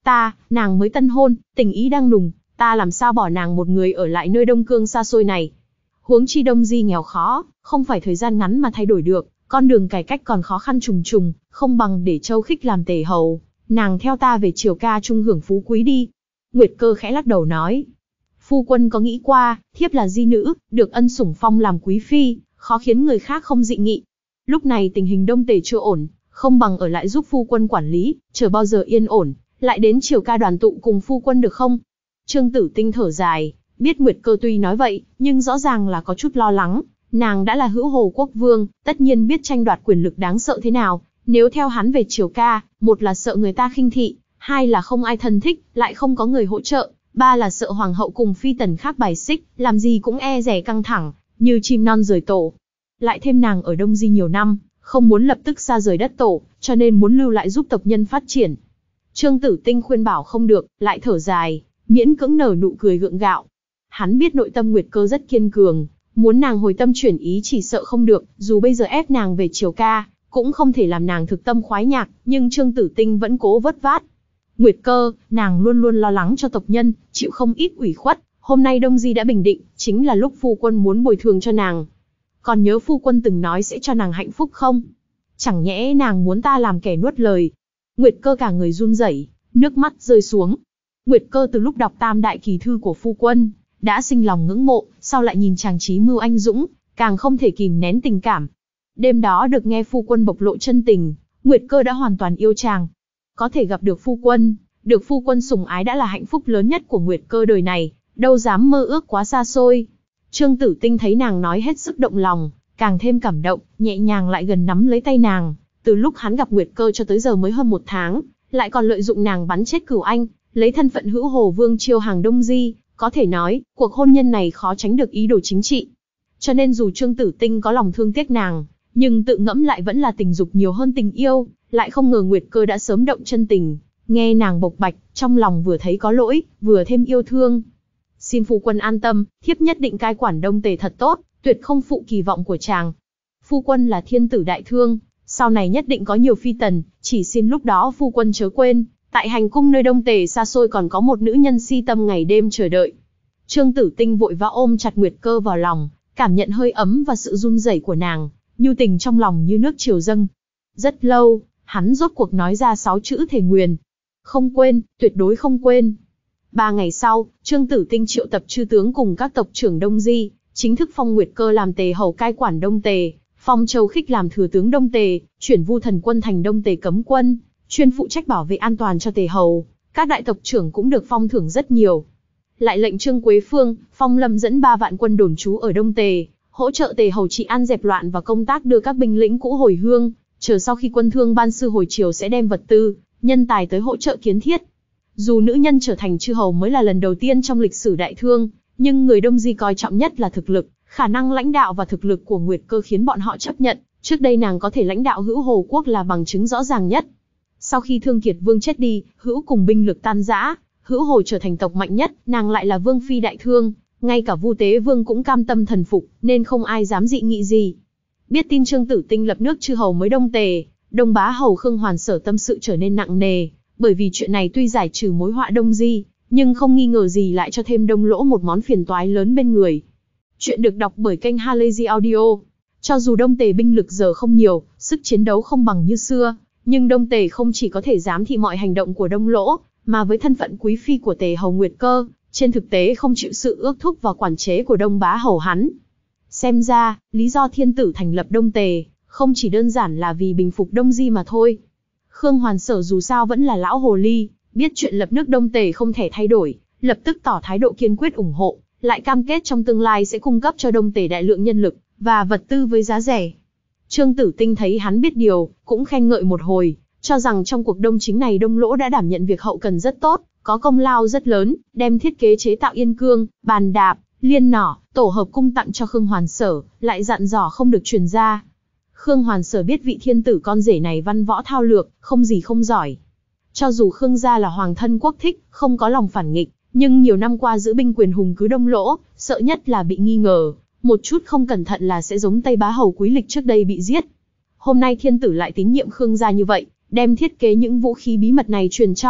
Ta, nàng mới tân hôn, tình ý đang nùng, ta làm sao bỏ nàng một người ở lại nơi Đông Cương xa xôi này. Huống chi Đông Di nghèo khó, không phải thời gian ngắn mà thay đổi được, con đường cải cách còn khó khăn trùng trùng, không bằng để Châu Khích làm tề hầu, nàng theo ta về Triều Ca trung hưởng phú quý đi. Nguyệt Cơ khẽ lắc đầu nói, phu quân có nghĩ qua, thiếp là di nữ, được ân sủng phong làm quý phi, khó khiến người khác không dị nghị. Lúc này tình hình Đông Tề chưa ổn, không bằng ở lại giúp phu quân quản lý, chờ bao giờ yên ổn, lại đến Triều Ca đoàn tụ cùng phu quân được không? Trương Tử Tinh thở dài, biết Nguyệt Cơ tuy nói vậy, nhưng rõ ràng là có chút lo lắng. Nàng đã là hữu hồ quốc vương, tất nhiên biết tranh đoạt quyền lực đáng sợ thế nào. Nếu theo hắn về Triều Ca, một là sợ người ta khinh thị, hai là không ai thân thích, lại không có người hỗ trợ, ba là sợ hoàng hậu cùng phi tần khác bài xích, làm gì cũng e dè căng thẳng, như chim non rời tổ. Lại thêm nàng ở Đông Di nhiều năm, không muốn lập tức xa rời đất tổ, cho nên muốn lưu lại giúp tộc nhân phát triển. Trương Tử Tinh khuyên bảo không được, lại thở dài, miễn cưỡng nở nụ cười gượng gạo. Hắn biết nội tâm Nguyệt Cơ rất kiên cường, muốn nàng hồi tâm chuyển ý chỉ sợ không được, dù bây giờ ép nàng về Triều Ca, cũng không thể làm nàng thực tâm khoái nhạc, nhưng Trương Tử Tinh vẫn cố vớt vát. Nguyệt Cơ, nàng luôn luôn lo lắng cho tộc nhân, chịu không ít ủy khuất, hôm nay Đông Di đã bình định, chính là lúc phu quân muốn bồi thường cho nàng. Còn nhớ phu quân từng nói sẽ cho nàng hạnh phúc không? Chẳng nhẽ nàng muốn ta làm kẻ nuốt lời? Nguyệt Cơ cả người run rẩy, nước mắt rơi xuống. Nguyệt Cơ từ lúc đọc Tam Đại Kỳ Thư của phu quân, đã sinh lòng ngưỡng mộ, sau lại nhìn chàng trí mưu anh dũng, càng không thể kìm nén tình cảm. Đêm đó được nghe phu quân bộc lộ chân tình, Nguyệt Cơ đã hoàn toàn yêu chàng. Có thể gặp được phu quân, được phu quân sủng ái đã là hạnh phúc lớn nhất của Nguyệt Cơ đời này, đâu dám mơ ước quá xa xôi. Trương Tử Tinh thấy nàng nói hết sức động lòng, càng thêm cảm động, nhẹ nhàng lại gần nắm lấy tay nàng. Từ lúc hắn gặp Nguyệt Cơ cho tới giờ mới hơn một tháng, lại còn lợi dụng nàng bắn chết Cửu Anh, lấy thân phận hữu hồ vương chiêu hàng Đông Di, có thể nói, cuộc hôn nhân này khó tránh được ý đồ chính trị. Cho nên dù Trương Tử Tinh có lòng thương tiếc nàng, nhưng tự ngẫm lại vẫn là tình dục nhiều hơn tình yêu, lại không ngờ Nguyệt Cơ đã sớm động chân tình. Nghe nàng bộc bạch, trong lòng vừa thấy có lỗi, vừa thêm yêu thương. Xin phu quân an tâm, thiếp nhất định cai quản Đông Tề thật tốt, tuyệt không phụ kỳ vọng của chàng. Phu quân là thiên tử đại thương, sau này nhất định có nhiều phi tần, chỉ xin lúc đó phu quân chớ quên, tại hành cung nơi Đông Tề xa xôi còn có một nữ nhân si tâm ngày đêm chờ đợi. Trương Tử Tinh vội vã ôm chặt Nguyệt Cơ vào lòng, cảm nhận hơi ấm và sự run rẩy của nàng, nhu tình trong lòng như nước triều dâng. Rất lâu, hắn rốt cuộc nói ra sáu chữ thề nguyền. Không quên, tuyệt đối không quên. Ba ngày sau, Trương Tử Tinh triệu tập chư tướng cùng các tộc trưởng Đông Di, chính thức phong Nguyệt Cơ làm tề hầu cai quản Đông Tề, phong Châu Khích làm thừa tướng Đông Tề, chuyển Vu Thần Quân thành Đông Tề cấm quân, chuyên phụ trách bảo vệ an toàn cho tề hầu. Các đại tộc trưởng cũng được phong thưởng rất nhiều. Lại lệnh Trương Quế Phương, phong Lâm dẫn ba vạn quân đồn trú ở Đông Tề, hỗ trợ tề hầu trị an dẹp loạn và công tác đưa các binh lĩnh cũ hồi hương, chờ sau khi quân Thương Ban Sư hồi triều sẽ đem vật tư, nhân tài tới hỗ trợ kiến thiết. Dù nữ nhân trở thành chư hầu mới là lần đầu tiên trong lịch sử đại thương, nhưng người Đông Di coi trọng nhất là thực lực, khả năng lãnh đạo và thực lực của Nguyệt Cơ khiến bọn họ chấp nhận. Trước đây nàng có thể lãnh đạo hữu hồ quốc là bằng chứng rõ ràng nhất. Sau khi Thương Kiệt Vương chết đi, hữu cùng binh lực tan rã, hữu hồ trở thành tộc mạnh nhất, nàng lại là vương phi đại thương, ngay cả Vu Tế Vương cũng cam tâm thần phục, nên không ai dám dị nghị gì. Biết tin Trương Tử Tinh lập nước chư hầu mới Đông Tề, Đông Bá hầu Khương Hoàn Sở tâm sự trở nên nặng nề, bởi vì chuyện này tuy giải trừ mối họa Đông Di, nhưng không nghi ngờ gì lại cho thêm Đông Lỗ một món phiền toái lớn bên người. Chuyện được đọc bởi kênh Halazy Audio. Cho dù Đông Tề binh lực giờ không nhiều, sức chiến đấu không bằng như xưa, nhưng Đông Tề không chỉ có thể giám thị mọi hành động của Đông Lỗ, mà với thân phận quý phi của tề hầu Nguyệt Cơ, trên thực tế không chịu sự ước thúc và quản chế của Đông Bá hầu hắn. Xem ra, lý do thiên tử thành lập Đông Tề, không chỉ đơn giản là vì bình phục Đông Di mà thôi. Khương Hoàn Sở dù sao vẫn là lão hồ ly, biết chuyện lập nước Đông Tề không thể thay đổi, lập tức tỏ thái độ kiên quyết ủng hộ, lại cam kết trong tương lai sẽ cung cấp cho Đông Tề đại lượng nhân lực và vật tư với giá rẻ. Trương Tử Tinh thấy hắn biết điều, cũng khen ngợi một hồi, cho rằng trong cuộc đông chính này Đông Lỗ đã đảm nhận việc hậu cần rất tốt, có công lao rất lớn, đem thiết kế chế tạo yên cương, bàn đạp, liên nỏ, tổ hợp cung tặng cho Khương Hoàn Sở, lại dặn dò không được truyền ra. Khương Hoàn Sở biết vị thiên tử con rể này văn võ thao lược, không gì không giỏi. Cho dù Khương gia là hoàng thân quốc thích, không có lòng phản nghịch, nhưng nhiều năm qua giữ binh quyền hùng cứ Đông Lỗ, sợ nhất là bị nghi ngờ, một chút không cẩn thận là sẽ giống Tây Bá hầu Quý Lịch trước đây bị giết. Hôm nay thiên tử lại tín nhiệm Khương gia như vậy, đem thiết kế những vũ khí bí mật này truyền cho,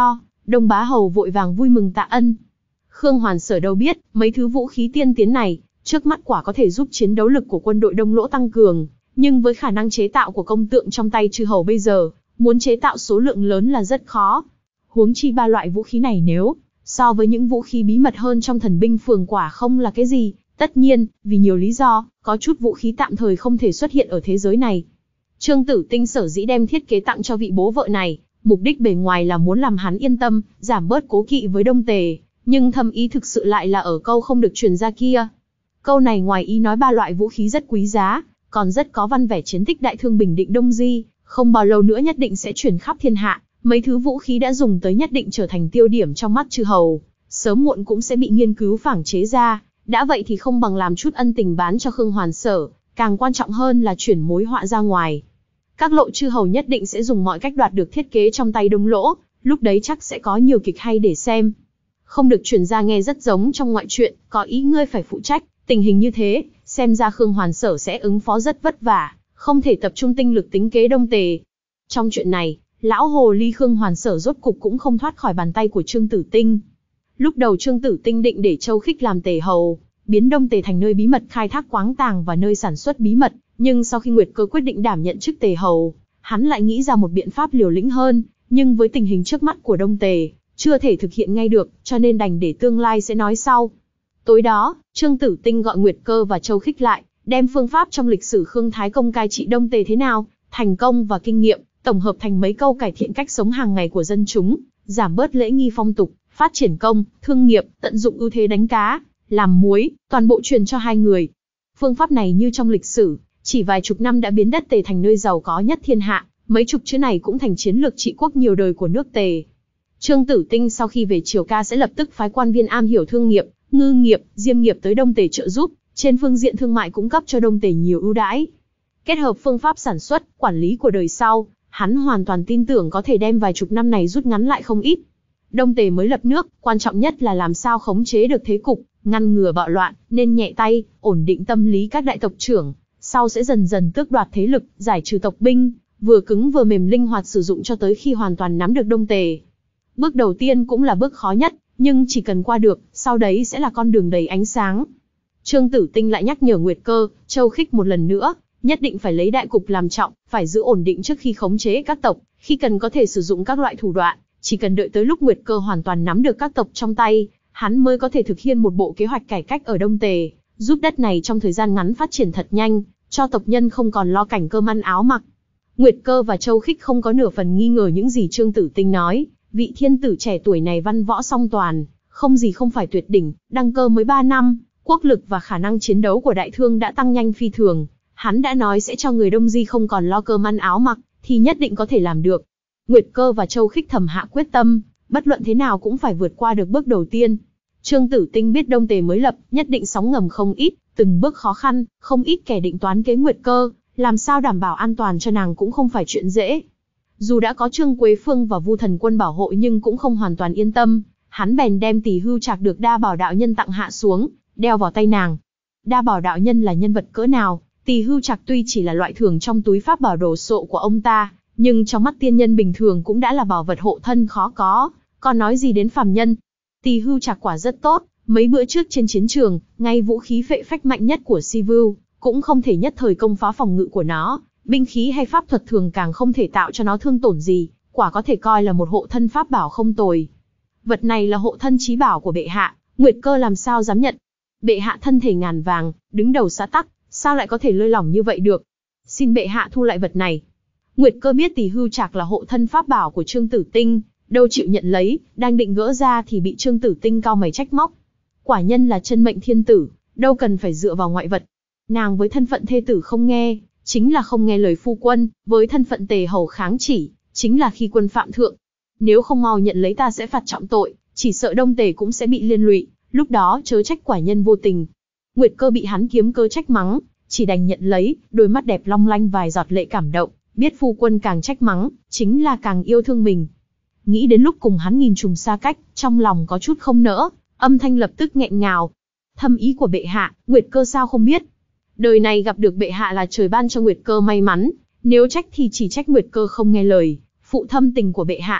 Đông Bá Hầu vội vàng vui mừng tạ ân. Khương Hoàn Sở đâu biết, mấy thứ vũ khí tiên tiến này, trước mắt quả có thể giúp chiến đấu lực của quân đội Đông Lỗ tăng cường, nhưng với khả năng chế tạo của công tượng trong tay chư hầu bây giờ, muốn chế tạo số lượng lớn là rất khó. Huống chi ba loại vũ khí này nếu so với những vũ khí bí mật hơn trong thần binh phường quả không là cái gì. Tất nhiên, vì nhiều lý do, có chút vũ khí tạm thời không thể xuất hiện ở thế giới này. Trương Tử Tinh sở dĩ đem thiết kế tặng cho vị bố vợ này, mục đích bề ngoài là muốn làm hắn yên tâm, giảm bớt cố kỵ với Đông Tề, nhưng thâm ý thực sự lại là ở câu không được truyền ra kia. Câu này ngoài ý nói ba loại vũ khí rất quý giá, còn rất có văn vẻ chiến tích đại thương Bình Định Đông Di, không bao lâu nữa nhất định sẽ truyền khắp thiên hạ, mấy thứ vũ khí đã dùng tới nhất định trở thành tiêu điểm trong mắt chư hầu, sớm muộn cũng sẽ bị nghiên cứu phảng chế ra, đã vậy thì không bằng làm chút ân tình bán cho Khương Hoàn Sở, càng quan trọng hơn là chuyển mối họa ra ngoài. Các lộ chư hầu nhất định sẽ dùng mọi cách đoạt được thiết kế trong tay Đông Lỗ, lúc đấy chắc sẽ có nhiều kịch hay để xem. Không được truyền ra nghe rất giống trong ngoại truyện, có ý ngươi phải phụ trách, tình hình như thế, xem ra Khương Hoàn Sở sẽ ứng phó rất vất vả, không thể tập trung tinh lực tính kế Đông Tề. Trong chuyện này, lão hồ ly Khương Hoàn Sở rốt cục cũng không thoát khỏi bàn tay của Trương Tử Tinh. Lúc đầu Trương Tử Tinh định để Châu Khích làm tề hầu, biến Đông Tề thành nơi bí mật khai thác khoáng tàng và nơi sản xuất bí mật, nhưng sau khi Nguyệt Cơ quyết định đảm nhận chức tề hầu, hắn lại nghĩ ra một biện pháp liều lĩnh hơn, nhưng với tình hình trước mắt của Đông Tề, chưa thể thực hiện ngay được, cho nên đành để tương lai sẽ nói sau. Tối đó, Trương Tử Tinh gọi Nguyệt Cơ và Châu Khích lại, đem phương pháp trong lịch sử Khương Thái Công cai trị Đông Tề thế nào, thành công và kinh nghiệm, tổng hợp thành mấy câu cải thiện cách sống hàng ngày của dân chúng, giảm bớt lễ nghi phong tục, phát triển công, thương nghiệp, tận dụng ưu thế đánh cá, làm muối, toàn bộ truyền cho hai người. Phương pháp này như trong lịch sử, chỉ vài chục năm đã biến đất Tề thành nơi giàu có nhất thiên hạ, mấy chục chữ này cũng thành chiến lược trị quốc nhiều đời của nước Tề. Trương Tử Tinh sau khi về Triều Ca sẽ lập tức phái quan viên am hiểu thương nghiệp, ngư nghiệp, diêm nghiệp tới Đông Tề trợ giúp, trên phương diện thương mại cung cấp cho Đông Tề nhiều ưu đãi. Kết hợp phương pháp sản xuất, quản lý của đời sau, hắn hoàn toàn tin tưởng có thể đem vài chục năm này rút ngắn lại không ít. Đông Tề mới lập nước, quan trọng nhất là làm sao khống chế được thế cục, ngăn ngừa bạo loạn, nên nhẹ tay, ổn định tâm lý các đại tộc trưởng, sau sẽ dần dần tước đoạt thế lực, giải trừ tộc binh, vừa cứng vừa mềm linh hoạt sử dụng cho tới khi hoàn toàn nắm được Đông Tề. Bước đầu tiên cũng là bước khó nhất, nhưng chỉ cần qua được, sau đấy sẽ là con đường đầy ánh sáng. Trương Tử Tinh lại nhắc nhở Nguyệt Cơ, Châu Khích một lần nữa, nhất định phải lấy đại cục làm trọng, phải giữ ổn định trước khi khống chế các tộc, khi cần có thể sử dụng các loại thủ đoạn, chỉ cần đợi tới lúc Nguyệt Cơ hoàn toàn nắm được các tộc trong tay, hắn mới có thể thực hiện một bộ kế hoạch cải cách ở Đông Tề, giúp đất này trong thời gian ngắn phát triển thật nhanh, cho tộc nhân không còn lo cảnh cơm ăn áo mặc. Nguyệt Cơ và Châu Khích không có nửa phần nghi ngờ những gì Trương Tử Tinh nói, vị thiên tử trẻ tuổi này văn võ song toàn, không gì không phải tuyệt đỉnh, đăng cơ mới ba năm, quốc lực và khả năng chiến đấu của đại thương đã tăng nhanh phi thường, hắn đã nói sẽ cho người Đông Di không còn lo cơm ăn áo mặc, thì nhất định có thể làm được. Nguyệt Cơ và Châu Khích thầm hạ quyết tâm, bất luận thế nào cũng phải vượt qua được bước đầu tiên. Trương Tử Tinh biết Đông Tề mới lập, nhất định sóng ngầm không ít, từng bước khó khăn, không ít kẻ định toán kế Nguyệt Cơ, làm sao đảm bảo an toàn cho nàng cũng không phải chuyện dễ. Dù đã có Trương Quế Phương và Vu Thần Quân bảo hộ nhưng cũng không hoàn toàn yên tâm, hắn bèn đem Tỷ Hưu Trạc được Đa Bảo đạo nhân tặng hạ xuống, đeo vào tay nàng. Đa Bảo đạo nhân là nhân vật cỡ nào, Tỷ Hưu Trạc tuy chỉ là loại thường trong túi pháp bảo đồ sộ của ông ta, nhưng trong mắt tiên nhân bình thường cũng đã là bảo vật hộ thân khó có, còn nói gì đến phàm nhân. Tỷ Hưu Trạc quả rất tốt, mấy bữa trước trên chiến trường, ngay vũ khí phệ phách mạnh nhất của Si Vưu cũng không thể nhất thời công phá phòng ngự của nó, binh khí hay pháp thuật thường càng không thể tạo cho nó thương tổn gì, quả có thể coi là một hộ thân pháp bảo không tồi. Vật này là hộ thân chí bảo của bệ hạ, Nguyệt Cơ làm sao dám nhận. Bệ hạ thân thể ngàn vàng, đứng đầu xã tắc, sao lại có thể lơi lỏng như vậy được? Xin bệ hạ thu lại vật này. Nguyệt Cơ biết Tỷ Hưu Trạc là hộ thân pháp bảo của Trương Tử Tinh, đâu chịu nhận lấy, đang định gỡ ra thì bị Trương Tử Tinh cau mày trách móc. Quả nhân là chân mệnh thiên tử, đâu cần phải dựa vào ngoại vật. Nàng với thân phận thê tử không nghe, chính là không nghe lời phu quân, với thân phận tề hầu kháng chỉ, chính là khi quân phạm thượng. Nếu không mau nhận lấy ta sẽ phạt trọng tội, chỉ sợ Đông Tề cũng sẽ bị liên lụy, lúc đó chớ trách quả nhân vô tình. Nguyệt Cơ bị hắn kiếm cơ trách mắng, chỉ đành nhận lấy, đôi mắt đẹp long lanh vài giọt lệ cảm động, biết phu quân càng trách mắng, chính là càng yêu thương mình. Nghĩ đến lúc cùng hắn nghìn trùng xa cách, trong lòng có chút không nỡ, âm thanh lập tức nghẹn ngào. Thâm ý của bệ hạ, Nguyệt Cơ sao không biết. Đời này gặp được bệ hạ là trời ban cho Nguyệt Cơ may mắn, nếu trách thì chỉ trách Nguyệt Cơ không nghe lời, phụ thâm tình của bệ hạ.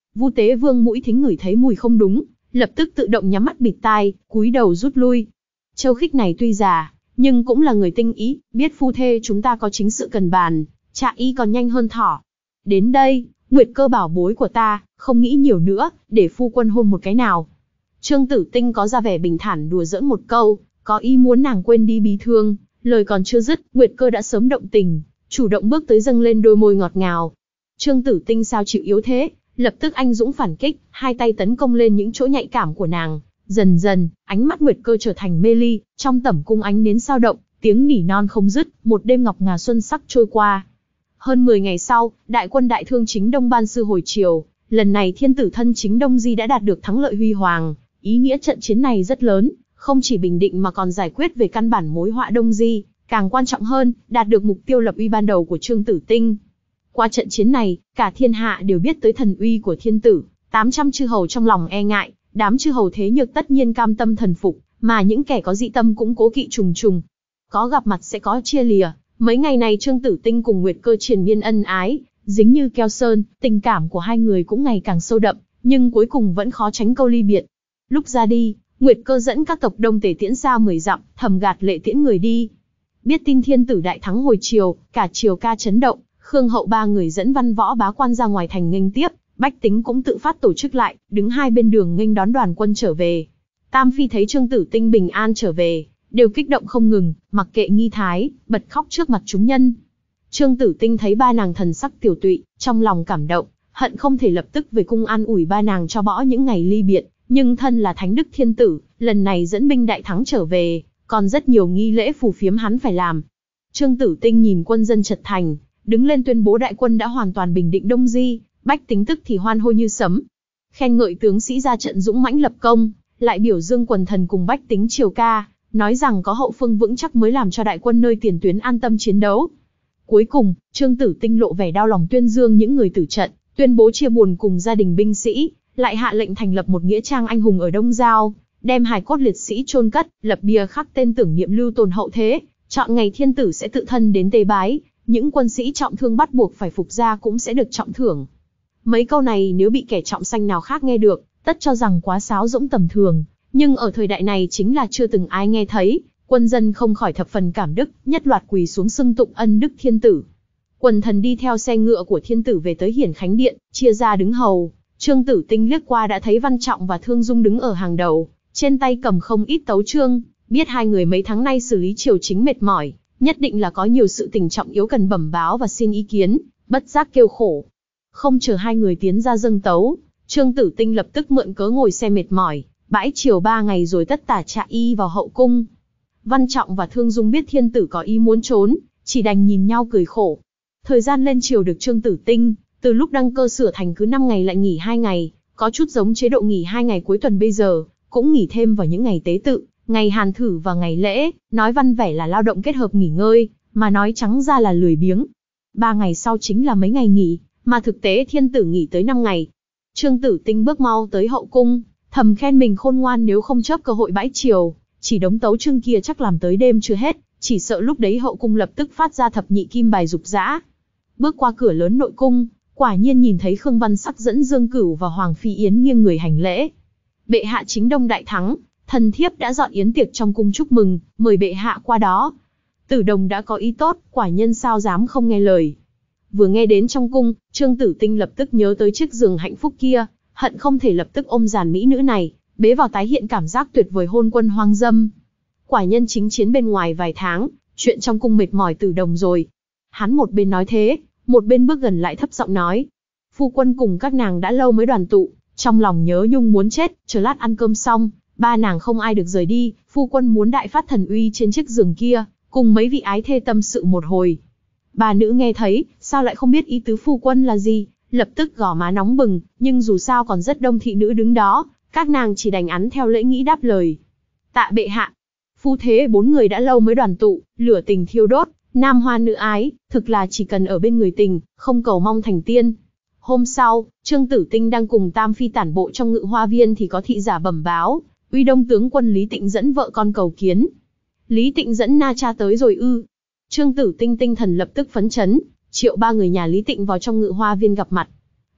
Vu Tế Vương mũi thính ngửi thấy mùi không đúng, lập tức tự động nhắm mắt bịt tai, cúi đầu rút lui. Châu Khích này tuy già, nhưng cũng là người tinh ý, biết phu thê chúng ta có chính sự cần bàn, Trạ Y còn nhanh hơn thỏ. Đến đây, Nguyệt Cơ bảo bối của ta, không nghĩ nhiều nữa, để phu quân hôn một cái nào. Trương Tử Tinh có ra vẻ bình thản đùa giỡn một câu, có ý muốn nàng quên đi bi thương, lời còn chưa dứt, Nguyệt Cơ đã sớm động tình, chủ động bước tới dâng lên đôi môi ngọt ngào. Trương Tử Tinh sao chịu yếu thế, lập tức anh dũng phản kích, hai tay tấn công lên những chỗ nhạy cảm của nàng. Dần dần, ánh mắt Nguyệt Cơ trở thành mê ly, trong tẩm cung ánh nến sao động, tiếng nỉ non không dứt, một đêm ngọc ngà xuân sắc trôi qua. Hơn mười ngày sau, đại quân đại thương chính Đông ban sư hồi triều, lần này thiên tử thân chính Đông Di đã đạt được thắng lợi huy hoàng, ý nghĩa trận chiến này rất lớn, không chỉ bình định mà còn giải quyết về căn bản mối họa Đông Di, càng quan trọng hơn, đạt được mục tiêu lập uy ban đầu của Trương Tử Tinh. Qua trận chiến này, cả thiên hạ đều biết tới thần uy của thiên tử, tám trăm chư hầu trong lòng e ngại, đám chư hầu thế nhược tất nhiên cam tâm thần phục, mà những kẻ có dị tâm cũng cố kỵ trùng trùng. Có gặp mặt sẽ có chia lìa, mấy ngày này Trương Tử Tinh cùng Nguyệt Cơ triền miên ân ái, dính như keo sơn, tình cảm của hai người cũng ngày càng sâu đậm, nhưng cuối cùng vẫn khó tránh câu ly biệt. Lúc ra đi, Nguyệt Cơ dẫn các tộc Đông Tề tiễn xa mười dặm, thầm gạt lệ tiễn người đi. Biết tin thiên tử đại thắng hồi triều, cả triều ca chấn động, Khương Hậu ba người dẫn văn võ bá quan ra ngoài thành nghênh tiếp, bách tính cũng tự phát tổ chức lại, đứng hai bên đường nghênh đón đoàn quân trở về. Tam phi thấy Trương Tử Tinh bình an trở về, đều kích động không ngừng, mặc kệ nghi thái, bật khóc trước mặt chúng nhân. Trương Tử Tinh thấy ba nàng thần sắc tiểu tụy, trong lòng cảm động, hận không thể lập tức về cung an ủi ba nàng cho bỏ những ngày ly biệt, nhưng thân là thánh đức thiên tử, lần này dẫn binh đại thắng trở về, còn rất nhiều nghi lễ phù phiếm hắn phải làm. Trương Tử Tinh nhìn quân dân chật thành, đứng lên tuyên bố đại quân đã hoàn toàn bình định Đông Di, bách tính tức thì hoan hô như sấm. Khen ngợi tướng sĩ ra trận dũng mãnh lập công, lại biểu dương quần thần cùng bách tính triều ca, nói rằng có hậu phương vững chắc mới làm cho đại quân nơi tiền tuyến an tâm chiến đấu. Cuối cùng, Trương Tử Tinh lộ vẻ đau lòng tuyên dương những người tử trận, tuyên bố chia buồn cùng gia đình binh sĩ, lại hạ lệnh thành lập một nghĩa trang anh hùng ở Đông Giao, đem hài cốt liệt sĩ chôn cất, lập bia khắc tên tưởng niệm lưu tồn hậu thế, chọn ngày thiên tử sẽ tự thân đến tế bái, những quân sĩ trọng thương bắt buộc phải phục ra cũng sẽ được trọng thưởng. Mấy câu này nếu bị kẻ trọng sanh nào khác nghe được, tất cho rằng quá sáo rỗng tầm thường, nhưng ở thời đại này chính là chưa từng ai nghe thấy, quân dân không khỏi thập phần cảm đức, nhất loạt quỳ xuống xưng tụng ân đức thiên tử. Quần thần đi theo xe ngựa của thiên tử về tới Hiển Khánh Điện, chia ra đứng hầu. Trương Tử Tinh liếc qua đã thấy Văn Trọng và Thương Dung đứng ở hàng đầu, trên tay cầm không ít tấu chương, biết hai người mấy tháng nay xử lý triều chính mệt mỏi, nhất định là có nhiều sự tình trọng yếu cần bẩm báo và xin ý kiến, bất giác kêu khổ. Không chờ hai người tiến ra dâng tấu, Trương Tử Tinh lập tức mượn cớ ngồi xe mệt mỏi, bãi triều ba ngày rồi tất tả Trạ Y vào hậu cung. Văn Trọng và Thương Dung biết thiên tử có ý muốn trốn, chỉ đành nhìn nhau cười khổ. Thời gian lên triều được Trương Tử Tinh, từ lúc đăng cơ sửa thành cứ năm ngày lại nghỉ hai ngày, có chút giống chế độ nghỉ hai ngày cuối tuần bây giờ, cũng nghỉ thêm vào những ngày tế tự, ngày hàn thử và ngày lễ, nói văn vẻ là lao động kết hợp nghỉ ngơi, mà nói trắng ra là lười biếng. Ba ngày sau chính là mấy ngày nghỉ, mà thực tế thiên tử nghỉ tới năm ngày. Trương Tử Tinh bước mau tới hậu cung, thầm khen mình khôn ngoan nếu không chớp cơ hội bãi triều, chỉ đống tấu chương kia chắc làm tới đêm chưa hết, chỉ sợ lúc đấy hậu cung lập tức phát ra thập nhị kim bài dục dã. Bước qua cửa lớn nội cung, quả nhiên nhìn thấy Khương Văn Sắc dẫn Dương Cửu và Hoàng Phi Yến nghiêng người hành lễ. Bệ hạ chính Đông đại thắng, thần thiếp đã dọn yến tiệc trong cung chúc mừng, mời bệ hạ qua đó. Tử Đồng đã có ý tốt, quả nhân sao dám không nghe lời. Vừa nghe đến trong cung, Trương Tử Tinh lập tức nhớ tới chiếc giường hạnh phúc kia, hận không thể lập tức ôm giàn mỹ nữ này, bế vào tái hiện cảm giác tuyệt vời hôn quân hoang dâm. Quả nhân chính chiến bên ngoài vài tháng, chuyện trong cung mệt mỏi Tử Đồng rồi. Hắn một bên nói thế, một bên bước gần lại thấp giọng nói. Phu quân cùng các nàng đã lâu mới đoàn tụ, trong lòng nhớ nhung muốn chết, chờ lát ăn cơm xong, ba nàng không ai được rời đi, phu quân muốn đại phát thần uy trên chiếc giường kia, cùng mấy vị ái thê tâm sự một hồi. Bà nữ nghe thấy, sao lại không biết ý tứ phu quân là gì, lập tức gò má nóng bừng, nhưng dù sao còn rất đông thị nữ đứng đó, các nàng chỉ đành ắn theo lễ nghĩ đáp lời. Tạ bệ hạ, phu thế bốn người đã lâu mới đoàn tụ, lửa tình thiêu đốt, nam hoa nữ ái, thực là chỉ cần ở bên người tình, không cầu mong thành tiên. Hôm sau, Trương Tử Tinh đang cùng Tam Phi tản bộ trong ngự hoa viên thì có thị giả bẩm báo, Uy Đông tướng quân Lý Tịnh dẫn vợ con cầu kiến. Lý Tịnh dẫn Na Cha tới rồi ư? Trương Tử Tinh tinh thần lập tức phấn chấn, triệu ba người nhà Lý Tịnh vào trong ngự hoa viên gặp mặt.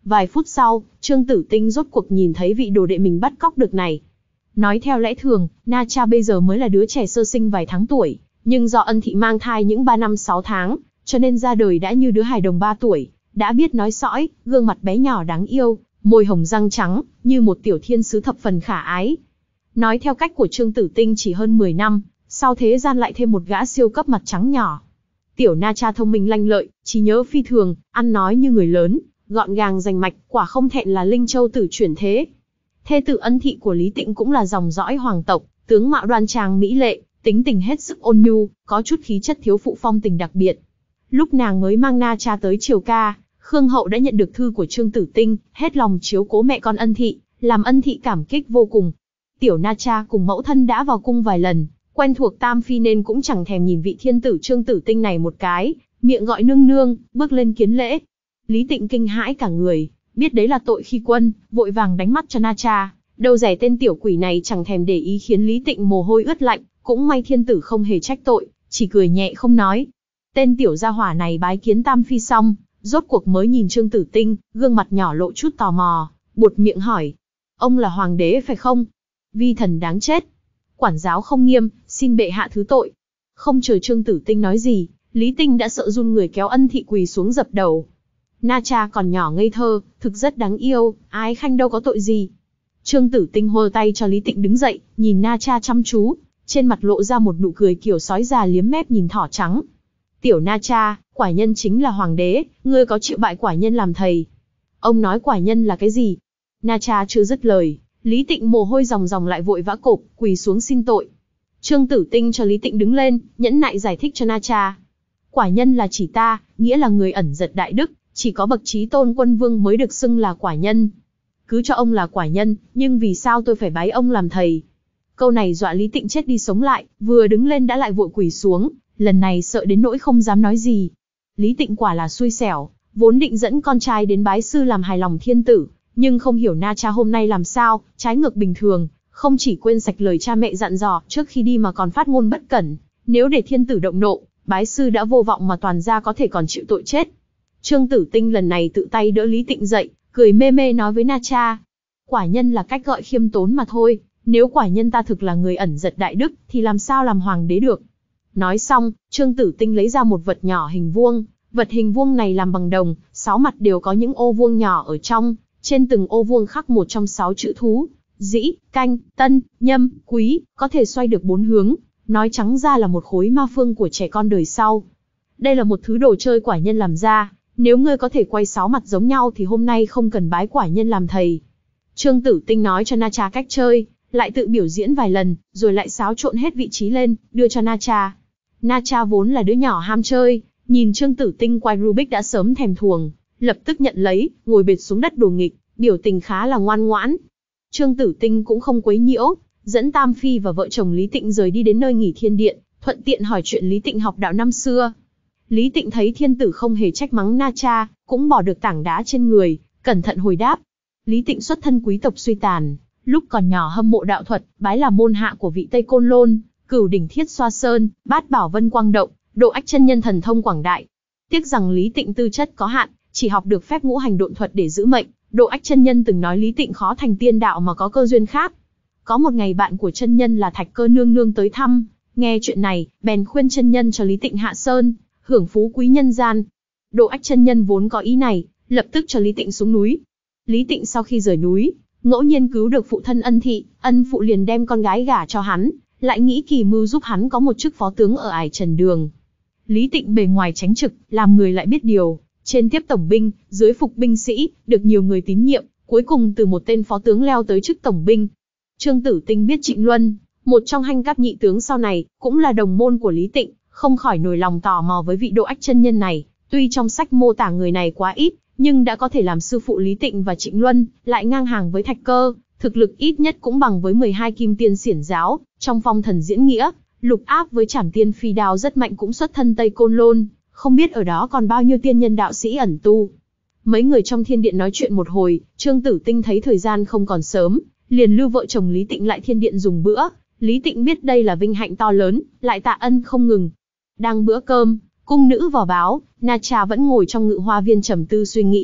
Vài phút sau, Trương Tử Tinh rốt cuộc nhìn thấy vị đồ đệ mình bắt cóc được này. Nói theo lẽ thường, Na Cha bây giờ mới là đứa trẻ sơ sinh vài tháng tuổi, nhưng do Ân Thị mang thai những ba năm sáu tháng, cho nên ra đời đã như đứa hài đồng ba tuổi, đã biết nói sõi, gương mặt bé nhỏ đáng yêu, môi hồng răng trắng, như một tiểu thiên sứ thập phần khả ái. Nói theo cách của Trương Tử Tinh chỉ hơn mười năm, sau thế gian lại thêm một gã siêu cấp mặt trắng nhỏ. Tiểu Na Cha thông minh lanh lợi, trí nhớ phi thường, ăn nói như người lớn, gọn gàng rành mạch, quả không thẹn là Linh Châu tử chuyển thế. Thê tử Ân Thị của Lý Tịnh cũng là dòng dõi hoàng tộc, tướng mạo đoan trang mỹ lệ, tính tình hết sức ôn nhu, có chút khí chất thiếu phụ phong tình đặc biệt. Lúc nàng mới mang Na Cha tới triều ca, Khương Hậu đã nhận được thư của Trương Tử Tinh, hết lòng chiếu cố mẹ con Ân Thị, làm Ân Thị cảm kích vô cùng. Tiểu Na Cha cùng mẫu thân đã vào cung vài lần, quen thuộc Tam Phi nên cũng chẳng thèm nhìn vị thiên tử Trương Tử Tinh này một cái, miệng gọi nương nương, bước lên kiến lễ. Lý Tịnh kinh hãi cả người, biết đấy là tội khi quân, vội vàng đánh mắt cho Na Cha, đâu rẻ tên tiểu quỷ này chẳng thèm để ý khiến Lý Tịnh mồ hôi ướt lạnh, cũng may thiên tử không hề trách tội, chỉ cười nhẹ không nói. Tên tiểu gia hỏa này bái kiến Tam Phi xong, rốt cuộc mới nhìn Trương Tử Tinh, gương mặt nhỏ lộ chút tò mò, buột miệng hỏi. Ông là hoàng đế phải không? Vi thần đáng chết. Quản giáo không nghiêm, xin bệ hạ thứ tội. Không chờ Trương Tử Tinh nói gì, Lý Tinh đã sợ run người kéo Ân Thị quỳ xuống dập đầu. Na Cha còn nhỏ ngây thơ, thực rất đáng yêu, ái khanh đâu có tội gì. Trương Tử Tinh hô tay cho Lý Tịnh đứng dậy, nhìn Na Cha chăm chú, trên mặt lộ ra một nụ cười kiểu sói già liếm mép nhìn thỏ trắng. Tiểu Na Cha, quả nhân chính là hoàng đế, ngươi có chịu bại quả nhân làm thầy? Ông nói quả nhân là cái gì? Na Cha chưa dứt lời, Lý Tịnh mồ hôi ròng ròng lại vội vã cộp, quỳ xuống xin tội. Trương Tử Tinh cho Lý Tịnh đứng lên, nhẫn nại giải thích cho Na Cha. Quả nhân là chỉ ta, nghĩa là người ẩn giật đại đức, chỉ có bậc chí tôn quân vương mới được xưng là quả nhân. Cứ cho ông là quả nhân, nhưng vì sao tôi phải bái ông làm thầy? Câu này dọa Lý Tịnh chết đi sống lại, vừa đứng lên đã lại vội quỳ xuống, lần này sợ đến nỗi không dám nói gì. Lý Tịnh quả là xui xẻo, vốn định dẫn con trai đến bái sư làm hài lòng thiên tử, nhưng không hiểu Na Cha hôm nay làm sao, trái ngược bình thường, không chỉ quên sạch lời cha mẹ dặn dò trước khi đi mà còn phát ngôn bất cẩn, nếu để thiên tử động nộ, bái sư đã vô vọng mà toàn gia có thể còn chịu tội chết. Trương Tử Tinh lần này tự tay đỡ Lý Tịnh dậy, cười mê mê nói với Na Cha. Quả nhân là cách gọi khiêm tốn mà thôi, nếu quả nhân ta thực là người ẩn giật đại đức, thì làm sao làm hoàng đế được. Nói xong, Trương Tử Tinh lấy ra một vật nhỏ hình vuông, vật hình vuông này làm bằng đồng, sáu mặt đều có những ô vuông nhỏ ở trong, trên từng ô vuông khắc một trong sáu chữ thú, dĩ, canh, tân, nhâm, quý, có thể xoay được bốn hướng, nói trắng ra là một khối ma phương của trẻ con đời sau. Đây là một thứ đồ chơi quả nhân làm ra, nếu ngươi có thể quay sáu mặt giống nhau thì hôm nay không cần bái quả nhân làm thầy. Trương Tử Tinh nói cho Na Cha cách chơi, lại tự biểu diễn vài lần, rồi lại xáo trộn hết vị trí lên, đưa cho Na Cha. Na Cha vốn là đứa nhỏ ham chơi, nhìn Trương Tử Tinh quay Rubik đã sớm thèm thuồng, lập tức nhận lấy, ngồi bệt xuống đất đùa nghịch, biểu tình khá là ngoan ngoãn. Trương Tử Tinh cũng không quấy nhiễu, dẫn Tam Phi và vợ chồng Lý Tịnh rời đi đến nơi nghỉ thiên điện, thuận tiện hỏi chuyện Lý Tịnh học đạo năm xưa. Lý Tịnh thấy thiên tử không hề trách mắng Na Cha, cũng bỏ được tảng đá trên người, cẩn thận hồi đáp. Lý Tịnh xuất thân quý tộc suy tàn, lúc còn nhỏ hâm mộ đạo thuật, bái là môn hạ của vị Tây Côn Lôn, Cửu Đỉnh Thiết Xoa Sơn, Bát Bảo Vân Quang Động, Độ Ách chân nhân thần thông quảng đại. Tiếc rằng Lý Tịnh tư chất có hạn, chỉ học được phép ngũ hành độn thuật để giữ mệnh. Độ Ách chân nhân từng nói Lý Tịnh khó thành tiên đạo mà có cơ duyên khác. Có một ngày bạn của chân nhân là Thạch Cơ nương nương tới thăm, nghe chuyện này, bèn khuyên chân nhân cho Lý Tịnh hạ sơn, hưởng phú quý nhân gian. Độ Ách chân nhân vốn có ý này, lập tức cho Lý Tịnh xuống núi. Lý Tịnh sau khi rời núi, ngẫu nhiên cứu được phụ thân Ân Thị, ân phụ liền đem con gái gả cho hắn, lại nghĩ kỳ mưu giúp hắn có một chức phó tướng ở Ải Trần Đường. Lý Tịnh bề ngoài tránh trực, làm người lại biết điều, trên tiếp tổng binh, dưới phục binh sĩ, được nhiều người tín nhiệm, cuối cùng từ một tên phó tướng leo tới chức tổng binh. Trương Tử Tinh biết Trịnh Luân, một trong hành các nhị tướng sau này, cũng là đồng môn của Lý Tịnh, không khỏi nổi lòng tò mò với vị Độ Ách chân nhân này, tuy trong sách mô tả người này quá ít, nhưng đã có thể làm sư phụ Lý Tịnh và Trịnh Luân, lại ngang hàng với Thạch Cơ, thực lực ít nhất cũng bằng với mười hai kim tiên xiển giáo, trong phong thần diễn nghĩa, lục áp với Trảm Tiên Phi Đao rất mạnh cũng xuất thân Tây Côn Lôn, không biết ở đó còn bao nhiêu tiên nhân đạo sĩ ẩn tu. Mấy người trong thiên điện nói chuyện một hồi, Trương Tử Tinh thấy thời gian không còn sớm, liền lưu vợ chồng Lý Tịnh lại thiên điện dùng bữa. Lý Tịnh biết đây là vinh hạnh to lớn, lại tạ ân không ngừng. Đang bữa cơm, cung nữ vào báo, Na Cha vẫn ngồi trong ngự hoa viên trầm tư suy nghĩ,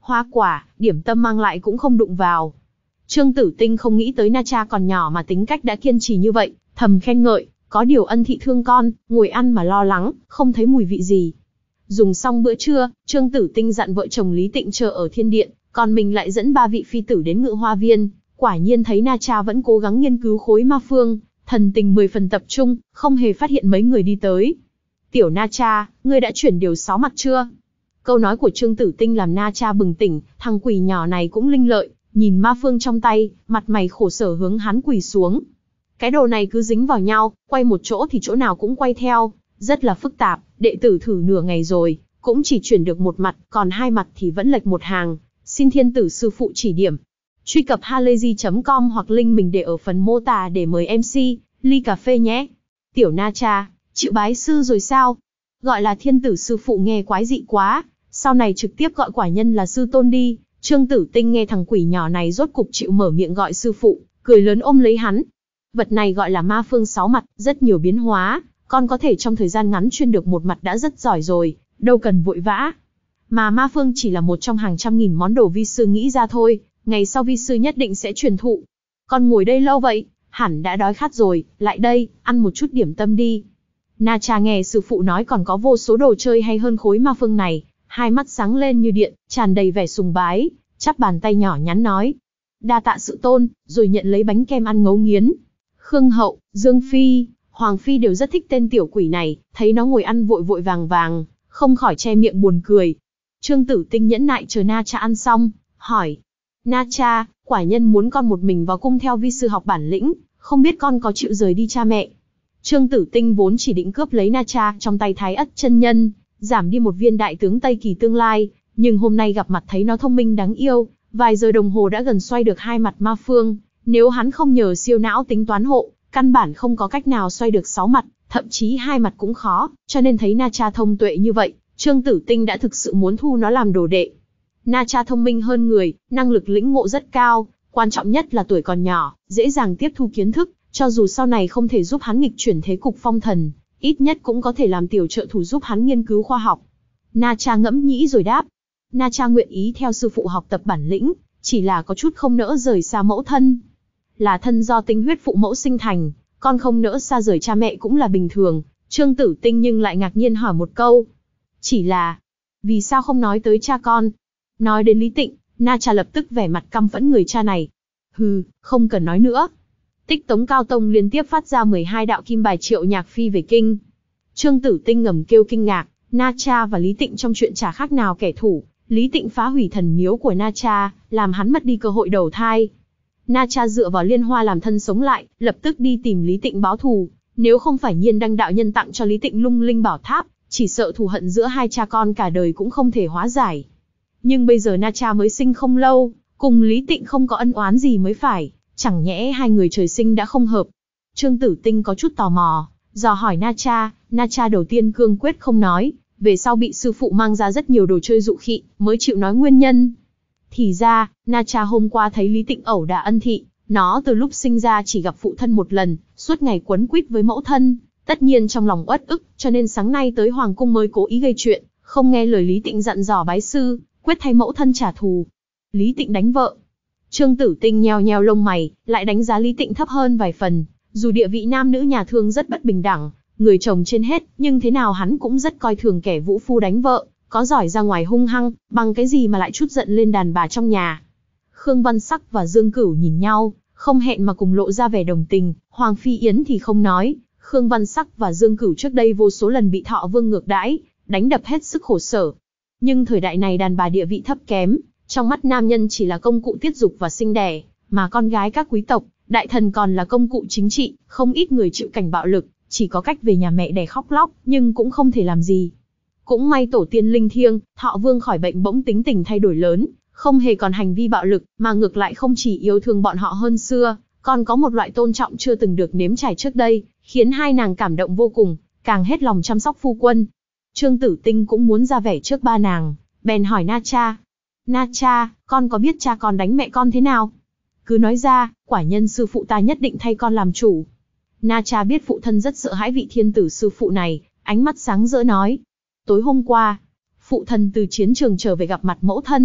hoa quả, điểm tâm mang lại cũng không đụng vào. Trương Tử Tinh không nghĩ tới Na Cha còn nhỏ mà tính cách đã kiên trì như vậy, thầm khen ngợi, có điều ân thị thương con, ngồi ăn mà lo lắng, không thấy mùi vị gì. Dùng xong bữa trưa, Trương Tử Tinh dặn vợ chồng Lý Tịnh chờ ở thiên điện, còn mình lại dẫn ba vị phi tử đến Ngự Hoa Viên. Quả nhiên thấy Na Cha vẫn cố gắng nghiên cứu khối ma phương, thần tình mười phần tập trung, không hề phát hiện mấy người đi tới. Tiểu Na Cha, ngươi đã chuyển điều sáu mặt chưa? Câu nói của Trương Tử Tinh làm Na Cha bừng tỉnh, thằng quỷ nhỏ này cũng linh lợi, nhìn ma phương trong tay, mặt mày khổ sở hướng hắn quỳ xuống. Cái đồ này cứ dính vào nhau, quay một chỗ thì chỗ nào cũng quay theo, rất là phức tạp, đệ tử thử nửa ngày rồi, cũng chỉ chuyển được một mặt, còn hai mặt thì vẫn lệch một hàng, xin thiên tử sư phụ chỉ điểm. Truy cập halayzi chấm com hoặc link mình để ở phần mô tả để mời em xê, ly cà phê nhé. Tiểu Na Cha, chịu bái sư rồi sao? Gọi là thiên tử sư phụ nghe quái dị quá, sau này trực tiếp gọi quả nhân là sư tôn đi. Trương Tử Tinh nghe thằng quỷ nhỏ này rốt cục chịu mở miệng gọi sư phụ, cười lớn ôm lấy hắn. Vật này gọi là ma phương sáu mặt, rất nhiều biến hóa, con có thể trong thời gian ngắn chuyên được một mặt đã rất giỏi rồi, đâu cần vội vã. Mà ma phương chỉ là một trong hàng trăm nghìn món đồ vi sư nghĩ ra thôi, ngày sau vi sư nhất định sẽ truyền thụ. Con ngồi đây lâu vậy, hẳn đã đói khát rồi, lại đây, ăn một chút điểm tâm đi. Na Cha nghe sư phụ nói còn có vô số đồ chơi hay hơn khối ma phương này, hai mắt sáng lên như điện, tràn đầy vẻ sùng bái, chắp bàn tay nhỏ nhắn nói. Đa tạ sự tôn, rồi nhận lấy bánh kem ăn ngấu nghiến. Khương Hậu, Dương Phi, Hoàng Phi đều rất thích tên tiểu quỷ này, thấy nó ngồi ăn vội vội vàng vàng, không khỏi che miệng buồn cười. Trương Tử Tinh nhẫn nại chờ Na Cha ăn xong, hỏi. Na Cha, quả nhân muốn con một mình vào cung theo vi sư học bản lĩnh, không biết con có chịu rời đi cha mẹ. Trương Tử Tinh vốn chỉ định cướp lấy Na Cha trong tay Thái Ất chân nhân, giảm đi một viên đại tướng Tây Kỳ tương lai, nhưng hôm nay gặp mặt thấy nó thông minh đáng yêu, vài giờ đồng hồ đã gần xoay được hai mặt ma phương, nếu hắn không nhờ siêu não tính toán hộ, căn bản không có cách nào xoay được sáu mặt, thậm chí hai mặt cũng khó, cho nên thấy Na Cha thông tuệ như vậy, Trương Tử Tinh đã thực sự muốn thu nó làm đồ đệ. Na Cha thông minh hơn người, năng lực lĩnh ngộ rất cao, quan trọng nhất là tuổi còn nhỏ, dễ dàng tiếp thu kiến thức, cho dù sau này không thể giúp hắn nghịch chuyển thế cục phong thần, ít nhất cũng có thể làm tiểu trợ thủ giúp hắn nghiên cứu khoa học. Na Cha ngẫm nghĩ rồi đáp. Na Cha nguyện ý theo sư phụ học tập bản lĩnh, chỉ là có chút không nỡ rời xa mẫu thân. Là thân do tinh huyết phụ mẫu sinh thành, con không nỡ xa rời cha mẹ cũng là bình thường. Trương Tử Tinh nhưng lại ngạc nhiên hỏi một câu. Chỉ là, vì sao không nói tới cha con? Nói đến Lý Tịnh, Na Cha lập tức vẻ mặt căm phẫn người cha này. Hừ, không cần nói nữa. Tích Tống Cao Tông liên tiếp phát ra mười hai đạo kim bài triệu nhạc phi về kinh. Trương Tử Tinh ngầm kêu kinh ngạc, Na Cha và Lý Tịnh trong chuyện chả khác nào kẻ thù. Lý Tịnh phá hủy thần miếu của Na Cha, làm hắn mất đi cơ hội đầu thai. Na Cha dựa vào liên hoa làm thân sống lại, lập tức đi tìm Lý Tịnh báo thù. Nếu không phải Nhiên Đăng đạo nhân tặng cho Lý Tịnh lung linh bảo tháp, chỉ sợ thù hận giữa hai cha con cả đời cũng không thể hóa giải. Nhưng bây giờ Na Cha mới sinh không lâu, cùng Lý Tịnh không có ân oán gì mới phải, chẳng nhẽ hai người trời sinh đã không hợp. Trương Tử Tinh có chút tò mò, dò hỏi Na Cha. Na Cha đầu tiên cương quyết không nói, về sau bị sư phụ mang ra rất nhiều đồ chơi dụ khị, mới chịu nói nguyên nhân. Thì ra, Na Cha hôm qua thấy Lý Tịnh ẩu đả ân thị, nó từ lúc sinh ra chỉ gặp phụ thân một lần, suốt ngày quấn quýt với mẫu thân, tất nhiên trong lòng uất ức, cho nên sáng nay tới hoàng cung mới cố ý gây chuyện, không nghe lời Lý Tịnh dặn dò bái sư, quyết thay mẫu thân trả thù. Lý Tịnh đánh vợ. Trương Tử Tinh nheo nheo lông mày, lại đánh giá Lý Tịnh thấp hơn vài phần, dù địa vị nam nữ nhà thương rất bất bình đẳng, người chồng trên hết, nhưng thế nào hắn cũng rất coi thường kẻ vũ phu đánh vợ, có giỏi ra ngoài hung hăng, bằng cái gì mà lại trút giận lên đàn bà trong nhà. Khương Văn Sắc và Dương Cửu nhìn nhau, không hẹn mà cùng lộ ra vẻ đồng tình, Hoàng Phi Yến thì không nói, Khương Văn Sắc và Dương Cửu trước đây vô số lần bị Thọ Vương ngược đãi, đánh đập hết sức khổ sở. Nhưng thời đại này đàn bà địa vị thấp kém, trong mắt nam nhân chỉ là công cụ tiết dục và sinh đẻ, mà con gái các quý tộc, đại thần còn là công cụ chính trị, không ít người chịu cảnh bạo lực, chỉ có cách về nhà mẹ đẻ khóc lóc, nhưng cũng không thể làm gì. Cũng may tổ tiên linh thiêng, Thọ Vương khỏi bệnh bỗng tính tình thay đổi lớn, không hề còn hành vi bạo lực, mà ngược lại không chỉ yêu thương bọn họ hơn xưa, còn có một loại tôn trọng chưa từng được nếm trải trước đây, khiến hai nàng cảm động vô cùng, càng hết lòng chăm sóc phu quân. Trương Tử Tinh cũng muốn ra vẻ trước ba nàng, bèn hỏi Na Cha. Na Cha, con có biết cha con đánh mẹ con thế nào? Cứ nói ra, quả nhân sư phụ ta nhất định thay con làm chủ. Na Cha biết phụ thân rất sợ hãi vị thiên tử sư phụ này, ánh mắt sáng rỡ nói. Tối hôm qua, phụ thân từ chiến trường trở về gặp mặt mẫu thân,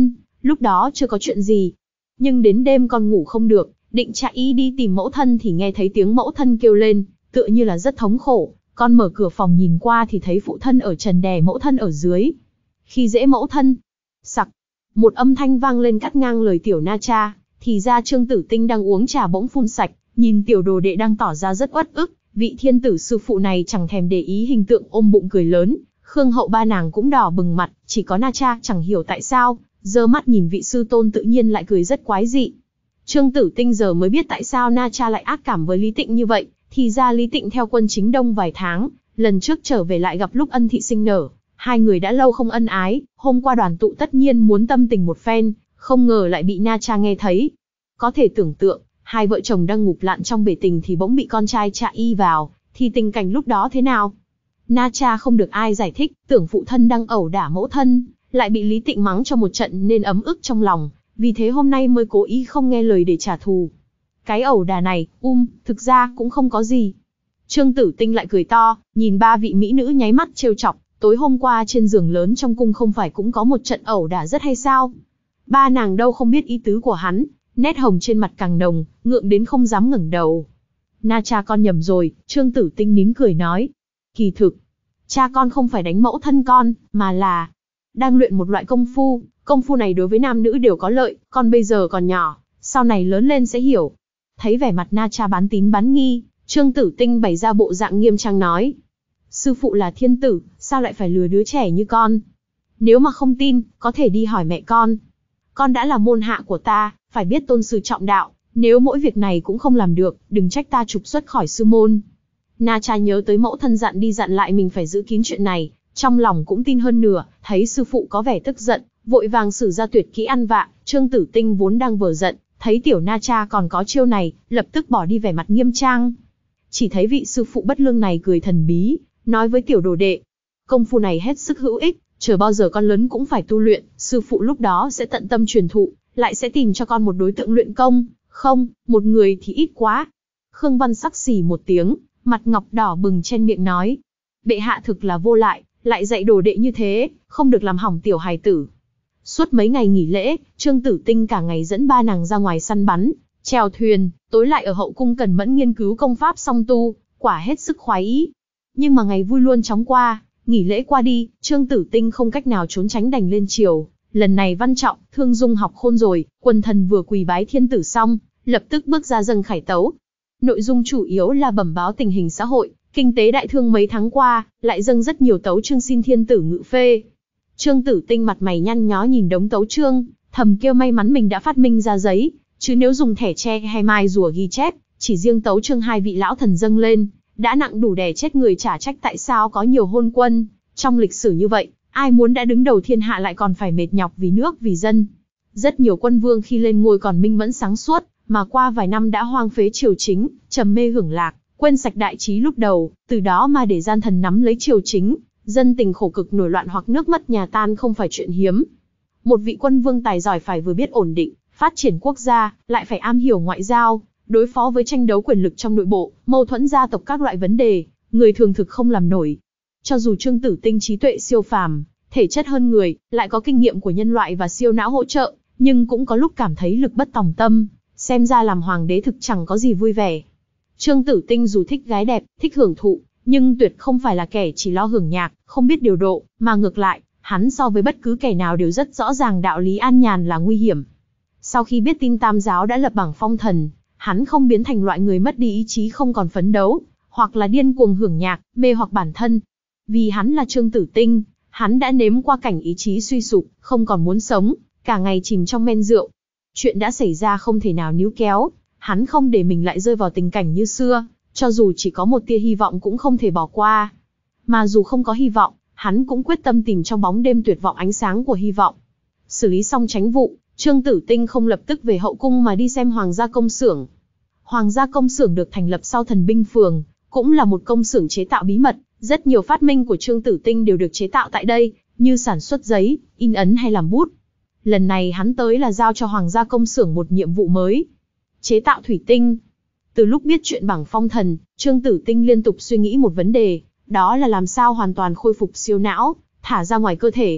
lúc đó chưa có chuyện gì. Nhưng đến đêm con ngủ không được, định chạy y đi tìm mẫu thân thì nghe thấy tiếng mẫu thân kêu lên, tựa như là rất thống khổ. Con mở cửa phòng nhìn qua thì thấy phụ thân ở trần đè mẫu thân ở dưới. Khi dễ mẫu thân. Sặc. Một âm thanh vang lên cắt ngang lời tiểu Na Cha, thì ra Trương Tử Tinh đang uống trà bỗng phun sạch, nhìn tiểu đồ đệ đang tỏ ra rất uất ức, vị thiên tử sư phụ này chẳng thèm để ý hình tượng ôm bụng cười lớn. Khương Hậu ba nàng cũng đỏ bừng mặt, chỉ có Na Cha chẳng hiểu tại sao, giơ mắt nhìn vị sư tôn tự nhiên lại cười rất quái dị. Trương Tử Tinh giờ mới biết tại sao Na Cha lại ác cảm với Lý Tịnh như vậy, thì ra Lý Tịnh theo quân chính đông vài tháng, lần trước trở về lại gặp lúc ân thị sinh nở, hai người đã lâu không ân ái, hôm qua đoàn tụ tất nhiên muốn tâm tình một phen, không ngờ lại bị Na Cha nghe thấy. Có thể tưởng tượng, hai vợ chồng đang ngụp lặn trong bể tình thì bỗng bị con trai chạ y vào, thì tình cảnh lúc đó thế nào? Na Cha không được ai giải thích, tưởng phụ thân đang ẩu đả mẫu thân, lại bị Lý Tịnh mắng cho một trận nên ấm ức trong lòng, vì thế hôm nay mới cố ý không nghe lời để trả thù. Cái ẩu đả này, um, thực ra cũng không có gì. Trương Tử Tinh lại cười to, nhìn ba vị mỹ nữ nháy mắt trêu chọc, tối hôm qua trên giường lớn trong cung không phải cũng có một trận ẩu đả rất hay sao? Ba nàng đâu không biết ý tứ của hắn, nét hồng trên mặt càng nồng, ngượng đến không dám ngẩng đầu. Na Cha con nhầm rồi, Trương Tử Tinh nín cười nói. Kỳ thực, cha con không phải đánh mẫu thân con, mà là đang luyện một loại công phu, công phu này đối với nam nữ đều có lợi, con bây giờ còn nhỏ, sau này lớn lên sẽ hiểu. Thấy vẻ mặt Na Cha bán tín bán nghi, Trương Tử Tinh bày ra bộ dạng nghiêm trang nói. Sư phụ là thiên tử, sao lại phải lừa đứa trẻ như con? Nếu mà không tin, có thể đi hỏi mẹ con. Con đã là môn hạ của ta, phải biết tôn sư trọng đạo, nếu mỗi việc này cũng không làm được, đừng trách ta trục xuất khỏi sư môn. Na Cha nhớ tới mẫu thân dặn đi dặn lại mình phải giữ kín chuyện này, trong lòng cũng tin hơn nửa, thấy sư phụ có vẻ tức giận, vội vàng sử ra tuyệt kỹ ăn vạ. Trương Tử Tinh vốn đang vờ giận, thấy tiểu Na Cha còn có chiêu này, lập tức bỏ đi vẻ mặt nghiêm trang. Chỉ thấy vị sư phụ bất lương này cười thần bí, nói với tiểu đồ đệ, công phu này hết sức hữu ích, chờ bao giờ con lớn cũng phải tu luyện, sư phụ lúc đó sẽ tận tâm truyền thụ, lại sẽ tìm cho con một đối tượng luyện công, không, một người thì ít quá. Khương Văn sắc xỉ một tiếng, mặt ngọc đỏ bừng trên miệng nói, bệ hạ thực là vô lại, lại dạy đồ đệ như thế, không được làm hỏng tiểu hài tử. Suốt mấy ngày nghỉ lễ, Trương Tử Tinh cả ngày dẫn ba nàng ra ngoài săn bắn, chèo thuyền, tối lại ở hậu cung cẩn mẫn nghiên cứu công pháp song tu, quả hết sức khoái ý. Nhưng mà ngày vui luôn chóng qua, nghỉ lễ qua đi, Trương Tử Tinh không cách nào trốn tránh đành lên triều. Lần này Văn Trọng, Thương Dung học khôn rồi, quần thần vừa quỳ bái thiên tử xong, lập tức bước ra dâng khải tấu. Nội dung chủ yếu là bẩm báo tình hình xã hội, kinh tế đại thương mấy tháng qua, lại dâng rất nhiều tấu chương xin thiên tử ngự phê. Trương Tử Tinh mặt mày nhăn nhó nhìn đống tấu chương, thầm kêu may mắn mình đã phát minh ra giấy, chứ nếu dùng thẻ tre hay mai rùa ghi chép, chỉ riêng tấu chương hai vị lão thần dâng lên, đã nặng đủ đè chết người, trả trách tại sao có nhiều hôn quân. Trong lịch sử như vậy, ai muốn đã đứng đầu thiên hạ lại còn phải mệt nhọc vì nước vì dân. Rất nhiều quân vương khi lên ngôi còn minh mẫn sáng suốt, mà qua vài năm đã hoang phế triều chính, trầm mê hưởng lạc, quên sạch đại trí lúc đầu, từ đó mà để gian thần nắm lấy triều chính, dân tình khổ cực nổi loạn hoặc nước mất nhà tan không phải chuyện hiếm. Một vị quân vương tài giỏi phải vừa biết ổn định, phát triển quốc gia, lại phải am hiểu ngoại giao, đối phó với tranh đấu quyền lực trong nội bộ, mâu thuẫn gia tộc các loại vấn đề, người thường thực không làm nổi. Cho dù Trương Tử Tinh trí tuệ siêu phàm, thể chất hơn người, lại có kinh nghiệm của nhân loại và siêu não hỗ trợ, nhưng cũng có lúc cảm thấy lực bất tòng tâm, xem ra làm hoàng đế thực chẳng có gì vui vẻ. Trương Tử Tinh dù thích gái đẹp, thích hưởng thụ, nhưng tuyệt không phải là kẻ chỉ lo hưởng nhạc, không biết điều độ, mà ngược lại, hắn so với bất cứ kẻ nào đều rất rõ ràng đạo lý an nhàn là nguy hiểm. Sau khi biết tin Tam giáo đã lập bảng phong thần, hắn không biến thành loại người mất đi ý chí không còn phấn đấu, hoặc là điên cuồng hưởng nhạc, mê hoặc bản thân. Vì hắn là Trương Tử Tinh, hắn đã nếm qua cảnh ý chí suy sụp, không còn muốn sống, cả ngày chìm trong men rượu. Chuyện đã xảy ra không thể nào níu kéo, hắn không để mình lại rơi vào tình cảnh như xưa, cho dù chỉ có một tia hy vọng cũng không thể bỏ qua. Mà dù không có hy vọng, hắn cũng quyết tâm tìm trong bóng đêm tuyệt vọng ánh sáng của hy vọng. Xử lý xong chánh vụ, Trương Tử Tinh không lập tức về hậu cung mà đi xem Hoàng gia công xưởng. Hoàng gia công xưởng được thành lập sau thần binh phường, cũng là một công xưởng chế tạo bí mật, rất nhiều phát minh của Trương Tử Tinh đều được chế tạo tại đây, như sản xuất giấy, in ấn hay làm bút. Lần này hắn tới là giao cho Hoàng gia công xưởng một nhiệm vụ mới, chế tạo thủy tinh. Từ lúc biết chuyện bảng phong thần, Trương Tử Tinh liên tục suy nghĩ một vấn đề, đó là làm sao hoàn toàn khôi phục siêu não, thả ra ngoài cơ thể.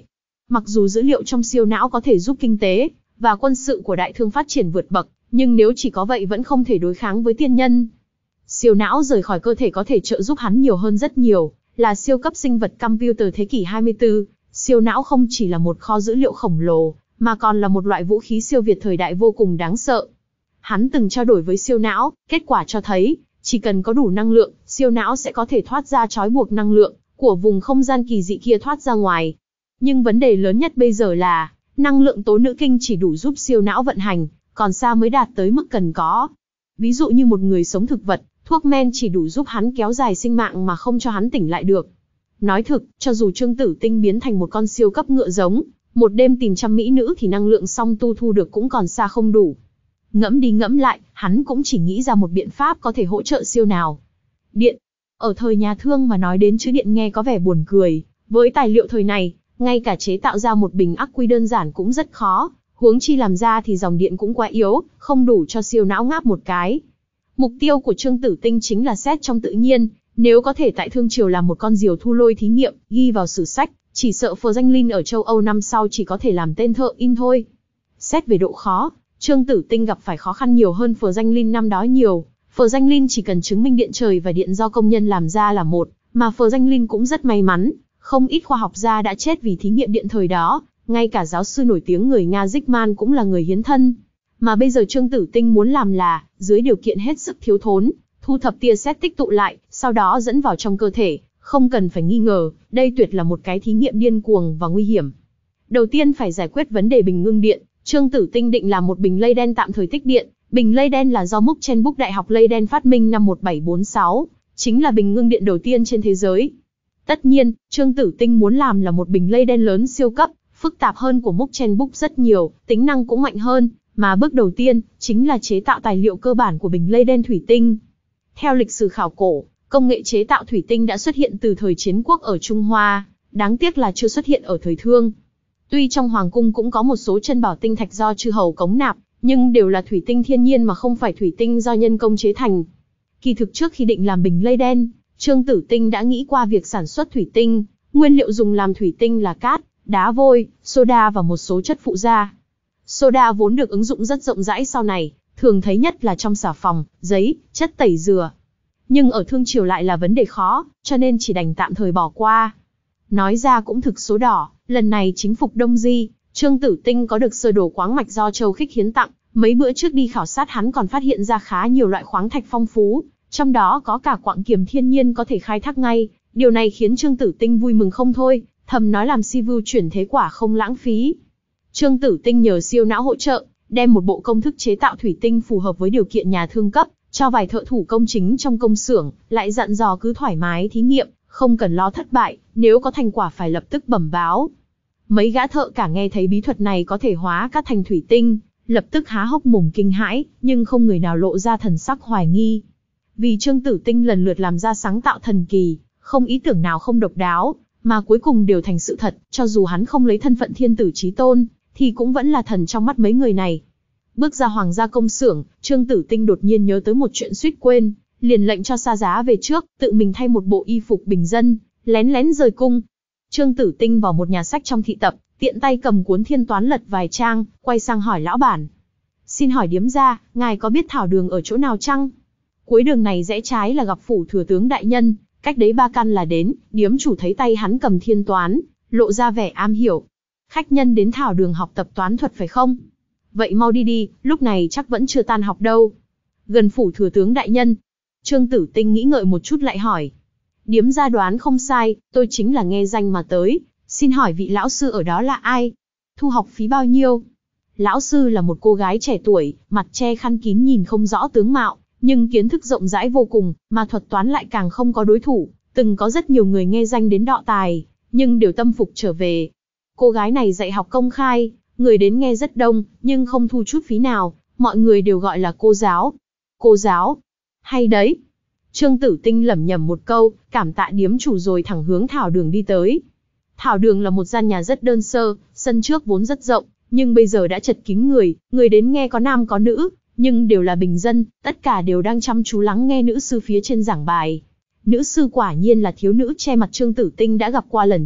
Mặc dù dữ liệu trong siêu não có thể giúp kinh tế và quân sự của đại thương phát triển vượt bậc, nhưng nếu chỉ có vậy vẫn không thể đối kháng với tiên nhân. Siêu não rời khỏi cơ thể có thể trợ giúp hắn nhiều hơn rất nhiều, là siêu cấp sinh vật computer thế kỷ hai mươi tư, siêu não không chỉ là một kho dữ liệu khổng lồ, mà còn là một loại vũ khí siêu việt thời đại vô cùng đáng sợ. Hắn từng trao đổi với siêu não, kết quả cho thấy, chỉ cần có đủ năng lượng, siêu não sẽ có thể thoát ra trói buộc năng lượng của vùng không gian kỳ dị kia thoát ra ngoài. Nhưng vấn đề lớn nhất bây giờ là, năng lượng tố nữ kinh chỉ đủ giúp siêu não vận hành, còn xa mới đạt tới mức cần có. Ví dụ như một người sống thực vật, thuốc men chỉ đủ giúp hắn kéo dài sinh mạng mà không cho hắn tỉnh lại được. Nói thực, cho dù Trương Tử Tinh biến thành một con siêu cấp ngựa giống, một đêm tìm trăm mỹ nữ thì năng lượng song tu thu được cũng còn xa không đủ. Ngẫm đi ngẫm lại, hắn cũng chỉ nghĩ ra một biện pháp có thể hỗ trợ siêu nào. Điện. Ở thời nhà Thương mà nói đến chữ điện nghe có vẻ buồn cười, với tài liệu thời này, ngay cả chế tạo ra một bình ắc quy đơn giản cũng rất khó, huống chi làm ra thì dòng điện cũng quá yếu, không đủ cho siêu não ngáp một cái. Mục tiêu của Trương Tử Tinh chính là xét trong tự nhiên, nếu có thể tại Thương Triều làm một con diều thu lôi thí nghiệm, ghi vào sử sách, chỉ sợ Phờ Danh Linh ở châu Âu năm sau chỉ có thể làm tên thợ in thôi. Xét về độ khó, Trương Tử Tinh gặp phải khó khăn nhiều hơn Phờ Danh Linh năm đó nhiều. Phờ Danh Linh chỉ cần chứng minh điện trời và điện do công nhân làm ra là một, mà Phờ Danh Linh cũng rất may mắn, không ít khoa học gia đã chết vì thí nghiệm điện thời đó, ngay cả giáo sư nổi tiếng người Nga Zygmunt cũng là người hiến thân. Mà bây giờ Trương Tử Tinh muốn làm là, dưới điều kiện hết sức thiếu thốn, thu thập tia sét tích tụ lại, sau đó dẫn vào trong cơ thể, không cần phải nghi ngờ, đây tuyệt là một cái thí nghiệm điên cuồng và nguy hiểm. Đầu tiên phải giải quyết vấn đề bình ngưng điện, Trương Tử Tinh định làm một bình Leyden tạm thời tích điện. Bình Leyden là do Mucklenburg Đại học Leyden phát minh năm một bảy bốn sáu, chính là bình ngưng điện đầu tiên trên thế giới. Tất nhiên, Trương Tử Tinh muốn làm là một bình Leyden lớn siêu cấp, phức tạp hơn của Mucklenburg rất nhiều, tính năng cũng mạnh hơn, mà bước đầu tiên chính là chế tạo tài liệu cơ bản của bình Leyden thủy tinh. Theo lịch sử khảo cổ, công nghệ chế tạo thủy tinh đã xuất hiện từ thời chiến quốc ở Trung Hoa, đáng tiếc là chưa xuất hiện ở thời Thương. Tuy trong hoàng cung cũng có một số chân bảo tinh thạch do chư hầu cống nạp, nhưng đều là thủy tinh thiên nhiên mà không phải thủy tinh do nhân công chế thành. Kỳ thực trước khi định làm bình Leyden, Trương Tử Tinh đã nghĩ qua việc sản xuất thủy tinh, nguyên liệu dùng làm thủy tinh là cát, đá vôi, soda và một số chất phụ gia. Soda vốn được ứng dụng rất rộng rãi sau này, thường thấy nhất là trong xà phòng, giấy, chất tẩy rửa. Nhưng ở Thương Triều lại là vấn đề khó, cho nên chỉ đành tạm thời bỏ qua. Nói ra cũng thực số đỏ, lần này chính phục Đông Di, Trương Tử Tinh có được sơ đồ khoáng mạch do Châu Khích hiến tặng, mấy bữa trước đi khảo sát hắn còn phát hiện ra khá nhiều loại khoáng thạch phong phú, trong đó có cả quặng kiềm thiên nhiên có thể khai thác ngay, điều này khiến Trương Tử Tinh vui mừng không thôi, thầm nói làm si vu chuyển thế quả không lãng phí. Trương Tử Tinh nhờ siêu não hỗ trợ, đem một bộ công thức chế tạo thủy tinh phù hợp với điều kiện nhà thương cấp, cho vài thợ thủ công chính trong công xưởng, lại dặn dò cứ thoải mái thí nghiệm, không cần lo thất bại, nếu có thành quả phải lập tức bẩm báo. Mấy gã thợ cả nghe thấy bí thuật này có thể hóa cát thành thủy tinh, lập tức há hốc mồm kinh hãi, nhưng không người nào lộ ra thần sắc hoài nghi. Vì Trương Tử Tinh lần lượt làm ra sáng tạo thần kỳ, không ý tưởng nào không độc đáo, mà cuối cùng đều thành sự thật, cho dù hắn không lấy thân phận thiên tử chí tôn, thì cũng vẫn là thần trong mắt mấy người này. Bước ra hoàng gia công xưởng, Trương Tử Tinh đột nhiên nhớ tới một chuyện suýt quên, liền lệnh cho xa giá về trước, tự mình thay một bộ y phục bình dân, lén lén rời cung. Trương Tử Tinh vào một nhà sách trong thị tập, tiện tay cầm cuốn thiên toán lật vài trang, quay sang hỏi lão bản. Xin hỏi điếm gia, ngài có biết thảo đường ở chỗ nào chăng? Cuối đường này rẽ trái là gặp phủ thừa tướng đại nhân, cách đấy ba căn là đến. Điếm chủ thấy tay hắn cầm thiên toán, lộ ra vẻ am hiểu. Khách nhân đến thảo đường học tập toán thuật phải không? Vậy mau đi đi, lúc này chắc vẫn chưa tan học đâu. Gần phủ thừa tướng đại nhân. Trương Tử Tinh nghĩ ngợi một chút lại hỏi. Điếm gia đoán không sai, tôi chính là nghe danh mà tới. Xin hỏi vị lão sư ở đó là ai? Thu học phí bao nhiêu? Lão sư là một cô gái trẻ tuổi, mặt che khăn kín nhìn không rõ tướng mạo, nhưng kiến thức rộng rãi vô cùng, mà thuật toán lại càng không có đối thủ. Từng có rất nhiều người nghe danh đến đọ tài, nhưng đều tâm phục trở về. Cô gái này dạy học công khai, người đến nghe rất đông, nhưng không thu chút phí nào, mọi người đều gọi là cô giáo. Cô giáo? Hay đấy. Trương Tử Tinh lẩm nhẩm một câu, cảm tạ điếm chủ rồi thẳng hướng thảo đường đi tới. Thảo đường là một gian nhà rất đơn sơ, sân trước vốn rất rộng, nhưng bây giờ đã chật kín người, người đến nghe có nam có nữ, nhưng đều là bình dân, tất cả đều đang chăm chú lắng nghe nữ sư phía trên giảng bài. Nữ sư quả nhiên là thiếu nữ che mặt Trương Tử Tinh đã gặp qua lần trước,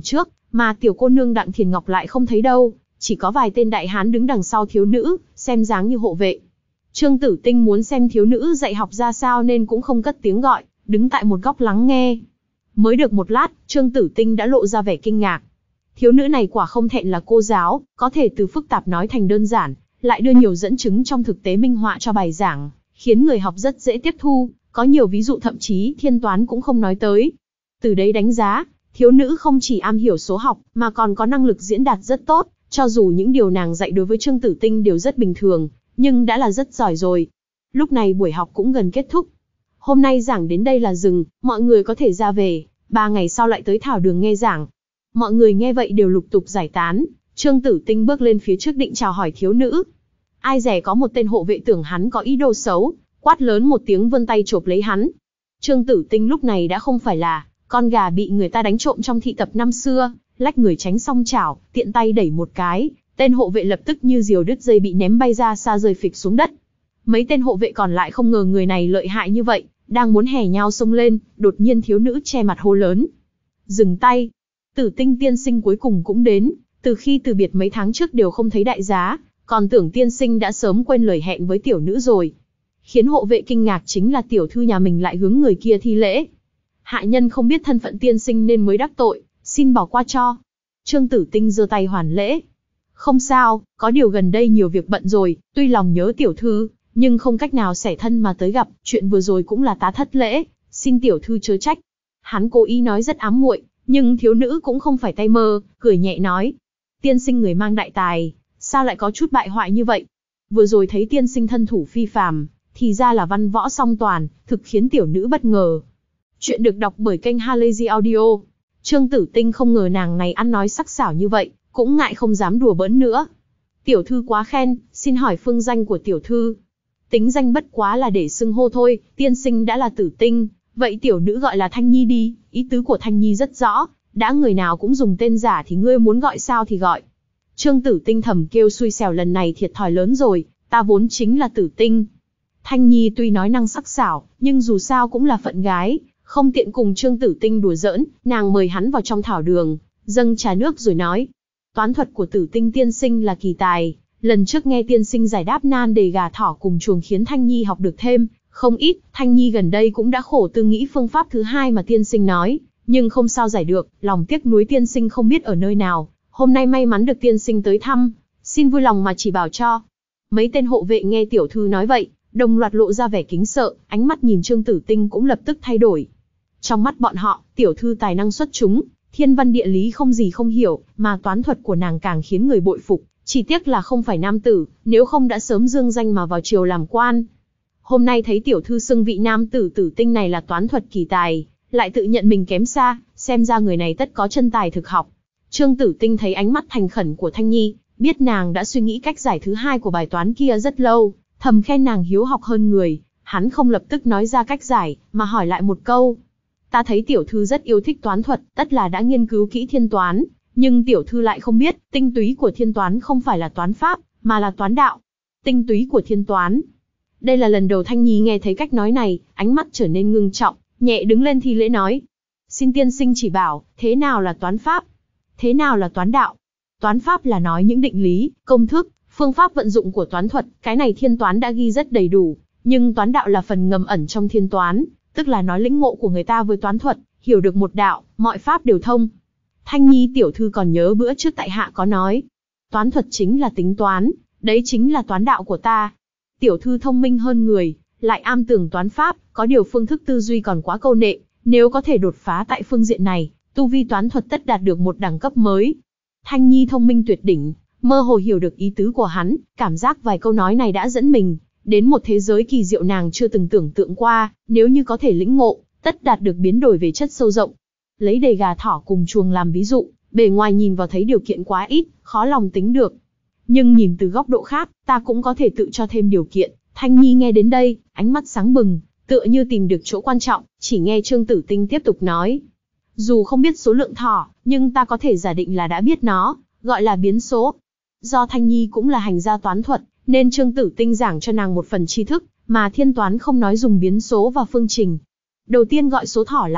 mà tiểu cô nương Đặng Thiền Ngọc lại không thấy đâu, chỉ có vài tên đại hán đứng đằng sau thiếu nữ, xem dáng như hộ vệ. Trương Tử Tinh muốn xem thiếu nữ dạy học ra sao nên cũng không cất tiếng gọi, đứng tại một góc lắng nghe. Mới được một lát, Trương Tử Tinh đã lộ ra vẻ kinh ngạc. Thiếu nữ này quả không thẹn là cô giáo, có thể từ phức tạp nói thành đơn giản, lại đưa nhiều dẫn chứng trong thực tế minh họa cho bài giảng, khiến người học rất dễ tiếp thu, có nhiều ví dụ thậm chí thiên toán cũng không nói tới. Từ đấy đánh giá, thiếu nữ không chỉ am hiểu số học, mà còn có năng lực diễn đạt rất tốt, cho dù những điều nàng dạy đối với Trương Tử Tinh đều rất bình thường, nhưng đã là rất giỏi rồi. Lúc này buổi học cũng gần kết thúc. Hôm nay giảng đến đây là dừng, mọi người có thể ra về, ba ngày sau lại tới thảo đường nghe giảng. Mọi người nghe vậy đều lục tục giải tán, Trương Tử Tinh bước lên phía trước định chào hỏi thiếu nữ. Ai dè có một tên hộ vệ tưởng hắn có ý đồ xấu, quát lớn một tiếng vươn tay chộp lấy hắn. Trương Tử Tinh lúc này đã không phải là con gà bị người ta đánh trộm trong thị tập năm xưa, lách người tránh xong chảo, tiện tay đẩy một cái, tên hộ vệ lập tức như diều đứt dây bị ném bay ra xa rơi phịch xuống đất. Mấy tên hộ vệ còn lại không ngờ người này lợi hại như vậy, đang muốn hè nhau xông lên, đột nhiên thiếu nữ che mặt hô lớn: "Dừng tay!" Tử Tinh tiên sinh cuối cùng cũng đến, từ khi từ biệt mấy tháng trước đều không thấy đại giá, còn tưởng tiên sinh đã sớm quên lời hẹn với tiểu nữ rồi. Khiến hộ vệ kinh ngạc chính là tiểu thư nhà mình lại hướng người kia thi lễ. Hạ nhân không biết thân phận tiên sinh nên mới đắc tội, xin bỏ qua cho. Trương Tử Tinh giơ tay hoàn lễ. Không sao, có điều gần đây nhiều việc bận rồi, tuy lòng nhớ tiểu thư, nhưng không cách nào xẻ thân mà tới gặp, chuyện vừa rồi cũng là tá thất lễ, xin tiểu thư chớ trách. Hắn cố ý nói rất ám muội, nhưng thiếu nữ cũng không phải tay mơ, cười nhẹ nói: Tiên sinh người mang đại tài, sao lại có chút bại hoại như vậy? Vừa rồi thấy tiên sinh thân thủ phi phàm, thì ra là văn võ song toàn, thực khiến tiểu nữ bất ngờ. Chuyện được đọc bởi kênh Halazy Audio. Trương Tử Tinh không ngờ nàng này ăn nói sắc sảo như vậy, cũng ngại không dám đùa bỡn nữa. Tiểu thư quá khen, xin hỏi phương danh của tiểu thư. Tính danh bất quá là để xưng hô thôi, tiên sinh đã là Tử Tinh, vậy tiểu nữ gọi là Thanh Nhi đi, ý tứ của Thanh Nhi rất rõ, đã người nào cũng dùng tên giả thì ngươi muốn gọi sao thì gọi. Trương Tử Tinh thầm kêu xui xẻo, lần này thiệt thòi lớn rồi, ta vốn chính là Tử Tinh. Thanh Nhi tuy nói năng sắc sảo, nhưng dù sao cũng là phận gái, không tiện cùng Trương Tử Tinh đùa giỡn, nàng mời hắn vào trong thảo đường, dâng trà nước rồi nói: Toán thuật của Tử Tinh tiên sinh là kỳ tài, lần trước nghe tiên sinh giải đáp nan đề gà thỏ cùng chuồng khiến Thanh Nhi học được thêm không ít. Thanh Nhi gần đây cũng đã khổ tư nghĩ phương pháp thứ hai mà tiên sinh nói, nhưng không sao giải được, lòng tiếc nuối tiên sinh không biết ở nơi nào, hôm nay may mắn được tiên sinh tới thăm, xin vui lòng mà chỉ bảo cho. Mấy tên hộ vệ nghe tiểu thư nói vậy, đồng loạt lộ ra vẻ kính sợ, ánh mắt nhìn Trương Tử Tinh cũng lập tức thay đổi. Trong mắt bọn họ, tiểu thư tài năng xuất chúng, thiên văn địa lý không gì không hiểu, mà toán thuật của nàng càng khiến người bội phục, chỉ tiếc là không phải nam tử, nếu không đã sớm dương danh mà vào triều làm quan. Hôm nay thấy tiểu thư xưng vị nam tử Tử Tinh này là toán thuật kỳ tài, lại tự nhận mình kém xa, xem ra người này tất có chân tài thực học. Trương Tử Tinh thấy ánh mắt thành khẩn của Thanh Nhi, biết nàng đã suy nghĩ cách giải thứ hai của bài toán kia rất lâu, thầm khen nàng hiếu học hơn người. Hắn không lập tức nói ra cách giải, mà hỏi lại một câu: Ta thấy tiểu thư rất yêu thích toán thuật, tất là đã nghiên cứu kỹ thiên toán, nhưng tiểu thư lại không biết, tinh túy của thiên toán không phải là toán pháp, mà là toán đạo. Tinh túy của thiên toán. Đây là lần đầu Thanh Nhi nghe thấy cách nói này, ánh mắt trở nên ngưng trọng, nhẹ đứng lên thi lễ nói: Xin tiên sinh chỉ bảo, thế nào là toán pháp? Thế nào là toán đạo? Toán pháp là nói những định lý, công thức, phương pháp vận dụng của toán thuật, cái này thiên toán đã ghi rất đầy đủ, nhưng toán đạo là phần ngầm ẩn trong thiên toán, tức là nói lĩnh ngộ của người ta với toán thuật, hiểu được một đạo, mọi pháp đều thông. Thanh Nhi tiểu thư còn nhớ bữa trước tại hạ có nói, toán thuật chính là tính toán, đấy chính là toán đạo của ta. Tiểu thư thông minh hơn người, lại am tường toán pháp, có điều phương thức tư duy còn quá câu nệ, nếu có thể đột phá tại phương diện này, tu vi toán thuật tất đạt được một đẳng cấp mới. Thanh Nhi thông minh tuyệt đỉnh, mơ hồ hiểu được ý tứ của hắn, cảm giác vài câu nói này đã dẫn mình đến một thế giới kỳ diệu nàng chưa từng tưởng tượng qua, nếu như có thể lĩnh ngộ, tất đạt được biến đổi về chất sâu rộng. Lấy đề gà thỏ cùng chuồng làm ví dụ, bề ngoài nhìn vào thấy điều kiện quá ít, khó lòng tính được. Nhưng nhìn từ góc độ khác, ta cũng có thể tự cho thêm điều kiện. Thanh Nhi nghe đến đây, ánh mắt sáng bừng, tựa như tìm được chỗ quan trọng, chỉ nghe Trương Tử Tinh tiếp tục nói: Dù không biết số lượng thỏ, nhưng ta có thể giả định là đã biết nó, gọi là biến số. Do Thanh Nhi cũng là hành gia toán thuật, nên Trương Tử Tinh giảng cho nàng một phần tri thức, mà thiên toán không nói dùng biến số và phương trình. Đầu tiên gọi số thỏ là x,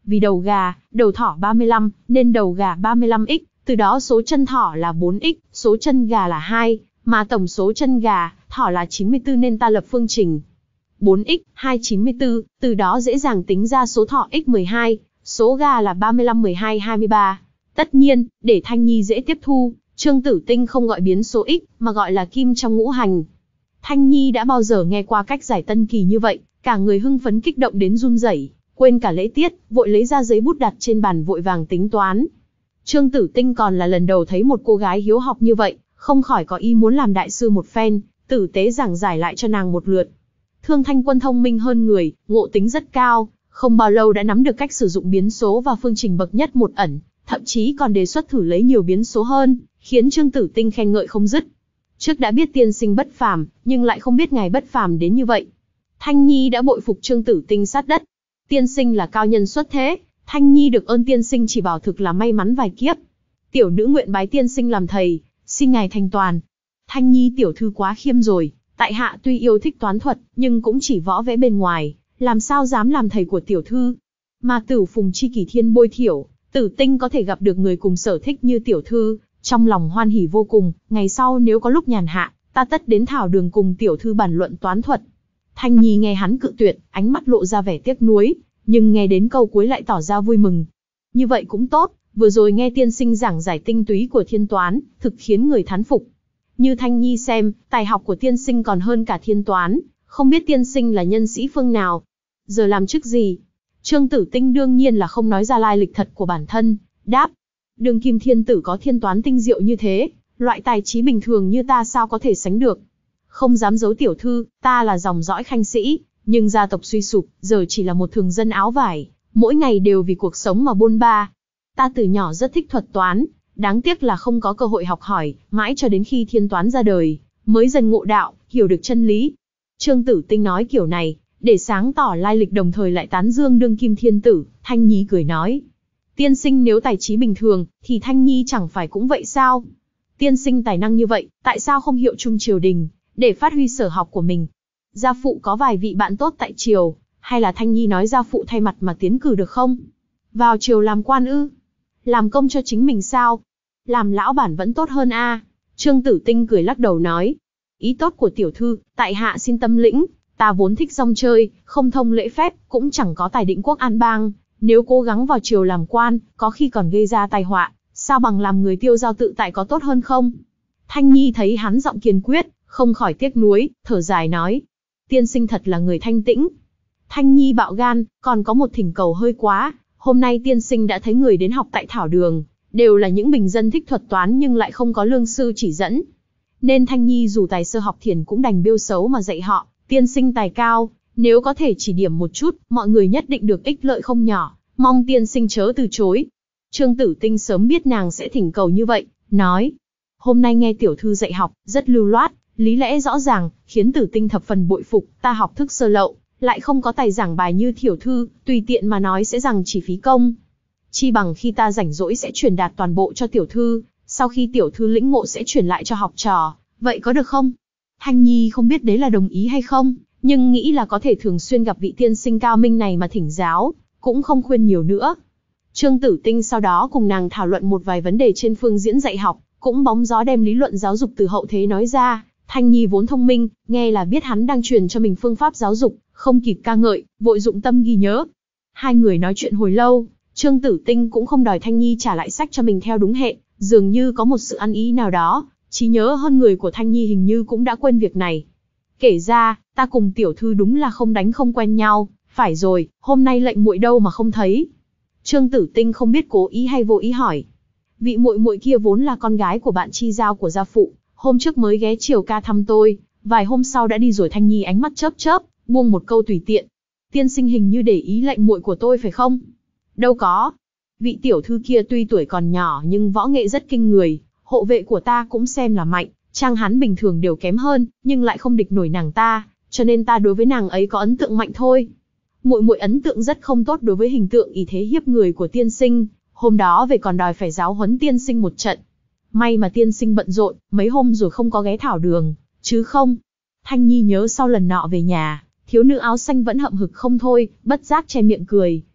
Vì đầu gà, đầu thỏ ba mươi lăm, nên đầu gà ba mươi lăm x, từ đó số chân thỏ là bốn x, số chân gà là hai, mà tổng số chân gà, thỏ là chín mươi tư nên ta lập phương trình bốn x, hai chín mươi tư, từ đó dễ dàng tính ra số thỏ x mười hai, số gà là ba mươi lăm mười hai hai mươi ba. Tất nhiên, để Thanh Nhi dễ tiếp thu, Trương Tử Tinh không gọi biến số x, mà gọi là kim trong ngũ hành. Thanh Nhi đã bao giờ nghe qua cách giải tân kỳ như vậy, cả người hưng phấn kích động đến run rẩy, quên cả lễ tiết, vội lấy ra giấy bút đặt trên bàn vội vàng tính toán. Trương Tử Tinh còn là lần đầu thấy một cô gái hiếu học như vậy, không khỏi có ý muốn làm đại sư một phen, tử tế giảng giải lại cho nàng một lượt. Thương Thanh Quân thông minh hơn người, ngộ tính rất cao, không bao lâu đã nắm được cách sử dụng biến số và phương trình bậc nhất một ẩn, thậm chí còn đề xuất thử lấy nhiều biến số hơn, khiến Trương Tử Tinh khen ngợi không dứt. Trước đã biết tiên sinh bất phàm, nhưng lại không biết ngài bất phàm đến như vậy. Thanh Nhi đã bội phục Trương Tử Tinh sát đất. Tiên sinh là cao nhân xuất thế, Thanh Nhi được ơn tiên sinh chỉ bảo thực là may mắn vài kiếp. Tiểu nữ nguyện bái tiên sinh làm thầy, xin ngài thành toàn. Thanh Nhi tiểu thư quá khiêm rồi, tại hạ tuy yêu thích toán thuật, nhưng cũng chỉ võ vẽ bên ngoài, làm sao dám làm thầy của tiểu thư. Mà Tử Phùng chi kỷ thiên bôi thiểu, Tử Tinh có thể gặp được người cùng sở thích như tiểu thư, trong lòng hoan hỉ vô cùng, ngày sau nếu có lúc nhàn hạ, ta tất đến thảo đường cùng tiểu thư bàn luận toán thuật. Thanh Nhi nghe hắn cự tuyệt, ánh mắt lộ ra vẻ tiếc nuối, nhưng nghe đến câu cuối lại tỏ ra vui mừng. Như vậy cũng tốt, vừa rồi nghe tiên sinh giảng giải tinh túy của thiên toán, thực khiến người thán phục. Như Thanh Nhi xem, tài học của tiên sinh còn hơn cả thiên toán, không biết tiên sinh là nhân sĩ phương nào, giờ làm chức gì. Trương Tử Tinh đương nhiên là không nói ra lai lịch thật của bản thân, đáp: Đường kim thiên tử có thiên toán tinh diệu như thế, loại tài trí bình thường như ta sao có thể sánh được. Không dám giấu tiểu thư, ta là dòng dõi khanh sĩ, nhưng gia tộc suy sụp, giờ chỉ là một thường dân áo vải, mỗi ngày đều vì cuộc sống mà bôn ba. Ta từ nhỏ rất thích thuật toán, đáng tiếc là không có cơ hội học hỏi, mãi cho đến khi thiên toán ra đời, mới dần ngộ đạo, hiểu được chân lý. Trương Tử Tinh nói kiểu này, để sáng tỏ lai lịch đồng thời lại tán dương đương kim thiên tử. Thanh Nhi cười nói: Tiên sinh nếu tài trí bình thường, thì Thanh Nhi chẳng phải cũng vậy sao? Tiên sinh tài năng như vậy, tại sao không hiệu chung triều đình, để phát huy sở học của mình? Gia phụ có vài vị bạn tốt tại triều, hay là Thanh Nhi nói gia phụ thay mặt mà tiến cử được không? Vào triều làm quan ư? Làm công cho chính mình sao? Làm lão bản vẫn tốt hơn a. À? Trương Tử Tinh cười lắc đầu nói: Ý tốt của tiểu thư, tại hạ xin tâm lĩnh. Ta vốn thích rong chơi, không thông lễ phép, cũng chẳng có tài định quốc an bang. Nếu cố gắng vào triều làm quan, có khi còn gây ra tai họa, sao bằng làm người tiêu dao tự tại có tốt hơn không? Thanh Nhi thấy hắn giọng kiên quyết, không khỏi tiếc nuối, thở dài nói: Tiên sinh thật là người thanh tĩnh. Thanh Nhi bạo gan, còn có một thỉnh cầu hơi quá. Hôm nay tiên sinh đã thấy người đến học tại thảo đường, đều là những bình dân thích thuật toán nhưng lại không có lương sư chỉ dẫn. Nên Thanh Nhi dù tài sơ học thiền cũng đành bêu xấu mà dạy họ. Tiên sinh tài cao, nếu có thể chỉ điểm một chút, mọi người nhất định được ích lợi không nhỏ, mong tiên sinh chớ từ chối. Trương Tử Tinh sớm biết nàng sẽ thỉnh cầu như vậy, nói: Hôm nay nghe tiểu thư dạy học, rất lưu loát, lý lẽ rõ ràng, khiến Tử Tinh thập phần bội phục. Ta học thức sơ lậu, lại không có tài giảng bài như tiểu thư, tùy tiện mà nói sẽ rằng chỉ phí công. Chi bằng khi ta rảnh rỗi sẽ truyền đạt toàn bộ cho tiểu thư, sau khi tiểu thư lĩnh ngộ sẽ truyền lại cho học trò, vậy có được không? Thanh Nhi không biết đấy là đồng ý hay không, nhưng nghĩ là có thể thường xuyên gặp vị tiên sinh cao minh này mà thỉnh giáo, cũng không khuyên nhiều nữa. Trương Tử Tinh sau đó cùng nàng thảo luận một vài vấn đề trên phương diễn dạy học, cũng bóng gió đem lý luận giáo dục từ hậu thế nói ra. Thanh Nhi vốn thông minh, nghe là biết hắn đang truyền cho mình phương pháp giáo dục, không kịp ca ngợi, vội dụng tâm ghi nhớ. Hai người nói chuyện hồi lâu, Trương Tử Tinh cũng không đòi Thanh Nhi trả lại sách cho mình theo đúng hệ, dường như có một sự ăn ý nào đó. Trí nhớ hơn người của Thanh Nhi hình như cũng đã quên việc này. Kể ra, ta cùng tiểu thư đúng là không đánh không quen nhau. Phải rồi, hôm nay lệnh muội đâu mà không thấy? Trương Tử Tinh không biết cố ý hay vô ý hỏi. Vị muội muội kia vốn là con gái của bạn chi giao của gia phụ, hôm trước mới ghé triều ca thăm tôi, vài hôm sau đã đi rồi. Thanh Nhi ánh mắt chớp chớp, buông một câu tùy tiện. Tiên sinh hình như để ý lệnh muội của tôi phải không? Đâu có. Vị tiểu thư kia tuy tuổi còn nhỏ nhưng võ nghệ rất kinh người, hộ vệ của ta cũng xem là mạnh, trang hắn bình thường đều kém hơn, nhưng lại không địch nổi nàng ta, cho nên ta đối với nàng ấy có ấn tượng mạnh thôi. Muội muội ấn tượng rất không tốt đối với hình tượng ỷ thế hiếp người của tiên sinh, hôm đó về còn đòi phải giáo huấn tiên sinh một trận. May mà tiên sinh bận rộn, mấy hôm rồi không có ghé thảo đường, chứ không. Thanh Nhi nhớ sau lần nọ về nhà, thiếu nữ áo xanh vẫn hậm hực không thôi, bất giác che miệng cười.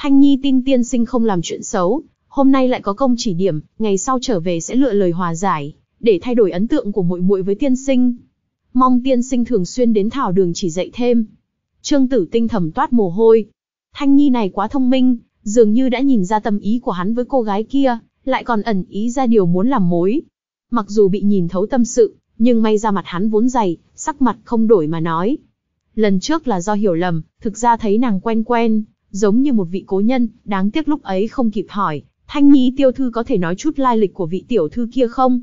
Thanh Nhi tin tiên sinh không làm chuyện xấu, hôm nay lại có công chỉ điểm, ngày sau trở về sẽ lựa lời hòa giải, để thay đổi ấn tượng của muội muội với tiên sinh. Mong tiên sinh thường xuyên đến thảo đường chỉ dạy thêm. Trương Tử Tinh thầm toát mồ hôi. Thanh Nhi này quá thông minh, dường như đã nhìn ra tâm ý của hắn với cô gái kia, lại còn ẩn ý ra điều muốn làm mối. Mặc dù bị nhìn thấu tâm sự, nhưng may ra mặt hắn vốn dày, sắc mặt không đổi mà nói. Lần trước là do hiểu lầm, thực ra thấy nàng quen quen, giống như một vị cố nhân, đáng tiếc lúc ấy không kịp hỏi. Thanh Nhi tiểu thư có thể nói chút lai lịch của vị tiểu thư kia không?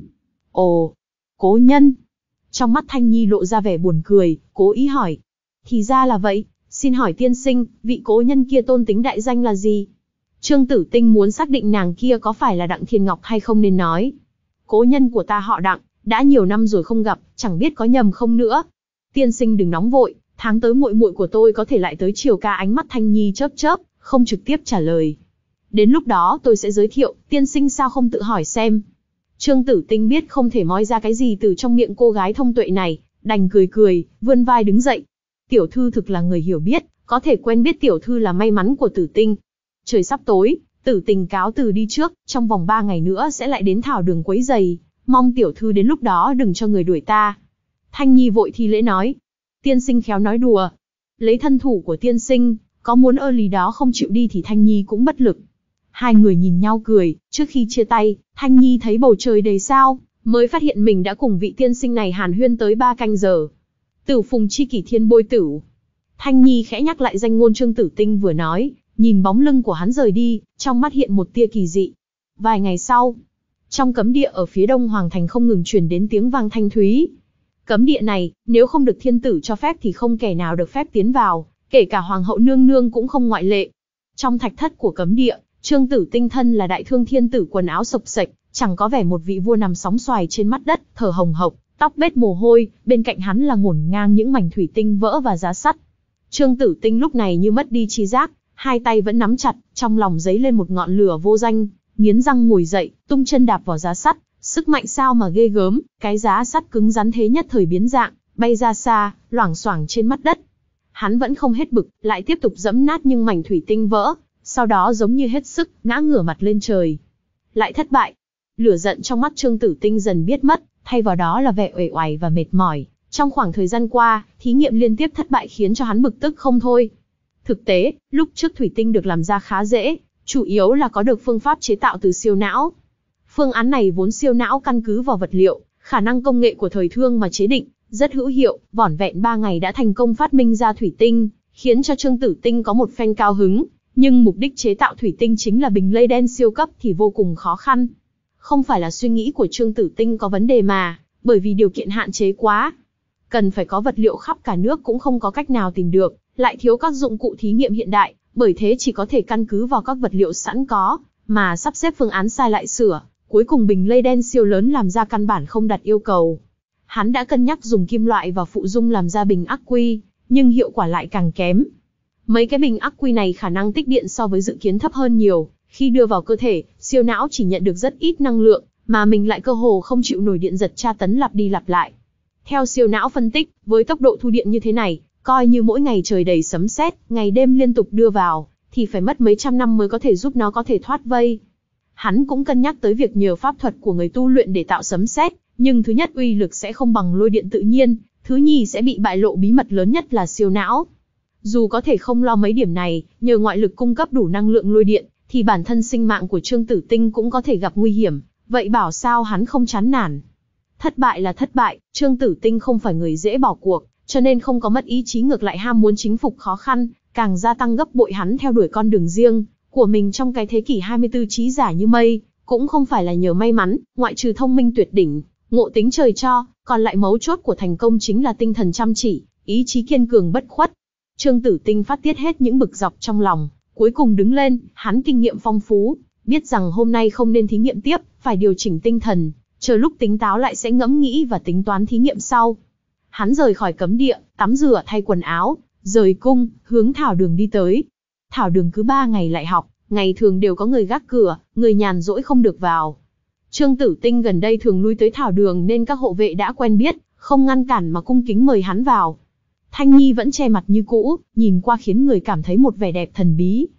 Ồ, cố nhân. Trong mắt Thanh Nhi lộ ra vẻ buồn cười, cố ý hỏi. Thì ra là vậy, xin hỏi tiên sinh, vị cố nhân kia tôn tính đại danh là gì? Trương Tử Tinh muốn xác định nàng kia có phải là Đặng Thiên Ngọc hay không nên nói. Cố nhân của ta họ Đặng, đã nhiều năm rồi không gặp, chẳng biết có nhầm không nữa. Tiên sinh đừng nóng vội, tháng tới muội muội của tôi có thể lại tới chiều ca. Ánh mắt Thanh Nhi chớp chớp, không trực tiếp trả lời. Đến lúc đó tôi sẽ giới thiệu, tiên sinh sao không tự hỏi xem. Trương Tử Tinh biết không thể moi ra cái gì từ trong miệng cô gái thông tuệ này, đành cười cười, vươn vai đứng dậy. Tiểu thư thực là người hiểu biết, có thể quen biết tiểu thư là may mắn của Tử Tinh. Trời sắp tối, Tử Tình cáo từ đi trước, trong vòng ba ngày nữa sẽ lại đến thảo đường quấy giày, mong tiểu thư đến lúc đó đừng cho người đuổi ta. Thanh Nhi vội thi lễ nói, tiên sinh khéo nói đùa, lấy thân thủ của tiên sinh, có muốn ơ lý đó không chịu đi thì Thanh Nhi cũng bất lực. Hai người nhìn nhau cười, trước khi chia tay, Thanh Nhi thấy bầu trời đầy sao, mới phát hiện mình đã cùng vị tiên sinh này hàn huyên tới ba canh giờ. Tử phùng chi kỷ thiên bôi tử. Thanh Nhi khẽ nhắc lại danh ngôn Trương Tử Tinh vừa nói, nhìn bóng lưng của hắn rời đi, trong mắt hiện một tia kỳ dị. Vài ngày sau, trong cấm địa ở phía đông hoàng thành không ngừng truyền đến tiếng vang thanh thúy. Cấm địa này, nếu không được thiên tử cho phép thì không kẻ nào được phép tiến vào, kể cả hoàng hậu nương nương cũng không ngoại lệ. Trong thạch thất của cấm địa, Trương Tử Tinh thân là đại thương thiên tử, quần áo xộc xệch, chẳng có vẻ một vị vua nằm sóng xoài trên mặt đất, thở hồng hộc, tóc bết mồ hôi, bên cạnh hắn là ngổn ngang những mảnh thủy tinh vỡ và giá sắt. Trương Tử Tinh lúc này như mất đi tri giác, hai tay vẫn nắm chặt, trong lòng dấy lên một ngọn lửa vô danh, nghiến răng ngồi dậy, tung chân đạp vào giá sắt, sức mạnh sao mà ghê gớm, cái giá sắt cứng rắn thế nhất thời biến dạng, bay ra xa, loảng xoảng trên mặt đất. Hắn vẫn không hết bực, lại tiếp tục giẫm nát những mảnh thủy tinh vỡ, sau đó giống như hết sức, ngã ngửa mặt lên trời. Lại thất bại. Lửa giận trong mắt Trương Tử Tinh dần biết mất, thay vào đó là vẻ uể oải và mệt mỏi. Trong khoảng thời gian qua, thí nghiệm liên tiếp thất bại khiến cho hắn bực tức không thôi. Thực tế, lúc trước thủy tinh được làm ra khá dễ, chủ yếu là có được phương pháp chế tạo từ siêu não. Phương án này vốn siêu não căn cứ vào vật liệu, khả năng công nghệ của thời thương mà chế định, rất hữu hiệu, vỏn vẹn ba ngày đã thành công phát minh ra thủy tinh, khiến cho Trương Tử Tinh có một phen cao hứng. Nhưng mục đích chế tạo thủy tinh chính là bình lây đen siêu cấp thì vô cùng khó khăn. Không phải là suy nghĩ của Trương Tử Tinh có vấn đề mà, bởi vì điều kiện hạn chế quá. Cần phải có vật liệu khắp cả nước cũng không có cách nào tìm được, lại thiếu các dụng cụ thí nghiệm hiện đại, bởi thế chỉ có thể căn cứ vào các vật liệu sẵn có, mà sắp xếp phương án sai lại sửa, cuối cùng bình lây đen siêu lớn làm ra căn bản không đặt yêu cầu. Hắn đã cân nhắc dùng kim loại và phụ dung làm ra bình ắc quy, nhưng hiệu quả lại càng kém. Mấy cái bình ắc quy này khả năng tích điện so với dự kiến thấp hơn nhiều, khi đưa vào cơ thể, siêu não chỉ nhận được rất ít năng lượng, mà mình lại cơ hồ không chịu nổi điện giật tra tấn lặp đi lặp lại. Theo siêu não phân tích, với tốc độ thu điện như thế này, coi như mỗi ngày trời đầy sấm sét, ngày đêm liên tục đưa vào, thì phải mất mấy trăm năm mới có thể giúp nó có thể thoát vây. Hắn cũng cân nhắc tới việc nhờ pháp thuật của người tu luyện để tạo sấm sét, nhưng thứ nhất uy lực sẽ không bằng lôi điện tự nhiên, thứ nhì sẽ bị bại lộ bí mật lớn nhất là siêu não. Dù có thể không lo mấy điểm này, nhờ ngoại lực cung cấp đủ năng lượng lôi điện, thì bản thân sinh mạng của Trương Tử Tinh cũng có thể gặp nguy hiểm, vậy bảo sao hắn không chán nản. Thất bại là thất bại, Trương Tử Tinh không phải người dễ bỏ cuộc, cho nên không có mất ý chí, ngược lại ham muốn chinh phục khó khăn, càng gia tăng gấp bội. Hắn theo đuổi con đường riêng của mình trong cái thế kỷ hai mươi tư trí giả như mây, cũng không phải là nhờ may mắn, ngoại trừ thông minh tuyệt đỉnh, ngộ tính trời cho, còn lại mấu chốt của thành công chính là tinh thần chăm chỉ, ý chí kiên cường bất khuất. Trương Tử Tinh phát tiết hết những bực dọc trong lòng, cuối cùng đứng lên, hắn kinh nghiệm phong phú, biết rằng hôm nay không nên thí nghiệm tiếp, phải điều chỉnh tinh thần, chờ lúc tỉnh táo lại sẽ ngẫm nghĩ và tính toán thí nghiệm sau. Hắn rời khỏi cấm địa, tắm rửa thay quần áo, rời cung, hướng thảo đường đi tới. Thảo đường cứ ba ngày lại học, ngày thường đều có người gác cửa, người nhàn rỗi không được vào. Trương Tử Tinh gần đây thường lui tới thảo đường nên các hộ vệ đã quen biết, không ngăn cản mà cung kính mời hắn vào. Thanh Nhi vẫn che mặt như cũ, nhìn qua khiến người cảm thấy một vẻ đẹp thần bí.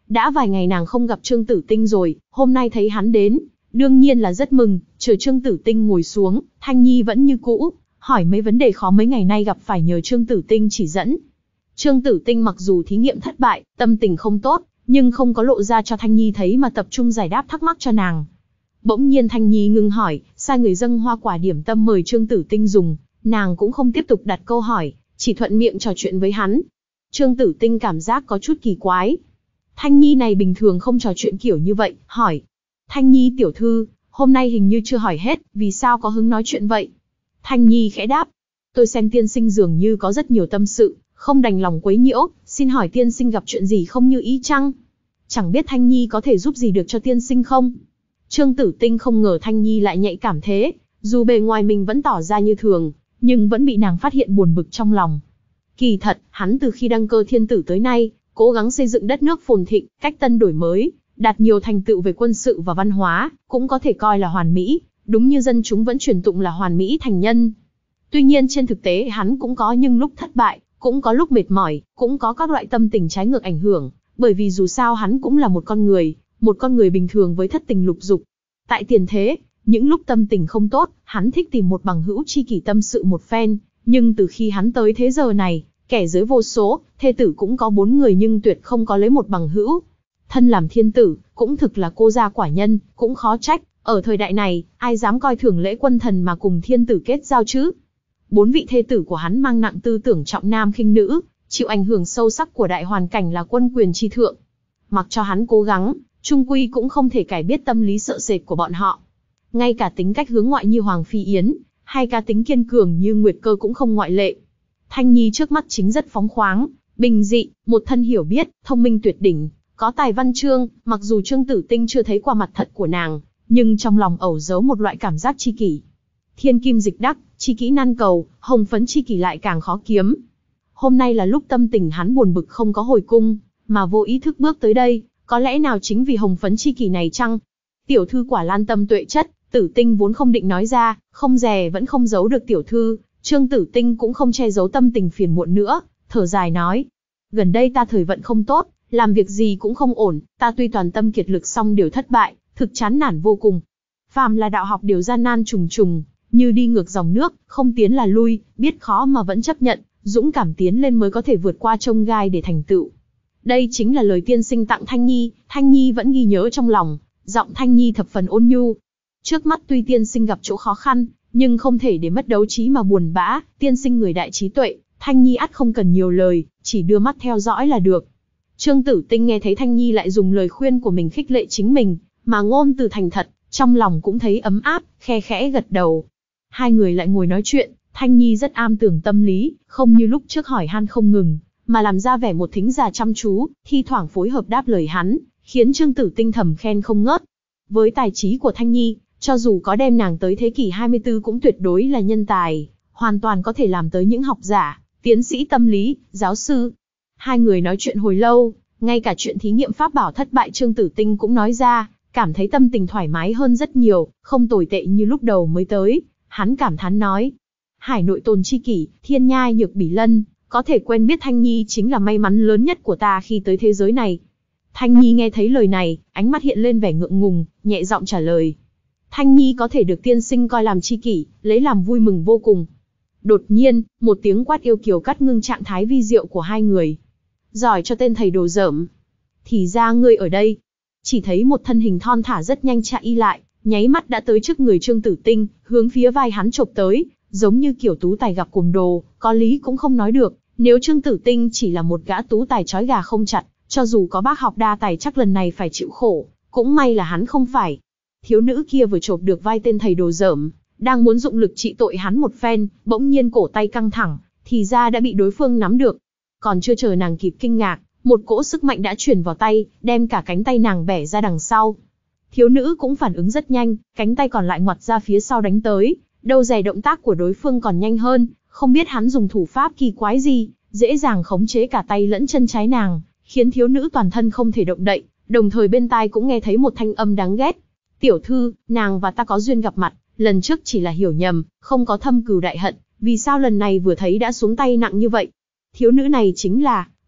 Đã vài ngày nàng không gặp Trương Tử Tinh rồi, hôm nay thấy hắn đến, đương nhiên là rất mừng. Chờ Trương Tử Tinh ngồi xuống, Thanh Nhi vẫn như cũ, hỏi mấy vấn đề khó mấy ngày nay gặp phải nhờ Trương Tử Tinh chỉ dẫn. Trương Tử Tinh mặc dù thí nghiệm thất bại, tâm tình không tốt, nhưng không có lộ ra cho Thanh Nhi thấy mà tập trung giải đáp thắc mắc cho nàng. Bỗng nhiên Thanh Nhi ngừng hỏi, sai người dâng hoa quả điểm tâm mời Trương Tử Tinh dùng, nàng cũng không tiếp tục đặt câu hỏi, chỉ thuận miệng trò chuyện với hắn. Trương Tử Tinh cảm giác có chút kỳ quái. Thanh Nhi này bình thường không trò chuyện kiểu như vậy, hỏi. Thanh Nhi tiểu thư, hôm nay hình như chưa hỏi hết, vì sao có hứng nói chuyện vậy? Thanh Nhi khẽ đáp. Tôi xem tiên sinh dường như có rất nhiều tâm sự, không đành lòng quấy nhiễu, xin hỏi tiên sinh gặp chuyện gì không như ý chăng? Chẳng biết Thanh Nhi có thể giúp gì được cho tiên sinh không? Trương Tử Tinh không ngờ Thanh Nhi lại nhạy cảm thế, dù bề ngoài mình vẫn tỏ ra như thường, nhưng vẫn bị nàng phát hiện buồn bực trong lòng. Kỳ thật, hắn từ khi đăng cơ thiên tử tới nay, cố gắng xây dựng đất nước phồn thịnh, cách tân đổi mới, đạt nhiều thành tựu về quân sự và văn hóa, cũng có thể coi là hoàn mỹ, đúng như dân chúng vẫn truyền tụng là hoàn mỹ thành nhân. Tuy nhiên trên thực tế hắn cũng có những lúc thất bại, cũng có lúc mệt mỏi, cũng có các loại tâm tình trái ngược ảnh hưởng, bởi vì dù sao hắn cũng là một con người, một con người bình thường với thất tình lục dục. Tại tiền thế, những lúc tâm tình không tốt, hắn thích tìm một bằng hữu tri kỷ tâm sự một phen, nhưng từ khi hắn tới thế giờ này, kẻ giới vô số, thê tử cũng có bốn người nhưng tuyệt không có lấy một bằng hữu. Thân làm thiên tử, cũng thực là cô gia quả nhân, cũng khó trách, ở thời đại này, ai dám coi thường lễ quân thần mà cùng thiên tử kết giao chứ? Bốn vị thê tử của hắn mang nặng tư tưởng trọng nam khinh nữ, chịu ảnh hưởng sâu sắc của đại hoàn cảnh là quân quyền chi thượng. Mặc cho hắn cố gắng, chung quy cũng không thể cải biết tâm lý sợ sệt của bọn họ. Ngay cả tính cách hướng ngoại như Hoàng Phi Yến, hay cá tính kiên cường như Nguyệt Cơ cũng không ngoại lệ. Thanh Nhi trước mắt chính rất phóng khoáng, bình dị, một thân hiểu biết, thông minh tuyệt đỉnh, có tài văn chương, mặc dù Trương Tử Tinh chưa thấy qua mặt thật của nàng, nhưng trong lòng ẩn giấu một loại cảm giác tri kỷ. Thiên kim dịch đắc, tri kỷ nan cầu, hồng phấn tri kỷ lại càng khó kiếm. Hôm nay là lúc tâm tình hắn buồn bực không có hồi cung, mà vô ý thức bước tới đây, có lẽ nào chính vì hồng phấn tri kỷ này chăng? Tiểu thư quả lan tâm tuệ chất, Tử Tinh vốn không định nói ra, không dè vẫn không giấu được tiểu thư. Trương Tử Tinh cũng không che giấu tâm tình phiền muộn nữa, thở dài nói. Gần đây ta thời vận không tốt, làm việc gì cũng không ổn, ta tuy toàn tâm kiệt lực song đều thất bại, thực chán nản vô cùng. Phàm là đạo học đều gian nan trùng trùng, như đi ngược dòng nước, không tiến là lui, biết khó mà vẫn chấp nhận, dũng cảm tiến lên mới có thể vượt qua chông gai để thành tựu. Đây chính là lời tiên sinh tặng Thanh Nhi, Thanh Nhi vẫn ghi nhớ trong lòng, giọng Thanh Nhi thập phần ôn nhu. Trước mắt tuy tiên sinh gặp chỗ khó khăn, nhưng không thể để mất đấu trí mà buồn bã, tiên sinh người đại trí tuệ, Thanh Nhi ắt không cần nhiều lời, chỉ đưa mắt theo dõi là được. Trương Tử Tinh nghe thấy Thanh Nhi lại dùng lời khuyên của mình khích lệ chính mình, mà ngôn từ thành thật, trong lòng cũng thấy ấm áp, khe khẽ gật đầu. Hai người lại ngồi nói chuyện, Thanh Nhi rất am tường tâm lý, không như lúc trước hỏi han không ngừng, mà làm ra vẻ một thính giả chăm chú, thi thoảng phối hợp đáp lời hắn, khiến Trương Tử Tinh thầm khen không ngớt. Với tài trí của Thanh Nhi, cho dù có đem nàng tới thế kỷ hai mươi tư cũng tuyệt đối là nhân tài, hoàn toàn có thể làm tới những học giả, tiến sĩ tâm lý, giáo sư. Hai người nói chuyện hồi lâu, ngay cả chuyện thí nghiệm pháp bảo thất bại Trương Tử Tinh cũng nói ra, cảm thấy tâm tình thoải mái hơn rất nhiều, không tồi tệ như lúc đầu mới tới. Hắn cảm thán nói, hải nội tồn chi kỷ, thiên nhai nhược bỉ lân, có thể quen biết Thanh Nhi chính là may mắn lớn nhất của ta khi tới thế giới này. Thanh Nhi nghe thấy lời này, ánh mắt hiện lên vẻ ngượng ngùng, nhẹ giọng trả lời. Thanh Nhi có thể được tiên sinh coi làm chi kỷ, lấy làm vui mừng vô cùng. Đột nhiên, một tiếng quát yêu kiều cắt ngưng trạng thái vi diệu của hai người. Giỏi cho tên thầy đồ dởm. Thì ra ngươi ở đây. Chỉ thấy một thân hình thon thả rất nhanh chạy y lại, nháy mắt đã tới trước người Trương Tử Tinh, hướng phía vai hắn chộp tới, giống như kiểu tú tài gặp cuồng đồ, có lý cũng không nói được. Nếu Trương Tử Tinh chỉ là một gã tú tài trói gà không chặt, cho dù có bác học đa tài chắc lần này phải chịu khổ, cũng may là hắn không phải. Thiếu nữ kia vừa chộp được vai tên thầy đồ dởm, đang muốn dụng lực trị tội hắn một phen, bỗng nhiên cổ tay căng thẳng, thì ra đã bị đối phương nắm được. Còn chưa chờ nàng kịp kinh ngạc, một cỗ sức mạnh đã truyền vào tay, đem cả cánh tay nàng bẻ ra đằng sau. Thiếu nữ cũng phản ứng rất nhanh, cánh tay còn lại ngoặt ra phía sau đánh tới, đâu dè động tác của đối phương còn nhanh hơn, không biết hắn dùng thủ pháp kỳ quái gì, dễ dàng khống chế cả tay lẫn chân trái nàng, khiến thiếu nữ toàn thân không thể động đậy, đồng thời bên tai cũng nghe thấy một thanh âm đáng ghét. Tiểu thư, nàng và ta có duyên gặp mặt, lần trước chỉ là hiểu nhầm, không có thâm cừu đại hận, vì sao lần này vừa thấy đã xuống tay nặng như vậy? Thiếu nữ này chính là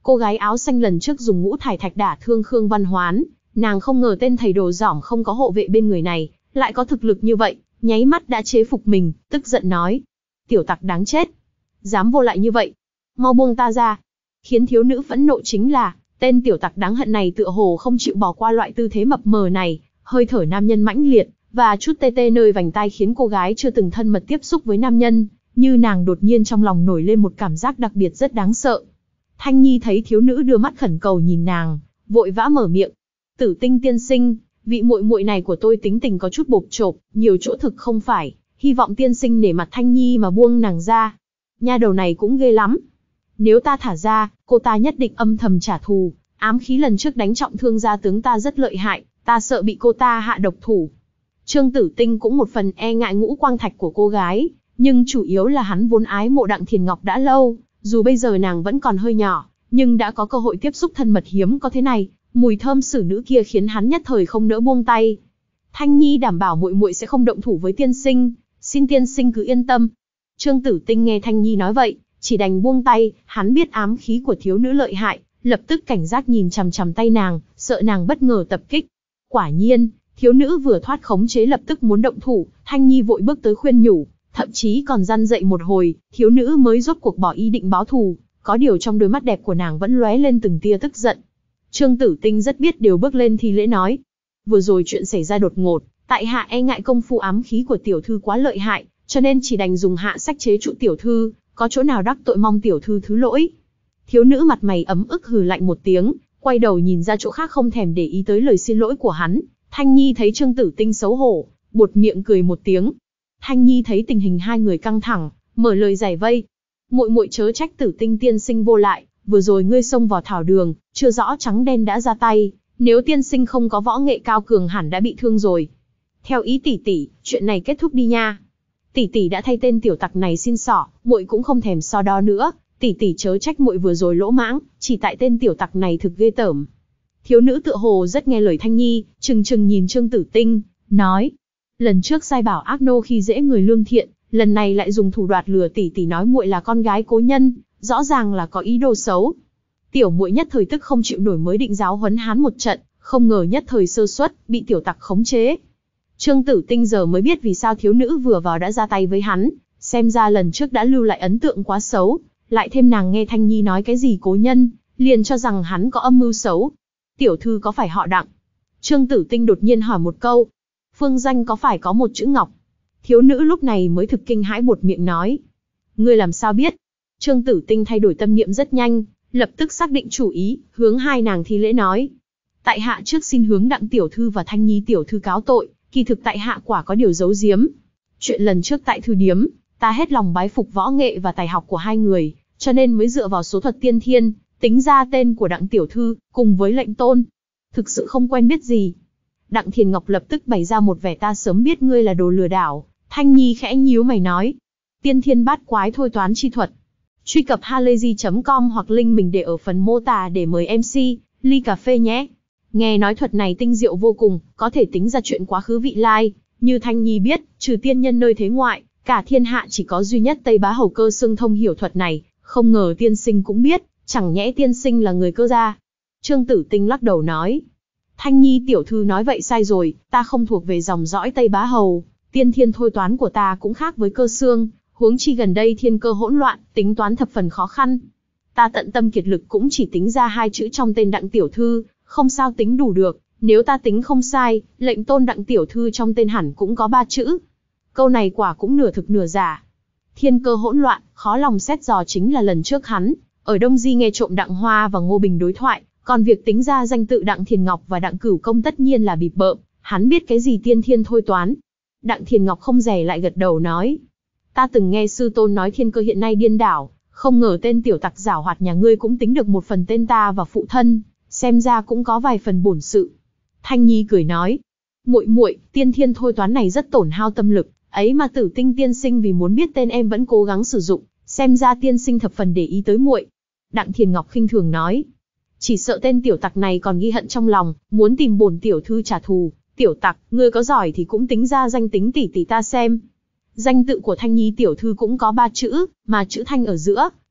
Cô gái áo xanh lần trước dùng ngũ thải thạch đả thương Khương Văn Hoán, nàng không ngờ tên thầy đồ dỏm không có hộ vệ bên người này, lại có thực lực như vậy, nháy mắt đã chế phục mình, tức giận nói. Tiểu tặc đáng chết. Dám vô lại như vậy. Mau buông ta ra. Khiến thiếu nữ phẫn nộ chính là, tên tiểu tặc đáng hận này tựa hồ không chịu bỏ qua loại tư thế mập mờ này, hơi thở nam nhân mãnh liệt, và chút tê tê nơi vành tai khiến cô gái chưa từng thân mật tiếp xúc với nam nhân, như nàng đột nhiên trong lòng nổi lên một cảm giác đặc biệt rất đáng sợ. Thanh Nhi thấy thiếu nữ đưa mắt khẩn cầu nhìn nàng, vội vã mở miệng. Tử Tinh tiên sinh, vị muội muội này của tôi tính tình có chút bộp chộp, nhiều chỗ thực không phải, hy vọng tiên sinh nể mặt Thanh Nhi mà buông nàng ra. Nha đầu này cũng ghê lắm. Nếu ta thả ra, cô ta nhất định âm thầm trả thù, ám khí lần trước đánh trọng thương gia tướng ta rất lợi hại, ta sợ bị cô ta hạ độc thủ. Trương Tử Tinh cũng một phần e ngại ngũ quang thạch của cô gái, nhưng chủ yếu là hắn vốn ái mộ Đặng Thiền Ngọc đã lâu, dù bây giờ nàng vẫn còn hơi nhỏ, nhưng đã có cơ hội tiếp xúc thân mật hiếm có thế này, mùi thơm xử nữ kia khiến hắn nhất thời không nỡ buông tay. Thanh Nhi đảm bảo muội muội sẽ không động thủ với tiên sinh, xin tiên sinh cứ yên tâm. Trương Tử Tinh nghe Thanh Nhi nói vậy, chỉ đành buông tay, hắn biết ám khí của thiếu nữ lợi hại, lập tức cảnh giác nhìn chằm chằm tay nàng, sợ nàng bất ngờ tập kích. Quả nhiên, thiếu nữ vừa thoát khống chế lập tức muốn động thủ, Thanh Nhi vội bước tới khuyên nhủ, thậm chí còn răn dậy một hồi, thiếu nữ mới rốt cuộc bỏ ý định báo thù, có điều trong đôi mắt đẹp của nàng vẫn lóe lên từng tia tức giận. Trương Tử Tinh rất biết điều, bước lên thi lễ nói, vừa rồi chuyện xảy ra đột ngột, tại hạ e ngại công phu ám khí của tiểu thư quá lợi hại, cho nên chỉ đành dùng hạ sách chế trụ tiểu thư, có chỗ nào đắc tội mong tiểu thư thứ lỗi. Thiếu nữ mặt mày ấm ức hừ lạnh một tiếng, quay đầu nhìn ra chỗ khác không thèm để ý tới lời xin lỗi của hắn. Thanh Nhi thấy Trương Tử Tinh xấu hổ, buột miệng cười một tiếng. Thanh Nhi thấy tình hình hai người căng thẳng, mở lời giải vây. Muội muội chớ trách Tử Tinh tiên sinh vô lại, vừa rồi ngươi xông vào thảo đường, chưa rõ trắng đen đã ra tay, nếu tiên sinh không có võ nghệ cao cường hẳn đã bị thương rồi. Theo ý tỷ tỷ, chuyện này kết thúc đi nha. Tỷ tỷ đã thay tên tiểu tặc này xin xỏ, muội cũng không thèm so đo nữa, tỷ tỷ chớ trách muội vừa rồi lỗ mãng, chỉ tại tên tiểu tặc này thực ghê tởm. Thiếu nữ tựa hồ rất nghe lời Thanh Nhi, trừng trừng nhìn Trương Tử Tinh, nói: lần trước sai bảo ác nô khi dễ người lương thiện, lần này lại dùng thủ đoạn lừa tỷ tỷ nói muội là con gái cố nhân, rõ ràng là có ý đồ xấu. Tiểu muội nhất thời tức không chịu nổi mới định giáo huấn hắn một trận, không ngờ nhất thời sơ suất, bị tiểu tặc khống chế. Trương Tử Tinh giờ mới biết vì sao thiếu nữ vừa vào đã ra tay với hắn, xem ra lần trước đã lưu lại ấn tượng quá xấu, lại thêm nàng nghe Thanh Nhi nói cái gì cố nhân, liền cho rằng hắn có âm mưu xấu. Tiểu thư có phải họ Đặng? Trương Tử Tinh đột nhiên hỏi một câu. Phương danh có phải có một chữ Ngọc? Thiếu nữ lúc này mới thực kinh hãi buột miệng nói. Ngươi làm sao biết? Trương Tử Tinh thay đổi tâm niệm rất nhanh, lập tức xác định chủ ý, hướng hai nàng thi lễ nói. Tại hạ trước xin hướng Đặng tiểu thư và Thanh Nhi tiểu thư cáo tội, kỳ thực tại hạ quả có điều giấu giếm. Chuyện lần trước tại thư điếm, ta hết lòng bái phục võ nghệ và tài học của hai người, cho nên mới dựa vào số thuật tiên thiên, tính ra tên của Đặng tiểu thư, cùng với lệnh tôn. Thực sự không quen biết gì. Đặng Thiền Ngọc lập tức bày ra một vẻ ta sớm biết ngươi là đồ lừa đảo. Thanh Nhi khẽ nhíu mày nói. Tiên thiên bát quái thôi toán chi thuật. Truy cập halayzi chấm com hoặc link mình để ở phần mô tả để mời em xê, ly cà phê nhé. Nghe nói thuật này tinh diệu vô cùng, có thể tính ra chuyện quá khứ vị lai. Như Thanh Nhi biết, trừ tiên nhân nơi thế ngoại, cả thiên hạ chỉ có duy nhất Tây Bá Hầu Cơ Xương thông hiểu thuật này. Không ngờ tiên sinh cũng biết, chẳng nhẽ tiên sinh là người Cơ gia. Trương Tử Tinh lắc đầu nói. Thanh Nhi tiểu thư nói vậy sai rồi, ta không thuộc về dòng dõi Tây Bá Hầu, tiên thiên thôi toán của ta cũng khác với Cơ Xương, huống chi gần đây thiên cơ hỗn loạn, tính toán thập phần khó khăn. Ta tận tâm kiệt lực cũng chỉ tính ra hai chữ trong tên Đặng tiểu thư, không sao tính đủ được, nếu ta tính không sai, lệnh tôn Đặng tiểu thư trong tên hẳn cũng có ba chữ. Câu này quả cũng nửa thực nửa giả. Thiên cơ hỗn loạn, khó lòng xét dò chính là lần trước hắn, ở Đông Di nghe trộm Đặng Hoa và Ngô Bình đối thoại, còn việc tính ra danh tự Đặng Thiền Ngọc và Đặng Cửu Công tất nhiên là bịp bợm, hắn biết cái gì tiên thiên thôi toán. Đặng Thiền Ngọc không dè lại gật đầu nói. Ta từng nghe sư tôn nói thiên cơ hiện nay điên đảo, không ngờ tên tiểu tặc giảo hoạt nhà ngươi cũng tính được một phần tên ta và phụ thân, xem ra cũng có vài phần bổn sự. Thanh Nhi cười nói. Muội muội, tiên thiên thôi toán này rất tổn hao tâm lực, ấy mà Tử Tinh tiên sinh vì muốn biết tên em vẫn cố gắng sử dụng, xem ra tiên sinh thập phần để ý tới muội. Đặng Thiền Ngọc khinh thường nói. Chỉ sợ tên tiểu tặc này còn ghi hận trong lòng, muốn tìm bổn tiểu thư trả thù. Tiểu tặc, ngươi có giỏi thì cũng tính ra danh tính tỷ tỷ ta xem. Danh tự của Thanh Nhi tiểu thư cũng có ba chữ, mà chữ Thanh ở giữa,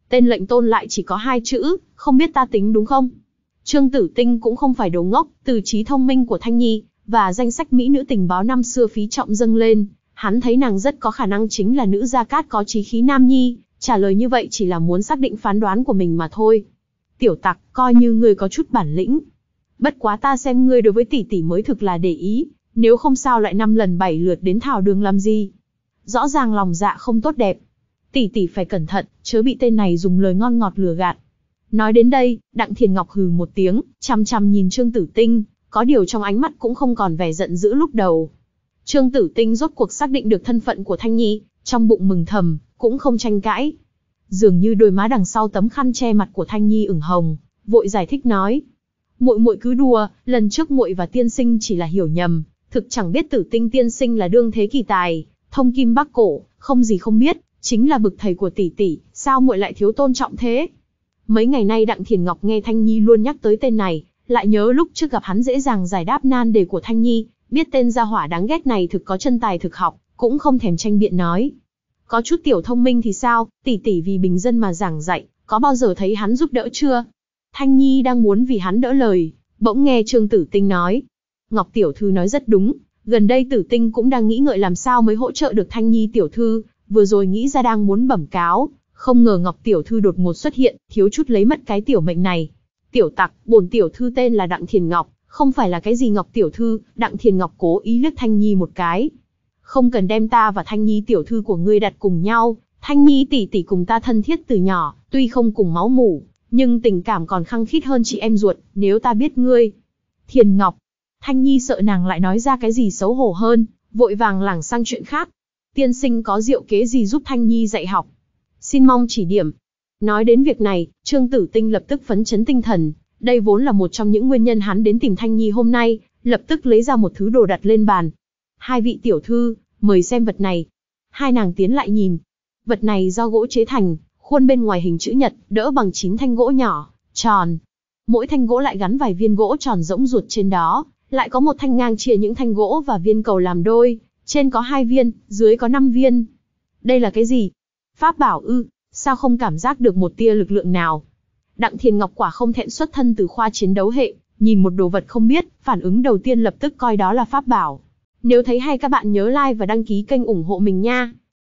tên lệnh tôn lại chỉ có hai chữ, không biết ta tính đúng không? Trương Tử Tinh cũng không phải đồ ngốc, từ trí thông minh của Thanh Nhi, và danh sách mỹ nữ tình báo năm xưa phí trọng dâng lên, hắn thấy nàng rất có khả năng chính là nữ gia cát có chí khí nam nhi, trả lời như vậy chỉ là muốn xác định phán đoán của mình mà thôi. Tiểu tặc, coi như ngươi có chút bản lĩnh. Bất quá ta xem ngươi đối với tỷ tỷ mới thực là để ý, nếu không sao lại năm lần bảy lượt đến thảo đường làm gì? Rõ ràng lòng dạ không tốt đẹp. Tỷ tỷ phải cẩn thận, chớ bị tên này dùng lời ngon ngọt lừa gạt. Nói đến đây, Đặng Thiền Ngọc hừ một tiếng, chằm chằm nhìn Trương Tử Tinh, có điều trong ánh mắt cũng không còn vẻ giận dữ lúc đầu. Trương Tử Tinh rốt cuộc xác định được thân phận của Thanh Nhi, trong bụng mừng thầm, cũng không tranh cãi. Dường như đôi má đằng sau tấm khăn che mặt của Thanh Nhi ửng hồng, vội giải thích nói: "Muội muội cứ đùa, lần trước muội và tiên sinh chỉ là hiểu nhầm, thực chẳng biết Tử Tinh tiên sinh là đương thế kỳ tài, thông kim bắc cổ, không gì không biết, chính là bực thầy của tỷ tỷ, sao muội lại thiếu tôn trọng thế?" Mấy ngày nay Đặng Thiền Ngọc nghe Thanh Nhi luôn nhắc tới tên này, lại nhớ lúc trước gặp hắn dễ dàng giải đáp nan đề của Thanh Nhi, biết tên gia hỏa đáng ghét này thực có chân tài thực học, cũng không thèm tranh biện nói: "Có chút tiểu thông minh thì sao, tỷ tỷ vì bình dân mà giảng dạy, có bao giờ thấy hắn giúp đỡ chưa?" Thanh Nhi đang muốn vì hắn đỡ lời, bỗng nghe Trương Tử Tinh nói: "Ngọc tiểu thư nói rất đúng, gần đây Tử Tinh cũng đang nghĩ ngợi làm sao mới hỗ trợ được Thanh Nhi tiểu thư, vừa rồi nghĩ ra đang muốn bẩm cáo, không ngờ Ngọc tiểu thư đột ngột xuất hiện, thiếu chút lấy mất cái tiểu mệnh này. Tiểu tặc, bổn tiểu thư tên là Đặng Thiền Ngọc, không phải là cái gì Ngọc tiểu thư." Đặng Thiền Ngọc cố ý liếc Thanh Nhi một cái: "Không cần đem ta và Thanh Nhi tiểu thư của ngươi đặt cùng nhau, Thanh Nhi tỷ tỷ cùng ta thân thiết từ nhỏ, tuy không cùng máu mủ, nhưng tình cảm còn khăng khít hơn chị em ruột, nếu ta biết ngươi." Thiền Ngọc. Thanh Nhi sợ nàng lại nói ra cái gì xấu hổ hơn, vội vàng lảng sang chuyện khác: "Tiên sinh có diệu kế gì giúp Thanh Nhi dạy học? Xin mong chỉ điểm." Nói đến việc này, Trương Tử Tinh lập tức phấn chấn tinh thần, đây vốn là một trong những nguyên nhân hắn đến tìm Thanh Nhi hôm nay, lập tức lấy ra một thứ đồ đặt lên bàn. "Hai vị tiểu thư, mời xem vật này." Hai nàng tiến lại nhìn. Vật này do gỗ chế thành, khuôn bên ngoài hình chữ nhật, đỡ bằng chín thanh gỗ nhỏ, tròn. Mỗi thanh gỗ lại gắn vài viên gỗ tròn rỗng ruột trên đó, lại có một thanh ngang chia những thanh gỗ và viên cầu làm đôi, trên có hai viên, dưới có năm viên. Đây là cái gì? Pháp bảo ư? Sao không cảm giác được một tia lực lượng nào? Đặng Thiền Ngọc quả không thẹn xuất thân từ khoa chiến đấu hệ, nhìn một đồ vật không biết, phản ứng đầu tiên lập tức coi đó là pháp bảo. Nếu thấy hay các bạn nhớ like và đăng ký kênh ủng hộ mình nha.